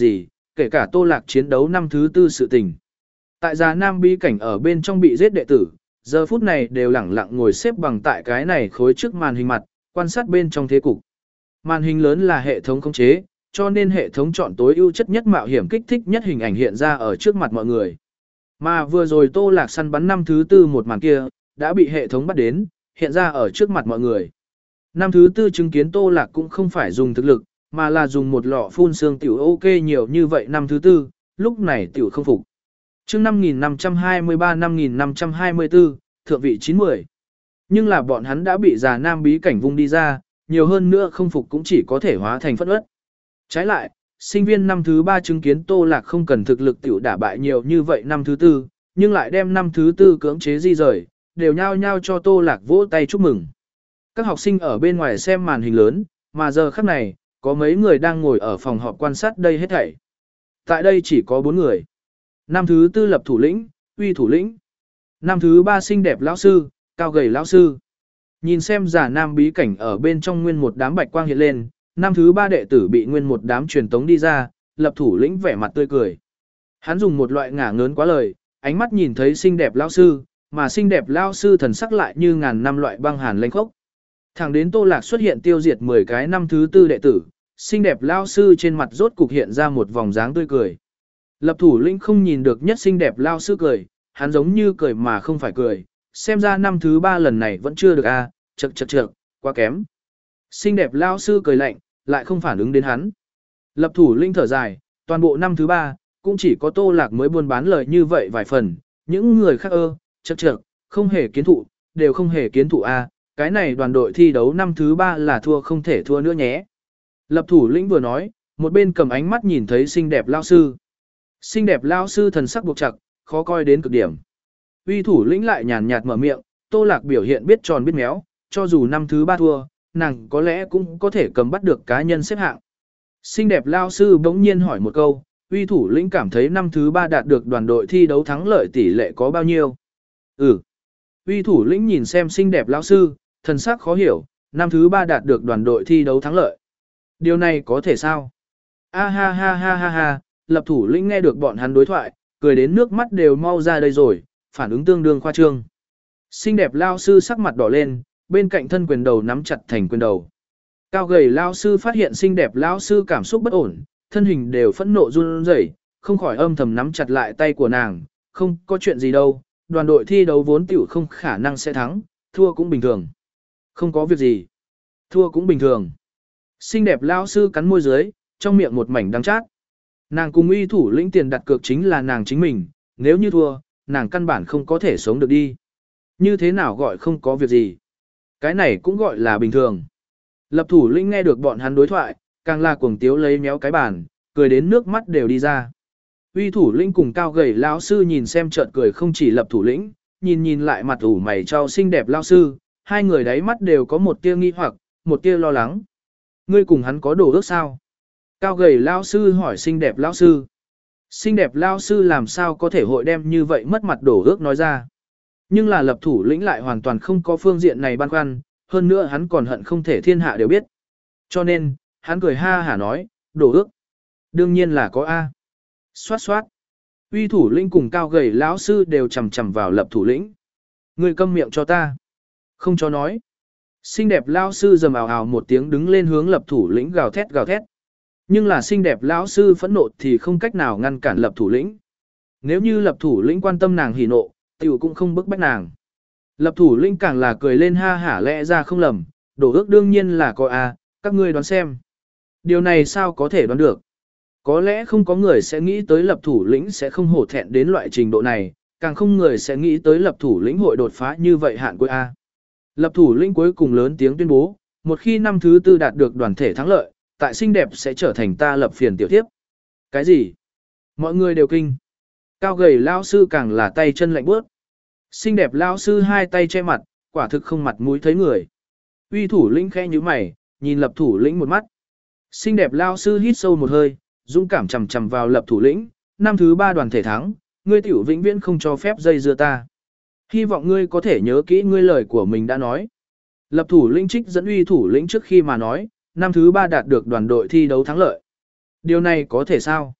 kể cả Tô Lạc chiến đấu năm thứ tư sự tình. Tại Già Nam bí cảnh ở bên trong bị giết đệ tử, giờ phút này đều lẳng lặng ngồi xếp bằng tại cái này khối trước màn hình mặt, quan sát bên trong thế cục. Màn hình lớn là hệ thống khống chế, cho nên hệ thống chọn tối ưu chất nhất mạo hiểm kích thích nhất hình ảnh hiện ra ở trước mặt mọi người. Mà vừa rồi Tô Lạc săn bắn năm thứ tư một màn kia, đã bị hệ thống bắt đến, hiện ra ở trước mặt mọi người. Năm thứ tư chứng kiến Tô Lạc cũng không phải dùng thực lực, mà là dùng một lọ phun xương tiểu ok nhiều như vậy năm thứ tư, lúc này tiểu không phục. Chương năm nghìn năm trăm hai mươi ba năm nghìn năm trăm hai mươi tư, thượng vị chín mươi. Nhưng là bọn hắn đã bị Già Nam bí cảnh vung đi ra, nhiều hơn nữa không phục cũng chỉ có thể hóa thành phất ớt. Trái lại, sinh viên năm thứ ba chứng kiến Tô Lạc không cần thực lực tiểu đả bại nhiều như vậy năm thứ tư, nhưng lại đem năm thứ tư cưỡng chế di rời, đều nhao nhao cho Tô Lạc vỗ tay chúc mừng. Các học sinh ở bên ngoài xem màn hình lớn, mà giờ khắc này, có mấy người đang ngồi ở phòng họp quan sát đây hết thảy. Tại đây chỉ có bốn người. Năm thứ tư Lập thủ lĩnh, Uy thủ lĩnh. Năm thứ ba xinh đẹp lão sư, cao gầy lão sư. Nhìn xem Già Nam bí cảnh ở bên trong nguyên một đám bạch quang hiện lên, năm thứ ba đệ tử bị nguyên một đám truyền tống đi ra, Lập thủ lĩnh vẻ mặt tươi cười. Hắn dùng một loại ngả ngớn quá lời, ánh mắt nhìn thấy xinh đẹp lão sư, mà xinh đẹp lão sư thần sắc lại như ngàn năm loại băng hàn lênh khốc. Thẳng đến Tô Lạc xuất hiện tiêu diệt mười cái năm thứ tư đệ tử, xinh đẹp lão sư trên mặt rốt cục hiện ra một vòng dáng tươi cười. Lập thủ lĩnh không nhìn được nhất xinh đẹp lão sư cười, hắn giống như cười mà không phải cười, xem ra năm thứ ba lần này vẫn chưa được a, à, chậc chậc chậc, quá kém. Xinh đẹp lão sư cười lạnh, lại không phản ứng đến hắn. Lập thủ lĩnh thở dài, toàn bộ năm thứ ba, cũng chỉ có Tô Lạc mới buôn bán lời như vậy vài phần, những người khác ơ, chậc chậc, không hề kiến thụ, đều không hề kiến thụ a, à, cái này đoàn đội thi đấu năm thứ ba là thua không thể thua nữa nhé. Lập thủ lĩnh vừa nói, một bên cầm ánh mắt nhìn thấy xinh đẹp lão sư. Xinh đẹp lão sư thần sắc buộc chặt, khó coi đến cực điểm. Uy thủ lĩnh lại nhàn nhạt mở miệng, Tô Lạc biểu hiện biết tròn biết méo, cho dù năm thứ ba thua, nàng có lẽ cũng có thể cầm bắt được cá nhân xếp hạng. Xinh đẹp lão sư bỗng nhiên hỏi một câu, Uy thủ lĩnh cảm thấy năm thứ ba đạt được đoàn đội thi đấu thắng lợi tỷ lệ có bao nhiêu? Ừ. Uy thủ lĩnh nhìn xem xinh đẹp lão sư, thần sắc khó hiểu, năm thứ ba đạt được đoàn đội thi đấu thắng lợi. Điều này có thể sao? A ha ha ha ha ha, Lập thủ lĩnh nghe được bọn hắn đối thoại, cười đến nước mắt đều mau ra đây rồi, phản ứng tương đương khoa trương. Xinh đẹp lao sư sắc mặt đỏ lên, bên cạnh thân quyền đầu nắm chặt thành quyền đầu. Cao gầy lao sư phát hiện xinh đẹp lao sư cảm xúc bất ổn, thân hình đều phẫn nộ run rẩy, không khỏi âm thầm nắm chặt lại tay của nàng, không có chuyện gì đâu, đoàn đội thi đấu vốn tiểu không khả năng sẽ thắng, thua cũng bình thường. Không có việc gì, thua cũng bình thường. Xinh đẹp lao sư cắn môi dưới, trong miệng một mảnh đắng chát. Nàng cùng Uy thủ lĩnh tiền đặt cược chính là nàng chính mình, nếu như thua, nàng căn bản không có thể sống được đi. Như thế nào gọi không có việc gì? Cái này cũng gọi là bình thường. Lập thủ lĩnh nghe được bọn hắn đối thoại, càng là cuồng tiếu lấy méo cái bàn, cười đến nước mắt đều đi ra. Uy thủ lĩnh cùng cao gầy lão sư nhìn xem chợt cười không chỉ lập thủ lĩnh, nhìn nhìn lại mặt ủ mày trao xinh đẹp lão sư, hai người đáy mắt đều có một tia nghi hoặc, một tia lo lắng. Ngươi cùng hắn có đồ ước sao? Cao gầy lão sư hỏi xinh đẹp lão sư. Xinh đẹp lão sư làm sao có thể hội đem như vậy mất mặt đổ ước nói ra. Nhưng là lập thủ lĩnh lại hoàn toàn không có phương diện này băn khoăn, hơn nữa hắn còn hận không thể thiên hạ đều biết. Cho nên, hắn cười ha hả nói, đổ ước. Đương nhiên là có A. Xoát xoát. Uy thủ lĩnh cùng cao gầy lão sư đều chầm chầm vào lập thủ lĩnh. Ngươi câm miệng cho ta. Không cho nói. Xinh đẹp lão sư rầm ào ào một tiếng đứng lên hướng lập thủ lĩnh gào thét gào thét. Nhưng là xinh đẹp lão sư phẫn nộ thì không cách nào ngăn cản lập thủ lĩnh. Nếu như lập thủ lĩnh quan tâm nàng hỉ nộ, tiểu cũng không bức bách nàng. Lập thủ lĩnh càng là cười lên ha hả lẽ ra không lầm, đổ ước đương nhiên là có a, các ngươi đoán xem. Điều này sao có thể đoán được? Có lẽ không có người sẽ nghĩ tới lập thủ lĩnh sẽ không hổ thẹn đến loại trình độ này, càng không người sẽ nghĩ tới lập thủ lĩnh hội đột phá như vậy hạn cuối a. Lập thủ lĩnh cuối cùng lớn tiếng tuyên bố, một khi năm thứ tư đạt được đoàn thể thắng lợi, tại xinh đẹp sẽ trở thành ta lập phiền tiểu tiếp. Cái gì? Mọi người đều kinh. Cao gầy lao sư càng là tay chân lạnh bước. Xinh đẹp lao sư hai tay che mặt, quả thực không mặt mũi thấy người. Uy thủ lĩnh khẽ nhíu mày, nhìn lập thủ lĩnh một mắt. Xinh đẹp lao sư hít sâu một hơi, dũng cảm chầm chầm vào lập thủ lĩnh. Năm thứ ba đoàn thể thắng, ngươi tiểu vĩnh viễn không cho phép dây dưa ta. Hy vọng ngươi có thể nhớ kỹ ngươi lời của mình đã nói. Lập thủ lĩnh trích dẫn uy thủ lĩnh trước khi mà nói, năm thứ ba đạt được đoàn đội thi đấu thắng lợi. Điều này có thể sao?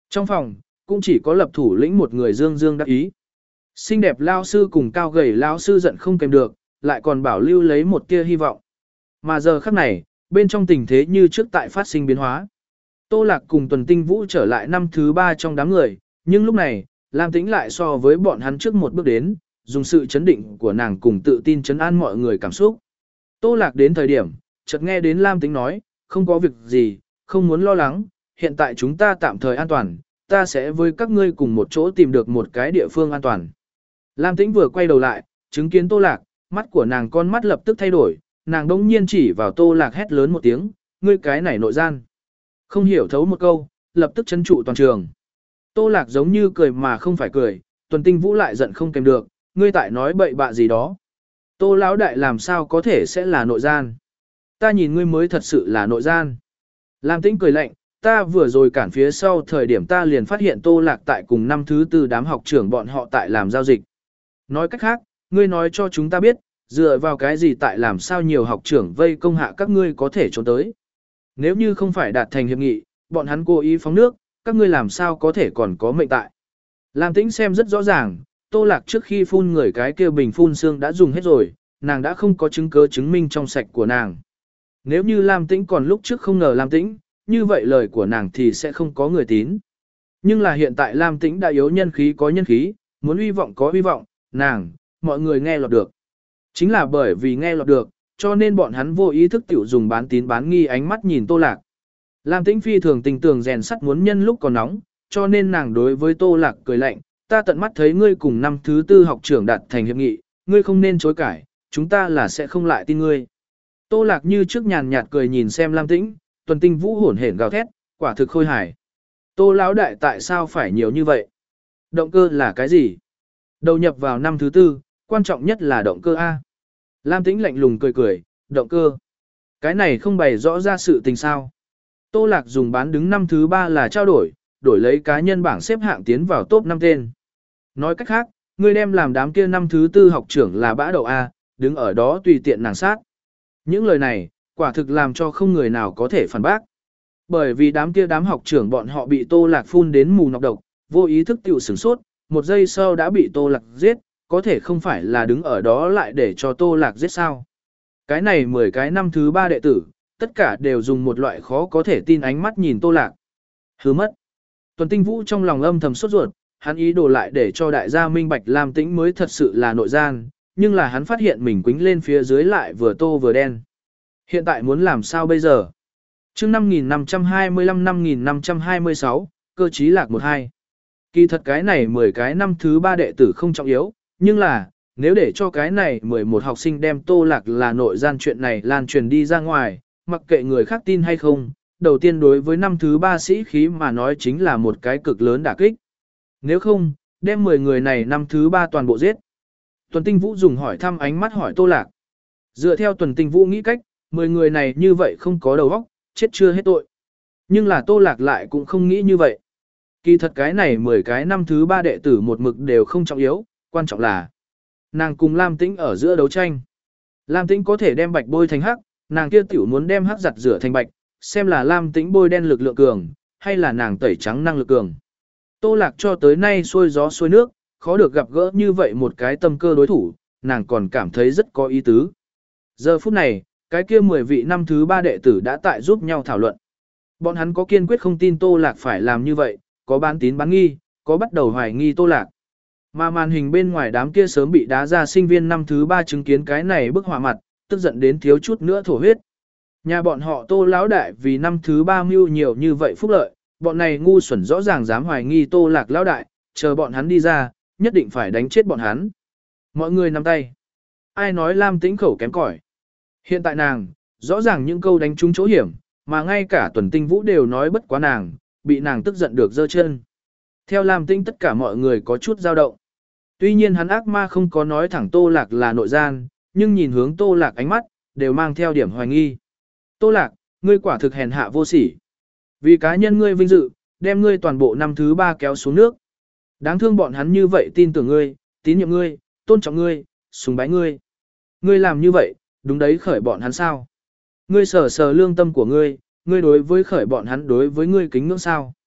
Trong phòng, cũng chỉ có lập thủ lĩnh một người dương dương đắc ý. Xinh đẹp lao sư cùng cao gầy lao sư giận không kèm được, lại còn bảo lưu lấy một tia hy vọng. Mà giờ khắc này, bên trong tình thế như trước tại phát sinh biến hóa. Tô Lạc cùng Tuần Tinh Vũ trở lại năm thứ ba trong đám người, nhưng lúc này, Lam Tĩnh lại so với bọn hắn trước một bước đến, dùng sự chấn định của nàng cùng tự tin chấn an mọi người cảm xúc. Tô Lạc đến thời điểm, chợt nghe đến Lam Tĩnh nói, không có việc gì, không muốn lo lắng, hiện tại chúng ta tạm thời an toàn, ta sẽ với các ngươi cùng một chỗ tìm được một cái địa phương an toàn. Lam Tĩnh vừa quay đầu lại, chứng kiến Tô Lạc, mắt của nàng con mắt lập tức thay đổi, nàng đống nhiên chỉ vào Tô Lạc hét lớn một tiếng, ngươi cái này nội gian. Không hiểu thấu một câu, lập tức chấn trụ toàn trường. Tô Lạc giống như cười mà không phải cười, Tuần Tinh Vũ lại giận không kèm được, ngươi tại nói bậy bạ gì đó. Tô lão đại làm sao có thể sẽ là nội gian. Ta nhìn ngươi mới thật sự là nội gian. Lam Tĩnh cười lạnh, ta vừa rồi cản phía sau thời điểm ta liền phát hiện Tô Lạc tại cùng năm thứ tư đám học trưởng bọn họ tại làm giao dịch. Nói cách khác, ngươi nói cho chúng ta biết, dựa vào cái gì tại làm sao nhiều học trưởng vây công hạ các ngươi có thể trốn tới. Nếu như không phải đạt thành hiệp nghị, bọn hắn cố ý phóng nước, các ngươi làm sao có thể còn có mệnh tại. Lam Tĩnh xem rất rõ ràng, Tô Lạc trước khi phun người cái kia bình phun xương đã dùng hết rồi, nàng đã không có chứng cứ chứng minh trong sạch của nàng. Nếu như Lam Tĩnh còn lúc trước không ngờ Lam Tĩnh, như vậy lời của nàng thì sẽ không có người tín. Nhưng là hiện tại Lam Tĩnh đã yếu nhân khí có nhân khí, muốn uy vọng có uy vọng, nàng, mọi người nghe lọt được. Chính là bởi vì nghe lọt được, cho nên bọn hắn vô ý thức tiểu dùng bán tín bán nghi ánh mắt nhìn Tô Lạc. Lam Tĩnh phi thường tình tường rèn sắt muốn nhân lúc còn nóng, cho nên nàng đối với Tô Lạc cười lạnh, ta tận mắt thấy ngươi cùng năm thứ tư học trưởng đạt thành hiệp nghị, ngươi không nên chối cãi, chúng ta là sẽ không lại tin ngươi. Tô Lạc như trước nhàn nhạt cười nhìn xem Lam Tĩnh, Tuần Tinh Vũ hổn hển gào thét, quả thực khôi hài. Tô lão đại tại sao phải nhiều như vậy? Động cơ là cái gì? Đầu nhập vào năm thứ tư, quan trọng nhất là động cơ A. Lam Tĩnh lạnh lùng cười cười, động cơ. Cái này không bày rõ ra sự tình sao. Tô Lạc dùng bán đứng năm thứ ba là trao đổi, đổi lấy cá nhân bảng xếp hạng tiến vào top năm tên. Nói cách khác, ngươi đem làm đám kia năm thứ tư học trưởng là bã đậu A, đứng ở đó tùy tiện nàng sát. Những lời này, quả thực làm cho không người nào có thể phản bác. Bởi vì đám kia đám học trưởng bọn họ bị Tô Lạc phun đến mù nọc độc, vô ý thức tiểu sửng sốt, một giây sau đã bị Tô Lạc giết, có thể không phải là đứng ở đó lại để cho Tô Lạc giết sao. Cái này mười cái năm thứ ba đệ tử, tất cả đều dùng một loại khó có thể tin ánh mắt nhìn Tô Lạc. Hứ mất. Tuần Tinh Vũ trong lòng âm thầm sốt ruột, hắn ý đồ lại để cho đại gia minh bạch Lam Tĩnh mới thật sự là nội gian, nhưng là hắn phát hiện mình quính lên phía dưới lại vừa tô vừa đen. Hiện tại muốn làm sao bây giờ? Chương năm nghìn năm trăm hai mươi lăm năm nghìn năm trăm hai mươi sáu, cơ trí lạc một hai. Kỳ thật cái này mười cái năm thứ ba đệ tử không trọng yếu, nhưng là, nếu để cho cái này mười một học sinh đem Tô Lạc là nội gian chuyện này lan truyền đi ra ngoài, mặc kệ người khác tin hay không, đầu tiên đối với năm thứ ba sĩ khí mà nói chính là một cái cực lớn đả kích. Nếu không, đem mười người này năm thứ ba toàn bộ giết. Tuần Tinh Vũ dùng hỏi thăm ánh mắt hỏi Tô Lạc. Dựa theo Tuần Tinh Vũ nghĩ cách, mười người này như vậy không có đầu óc, chết chưa hết tội. Nhưng là Tô Lạc lại cũng không nghĩ như vậy. Kỳ thật cái này mười cái năm thứ ba đệ tử một mực đều không trọng yếu, quan trọng là nàng cùng Lam Tĩnh ở giữa đấu tranh. Lam Tĩnh có thể đem bạch bôi thành hắc, nàng kia tiểu muốn đem hắc giặt rửa thành bạch, xem là Lam Tĩnh bôi đen lực lượng cường, hay là nàng tẩy trắng năng lực cường. Tô Lạc cho tới nay xuôi gió xuôi nước, khó được gặp gỡ như vậy một cái tâm cơ đối thủ, nàng còn cảm thấy rất có ý tứ. Giờ phút này, cái kia mười vị năm thứ ba đệ tử đã tại giúp nhau thảo luận. Bọn hắn có kiên quyết không tin Tô Lạc phải làm như vậy, có bán tín bán nghi, có bắt đầu hoài nghi Tô Lạc. Mà màn hình bên ngoài đám kia sớm bị đá ra sinh viên năm thứ ba chứng kiến cái này bức họa mặt, tức giận đến thiếu chút nữa thổ huyết. Nhà bọn họ Tô lão đại vì năm thứ ba mưu nhiều như vậy phúc lợi, bọn này ngu xuẩn rõ ràng dám hoài nghi Tô Lạc lão đại, chờ bọn hắn đi ra, nhất định phải đánh chết bọn hắn. Mọi người nắm tay. Ai nói Lam Tĩnh khẩu kém cỏi? Hiện tại nàng, rõ ràng những câu đánh trúng chỗ hiểm, mà ngay cả Tuần Tinh Vũ đều nói bất quá nàng, bị nàng tức giận được giơ chân. Theo Lam Tĩnh tất cả mọi người có chút dao động. Tuy nhiên hắn ác ma không có nói thẳng Tô Lạc là nội gian, nhưng nhìn hướng Tô Lạc ánh mắt, đều mang theo điểm hoài nghi. Tô Lạc, ngươi quả thực hèn hạ vô sỉ. Vì cá nhân ngươi vinh dự, đem ngươi toàn bộ năm thứ ba kéo xuống nước. Đáng thương bọn hắn như vậy tin tưởng ngươi, tín nhiệm ngươi, tôn trọng ngươi, sùng bái ngươi. Ngươi làm như vậy, đúng đấy khởi bọn hắn sao? Ngươi sở sờ lương tâm của ngươi, ngươi đối với khởi bọn hắn đối với ngươi kính ngưỡng sao?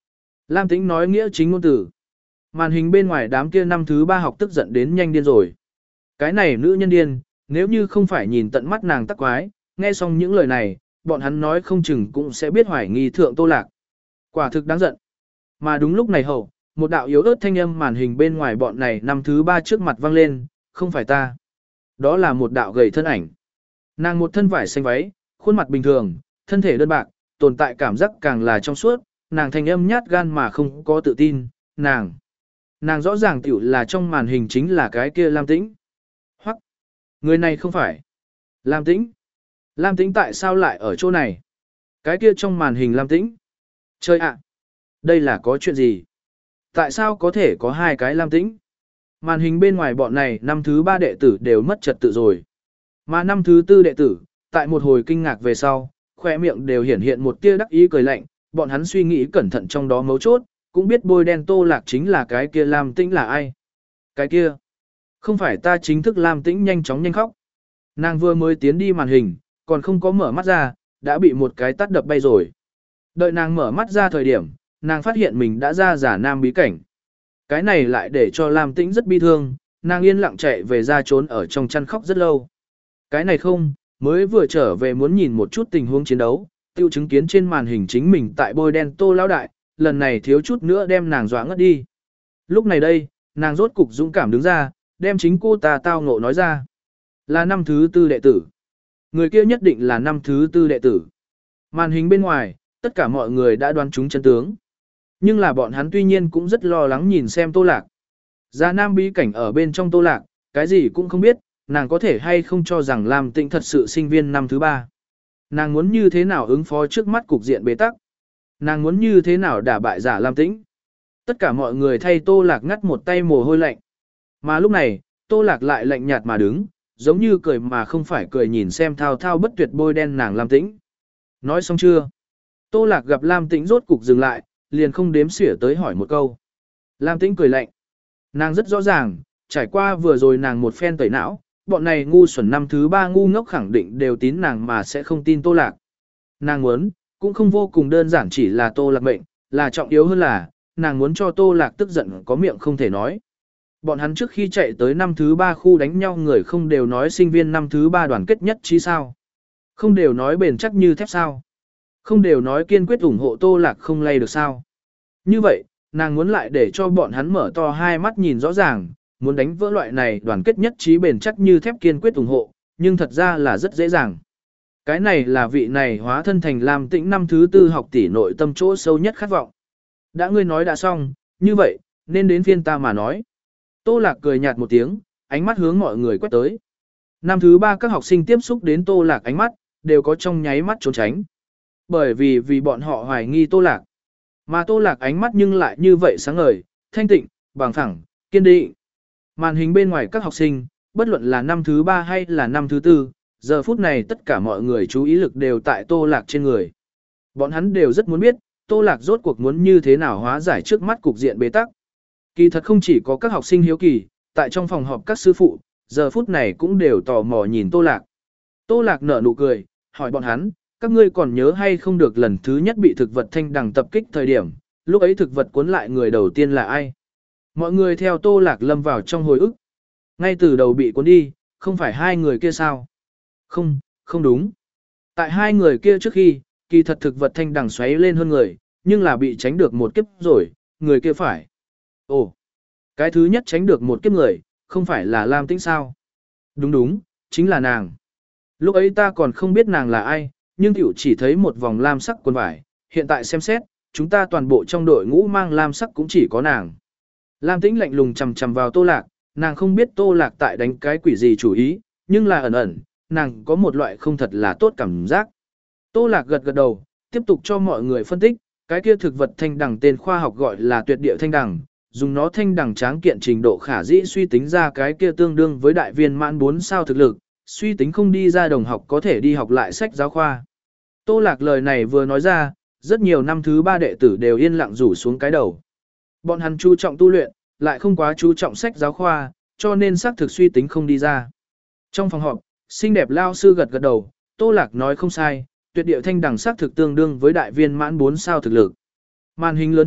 Lam Tĩnh nói nghĩa chính ngôn từ. Màn hình bên ngoài đám kia năm thứ ba học tức giận đến nhanh điên rồi. Cái này nữ nhân điên, nếu như không phải nhìn tận mắt nàng tắc quái, nghe xong những lời này, bọn hắn nói không chừng cũng sẽ biết hoài nghi thượng Tô Lạc. Quả thực đáng giận. Mà đúng lúc này hậu, một đạo yếu ớt thanh âm màn hình bên ngoài bọn này năm thứ ba trước mặt vang lên, không phải ta. Đó là một đạo gầy thân ảnh. Nàng một thân vải xanh váy, khuôn mặt bình thường, thân thể đơn bạc, tồn tại cảm giác càng là trong suốt, nàng thanh âm nhát gan mà không có tự tin, nàng. Nàng rõ ràng tiểu là trong màn hình chính là cái kia Lam Tĩnh. Hoặc, người này không phải. Lam Tĩnh. Lam Tĩnh tại sao lại ở chỗ này? Cái kia trong màn hình Lam Tĩnh. Chơi ạ. Đây là có chuyện gì? Tại sao có thể có hai cái Lam Tĩnh? Màn hình bên ngoài bọn này năm thứ ba đệ tử đều mất trật tự rồi. Mà năm thứ tư đệ tử, tại một hồi kinh ngạc về sau, khoe miệng đều hiển hiện một tia đắc ý cười lạnh, bọn hắn suy nghĩ cẩn thận trong đó mấu chốt, cũng biết bôi đen Tô Lạc chính là cái kia Lam Tĩnh là ai. Cái kia, không phải ta chính thức Lam Tĩnh nhanh chóng nhanh khóc. Nàng vừa mới tiến đi màn hình, còn không có mở mắt ra, đã bị một cái tát đập bay rồi. Đợi nàng mở mắt ra thời điểm, nàng phát hiện mình đã ra giả nam bí cảnh. Cái này lại để cho Lam Tĩnh rất bi thương, nàng yên lặng chạy về ra trốn ở trong chăn khóc rất lâu. Cái này không, mới vừa trở về muốn nhìn một chút tình huống chiến đấu, tiêu chứng kiến trên màn hình chính mình tại bôi đen Tô lão đại, lần này thiếu chút nữa đem nàng dọa ngất đi. Lúc này đây, nàng rốt cục dũng cảm đứng ra, đem chính cô ta tao ngộ nói ra. Là năm thứ tư đệ tử. Người kia nhất định là năm thứ tư đệ tử. Màn hình bên ngoài, tất cả mọi người đã đoán trúng chân tướng. Nhưng là bọn hắn tuy nhiên cũng rất lo lắng nhìn xem Tô Lạc. Gia nam bí cảnh ở bên trong Tô Lạc, cái gì cũng không biết, nàng có thể hay không cho rằng Lam Tĩnh thật sự sinh viên năm thứ ba. Nàng muốn như thế nào ứng phó trước mắt cục diện bế tắc. Nàng muốn như thế nào đả bại giả Lam Tĩnh. Tất cả mọi người thay Tô Lạc ngắt một tay mồ hôi lạnh. Mà lúc này, Tô Lạc lại lạnh nhạt mà đứng, giống như cười mà không phải cười nhìn xem thao thao bất tuyệt bôi đen nàng Lam Tĩnh. Nói xong chưa? Tô Lạc gặp Lam Tĩnh rốt cục dừng lại, liền không đếm xỉa tới hỏi một câu. Lam Tĩnh cười lạnh. Nàng rất rõ ràng, trải qua vừa rồi nàng một phen tẩy não, bọn này ngu xuẩn năm thứ ba ngu ngốc khẳng định đều tín nàng mà sẽ không tin Tô Lạc. Nàng muốn, cũng không vô cùng đơn giản chỉ là Tô Lạc mệnh, là trọng yếu hơn là, nàng muốn cho Tô Lạc tức giận có miệng không thể nói. Bọn hắn trước khi chạy tới năm thứ ba khu đánh nhau người không đều nói sinh viên năm thứ ba đoàn kết nhất trí sao. Không đều nói bền chắc như thép sao. Không đều nói kiên quyết ủng hộ Tô Lạc không lay được sao. Như vậy, nàng muốn lại để cho bọn hắn mở to hai mắt nhìn rõ ràng, muốn đánh vỡ loại này đoàn kết nhất trí bền chắc như thép kiên quyết ủng hộ, nhưng thật ra là rất dễ dàng. Cái này là vị này hóa thân thành Lam Tĩnh năm thứ tư học tỷ nội tâm chỗ sâu nhất khát vọng. Đã ngươi nói đã xong, như vậy, nên đến phiên ta mà nói. Tô Lạc cười nhạt một tiếng, ánh mắt hướng mọi người quét tới. Năm thứ ba các học sinh tiếp xúc đến Tô Lạc ánh mắt, đều có trong nháy mắt trốn tránh. Bởi vì vì bọn họ hoài nghi Tô Lạc. Mà Tô Lạc ánh mắt nhưng lại như vậy sáng ngời, thanh tịnh, bằng phẳng, kiên định. Màn hình bên ngoài các học sinh, bất luận là năm thứ ba hay là năm thứ tư, giờ phút này tất cả mọi người chú ý lực đều tại Tô Lạc trên người. Bọn hắn đều rất muốn biết, Tô Lạc rốt cuộc muốn như thế nào hóa giải trước mắt cục diện bế tắc. Kỳ thật không chỉ có các học sinh hiếu kỳ, tại trong phòng họp các sư phụ, giờ phút này cũng đều tò mò nhìn Tô Lạc. Tô Lạc nở nụ cười, hỏi bọn hắn, các ngươi còn nhớ hay không được lần thứ nhất bị thực vật thanh đằng tập kích thời điểm, lúc ấy thực vật cuốn lại người đầu tiên là ai? Mọi người theo Tô Lạc lâm vào trong hồi ức. Ngay từ đầu bị cuốn đi, không phải hai người kia sao? Không, không đúng. Tại hai người kia trước khi, kỳ thật thực vật thanh đằng xoáy lên hơn người, nhưng là bị tránh được một kiếp rồi, người kia phải. Ồ, cái thứ nhất tránh được một kiếp người, không phải là Lam Tĩnh sao? Đúng đúng, chính là nàng. Lúc ấy ta còn không biết nàng là ai, nhưng tiểu chỉ thấy một vòng lam sắc quần vải, hiện tại xem xét, chúng ta toàn bộ trong đội ngũ mang lam sắc cũng chỉ có nàng. Lam Tĩnh lạnh lùng chằm chằm vào Tô Lạc, nàng không biết Tô Lạc tại đánh cái quỷ gì chủ ý, nhưng là ẩn ẩn, nàng có một loại không thật là tốt cảm giác. Tô Lạc gật gật đầu, tiếp tục cho mọi người phân tích, cái kia thực vật thanh đằng tên khoa học gọi là tuyệt địa thanh đằng, dùng nó thanh đằng tráng kiện trình độ khả dĩ suy tính ra cái kia tương đương với đại viên mãn bốn sao thực lực, suy tính không đi ra đồng học có thể đi học lại sách giáo khoa. Tô Lạc lời này vừa nói ra, rất nhiều năm thứ ba đệ tử đều yên lặng rủ xuống cái đầu. Bọn hắn chú trọng tu luyện, lại không quá chú trọng sách giáo khoa, cho nên xác thực suy tính không đi ra. Trong phòng họp, xinh đẹp lao sư gật gật đầu, Tô Lạc nói không sai, tuyệt địa thanh đằng xác thực tương đương với đại viên mãn bốn sao thực lực. Màn hình lớn trước,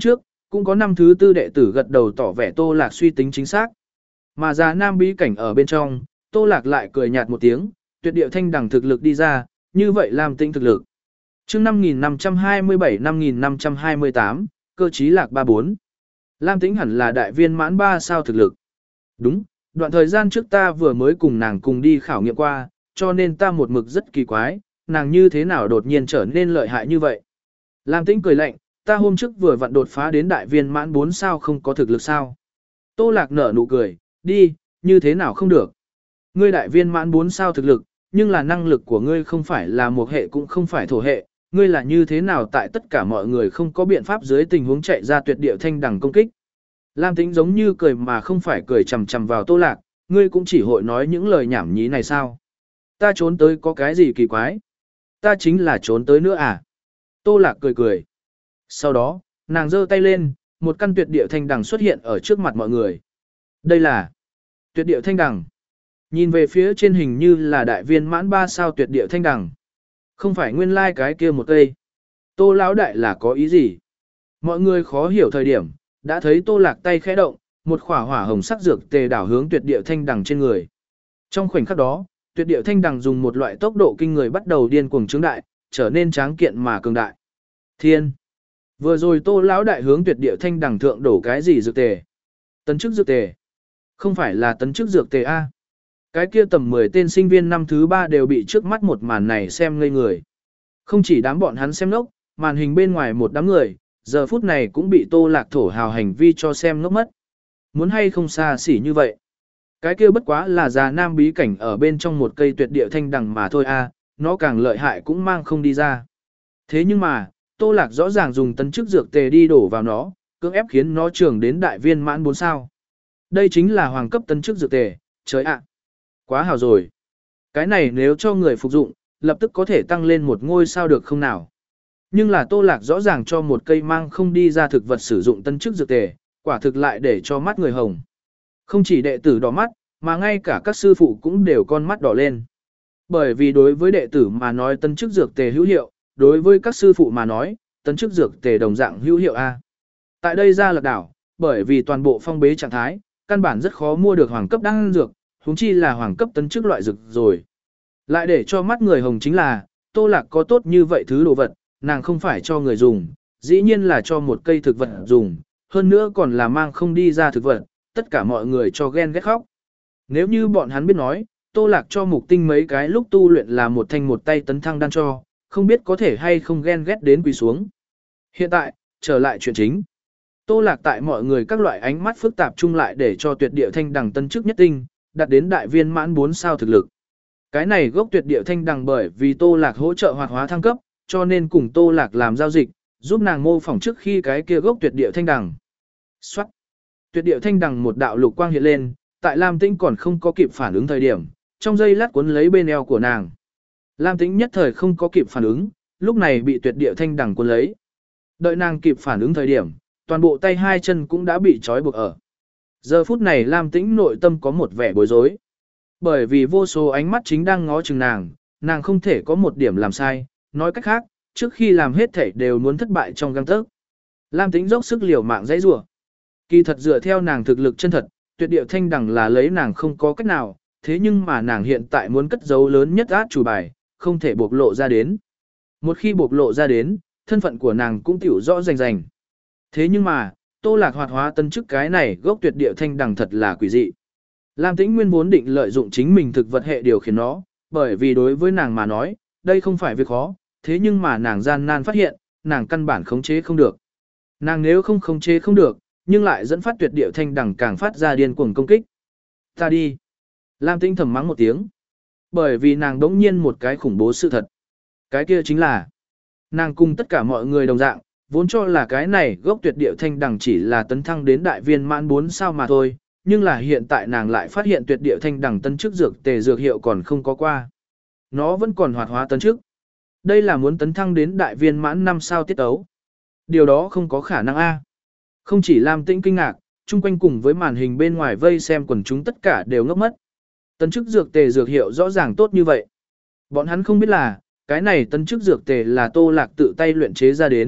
Cũng có năm thứ tư đệ tử gật đầu tỏ vẻ Tô Lạc suy tính chính xác. Mà già nam bí cảnh ở bên trong, Tô Lạc lại cười nhạt một tiếng, tuyệt địa thanh đẳng thực lực đi ra, như vậy Lam Tĩnh thực lực. Chương năm nghìn năm trăm hai mươi bảy năm nghìn năm trăm hai mươi tám, cơ trí lạc ba bốn. Lam Tĩnh hẳn là đại viên mãn ba sao thực lực. Đúng, đoạn thời gian trước ta vừa mới cùng nàng cùng đi khảo nghiệm qua, cho nên ta một mực rất kỳ quái, nàng như thế nào đột nhiên trở nên lợi hại như vậy. Lam Tĩnh cười lạnh, ta hôm trước vừa vặn đột phá đến đại viên mãn bốn sao không có thực lực sao. Tô Lạc nở nụ cười, đi, như thế nào không được. Ngươi đại viên mãn bốn sao thực lực, nhưng là năng lực của ngươi không phải là một hệ cũng không phải thổ hệ, ngươi là như thế nào tại tất cả mọi người không có biện pháp dưới tình huống chạy ra tuyệt địa thanh đằng công kích. Lam Tĩnh giống như cười mà không phải cười chằm chằm vào Tô Lạc, ngươi cũng chỉ hội nói những lời nhảm nhí này sao. Ta trốn tới có cái gì kỳ quái? Ta chính là trốn tới nữa à? Tô Lạc cười cười. Sau đó, nàng giơ tay lên, một căn tuyệt địa thanh đằng xuất hiện ở trước mặt mọi người. Đây là tuyệt địa thanh đằng. Nhìn về phía trên hình như là đại viên mãn ba sao tuyệt địa thanh đằng. Không phải nguyên lai like cái kia một cây. Tô lão đại là có ý gì? Mọi người khó hiểu thời điểm, đã thấy Tô Lạc tay khẽ động, một khỏa hỏa hồng sắc dược tề đảo hướng tuyệt địa thanh đằng trên người. Trong khoảnh khắc đó, tuyệt địa thanh đằng dùng một loại tốc độ kinh người bắt đầu điên cuồng trướng đại, trở nên tráng kiện mà cường đại. Thiên! Vừa rồi Tô lão đại hướng tuyệt địa thanh đằng thượng đổ cái gì dược tề? Tấn chức dược tề? Không phải là tấn chức dược tề a? Cái kia tầm mười tên sinh viên năm thứ ba đều bị trước mắt một màn này xem ngây người. Không chỉ đám bọn hắn xem ngốc, màn hình bên ngoài một đám người, giờ phút này cũng bị Tô Lạc thổ hào hành vi cho xem ngốc mất. Muốn hay không xa xỉ như vậy. Cái kia bất quá là già nam bí cảnh ở bên trong một cây tuyệt địa thanh đằng mà thôi a, nó càng lợi hại cũng mang không đi ra. Thế nhưng mà, Tô Lạc rõ ràng dùng tấn chức dược tề đi đổ vào nó, cưỡng ép khiến nó trưởng đến đại viên mãn bốn sao. Đây chính là hoàng cấp tấn chức dược tề, trời ạ. Quá hào rồi. Cái này nếu cho người phục dụng, lập tức có thể tăng lên một ngôi sao được không nào. Nhưng là Tô Lạc rõ ràng cho một cây mang không đi ra thực vật sử dụng tân chức dược tề, quả thực lại để cho mắt người hồng. Không chỉ đệ tử đỏ mắt, mà ngay cả các sư phụ cũng đều con mắt đỏ lên. Bởi vì đối với đệ tử mà nói tân chức dược tề hữu hiệu, đối với các sư phụ mà nói, tân chức dược tề đồng dạng hữu hiệu A. Tại đây ra lạc đảo, bởi vì toàn bộ phong bế trạng thái, căn bản rất khó mua được hoàng cấp đan dược, huống chi là hoàng cấp tấn chức loại dược rồi. Lại để cho mắt người hồng chính là, Tô Lạc có tốt như vậy thứ đồ vật, nàng không phải cho người dùng, dĩ nhiên là cho một cây thực vật dùng, hơn nữa còn là mang không đi ra thực vật, tất cả mọi người cho ghen ghét khóc. Nếu như bọn hắn biết nói, Tô Lạc cho mục tinh mấy cái lúc tu luyện là một thanh một tay tấn thăng đan cho, không biết có thể hay không ghen ghét đến quỳ xuống. Hiện tại, trở lại chuyện chính. Tô Lạc tại mọi người các loại ánh mắt phức tạp chung lại để cho tuyệt địa thanh đằng tân chức nhất tinh, đạt đến đại viên mãn bốn sao thực lực. Cái này gốc tuyệt địa thanh đằng bởi vì Tô Lạc hỗ trợ hoạt hóa thăng cấp, cho nên cùng Tô Lạc làm giao dịch, giúp nàng mô phỏng trước khi cái kia gốc tuyệt địa thanh đằng. Soát. Tuyệt địa thanh đằng một đạo lục quang hiện lên, tại Lam Tĩnh còn không có kịp phản ứng thời điểm, trong giây lát cuốn lấy bên eo của nàng. Lam Tĩnh nhất thời không có kịp phản ứng, lúc này bị tuyệt địa thanh đằng cuốn lấy. Đợi nàng kịp phản ứng thời điểm, toàn bộ tay hai chân cũng đã bị trói buộc ở. Giờ phút này Lam Tĩnh nội tâm có một vẻ bối rối. Bởi vì vô số ánh mắt chính đang ngó chừng nàng, nàng không thể có một điểm làm sai, nói cách khác, trước khi làm hết thể đều muốn thất bại trong gang tấc. Lam Tĩnh dốc sức liều mạng dãy rủa. Kỳ thật dựa theo nàng thực lực chân thật, tuyệt địa thanh đằng là lấy nàng không có cách nào, thế nhưng mà nàng hiện tại muốn cất giấu lớn nhất át chủ bài, không thể bộc lộ ra đến. Một khi bộc lộ ra đến, thân phận của nàng cũng tiểu rõ rành rành. Thế nhưng mà, Tô Lạc hoạt hóa tân chức cái này gốc tuyệt địa thanh đằng thật là quỷ dị. Lam Tĩnh nguyên vốn định lợi dụng chính mình thực vật hệ điều khiển nó, bởi vì đối với nàng mà nói, đây không phải việc khó, thế nhưng mà nàng gian nan phát hiện, nàng căn bản khống chế không được. Nàng nếu không khống chế không được, nhưng lại dẫn phát tuyệt địa thanh đằng càng phát ra điên cuồng công kích. Ta đi. Lam Tĩnh thầm mắng một tiếng. Bởi vì nàng đống nhiên một cái khủng bố sự thật. Cái kia chính là, nàng cùng tất cả mọi người đồng dạng, vốn cho là cái này gốc tuyệt địa thanh đằng chỉ là tấn thăng đến đại viên mãn bốn sao mà thôi, nhưng là hiện tại nàng lại phát hiện tuyệt địa thanh đằng tân chức dược tề dược hiệu còn không có qua. Nó vẫn còn hoạt hóa tấn chức. Đây là muốn tấn thăng đến đại viên mãn năm sao tiết ấu. Điều đó không có khả năng a. Không chỉ Lam Tĩnh kinh ngạc, chung quanh cùng với màn hình bên ngoài vây xem quần chúng tất cả đều ngốc mất. Tấn chức dược tề dược hiệu rõ ràng tốt như vậy. Bọn hắn không biết là, cái này tấn chức dược tề là Tô Lạc tự tay luyện chế ra đến,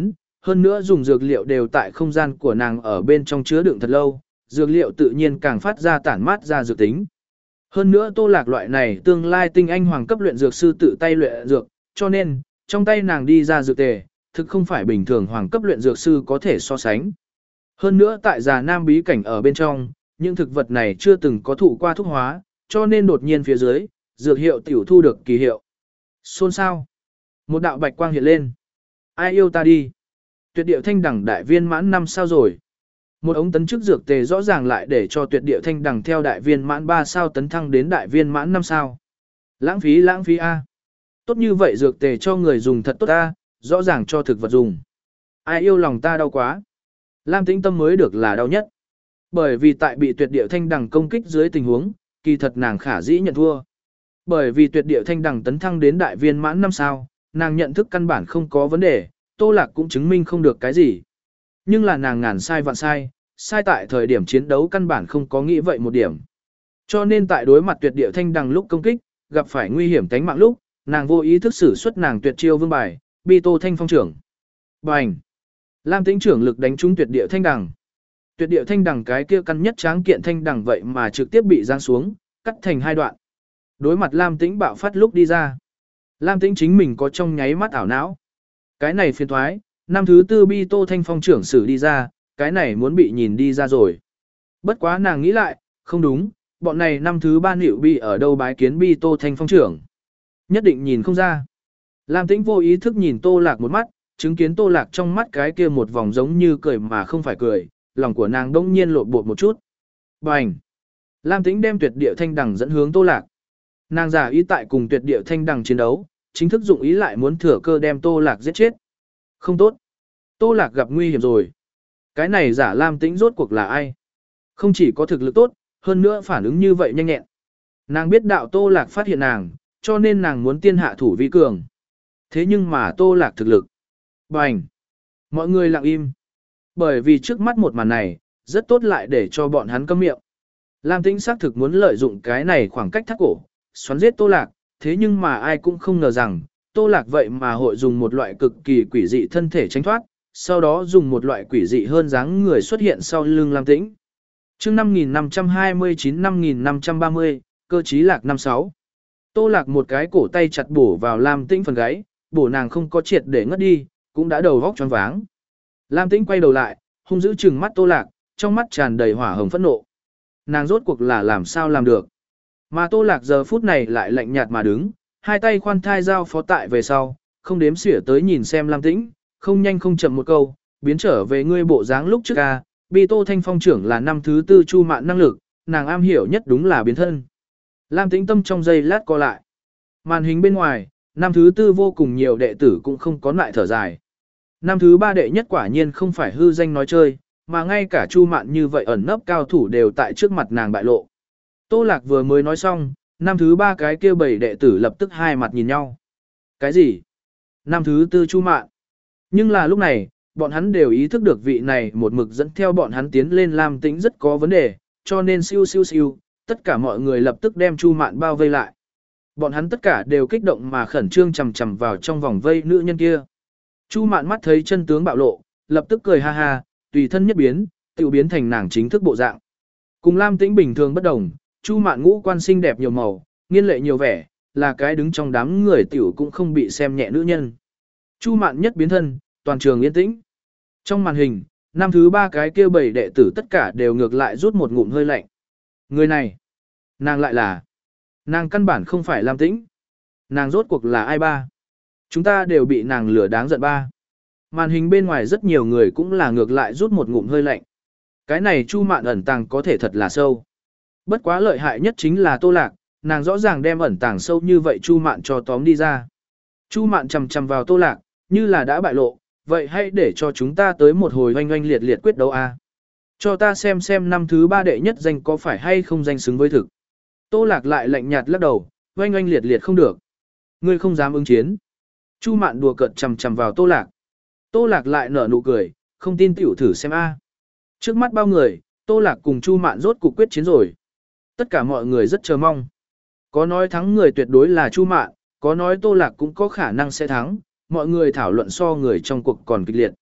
hơn nữa dùng dược liệu đều tại không gian của nàng ở bên trong chứa đựng thật lâu, dược liệu tự nhiên càng phát ra tản mát ra dược tính. Hơn nữa Tô Lạc loại này tương lai tinh anh hoàng cấp luyện dược sư tự tay luyện dược, cho nên, trong tay nàng đi ra dược tề, thực không phải bình thường hoàng cấp luyện dược sư có thể so sánh. Hơn nữa tại già nam bí cảnh ở bên trong, những thực vật này chưa từng có thụ qua thuốc hóa, cho nên đột nhiên phía dưới, dược hiệu tiểu thu được kỳ hiệu. Xôn sao? Một đạo bạch quang hiện lên. Ai yêu ta đi? Tuyệt địa thanh đẳng đại viên mãn năm sao rồi? Một ống tấn chức dược tề rõ ràng lại để cho tuyệt địa thanh đẳng theo đại viên mãn ba sao tấn thăng đến đại viên mãn năm sao. Lãng phí lãng phí A. Tốt như vậy dược tề cho người dùng thật tốt A, rõ ràng cho thực vật dùng. Ai yêu lòng ta đau quá. Lam Tĩnh Tâm mới được là đau nhất. Bởi vì tại bị tuyệt địa thanh đẳng công kích dưới tình huống, kỳ thật nàng khả dĩ nhận thua. Bởi vì tuyệt địa thanh đẳng tấn thăng đến đại viên mãn năm sao, nàng nhận thức căn bản không có vấn đề, Tô Lạc cũng chứng minh không được cái gì. Nhưng là nàng ngàn sai vạn sai, sai tại thời điểm chiến đấu căn bản không có nghĩ vậy một điểm. Cho nên tại đối mặt tuyệt địa thanh đằng lúc công kích, gặp phải nguy hiểm tánh mạng lúc, nàng vô ý thức sử xuất nàng tuyệt chiêu vương bài, bi tô thanh phong trưởng. Bành! Lam Tĩnh trưởng lực đánh trúng tuyệt địa thanh đằng. Tuyệt địa thanh đằng cái kia căn nhất tráng kiện thanh đằng vậy mà trực tiếp bị giáng xuống, cắt thành hai đoạn. Đối mặt Lam Tĩnh bạo phát lúc đi ra. Lam Tĩnh chính mình có trong nháy mắt ảo não. Cái này phiền thoái, năm thứ tư bi tô thanh phong trưởng sử đi ra, cái này muốn bị nhìn đi ra rồi. Bất quá nàng nghĩ lại, không đúng, bọn này năm thứ ba nịu bi ở đâu bái kiến bi tô thanh phong trưởng. Nhất định nhìn không ra. Lam Tĩnh vô ý thức nhìn Tô Lạc một mắt, chứng kiến Tô Lạc trong mắt cái kia một vòng giống như cười mà không phải cười, lòng của nàng đông nhiên lộn bột một chút. Bành! Lam Tĩnh đem tuyệt địa thanh đằng dẫn hướng Tô Lạc. Nàng giả ý tại cùng tuyệt địa thanh đằng chiến đấu, chính thức dụng ý lại muốn thừa cơ đem Tô Lạc giết chết. Không tốt. Tô Lạc gặp nguy hiểm rồi. Cái này giả Lam Tĩnh rốt cuộc là ai? Không chỉ có thực lực tốt, hơn nữa phản ứng như vậy nhanh nhẹn. Nàng biết đạo Tô Lạc phát hiện nàng, cho nên nàng muốn tiên hạ thủ vi cường. Thế nhưng mà Tô Lạc thực lực. Bành! Mọi người lặng im. Bởi vì trước mắt một màn này, rất tốt lại để cho bọn hắn câm miệng. Lam Tĩnh xác thực muốn lợi dụng cái này khoảng cách thắt cổ, xoắn giết Tô Lạc, thế nhưng mà ai cũng không ngờ rằng, Tô Lạc vậy mà hội dùng một loại cực kỳ quỷ dị thân thể tránh thoát, sau đó dùng một loại quỷ dị hơn dáng người xuất hiện sau lưng Lam Tĩnh. Chương năm nghìn năm trăm hai mươi chín năm nghìn năm trăm ba mươi, cơ trí Lạc năm sáu. Tô Lạc một cái cổ tay chặt bổ vào Lam Tĩnh phần gáy, bổ nàng không có triệt để ngất đi, cũng đã đầu vóc choáng váng. Lam Tĩnh quay đầu lại, hung dữ trừng mắt Tô Lạc, trong mắt tràn đầy hỏa hồng phẫn nộ. Nàng rốt cuộc là làm sao làm được? Mà Tô Lạc giờ phút này lại lạnh nhạt mà đứng, hai tay khoan thai giao phó tại về sau, không đếm xỉa tới nhìn xem Lam Tĩnh, không nhanh không chậm một câu, biến trở về ngươi bộ dáng lúc trước ca, bi tô thanh phong trưởng là năm thứ tư chu mạn năng lực, nàng am hiểu nhất đúng là biến thân. Lam Tĩnh tâm trong giây lát co lại. Màn hình bên ngoài, năm thứ tư vô cùng nhiều đệ tử cũng không có lại thở dài. Năm thứ ba đệ nhất quả nhiên không phải hư danh nói chơi, mà ngay cả chu mạn như vậy ẩn nấp cao thủ đều tại trước mặt nàng bại lộ. Tô Lạc vừa mới nói xong, năm thứ ba cái kia bảy đệ tử lập tức hai mặt nhìn nhau. Cái gì? Năm thứ tư chu mạn. Nhưng là lúc này, bọn hắn đều ý thức được vị này một mực dẫn theo bọn hắn tiến lên Lam Tĩnh rất có vấn đề, cho nên siêu siêu siêu, tất cả mọi người lập tức đem chu mạn bao vây lại. Bọn hắn tất cả đều kích động mà khẩn trương chầm chầm vào trong vòng vây nữ nhân kia. Chu mạn mắt thấy chân tướng bạo lộ, lập tức cười ha ha, tùy thân nhất biến, tự biến thành nàng chính thức bộ dạng. Cùng Lam Tĩnh bình thường bất đồng, Chu mạn ngũ quan xinh đẹp nhiều màu, nghiên lệ nhiều vẻ, là cái đứng trong đám người tiểu cũng không bị xem nhẹ nữ nhân. Chu mạn nhất biến thân, toàn trường yên tĩnh. Trong màn hình, năm thứ ba cái kia bảy đệ tử tất cả đều ngược lại rút một ngụm hơi lạnh. Người này, nàng lại là, nàng căn bản không phải Lam Tĩnh. Nàng rốt cuộc là ai ba? Chúng ta đều bị nàng lừa đáng giận ba. Màn hình bên ngoài rất nhiều người cũng là ngược lại rút một ngụm hơi lạnh. Cái này Chu mạn ẩn tàng có thể thật là sâu. Bất quá lợi hại nhất chính là Tô Lạc, nàng rõ ràng đem ẩn tàng sâu như vậy Chu mạn cho tóm đi ra. Chu mạn chầm chầm vào Tô Lạc, như là đã bại lộ, vậy hãy để cho chúng ta tới một hồi oanh oanh liệt liệt quyết đấu a. Cho ta xem xem năm thứ ba đệ nhất danh có phải hay không danh xứng với thực. Tô Lạc lại lạnh nhạt lắc đầu, oanh oanh liệt liệt không được. Ngươi không dám ứng chiến. Chu mạn đùa cợt chầm chầm vào Tô Lạc. Tô Lạc lại nở nụ cười, không tin tiểu thử xem a. Trước mắt bao người, Tô Lạc cùng Chu mạn rốt cuộc quyết chiến rồi. Tất cả mọi người rất chờ mong. Có nói thắng người tuyệt đối là Chu mạn, có nói Tô Lạc cũng có khả năng sẽ thắng, mọi người thảo luận so người trong cuộc còn kịch liệt.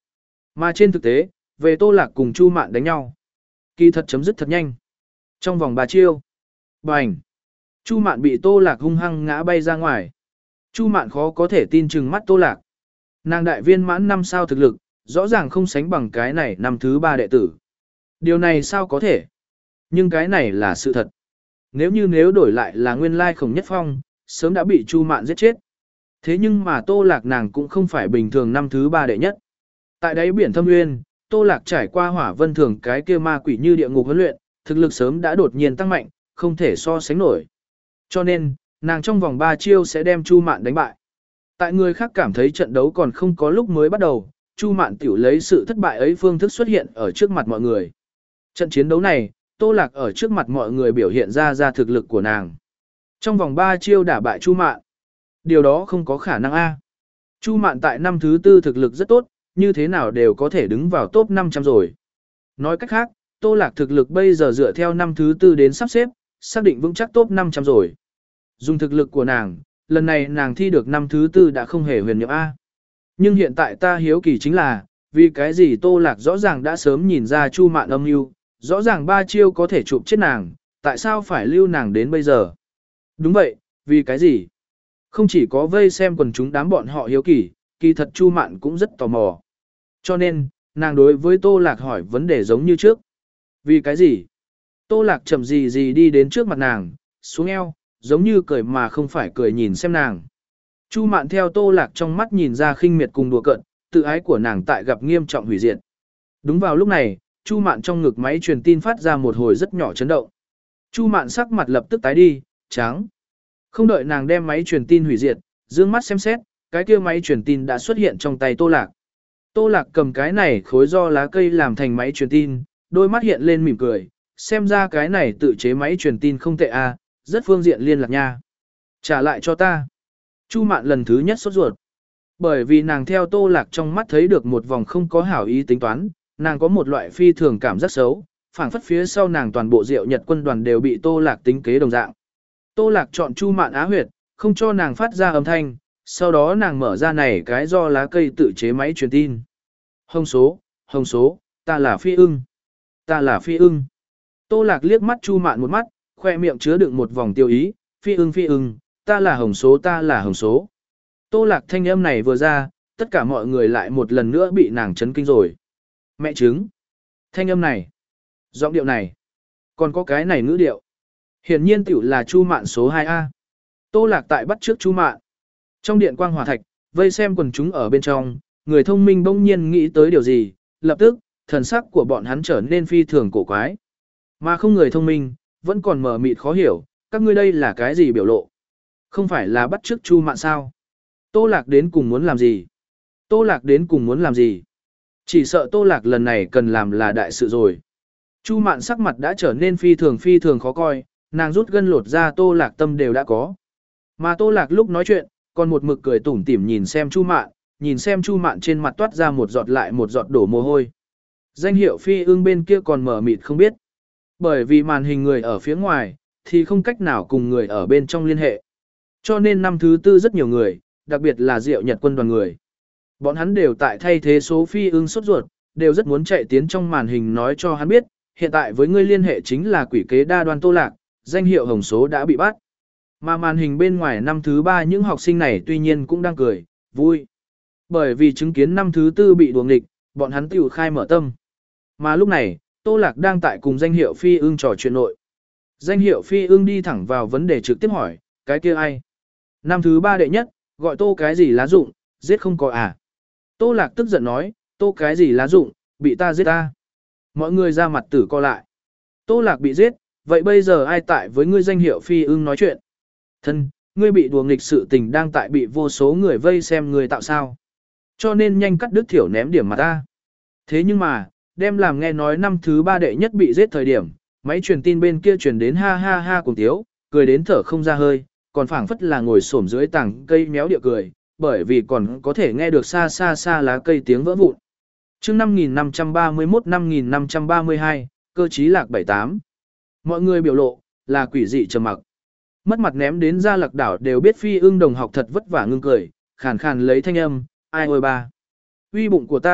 Mà trên thực tế, về Tô Lạc cùng Chu Mạn đánh nhau. Kỳ thật chấm dứt thật nhanh. Trong vòng ba chiêu. Bành! Chu Mạn bị Tô Lạc hung hăng ngã bay ra ngoài. Chu Mạn khó có thể tin chừng mắt Tô Lạc. Nàng đại viên mãn năm sao thực lực, rõ ràng không sánh bằng cái này năm thứ ba đệ tử. Điều này sao có thể? Nhưng cái này là sự thật. Nếu như nếu đổi lại là nguyên lai Khổng Nhất Phong, sớm đã bị Chu Mạn giết chết. Thế nhưng mà Tô Lạc nàng cũng không phải bình thường năm thứ ba đệ nhất. Tại đáy biển Thâm Nguyên, Tô Lạc trải qua Hỏa Vân Thường cái kia ma quỷ như địa ngục huấn luyện, thực lực sớm đã đột nhiên tăng mạnh, không thể so sánh nổi. Cho nên, nàng trong vòng ba chiêu sẽ đem Chu Mạn đánh bại. Tại người khác cảm thấy trận đấu còn không có lúc mới bắt đầu, Chu Mạn tiểu lấy sự thất bại ấy phương thức xuất hiện ở trước mặt mọi người. Trận chiến đấu này, Tô Lạc ở trước mặt mọi người biểu hiện ra ra thực lực của nàng. Trong vòng ba chiêu đả bại Chu Mạn. Điều đó không có khả năng a. Chu Mạn tại năm thứ tư thực lực rất tốt, như thế nào đều có thể đứng vào top năm trăm rồi. Nói cách khác, Tô Lạc thực lực bây giờ dựa theo năm thứ tư đến sắp xếp, xác định vững chắc top năm trăm rồi. Dùng thực lực của nàng, lần này nàng thi được năm thứ tư đã không hề huyền nhiệm A. Nhưng hiện tại ta hiếu kỳ chính là, vì cái gì Tô Lạc rõ ràng đã sớm nhìn ra Chu Mạn âm mưu, rõ ràng ba chiêu có thể chụp chết nàng, tại sao phải lưu nàng đến bây giờ? Đúng vậy, vì cái gì? Không chỉ có vây xem quần chúng đám bọn họ hiếu kỳ, kỳ thật Chu Mạn cũng rất tò mò. Cho nên, nàng đối với Tô Lạc hỏi vấn đề giống như trước. Vì cái gì? Tô Lạc chậm gì gì đi đến trước mặt nàng, xuống eo, giống như cười mà không phải cười nhìn xem nàng. Chu Mạn theo Tô Lạc trong mắt nhìn ra khinh miệt cùng đùa cợt, tự ái của nàng tại gặp nghiêm trọng hủy diệt. Đúng vào lúc này, Chu Mạn trong ngực máy truyền tin phát ra một hồi rất nhỏ chấn động. Chu Mạn sắc mặt lập tức tái đi, trắng. Không đợi nàng đem máy truyền tin hủy diệt, dương mắt xem xét, cái kia máy truyền tin đã xuất hiện trong tay Tô Lạc. Tô Lạc cầm cái này khối do lá cây làm thành máy truyền tin, đôi mắt hiện lên mỉm cười, xem ra cái này tự chế máy truyền tin không tệ a, rất phương diện liên lạc nha. Trả lại cho ta. Chu Mạn lần thứ nhất sốt ruột. Bởi vì nàng theo Tô Lạc trong mắt thấy được một vòng không có hảo ý tính toán, nàng có một loại phi thường cảm giác xấu, phảng phất phía sau nàng toàn bộ Diệu Nhật quân đoàn đều bị Tô Lạc tính kế đồng dạng. Tô Lạc chọn Chu Mạn á huyệt, không cho nàng phát ra âm thanh, sau đó nàng mở ra này cái do lá cây tự chế máy truyền tin. Hồng số, hồng số, ta là Phi ưng. Ta là Phi ưng. Tô Lạc liếc mắt Chu Mạn một mắt, khoe miệng chứa đựng một vòng tiêu ý, Phi ưng Phi ưng, ta là hồng số ta là hồng số. Tô Lạc thanh âm này vừa ra, tất cả mọi người lại một lần nữa bị nàng chấn kinh rồi. Mẹ chứng. Thanh âm này. Giọng điệu này. Còn có cái này ngữ điệu. Hiển nhiên tiểu là Chu Mạn số hai A. Tô Lạc tại bắt trước Chu Mạn. Trong điện quang hỏa thạch, vây xem quần chúng ở bên trong, người thông minh bỗng nhiên nghĩ tới điều gì, lập tức, thần sắc của bọn hắn trở nên phi thường cổ quái. Mà không người thông minh, vẫn còn mờ mịt khó hiểu, các ngươi đây là cái gì biểu lộ? Không phải là bắt chước Chu Mạn sao? Tô Lạc đến cùng muốn làm gì? Tô Lạc đến cùng muốn làm gì? Chỉ sợ Tô Lạc lần này cần làm là đại sự rồi. Chu Mạn sắc mặt đã trở nên phi thường phi thường khó coi, nàng rút gân lột ra Tô Lạc tâm đều đã có. Mà Tô Lạc lúc nói chuyện, còn một mực cười tủm tỉm nhìn xem Chu Mạn, nhìn xem Chu Mạn trên mặt toát ra một giọt lại một giọt đổ mồ hôi. Danh hiệu Phi ưng bên kia còn mở mịt không biết. Bởi vì màn hình người ở phía ngoài, thì không cách nào cùng người ở bên trong liên hệ. Cho nên năm thứ tư rất nhiều người, đặc biệt là Diệu Nhật quân đoàn người. Bọn hắn đều tại thay thế số Phi ưng sốt ruột, đều rất muốn chạy tiến trong màn hình nói cho hắn biết, hiện tại với ngươi liên hệ chính là quỷ kế đa đoan Tô Lạc, danh hiệu hồng số đã bị bắt. Mà màn hình bên ngoài năm thứ ba những học sinh này tuy nhiên cũng đang cười, vui. Bởi vì chứng kiến năm thứ tư bị đuồng nghịch, bọn hắn tiểu khai mở tâm. Mà lúc này, Tô Lạc đang tại cùng danh hiệu Phi ưng trò chuyện nội. Danh hiệu Phi ưng đi thẳng vào vấn đề trực tiếp hỏi, cái kia ai? Năm thứ ba đệ nhất, gọi Tô cái gì lá dụng, giết không có à? Tô Lạc tức giận nói, Tô cái gì lá dụng, bị ta giết ta. Mọi người ra mặt tử co lại. Tô Lạc bị giết, vậy bây giờ ai tại với ngươi danh hiệu Phi ưng nói chuyện? Thân, ngươi bị đùa nghịch sự tình đang tại bị vô số người vây xem người tạo sao. Cho nên nhanh cắt đứt thiểu ném điểm mà ta. Thế nhưng mà, đem làm nghe nói năm thứ ba đệ nhất bị giết thời điểm, máy truyền tin bên kia truyền đến ha ha ha cùng tiếu, cười đến thở không ra hơi, còn phảng phất là ngồi xổm dưới tảng cây méo địa cười, bởi vì còn có thể nghe được xa xa xa lá cây tiếng vỡ vụn. Chương năm nghìn năm trăm ba mươi mốt năm nghìn năm trăm ba mươi hai, cơ trí lạc bảy tám. Mọi người biểu lộ là quỷ dị trầm mặc. Mất mặt ném đến ra lạc đảo đều biết Phi ưng đồng học thật vất vả ngưng cười, khàn khàn lấy thanh âm, ai ôi ba. Uy bụng của ta,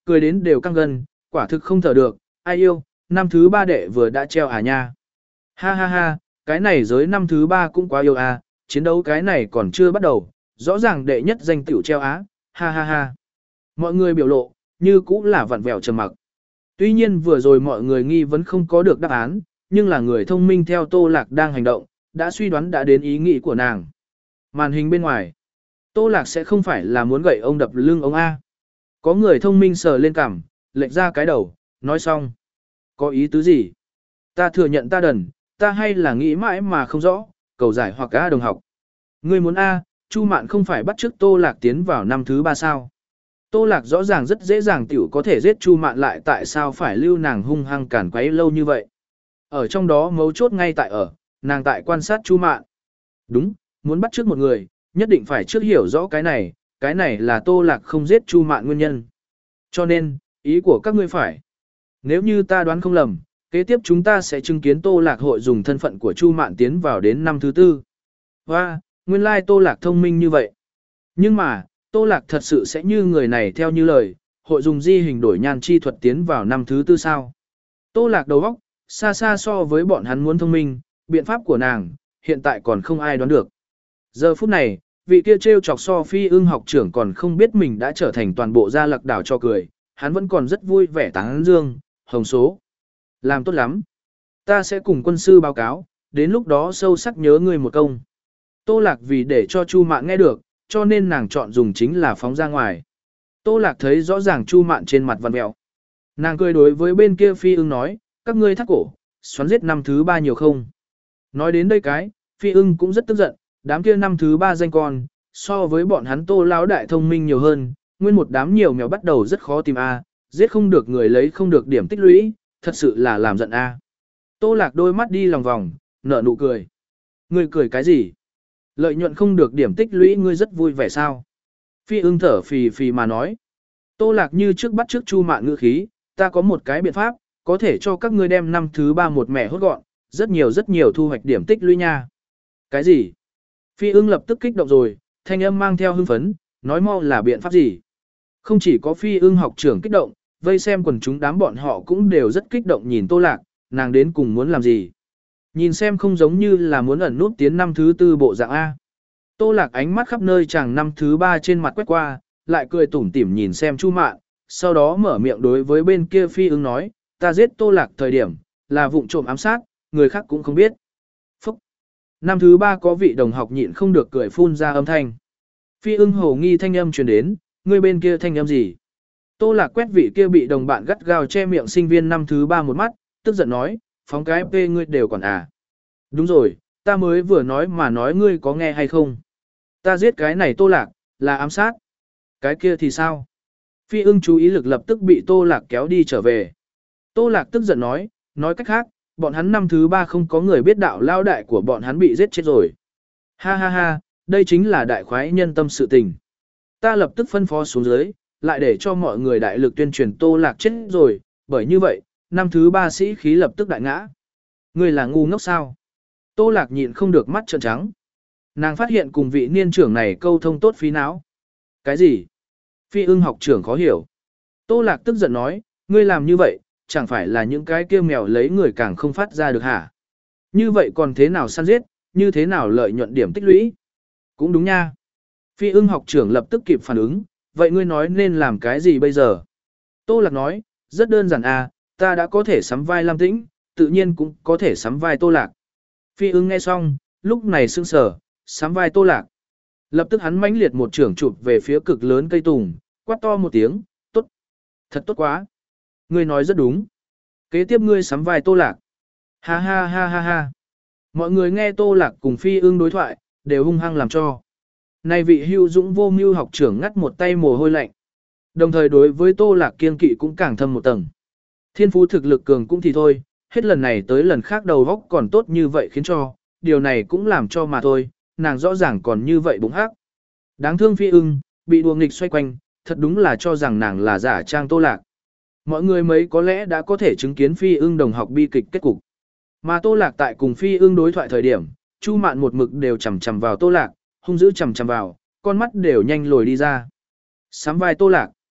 cười đến đều căng gân, quả thực không thở được, ai yêu, năm thứ ba đệ vừa đã treo à nha. Ha ha ha, cái này giới năm thứ ba cũng quá yêu à, chiến đấu cái này còn chưa bắt đầu, rõ ràng đệ nhất danh tiểu treo á, ha ha ha. Mọi người biểu lộ, như cũng là vặn vẹo trầm mặc. Tuy nhiên vừa rồi mọi người nghi vấn không có được đáp án, nhưng là người thông minh theo Tô Lạc đang hành động, đã suy đoán đã đến ý nghĩ của nàng. Màn hình bên ngoài, Tô Lạc sẽ không phải là muốn gậy ông đập lưng ông A. Có người thông minh sờ lên cằm, lệch ra cái đầu, nói xong. Có ý tứ gì? Ta thừa nhận ta đần, ta hay là nghĩ mãi mà không rõ, cầu giải hoặc A đồng học. Ngươi muốn A, Chu Mạn không phải bắt chước Tô Lạc tiến vào năm thứ ba sao? Tô Lạc rõ ràng rất dễ dàng tiểu có thể giết Chu Mạn lại tại sao phải lưu nàng hung hăng cản quấy lâu như vậy. Ở trong đó mấu chốt ngay tại ở, nàng tại quan sát Chu Mạn. Đúng, muốn bắt chước một người, nhất định phải trước hiểu rõ cái này, cái này là Tô Lạc không giết Chu Mạn nguyên nhân. Cho nên, ý của các ngươi phải. Nếu như ta đoán không lầm, kế tiếp chúng ta sẽ chứng kiến Tô Lạc hội dùng thân phận của Chu Mạn tiến vào đến năm thứ tư. Và, nguyên lai Tô Lạc thông minh như vậy. Nhưng mà, Tô Lạc thật sự sẽ như người này theo như lời, hội dùng di hình đổi nhan chi thuật tiến vào năm thứ tư sao. Tô Lạc đầu óc, xa xa so với bọn hắn muốn thông minh, biện pháp của nàng, hiện tại còn không ai đoán được. Giờ phút này, vị kia trêu chọc so phi ưng học trưởng còn không biết mình đã trở thành toàn bộ gia lạc đảo cho cười, hắn vẫn còn rất vui vẻ tán dương, hồng số. Làm tốt lắm. Ta sẽ cùng quân sư báo cáo, đến lúc đó sâu sắc nhớ ngươi một công. Tô Lạc vì để cho Chu Mạn nghe được, cho nên nàng chọn dùng chính là phóng ra ngoài. Tô Lạc thấy rõ ràng Chu Mạn trên mặt vằn mẹo. Nàng cười đối với bên kia phi ưng nói, các ngươi thắt cổ, xoắn giết năm thứ ba nhiều không. Nói đến đây cái, phi ưng cũng rất tức giận, đám kia năm thứ ba danh con, so với bọn hắn Tô lão đại thông minh nhiều hơn, nguyên một đám nhiều mèo bắt đầu rất khó tìm A, giết không được người lấy không được điểm tích lũy, thật sự là làm giận A. Tô Lạc đôi mắt đi lòng vòng, nở nụ cười. Ngươi cười cái gì? Lợi nhuận không được điểm tích lũy ngươi rất vui vẻ sao? Phi ưng thở phì phì mà nói. Tô Lạc như trước bắt trước Chu Mạn ngữ khí, ta có một cái biện pháp, có thể cho các ngươi đem năm thứ ba một mẻ hốt gọn, rất nhiều rất nhiều thu hoạch điểm tích lũy nha. Cái gì? Phi ưng lập tức kích động rồi, thanh âm mang theo hưng phấn, nói mau là biện pháp gì? Không chỉ có phi ưng học trưởng kích động, vây xem quần chúng đám bọn họ cũng đều rất kích động nhìn Tô Lạc, nàng đến cùng muốn làm gì? Nhìn xem không giống như là muốn ẩn nút tiến năm thứ tư bộ dạng A. Tô Lạc ánh mắt khắp nơi chàng năm thứ ba trên mặt quét qua, lại cười tủm tỉm nhìn xem Chu Mạn, sau đó mở miệng đối với bên kia phi ưng nói, ta giết Tô Lạc thời điểm, là vụng trộm ám sát, người khác cũng không biết. Phúc! Năm thứ ba có vị đồng học nhịn không được cười phun ra âm thanh. Phi ưng hồ nghi thanh âm truyền đến, người bên kia thanh âm gì? Tô Lạc quét vị kia bị đồng bạn gắt gao che miệng sinh viên năm thứ ba một mắt, tức giận nói, phóng cái phê ngươi đều còn à. Đúng rồi, ta mới vừa nói mà nói ngươi có nghe hay không? Ta giết cái này Tô Lạc, là ám sát. Cái kia thì sao? Phi ưng chú ý lực lập tức bị Tô Lạc kéo đi trở về. Tô Lạc tức giận nói, nói cách khác, bọn hắn năm thứ ba không có người biết đạo lao đại của bọn hắn bị giết chết rồi. Ha ha ha, đây chính là đại khoái nhân tâm sự tình. Ta lập tức phân phó xuống dưới, lại để cho mọi người đại lực tuyên truyền Tô Lạc chết rồi, bởi như vậy, năm thứ ba sĩ khí lập tức đại ngã. Ngươi là ngu ngốc sao? Tô Lạc nhịn không được mắt trợn trắng. Nàng phát hiện cùng vị niên trưởng này câu thông tốt phí não. Cái gì? Phi ưng học trưởng khó hiểu. Tô Lạc tức giận nói, ngươi làm như vậy, chẳng phải là những cái kia mèo lấy người càng không phát ra được hả? Như vậy còn thế nào săn giết, như thế nào lợi nhuận điểm tích lũy? Cũng đúng nha. Phi ưng học trưởng lập tức kịp phản ứng, vậy ngươi nói nên làm cái gì bây giờ? Tô Lạc nói, rất đơn giản à, ta đã có thể sắm vai Lam Tĩnh, tự nhiên cũng có thể sắm vai Tô Lạc. Phi ưng nghe xong, lúc này sững sờ, sắm vai Tô Lạc. Lập tức hắn mãnh liệt một trưởng chụp về phía cực lớn cây tùng, quát to một tiếng, tốt, thật tốt quá. Ngươi nói rất đúng. Kế tiếp ngươi sắm vai Tô Lạc. Ha ha ha ha ha. Mọi người nghe Tô Lạc cùng Phi ưng đối thoại, đều hung hăng làm cho. Này vị hưu dũng vô mưu học trưởng ngắt một tay mồ hôi lạnh. Đồng thời đối với Tô Lạc kiên kỵ cũng càng thâm một tầng. Thiên phú thực lực cường cũng thì thôi, hết lần này tới lần khác đầu góc còn tốt như vậy khiến cho, điều này cũng làm cho mà thôi, nàng rõ ràng còn như vậy bụng hắc. Đáng thương Phi ưng, bị đùa nghịch xoay quanh, thật đúng là cho rằng nàng là giả trang Tô Lạc. Mọi người mấy có lẽ đã có thể chứng kiến Phi ưng đồng học bi kịch kết cục. Mà Tô Lạc tại cùng Phi ưng đối thoại thời điểm, Chu Mạn một mực đều chầm chầm vào Tô Lạc, hung dữ chầm chầm vào, con mắt đều nhanh lồi đi ra. Sắm vai Tô Lạc.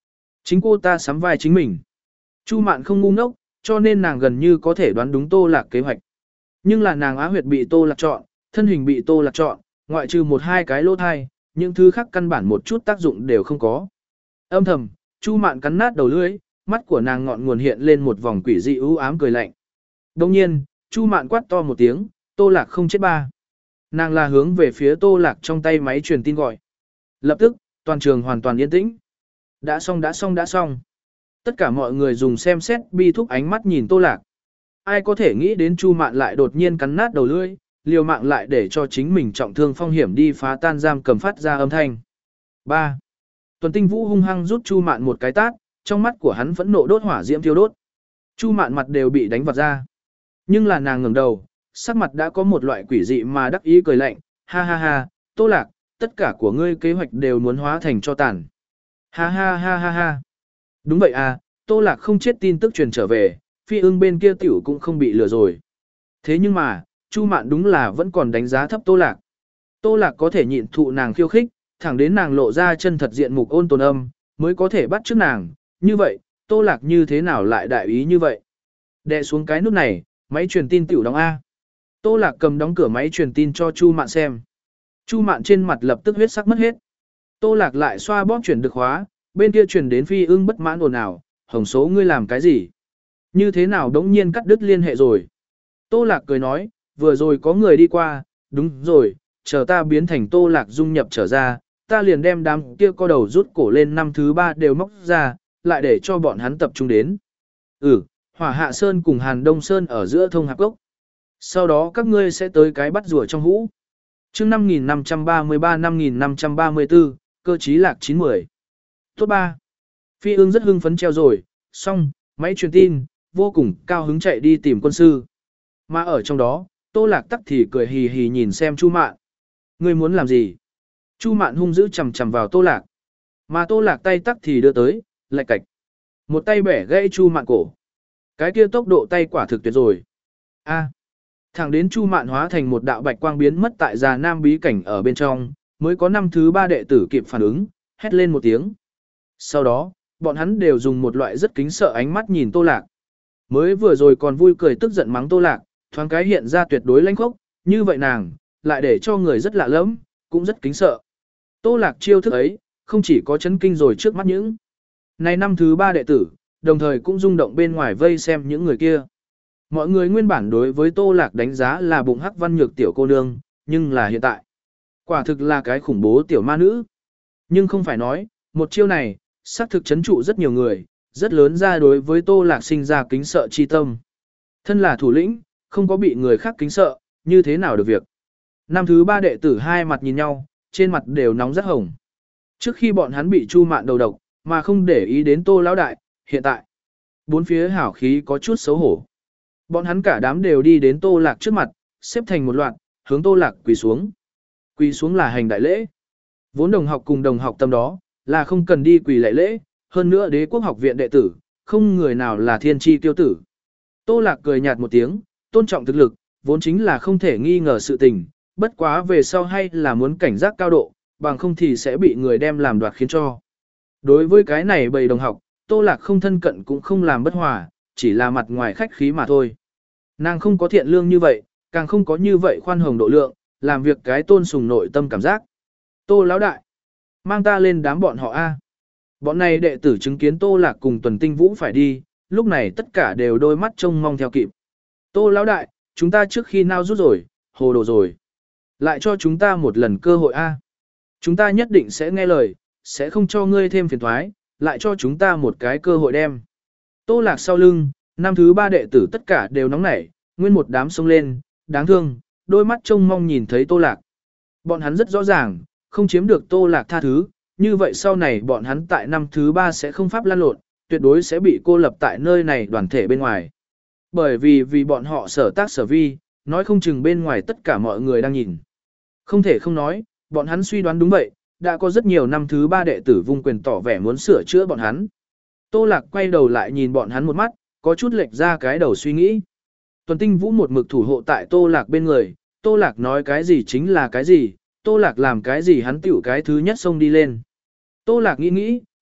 Chính cô ta sắm vai chính mình. Chu Mạn không ngu ngốc, cho nên nàng gần như có thể đoán đúng Tô Lạc kế hoạch. Nhưng là nàng á huyệt bị Tô Lạc chọn, thân hình bị Tô Lạc chọn, ngoại trừ một hai cái lỗ thai, những thứ khác căn bản một chút tác dụng đều không có. Âm thầm, Chu Mạn cắn nát đầu lưỡi, mắt của nàng ngọn nguồn hiện lên một vòng quỷ dị u ám cười lạnh. Đồng nhiên, Chu Mạn quát to một tiếng, Tô Lạc không chết ba. Nàng là hướng về phía Tô Lạc trong tay máy truyền tin gọi. Lập tức, toàn trường hoàn toàn yên tĩnh. Đã xong đã xong đã xong. Tất cả mọi người dùng xem xét bi thúc ánh mắt nhìn Tô Lạc. Ai có thể nghĩ đến Chu Mạn lại đột nhiên cắn nát đầu lưỡi, liều mạng lại để cho chính mình trọng thương phong hiểm đi phá tan giam cầm phát ra âm thanh. ba. Tuần Tinh Vũ hung hăng rút Chu Mạn một cái tát, trong mắt của hắn phẫn nộ đốt hỏa diễm thiêu đốt. Chu Mạn mặt đều bị đánh vặt ra. Nhưng là nàng ngẩng đầu, sắc mặt đã có một loại quỷ dị mà đắc ý cười lạnh, ha ha ha, Tô Lạc, tất cả của ngươi kế hoạch đều muốn hóa thành cho tàn. Ha ha ha ha ha. Đúng vậy à, Tô Lạc không chết tin tức truyền trở về, Phi Ưng bên kia tiểu cũng không bị lừa rồi. Thế nhưng mà, Chu Mạn đúng là vẫn còn đánh giá thấp Tô Lạc. Tô Lạc có thể nhịn thụ nàng khiêu khích, thẳng đến nàng lộ ra chân thật diện mục ôn tồn âm, mới có thể bắt trước nàng, như vậy, Tô Lạc như thế nào lại đại ý như vậy. Đè xuống cái nút này, máy truyền tin tiểu đóng A. Tô Lạc cầm đóng cửa máy truyền tin cho Chu Mạn xem. Chu Mạn trên mặt lập tức huyết sắc mất hết. Tô Lạc lại xoa bóp chuyển được khóa, bên kia truyền đến Phi Ưng bất mãn ồn ào, hồng số ngươi làm cái gì? Như thế nào đống nhiên cắt đứt liên hệ rồi? Tô Lạc cười nói, vừa rồi có người đi qua, đúng rồi, chờ ta biến thành Tô Lạc dung nhập trở ra, ta liền đem đám kia co đầu rút cổ lên năm thứ ba đều móc ra, lại để cho bọn hắn tập trung đến. Ừ, Hỏa Hạ Sơn cùng Hàn Đông Sơn ở giữa thông hạp gốc. Sau đó các ngươi sẽ tới cái bắt rùa trong hũ. chương năm nghìn năm trăm ba mươi ba năm nghìn năm trăm ba mươi tư, cơ trí lạc chín mươi. Tốt ba. Phi Ưng rất hưng phấn treo rồi, xong, máy truyền tin, vô cùng cao hứng chạy đi tìm quân sư. Mà ở trong đó, Tô Lạc tắc thì cười hì hì nhìn xem Chu Mạn. Ngươi muốn làm gì? Chu Mạn hung dữ chầm chầm vào Tô Lạc. Mà Tô Lạc tay tắc thì đưa tới, lạch cạch. Một tay bẻ gãy Chu Mạn cổ. Cái kia tốc độ tay quả thực tuyệt rồi. A. Thẳng đến Chu Mạn hóa thành một đạo bạch quang biến mất tại Già Nam bí cảnh ở bên trong, mới có năm thứ ba đệ tử kịp phản ứng, hét lên một tiếng. Sau đó, bọn hắn đều dùng một loại rất kính sợ ánh mắt nhìn Tô Lạc. Mới vừa rồi còn vui cười tức giận mắng Tô Lạc, thoáng cái hiện ra tuyệt đối lãnh khốc, như vậy nàng, lại để cho người rất lạ lẫm, cũng rất kính sợ. Tô Lạc chiêu thức ấy, không chỉ có chấn kinh rồi trước mắt những này năm thứ ba đệ tử, đồng thời cũng rung động bên ngoài vây xem những người kia. Mọi người nguyên bản đối với Tô Lạc đánh giá là bụng hắc văn nhược tiểu cô nương, nhưng là hiện tại, quả thực là cái khủng bố tiểu ma nữ. Nhưng không phải nói, một chiêu này, xác thực chấn trụ rất nhiều người, rất lớn ra đối với Tô Lạc sinh ra kính sợ chi tâm. Thân là thủ lĩnh, không có bị người khác kính sợ, như thế nào được việc. Năm thứ ba đệ tử hai mặt nhìn nhau, trên mặt đều nóng rất hồng. Trước khi bọn hắn bị Chu Mạn đầu độc, mà không để ý đến Tô lão đại, hiện tại, bốn phía hảo khí có chút xấu hổ. Bọn hắn cả đám đều đi đến Tô Lạc trước mặt, xếp thành một loạt, hướng Tô Lạc quỳ xuống. Quỳ xuống là hành đại lễ. Vốn đồng học cùng đồng học tâm đó, là không cần đi quỳ lạy lễ, hơn nữa Đế Quốc học viện đệ tử, không người nào là thiên chi tiêu tử. Tô Lạc cười nhạt một tiếng, tôn trọng thực lực, vốn chính là không thể nghi ngờ sự tình, bất quá về sau hay là muốn cảnh giác cao độ, bằng không thì sẽ bị người đem làm đoạt khiến cho. Đối với cái này bầy đồng học, Tô Lạc không thân cận cũng không làm bất hòa, chỉ là mặt ngoài khách khí mà thôi. Nàng không có thiện lương như vậy, càng không có như vậy khoan hồng độ lượng, làm việc cái tôn sùng nội tâm cảm giác. Tô lão đại, mang ta lên đám bọn họ A. Bọn này đệ tử chứng kiến Tô Lạc cùng Tuần Tinh Vũ phải đi, lúc này tất cả đều đôi mắt trông mong theo kịp. Tô lão đại, chúng ta trước khi nào rút rồi, hồ đồ rồi. Lại cho chúng ta một lần cơ hội A. Chúng ta nhất định sẽ nghe lời, sẽ không cho ngươi thêm phiền thoái, lại cho chúng ta một cái cơ hội đem. Tô Lạc sau lưng, năm thứ ba đệ tử tất cả đều nóng nảy, nguyên một đám xông lên, đáng thương, đôi mắt trông mong nhìn thấy Tô Lạc. Bọn hắn rất rõ ràng, không chiếm được Tô Lạc tha thứ, như vậy sau này bọn hắn tại năm thứ ba sẽ không pháp lan lộn, tuyệt đối sẽ bị cô lập tại nơi này đoàn thể bên ngoài. Bởi vì vì bọn họ sở tác sở vi, nói không chừng bên ngoài tất cả mọi người đang nhìn. Không thể không nói, bọn hắn suy đoán đúng vậy, đã có rất nhiều năm thứ ba đệ tử vung quyền tỏ vẻ muốn sửa chữa bọn hắn. Tô Lạc quay đầu lại nhìn bọn hắn một mắt, có chút lệch ra cái đầu suy nghĩ. Tuần Tinh Vũ một mực thủ hộ tại Tô Lạc bên người, Tô Lạc nói cái gì chính là cái gì, Tô Lạc làm cái gì hắn tiểu cái thứ nhất xông đi lên. Tô Lạc nghĩ nghĩ,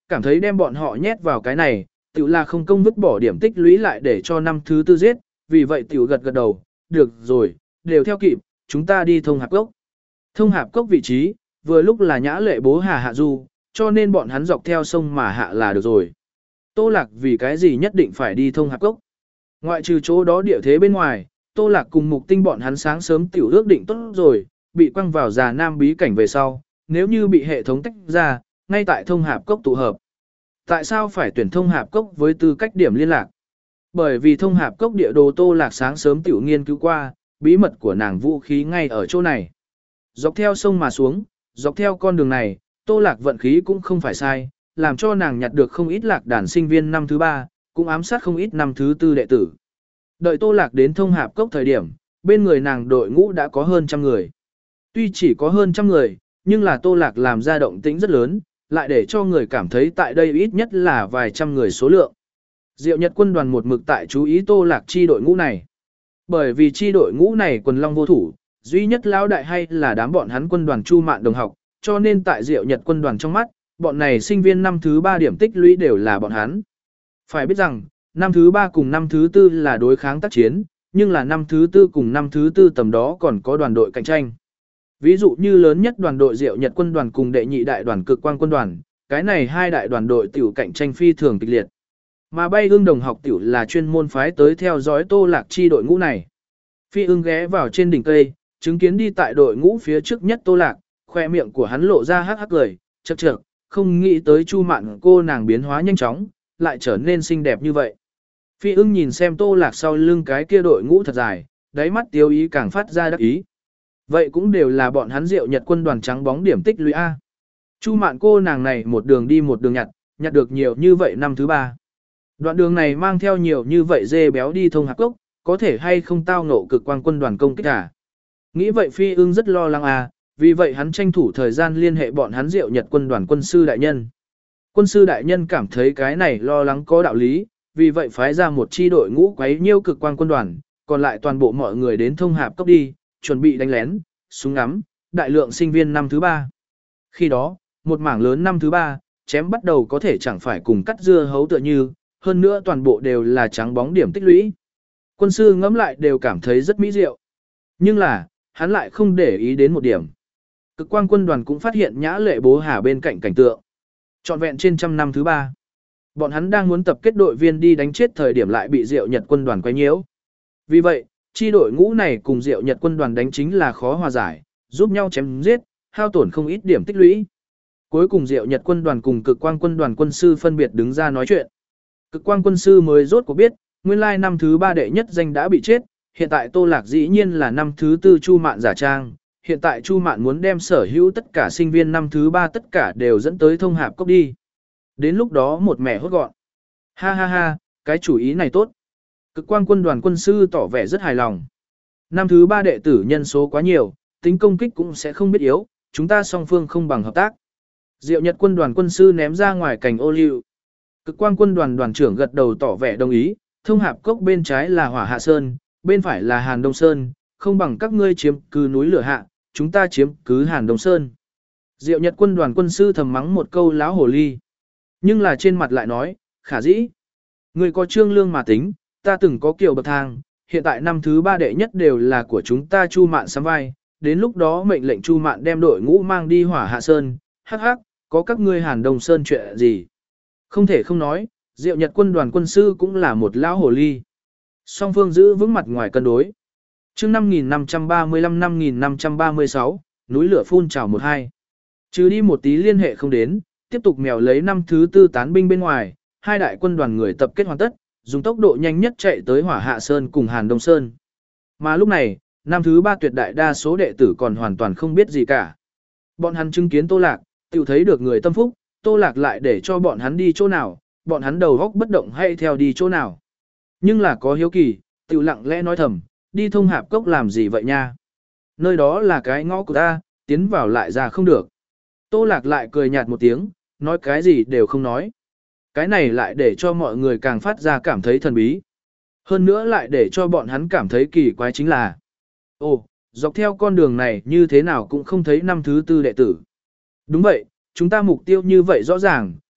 cảm thấy đem bọn họ nhét vào cái này, tiểu là không công vứt bỏ điểm tích lũy lại để cho năm thứ tư giết, vì vậy tiểu gật gật đầu, được rồi, đều theo kịp, chúng ta đi thông hạp cốc. Thông hạp cốc vị trí, vừa lúc là nhã lệ bố hà hạ du, cho nên bọn hắn dọc theo sông mà hạ là được rồi. Tô Lạc vì cái gì nhất định phải đi thông hạp cốc? Ngoại trừ chỗ đó địa thế bên ngoài, Tô Lạc cùng Mục Tinh bọn hắn sáng sớm tiểu ước định tốt rồi, bị quăng vào già nam bí cảnh về sau, nếu như bị hệ thống tách ra, ngay tại thông hạp cốc tụ hợp. Tại sao phải tuyển thông hạp cốc với tư cách điểm liên lạc? Bởi vì thông hạp cốc địa đồ Tô Lạc sáng sớm tiểu nghiên cứu qua, bí mật của nàng vũ khí ngay ở chỗ này. Dọc theo sông mà xuống, dọc theo con đường này, Tô Lạc vận khí cũng không phải sai, làm cho nàng nhặt được không ít lạc đàn sinh viên năm thứ ba, cũng ám sát không ít năm thứ tư đệ tử. Đợi Tô Lạc đến thông hạp cốc thời điểm, bên người nàng đội ngũ đã có hơn trăm người. Tuy chỉ có hơn trăm người, nhưng là Tô Lạc làm ra động tĩnh rất lớn, lại để cho người cảm thấy tại đây ít nhất là vài trăm người số lượng. Diệu Nhật quân đoàn một mực tại chú ý Tô Lạc chi đội ngũ này. Bởi vì chi đội ngũ này quần long vô thủ, duy nhất lão đại hay là đám bọn hắn quân đoàn Chu Mạn đồng học, cho nên tại Diệu Nhật quân đoàn trong mắt, bọn này sinh viên năm thứ ba điểm tích lũy đều là bọn hắn. Phải biết rằng, năm thứ ba cùng năm thứ tư là đối kháng tác chiến, nhưng là năm thứ tư cùng năm thứ tư tầm đó còn có đoàn đội cạnh tranh. Ví dụ như lớn nhất đoàn đội Diệu Nhật quân đoàn cùng đệ nhị đại đoàn Cực Quang quân đoàn, cái này hai đại đoàn đội tiểu cạnh tranh phi thường kịch liệt. Mà Bay Ưng đồng học tiểu là chuyên môn phái tới theo dõi Tô Lạc chi đội ngũ này. Phi Ưng ghé vào trên đỉnh cây, chứng kiến đi tại đội ngũ phía trước nhất Tô Lạc, khoe miệng của hắn lộ ra hắc hắc cười, chậc chậc, không nghĩ tới Chu Mạn cô nàng biến hóa nhanh chóng, lại trở nên xinh đẹp như vậy. Phi Ưng nhìn xem Tô Lạc sau lưng cái kia đội ngũ thật dài, đáy mắt tiêu ý càng phát ra đắc ý. Vậy cũng đều là bọn hắn Diệu Nhật quân đoàn trắng bóng điểm tích lũy A. Chu Mạn cô nàng này một đường đi một đường nhặt, nhặt được nhiều như vậy năm thứ ba. Đoạn đường này mang theo nhiều như vậy dê béo đi thông hạp cốc, có thể hay không tao ngộ Cực Quang quân đoàn công kích à? Nghĩ vậy Phi Ưng rất lo lắng à, vì vậy hắn tranh thủ thời gian liên hệ bọn hắn Diệu Nhật quân đoàn quân sư đại nhân. Quân sư đại nhân cảm thấy cái này lo lắng có đạo lý, vì vậy phái ra một chi đội ngũ quấy nhiêu Cực Quang quân đoàn, còn lại toàn bộ mọi người đến thông hạp cốc đi, chuẩn bị đánh lén, súng ngắm, đại lượng sinh viên năm thứ ba. Khi đó, một mảng lớn năm thứ ba, chém bắt đầu có thể chẳng phải cùng cắt dưa hấu tựa như, hơn nữa toàn bộ đều là trắng bóng điểm tích lũy. Quân sư ngẫm lại đều cảm thấy rất mỹ diệu. Nhưng là, hắn lại không để ý đến một điểm. Cực Quang quân đoàn cũng phát hiện nhã lệ bố hà bên cạnh cảnh tượng. Trọn vẹn trên trăm năm thứ ba. Bọn hắn đang muốn tập kết đội viên đi đánh chết thời điểm lại bị Diệu Nhật quân đoàn quấy nhiễu. Vì vậy, chi đội ngũ này cùng Diệu Nhật quân đoàn đánh chính là khó hòa giải, giúp nhau chém giết, hao tổn không ít điểm tích lũy. Cuối cùng Diệu Nhật quân đoàn cùng Cực Quang quân đoàn quân sư phân biệt đứng ra nói chuyện. Cực Quang quân sư mới rốt cuộc biết, nguyên lai năm thứ ba đệ nhất danh đã bị chết, hiện tại Tô Lạc dĩ nhiên là năm thứ tư Chu Mạn giả trang, hiện tại Chu Mạn muốn đem sở hữu tất cả sinh viên năm thứ ba tất cả đều dẫn tới thông hạp cốc đi. Đến lúc đó một mẻ hốt gọn. Ha ha ha, cái chủ ý này tốt. Cực Quang quân đoàn quân sư tỏ vẻ rất hài lòng. Năm thứ ba đệ tử nhân số quá nhiều, tính công kích cũng sẽ không biết yếu, chúng ta song phương không bằng hợp tác. Diệu Nhật quân đoàn quân sư ném ra ngoài cành ô liu. Cực Quang quân đoàn đoàn trưởng gật đầu tỏ vẻ đồng ý, thông hạp cốc bên trái là Hỏa Hạ Sơn, bên phải là Hàn Đông Sơn, không bằng các ngươi chiếm cứ núi lửa hạ, chúng ta chiếm cứ Hàn Đông Sơn. Diệu Nhật quân đoàn quân sư thầm mắng một câu láo hồ ly. Nhưng là trên mặt lại nói, khả dĩ. Người có trương lương mà tính, ta từng có kiểu bậc thang, hiện tại năm thứ ba đệ nhất đều là của chúng ta Chu Mạn sắm vai, đến lúc đó mệnh lệnh Chu Mạn đem đội ngũ mang đi Hỏa Hạ Sơn, hắc hắc, có các ngươi Hàn Đông Sơn chuyện gì. Không thể không nói, Diệu Nhật quân đoàn quân sư cũng là một lão hồ ly. Song phương giữ vững mặt ngoài cân đối. Chương năm nghìn năm trăm ba mươi lăm năm nghìn năm trăm ba mươi sáu, núi lửa phun trào một hai. Trừ đi một tí liên hệ không đến, tiếp tục mèo lấy năm thứ tư tán binh bên ngoài, hai đại quân đoàn người tập kết hoàn tất, dùng tốc độ nhanh nhất chạy tới Hỏa Hạ Sơn cùng Hàn Đông Sơn. Mà lúc này, năm thứ ba tuyệt đại đa số đệ tử còn hoàn toàn không biết gì cả. Bọn hắn chứng kiến Tô Lạc, tự thấy được người tâm phúc, Tô Lạc lại để cho bọn hắn đi chỗ nào, bọn hắn đầu góc bất động hay theo đi chỗ nào. Nhưng là có hiếu kỳ, tự lặng lẽ nói thầm, đi thông hạp cốc làm gì vậy nha? Nơi đó là cái ngõ của ta, tiến vào lại ra không được. Tô Lạc lại cười nhạt một tiếng, nói cái gì đều không nói. Cái này lại để cho mọi người càng phát ra cảm thấy thần bí. Hơn nữa lại để cho bọn hắn cảm thấy kỳ quái chính là, ồ, dọc theo con đường này như thế nào cũng không thấy năm thứ tư đệ tử. Đúng vậy, chúng ta mục tiêu như vậy rõ ràng,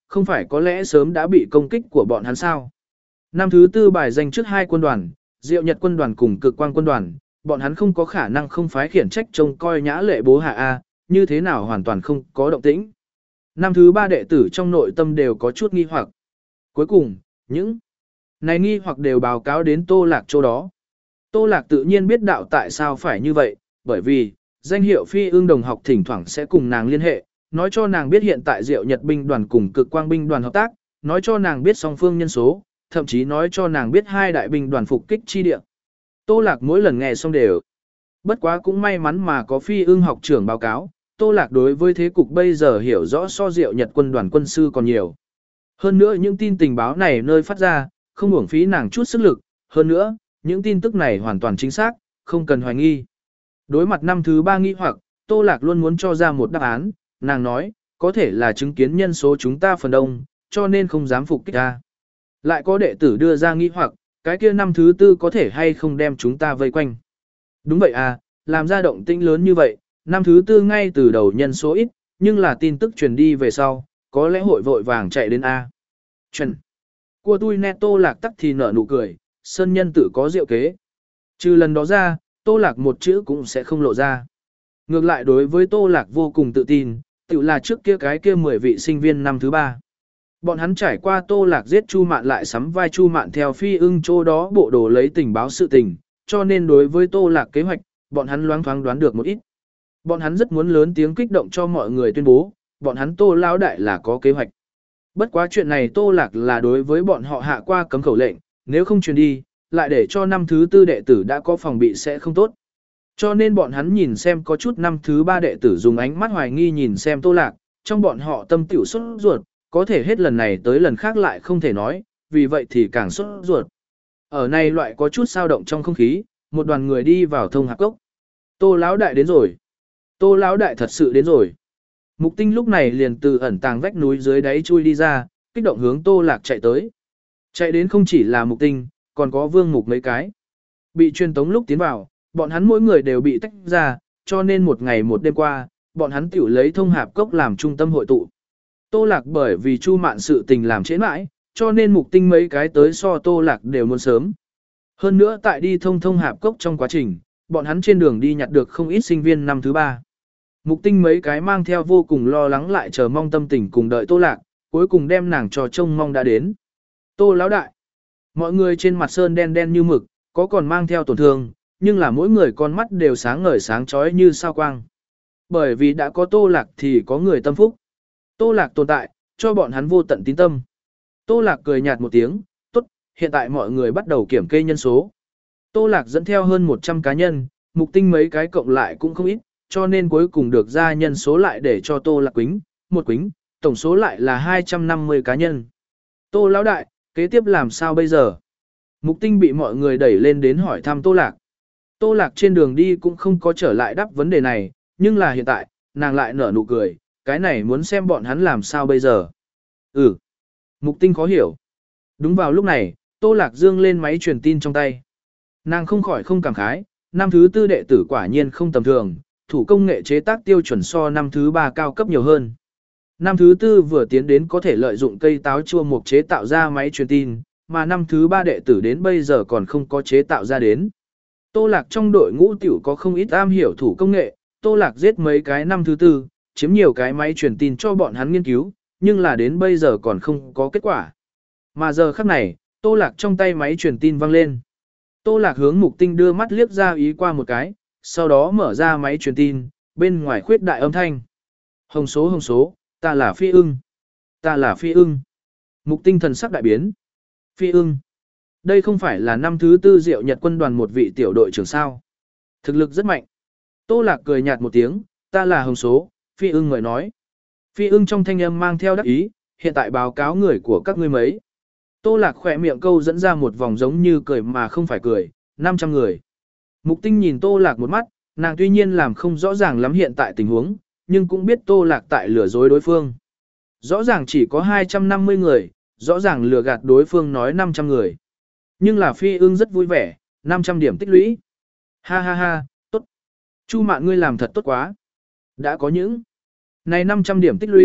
không phải có lẽ sớm đã bị công kích của bọn hắn sao. Năm thứ tư bài danh trước hai quân đoàn, Diệu Nhật quân đoàn cùng Cực Quang quân đoàn, bọn hắn không có khả năng không phái khiển trách trông coi nhã lệ bố hạ A, như thế nào hoàn toàn không có động tĩnh. Năm thứ ba đệ tử trong nội tâm đều có chút nghi hoặc. Cuối cùng, những này nghi hoặc đều báo cáo đến Tô Lạc chỗ đó. Tô Lạc tự nhiên biết đạo tại sao phải như vậy, bởi vì, danh hiệu phi ương đồng học thỉnh thoảng sẽ cùng nàng liên hệ, nói cho nàng biết hiện tại Diệu Nhật binh đoàn cùng Cực Quang binh đoàn hợp tác, nói cho nàng biết song phương nhân số, thậm chí nói cho nàng biết hai đại binh đoàn phục kích chi địa. Tô Lạc mỗi lần nghe xong đều. Bất quá cũng may mắn mà có phi ương học trưởng báo cáo, Tô Lạc đối với thế cục bây giờ hiểu rõ so Diệu Nhật quân đoàn quân sư còn nhiều. Hơn nữa những tin tình báo này nơi phát ra, không uổng phí nàng chút sức lực, hơn nữa, những tin tức này hoàn toàn chính xác, không cần hoài nghi. Đối mặt năm thứ ba nghi hoặc, Tô Lạc luôn muốn cho ra một đáp án, nàng nói, có thể là chứng kiến nhân số chúng ta phần đông, cho nên không dám phục kích ta. Lại có đệ tử đưa ra nghi hoặc, cái kia năm thứ tư có thể hay không đem chúng ta vây quanh. Đúng vậy à, làm ra động tĩnh lớn như vậy, năm thứ tư ngay từ đầu nhân số ít, nhưng là tin tức truyền đi về sau, có lẽ hội vội vàng chạy đến A. Chuẩn. Của tôi nét Tô Lạc tắc thì nở nụ cười, sơn nhân tự có diệu kế. Trừ lần đó ra, Tô Lạc một chữ cũng sẽ không lộ ra. Ngược lại đối với Tô Lạc vô cùng tự tin, tự là trước kia cái kia mười vị sinh viên năm thứ ba. Bọn hắn trải qua Tô Lạc giết Chu Mạn lại sắm vai Chu Mạn theo phi ưng chỗ đó bộ đồ lấy tình báo sự tình, cho nên đối với Tô Lạc kế hoạch, bọn hắn loáng thoáng đoán được một ít. Bọn hắn rất muốn lớn tiếng kích động cho mọi người tuyên bố, bọn hắn Tô lão đại là có kế hoạch. Bất quá chuyện này Tô Lạc là đối với bọn họ hạ qua cấm khẩu lệnh, nếu không truyền đi, lại để cho năm thứ tư đệ tử đã có phòng bị sẽ không tốt. Cho nên bọn hắn nhìn xem có chút năm thứ ba đệ tử dùng ánh mắt hoài nghi nhìn xem Tô Lạc, trong bọn họ tâm tiểu xuất ruột, có thể hết lần này tới lần khác lại không thể nói, vì vậy thì càng xuất ruột. Ở này loại có chút sao động trong không khí, một đoàn người đi vào thông hạp cốc. Tô lão đại đến rồi. Tô lão đại thật sự đến rồi. Mục Tinh lúc này liền từ ẩn tàng vách núi dưới đáy chui đi ra, kích động hướng Tô Lạc chạy tới. Chạy đến không chỉ là Mục Tinh, còn có Vương Mục mấy cái. Bị truyền tống lúc tiến vào, bọn hắn mỗi người đều bị tách ra, cho nên một ngày một đêm qua, bọn hắn tiểu lấy thông hạp cốc làm trung tâm hội tụ. Tô Lạc bởi vì Chu Mạn sự tình làm trễ mãi, cho nên Mục Tinh mấy cái tới so Tô Lạc đều muốn sớm. Hơn nữa tại đi thông thông hạp cốc trong quá trình, bọn hắn trên đường đi nhặt được không ít sinh viên năm thứ ba. Mục Tinh mấy cái mang theo vô cùng lo lắng lại chờ mong tâm tình cùng đợi Tô Lạc, cuối cùng đem nàng cho trông mong đã đến. Tô lão đại. Mọi người trên mặt sơn đen đen như mực, có còn mang theo tổn thương, nhưng là mỗi người con mắt đều sáng ngời sáng chói như sao quang. Bởi vì đã có Tô Lạc thì có người tâm phúc. Tô Lạc tồn tại, cho bọn hắn vô tận tín tâm. Tô Lạc cười nhạt một tiếng, tốt, hiện tại mọi người bắt đầu kiểm kê nhân số. Tô Lạc dẫn theo hơn một trăm cá nhân, Mục Tinh mấy cái cộng lại cũng không ít, cho nên cuối cùng được ra nhân số lại để cho Tô Lạc quính, một quính, tổng số lại là hai trăm năm mươi cá nhân. Tô lão đại, kế tiếp làm sao bây giờ? Mục Tinh bị mọi người đẩy lên đến hỏi thăm Tô Lạc. Tô Lạc trên đường đi cũng không có trở lại đáp vấn đề này, nhưng là hiện tại, nàng lại nở nụ cười, cái này muốn xem bọn hắn làm sao bây giờ. Ừ. Mục Tinh khó hiểu. Đúng vào lúc này, Tô Lạc dương lên máy truyền tin trong tay. Nàng không khỏi không cảm khái, năm thứ tư đệ tử quả nhiên không tầm thường, thủ công nghệ chế tác tiêu chuẩn so năm thứ ba cao cấp nhiều hơn. Năm thứ tư vừa tiến đến có thể lợi dụng cây táo chua mục chế tạo ra máy truyền tin, mà năm thứ ba đệ tử đến bây giờ còn không có chế tạo ra đến. Tô Lạc trong đội ngũ tiểu có không ít am hiểu thủ công nghệ, Tô Lạc giết mấy cái năm thứ tư, chiếm nhiều cái máy truyền tin cho bọn hắn nghiên cứu, nhưng là đến bây giờ còn không có kết quả. Mà giờ khắc này, Tô Lạc trong tay máy truyền tin vang lên. Tô Lạc hướng Mục Tinh đưa mắt liếc ra ý qua một cái, sau đó mở ra máy truyền tin, bên ngoài khuyết đại âm thanh. Hồng số hồng số, ta là Phi ưng. Ta là Phi ưng. Mục Tinh thần sắc đại biến. Phi ưng. Đây không phải là năm thứ tư Diệu Nhật quân đoàn một vị tiểu đội trưởng sao. Thực lực rất mạnh. Tô Lạc cười nhạt một tiếng, ta là hồng số, Phi ưng người nói. Phi ưng trong thanh âm mang theo đắc ý, hiện tại báo cáo người của các ngươi mấy. Tô Lạc khỏe miệng câu dẫn ra một vòng giống như cười mà không phải cười, năm trăm người. Mục Tinh nhìn Tô Lạc một mắt, nàng tuy nhiên làm không rõ ràng lắm hiện tại tình huống, nhưng cũng biết Tô Lạc tại lừa dối đối phương. Rõ ràng chỉ có hai trăm năm mươi người, rõ ràng lừa gạt đối phương nói năm trăm người. Nhưng là Phi ưng rất vui vẻ, năm trăm điểm tích lũy. Ha ha ha, tốt. Chu Mạn ngươi làm thật tốt quá. Đã có những này năm trăm điểm tích lũy,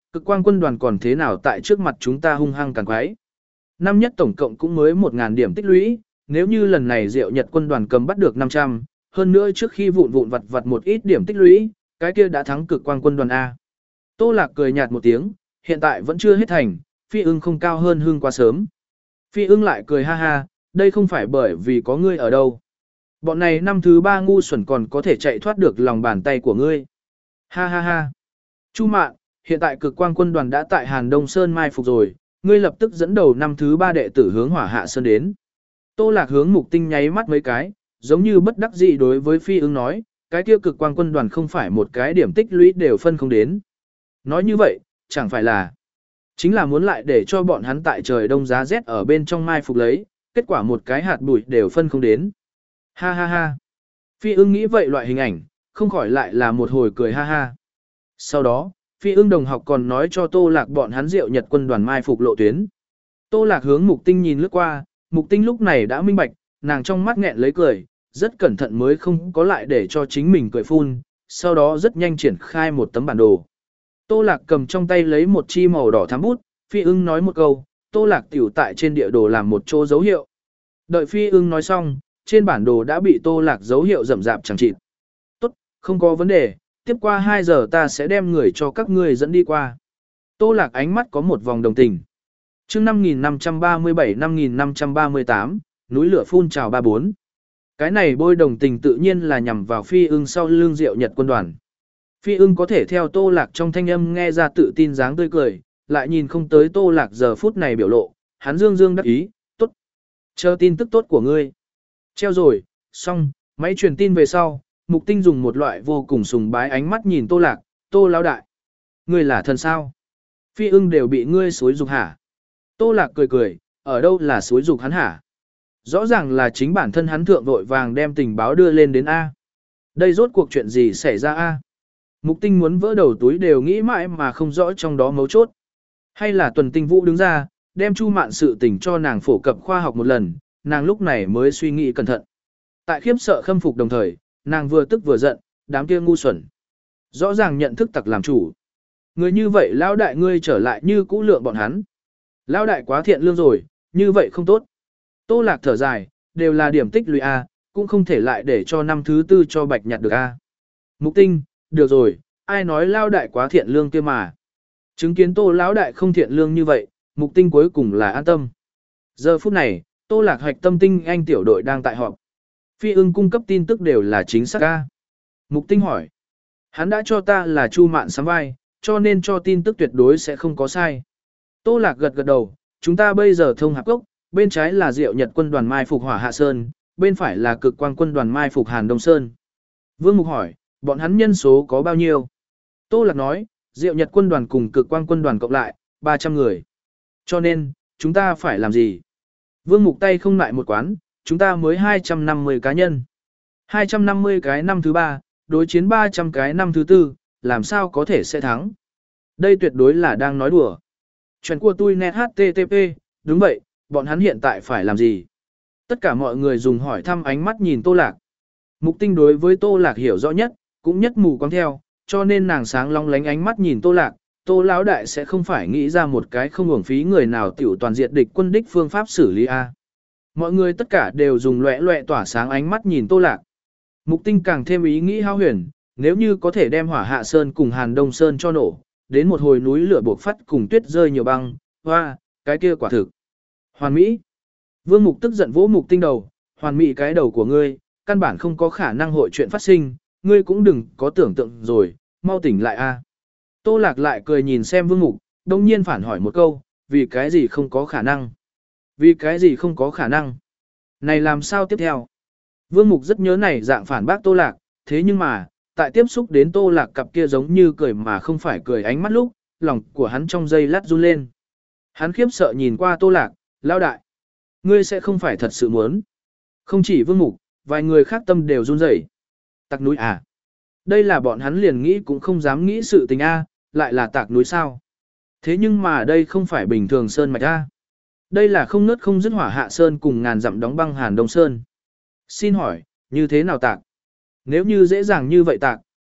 Cực quang quân đoàn còn thế nào tại trước mặt chúng ta hung hăng càng quái. Năm nhất tổng cộng cũng mới một nghìn điểm tích lũy, nếu như lần này Diệu Nhật quân đoàn cầm bắt được năm trăm, hơn nữa trước khi vụn vụn vặt vặt một ít điểm tích lũy, cái kia đã thắng cực quang quân đoàn A. Tô Lạc cười nhạt một tiếng, hiện tại vẫn chưa hết thành, Phi ưng không cao hơn hưng quá sớm. Phi ưng lại cười ha ha, đây không phải bởi vì có ngươi ở đâu. Bọn này năm thứ ba ngu xuẩn còn có thể chạy thoát được lòng bàn tay của ngươi. Ha ha ha. Chu Mạn, hiện tại cực quang quân đoàn đã tại Hàn Đông Sơn mai phục rồi, ngươi lập tức dẫn đầu năm thứ ba đệ tử hướng Hỏa Hạ Sơn đến. Tô Lạc hướng Mục Tinh nháy mắt mấy cái, giống như bất đắc dĩ đối với Phi ưng nói, cái kia cực quang quân đoàn không phải một cái điểm tích lũy đều phân không đến. Nói như vậy, chẳng phải là chính là muốn lại để cho bọn hắn tại trời đông giá rét ở bên trong mai phục lấy, kết quả một cái hạt bụi đều phân không đến. Ha ha ha. Phi ưng nghĩ vậy loại hình ảnh, không khỏi lại là một hồi cười ha ha. Sau đó, Phi ưng đồng học còn nói cho Tô Lạc bọn hắn Diệu Nhật quân đoàn mai phục lộ tuyến. Tô Lạc hướng Mục Tinh nhìn lướt qua, Mục Tinh lúc này đã minh bạch, nàng trong mắt nghẹn lấy cười, rất cẩn thận mới không có lại để cho chính mình cười phun, sau đó rất nhanh triển khai một tấm bản đồ. Tô Lạc cầm trong tay lấy một chi màu đỏ thắm bút, Phi ưng nói một câu, Tô Lạc tiểu tại trên địa đồ làm một chỗ dấu hiệu. Đợi Phi ưng nói xong, trên bản đồ đã bị Tô Lạc dấu hiệu rậm rạp chẳng chịt. Tốt, không có vấn đề, tiếp qua hai giờ ta sẽ đem người cho các ngươi dẫn đi qua. Tô Lạc ánh mắt có một vòng đồng tình. Chương năm nghìn năm trăm ba mươi bảy năm nghìn năm trăm ba mươi tám, núi lửa phun trào ba bốn. Cái này bôi đồng tình tự nhiên là nhằm vào Phi ưng sau lưng Diệu Nhật quân đoàn. Phi ưng có thể theo Tô Lạc trong thanh âm nghe ra tự tin dáng tươi cười, lại nhìn không tới Tô Lạc giờ phút này biểu lộ, hắn dương dương đắc ý, tốt. Chờ tin tức tốt của ngươi. Treo rồi, xong, máy truyền tin về sau, Mục Tinh dùng một loại vô cùng sùng bái ánh mắt nhìn Tô Lạc, Tô lão đại. Ngươi là thần sao? Phi ưng đều bị ngươi xối dục hả? Tô Lạc cười cười, ở đâu là xối dục hắn hả? Rõ ràng là chính bản thân hắn thượng vội vàng đem tình báo đưa lên đến A. Đây rốt cuộc chuyện gì xảy ra A? Mục Tinh muốn vỡ đầu túi đều nghĩ mãi mà không rõ trong đó mấu chốt. Hay là Tuần Tinh Vũ đứng ra, đem Chu Mạn sự tình cho nàng phổ cập khoa học một lần, nàng lúc này mới suy nghĩ cẩn thận. Tại khiếp sợ khâm phục đồng thời, nàng vừa tức vừa giận, đám kia ngu xuẩn. Rõ ràng nhận thức tặc làm chủ. Người như vậy lão đại ngươi trở lại như cũ lượng bọn hắn. Lão đại quá thiện lương rồi, như vậy không tốt. Tô Lạc thở dài, đều là điểm tích lũy A, cũng không thể lại để cho năm thứ tư cho Bạch nhặt được A. Mục Tinh, được rồi, ai nói lão đại quá thiện lương kia mà. Chứng kiến Tô lão đại không thiện lương như vậy, Mục Tinh cuối cùng là an tâm. Giờ phút này, Tô Lạc hoạch tâm tinh anh tiểu đội đang tại họp. Phi ưng cung cấp tin tức đều là chính xác A. Mục Tinh hỏi. Hắn đã cho ta là Chu Mạn sắm vai, cho nên cho tin tức tuyệt đối sẽ không có sai. Tô Lạc gật gật đầu, chúng ta bây giờ thông hạp cốc, bên trái là Diệu Nhật quân đoàn mai phục Hỏa Hạ Sơn, bên phải là Cực Quang quân đoàn mai phục Hàn Đông Sơn. Vương Mục hỏi, bọn hắn nhân số có bao nhiêu? Tô Lạc nói, Diệu Nhật quân đoàn cùng Cực Quang quân đoàn cộng lại, ba trăm người. Cho nên, chúng ta phải làm gì? Vương Mục tay không lại một quán, chúng ta mới hai trăm năm mươi cá nhân. hai trăm năm mươi cái năm thứ ba, đối chiến ba trăm cái năm thứ tư, làm sao có thể sẽ thắng? Đây tuyệt đối là đang nói đùa. Chuyện của tôi net hát tê tê pê, đúng vậy, bọn hắn hiện tại phải làm gì? Tất cả mọi người dùng hỏi thăm ánh mắt nhìn Tô Lạc. Mục Tinh đối với Tô Lạc hiểu rõ nhất, cũng nhất mù quáng theo, cho nên nàng sáng long lánh ánh mắt nhìn Tô Lạc, Tô lão đại sẽ không phải nghĩ ra một cái không uổng phí người nào tiểu toàn diệt địch quân đích phương pháp xử lý a. Mọi người tất cả đều dùng loẻ loẻ tỏa sáng ánh mắt nhìn Tô Lạc. Mục Tinh càng thêm ý nghĩ hao huyền, nếu như có thể đem Hỏa Hạ Sơn cùng Hàn Đông Sơn cho nổ, đến một hồi núi lửa buộc phát cùng tuyết rơi nhiều băng, hoa, cái kia quả thực. Hoàn Mỹ. Vương Mục tức giận vỗ Mục Tinh đầu, hoàn mỹ cái đầu của ngươi, căn bản không có khả năng hội chuyện phát sinh, ngươi cũng đừng có tưởng tượng rồi, mau tỉnh lại a. Tô Lạc lại cười nhìn xem Vương Mục, đồng nhiên phản hỏi một câu, vì cái gì không có khả năng? Vì cái gì không có khả năng? Này làm sao tiếp theo? Vương Mục rất nhớ này dạng phản bác Tô Lạc, thế nhưng mà, tại tiếp xúc đến Tô Lạc cặp kia giống như cười mà không phải cười ánh mắt lúc, lòng của hắn trong giây lát run lên. Hắn khiếp sợ nhìn qua Tô Lạc, lão đại. Ngươi sẽ không phải thật sự muốn. Không chỉ Vương Mục, vài người khác tâm đều run rẩy. Tạc núi à? Đây là bọn hắn liền nghĩ cũng không dám nghĩ sự tình a, lại là tạc núi sao? Thế nhưng mà đây không phải bình thường sơn mạch a. Đây là không nứt không dứt Hỏa Hạ Sơn cùng ngàn dặm đóng băng Hàn Đông Sơn. Xin hỏi, như thế nào tạc? Nếu như dễ dàng như vậy tạc,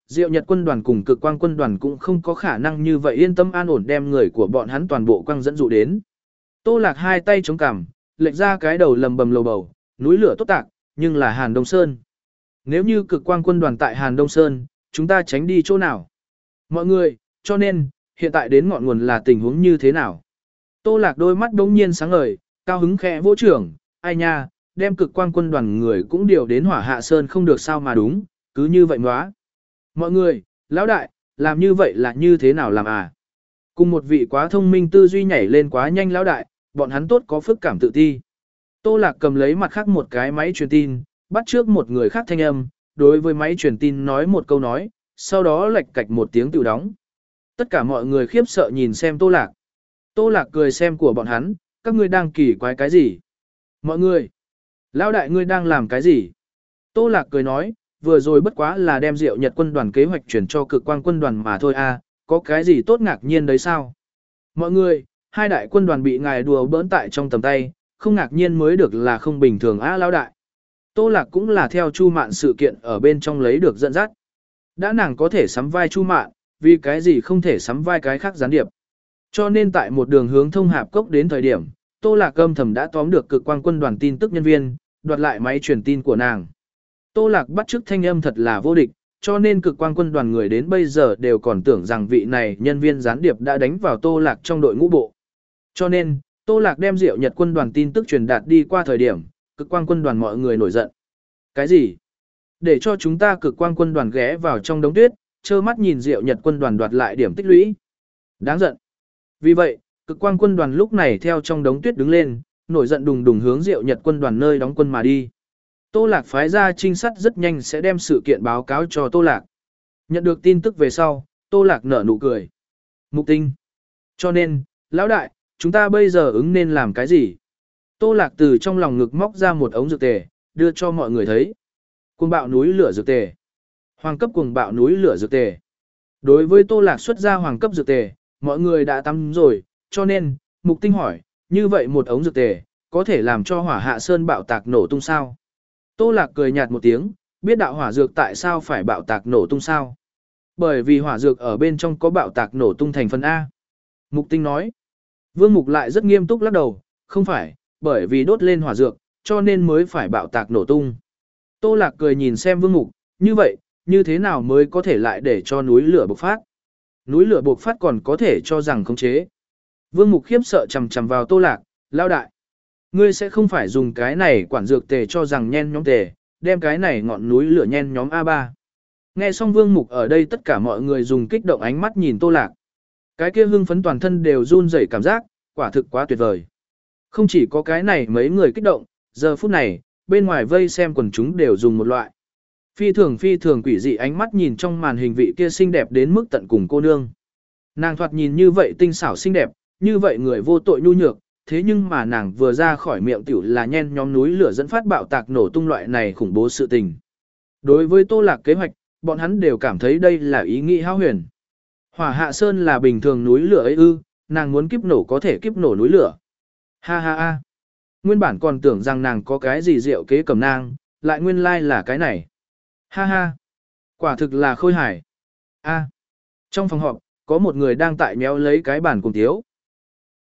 Diệu Nhật quân đoàn cùng Cực Quang quân đoàn cũng không có khả năng như vậy yên tâm an ổn đem người của bọn hắn toàn bộ quang dẫn dụ đến. Tô Lạc hai tay chống cằm, lệch ra cái đầu lầm bầm lầu bầu, núi lửa tốt tạc, nhưng là Hàn Đông Sơn. Nếu như Cực Quang quân đoàn tại Hàn Đông Sơn, chúng ta tránh đi chỗ nào? Mọi người, cho nên, hiện tại đến ngọn nguồn là tình huống như thế nào? Tô Lạc đôi mắt đống nhiên sáng ngời, cao hứng khẽ vỗ trưởng, ai nha, đem Cực Quang quân đoàn người cũng điều đến Hỏa Hạ Sơn không được sao mà đúng, cứ như vậy nóa. Mọi người, lão đại, làm như vậy là như thế nào làm à? Cùng một vị quá thông minh tư duy nhảy lên quá nhanh lão đại, bọn hắn tốt có phức cảm tự ti. Tô Lạc cầm lấy mặt khác một cái máy truyền tin, bắt trước một người khác thanh âm, đối với máy truyền tin nói một câu nói, sau đó lệch cạch một tiếng tự đóng. Tất cả mọi người khiếp sợ nhìn xem Tô Lạc. Tô Lạc cười xem của bọn hắn, các ngươi đang kỳ quái cái gì? Mọi người, lão đại ngươi đang làm cái gì? Tô Lạc cười nói, vừa rồi bất quá là đem Diệu Nhật quân đoàn kế hoạch chuyển cho Cực Quang quân đoàn mà thôi a, có cái gì tốt ngạc nhiên đấy sao? Mọi người, hai đại quân đoàn bị ngài đùa bỡn tại trong tầm tay, không ngạc nhiên mới được là không bình thường a lão đại. Tô Lạc cũng là theo Chu Mạn sự kiện ở bên trong lấy được dẫn dắt. Đã nàng có thể sắm vai Chu Mạn, vì cái gì không thể sắm vai cái khác gián điệp. Cho nên tại một đường hướng thông hạp cốc đến thời điểm, Tô Lạc âm thầm đã tóm được Cực Quang quân đoàn tin tức nhân viên, đoạt lại máy truyền tin của nàng. Tô Lạc bắt chước thanh âm thật là vô địch, cho nên Cực Quang quân đoàn người đến bây giờ đều còn tưởng rằng vị này nhân viên gián điệp đã đánh vào Tô Lạc trong đội ngũ bộ. Cho nên, Tô Lạc đem Diệu Nhật quân đoàn tin tức truyền đạt đi qua thời điểm, Cực Quang quân đoàn mọi người nổi giận. Cái gì? Để cho chúng ta Cực Quang quân đoàn ghé vào trong đống tuyết, trơ mắt nhìn Diệu Nhật quân đoàn đoạt lại điểm tích lũy. Đáng giận. Vì vậy, Cực Quang quân đoàn lúc này theo trong đống tuyết đứng lên, nổi giận đùng đùng hướng Diệu Nhật quân đoàn nơi đóng quân mà đi. Tô Lạc phái ra trinh sát rất nhanh sẽ đem sự kiện báo cáo cho Tô Lạc. Nhận được tin tức về sau, Tô Lạc nở nụ cười. Mục Tinh. Cho nên, lão đại, chúng ta bây giờ ứng nên làm cái gì? Tô Lạc từ trong lòng ngực móc ra một ống dược tề, đưa cho mọi người thấy. Cuồng bạo núi lửa dược tề. Hoàng cấp cuồng bạo núi lửa dược tề. Đối với Tô Lạc xuất ra hoàng cấp dược tề, mọi người đã tắm rồi, cho nên, Mục Tinh hỏi, như vậy một ống dược tề, có thể làm cho Hỏa Hạ Sơn bạo tạc nổ tung sao? Tô Lạc cười nhạt một tiếng, biết đạo hỏa dược tại sao phải bạo tạc nổ tung sao? Bởi vì hỏa dược ở bên trong có bạo tạc nổ tung thành phần A. Mục Tinh nói. Vương Mục lại rất nghiêm túc lắc đầu, không phải, bởi vì đốt lên hỏa dược, cho nên mới phải bạo tạc nổ tung. Tô Lạc cười nhìn xem Vương Mục, như vậy, như thế nào mới có thể lại để cho núi lửa bộc phát? Núi lửa bộc phát còn có thể cho rằng khống chế. Vương Mục khiếp sợ chằm chằm vào Tô Lạc, lao đại. Ngươi sẽ không phải dùng cái này quản dược tề cho rằng nhen nhóm tề, đem cái này ngọn núi lửa nhen nhóm a ba. Nghe xong Vương Mục ở đây tất cả mọi người dùng kích động ánh mắt nhìn Tô Lạc. Cái kia hưng phấn toàn thân đều run rẩy cảm giác, quả thực quá tuyệt vời. Không chỉ có cái này mấy người kích động, giờ phút này, bên ngoài vây xem quần chúng đều dùng một loại. Phi thường phi thường quỷ dị ánh mắt nhìn trong màn hình vị kia xinh đẹp đến mức tận cùng cô nương. Nàng thoạt nhìn như vậy tinh xảo xinh đẹp, như vậy người vô tội nhu nhược, thế nhưng mà nàng vừa ra khỏi miệng tiểu là nhen nhóm núi lửa dẫn phát bạo tạc nổ tung loại này khủng bố sự tình. Đối với Tô Lạc kế hoạch, bọn hắn đều cảm thấy đây là ý nghĩ hão huyền. Hỏa Hạ Sơn là bình thường núi lửa ấy ư, nàng muốn kiếp nổ có thể kiếp nổ núi lửa. Ha ha ha. Nguyên bản còn tưởng rằng nàng có cái gì diệu kế cầm nang, lại nguyên lai là cái này. Ha ha. Quả thực là khôi hài. A. Trong phòng họp, có một người đang tại méo lấy cái bàn cùng tiếu.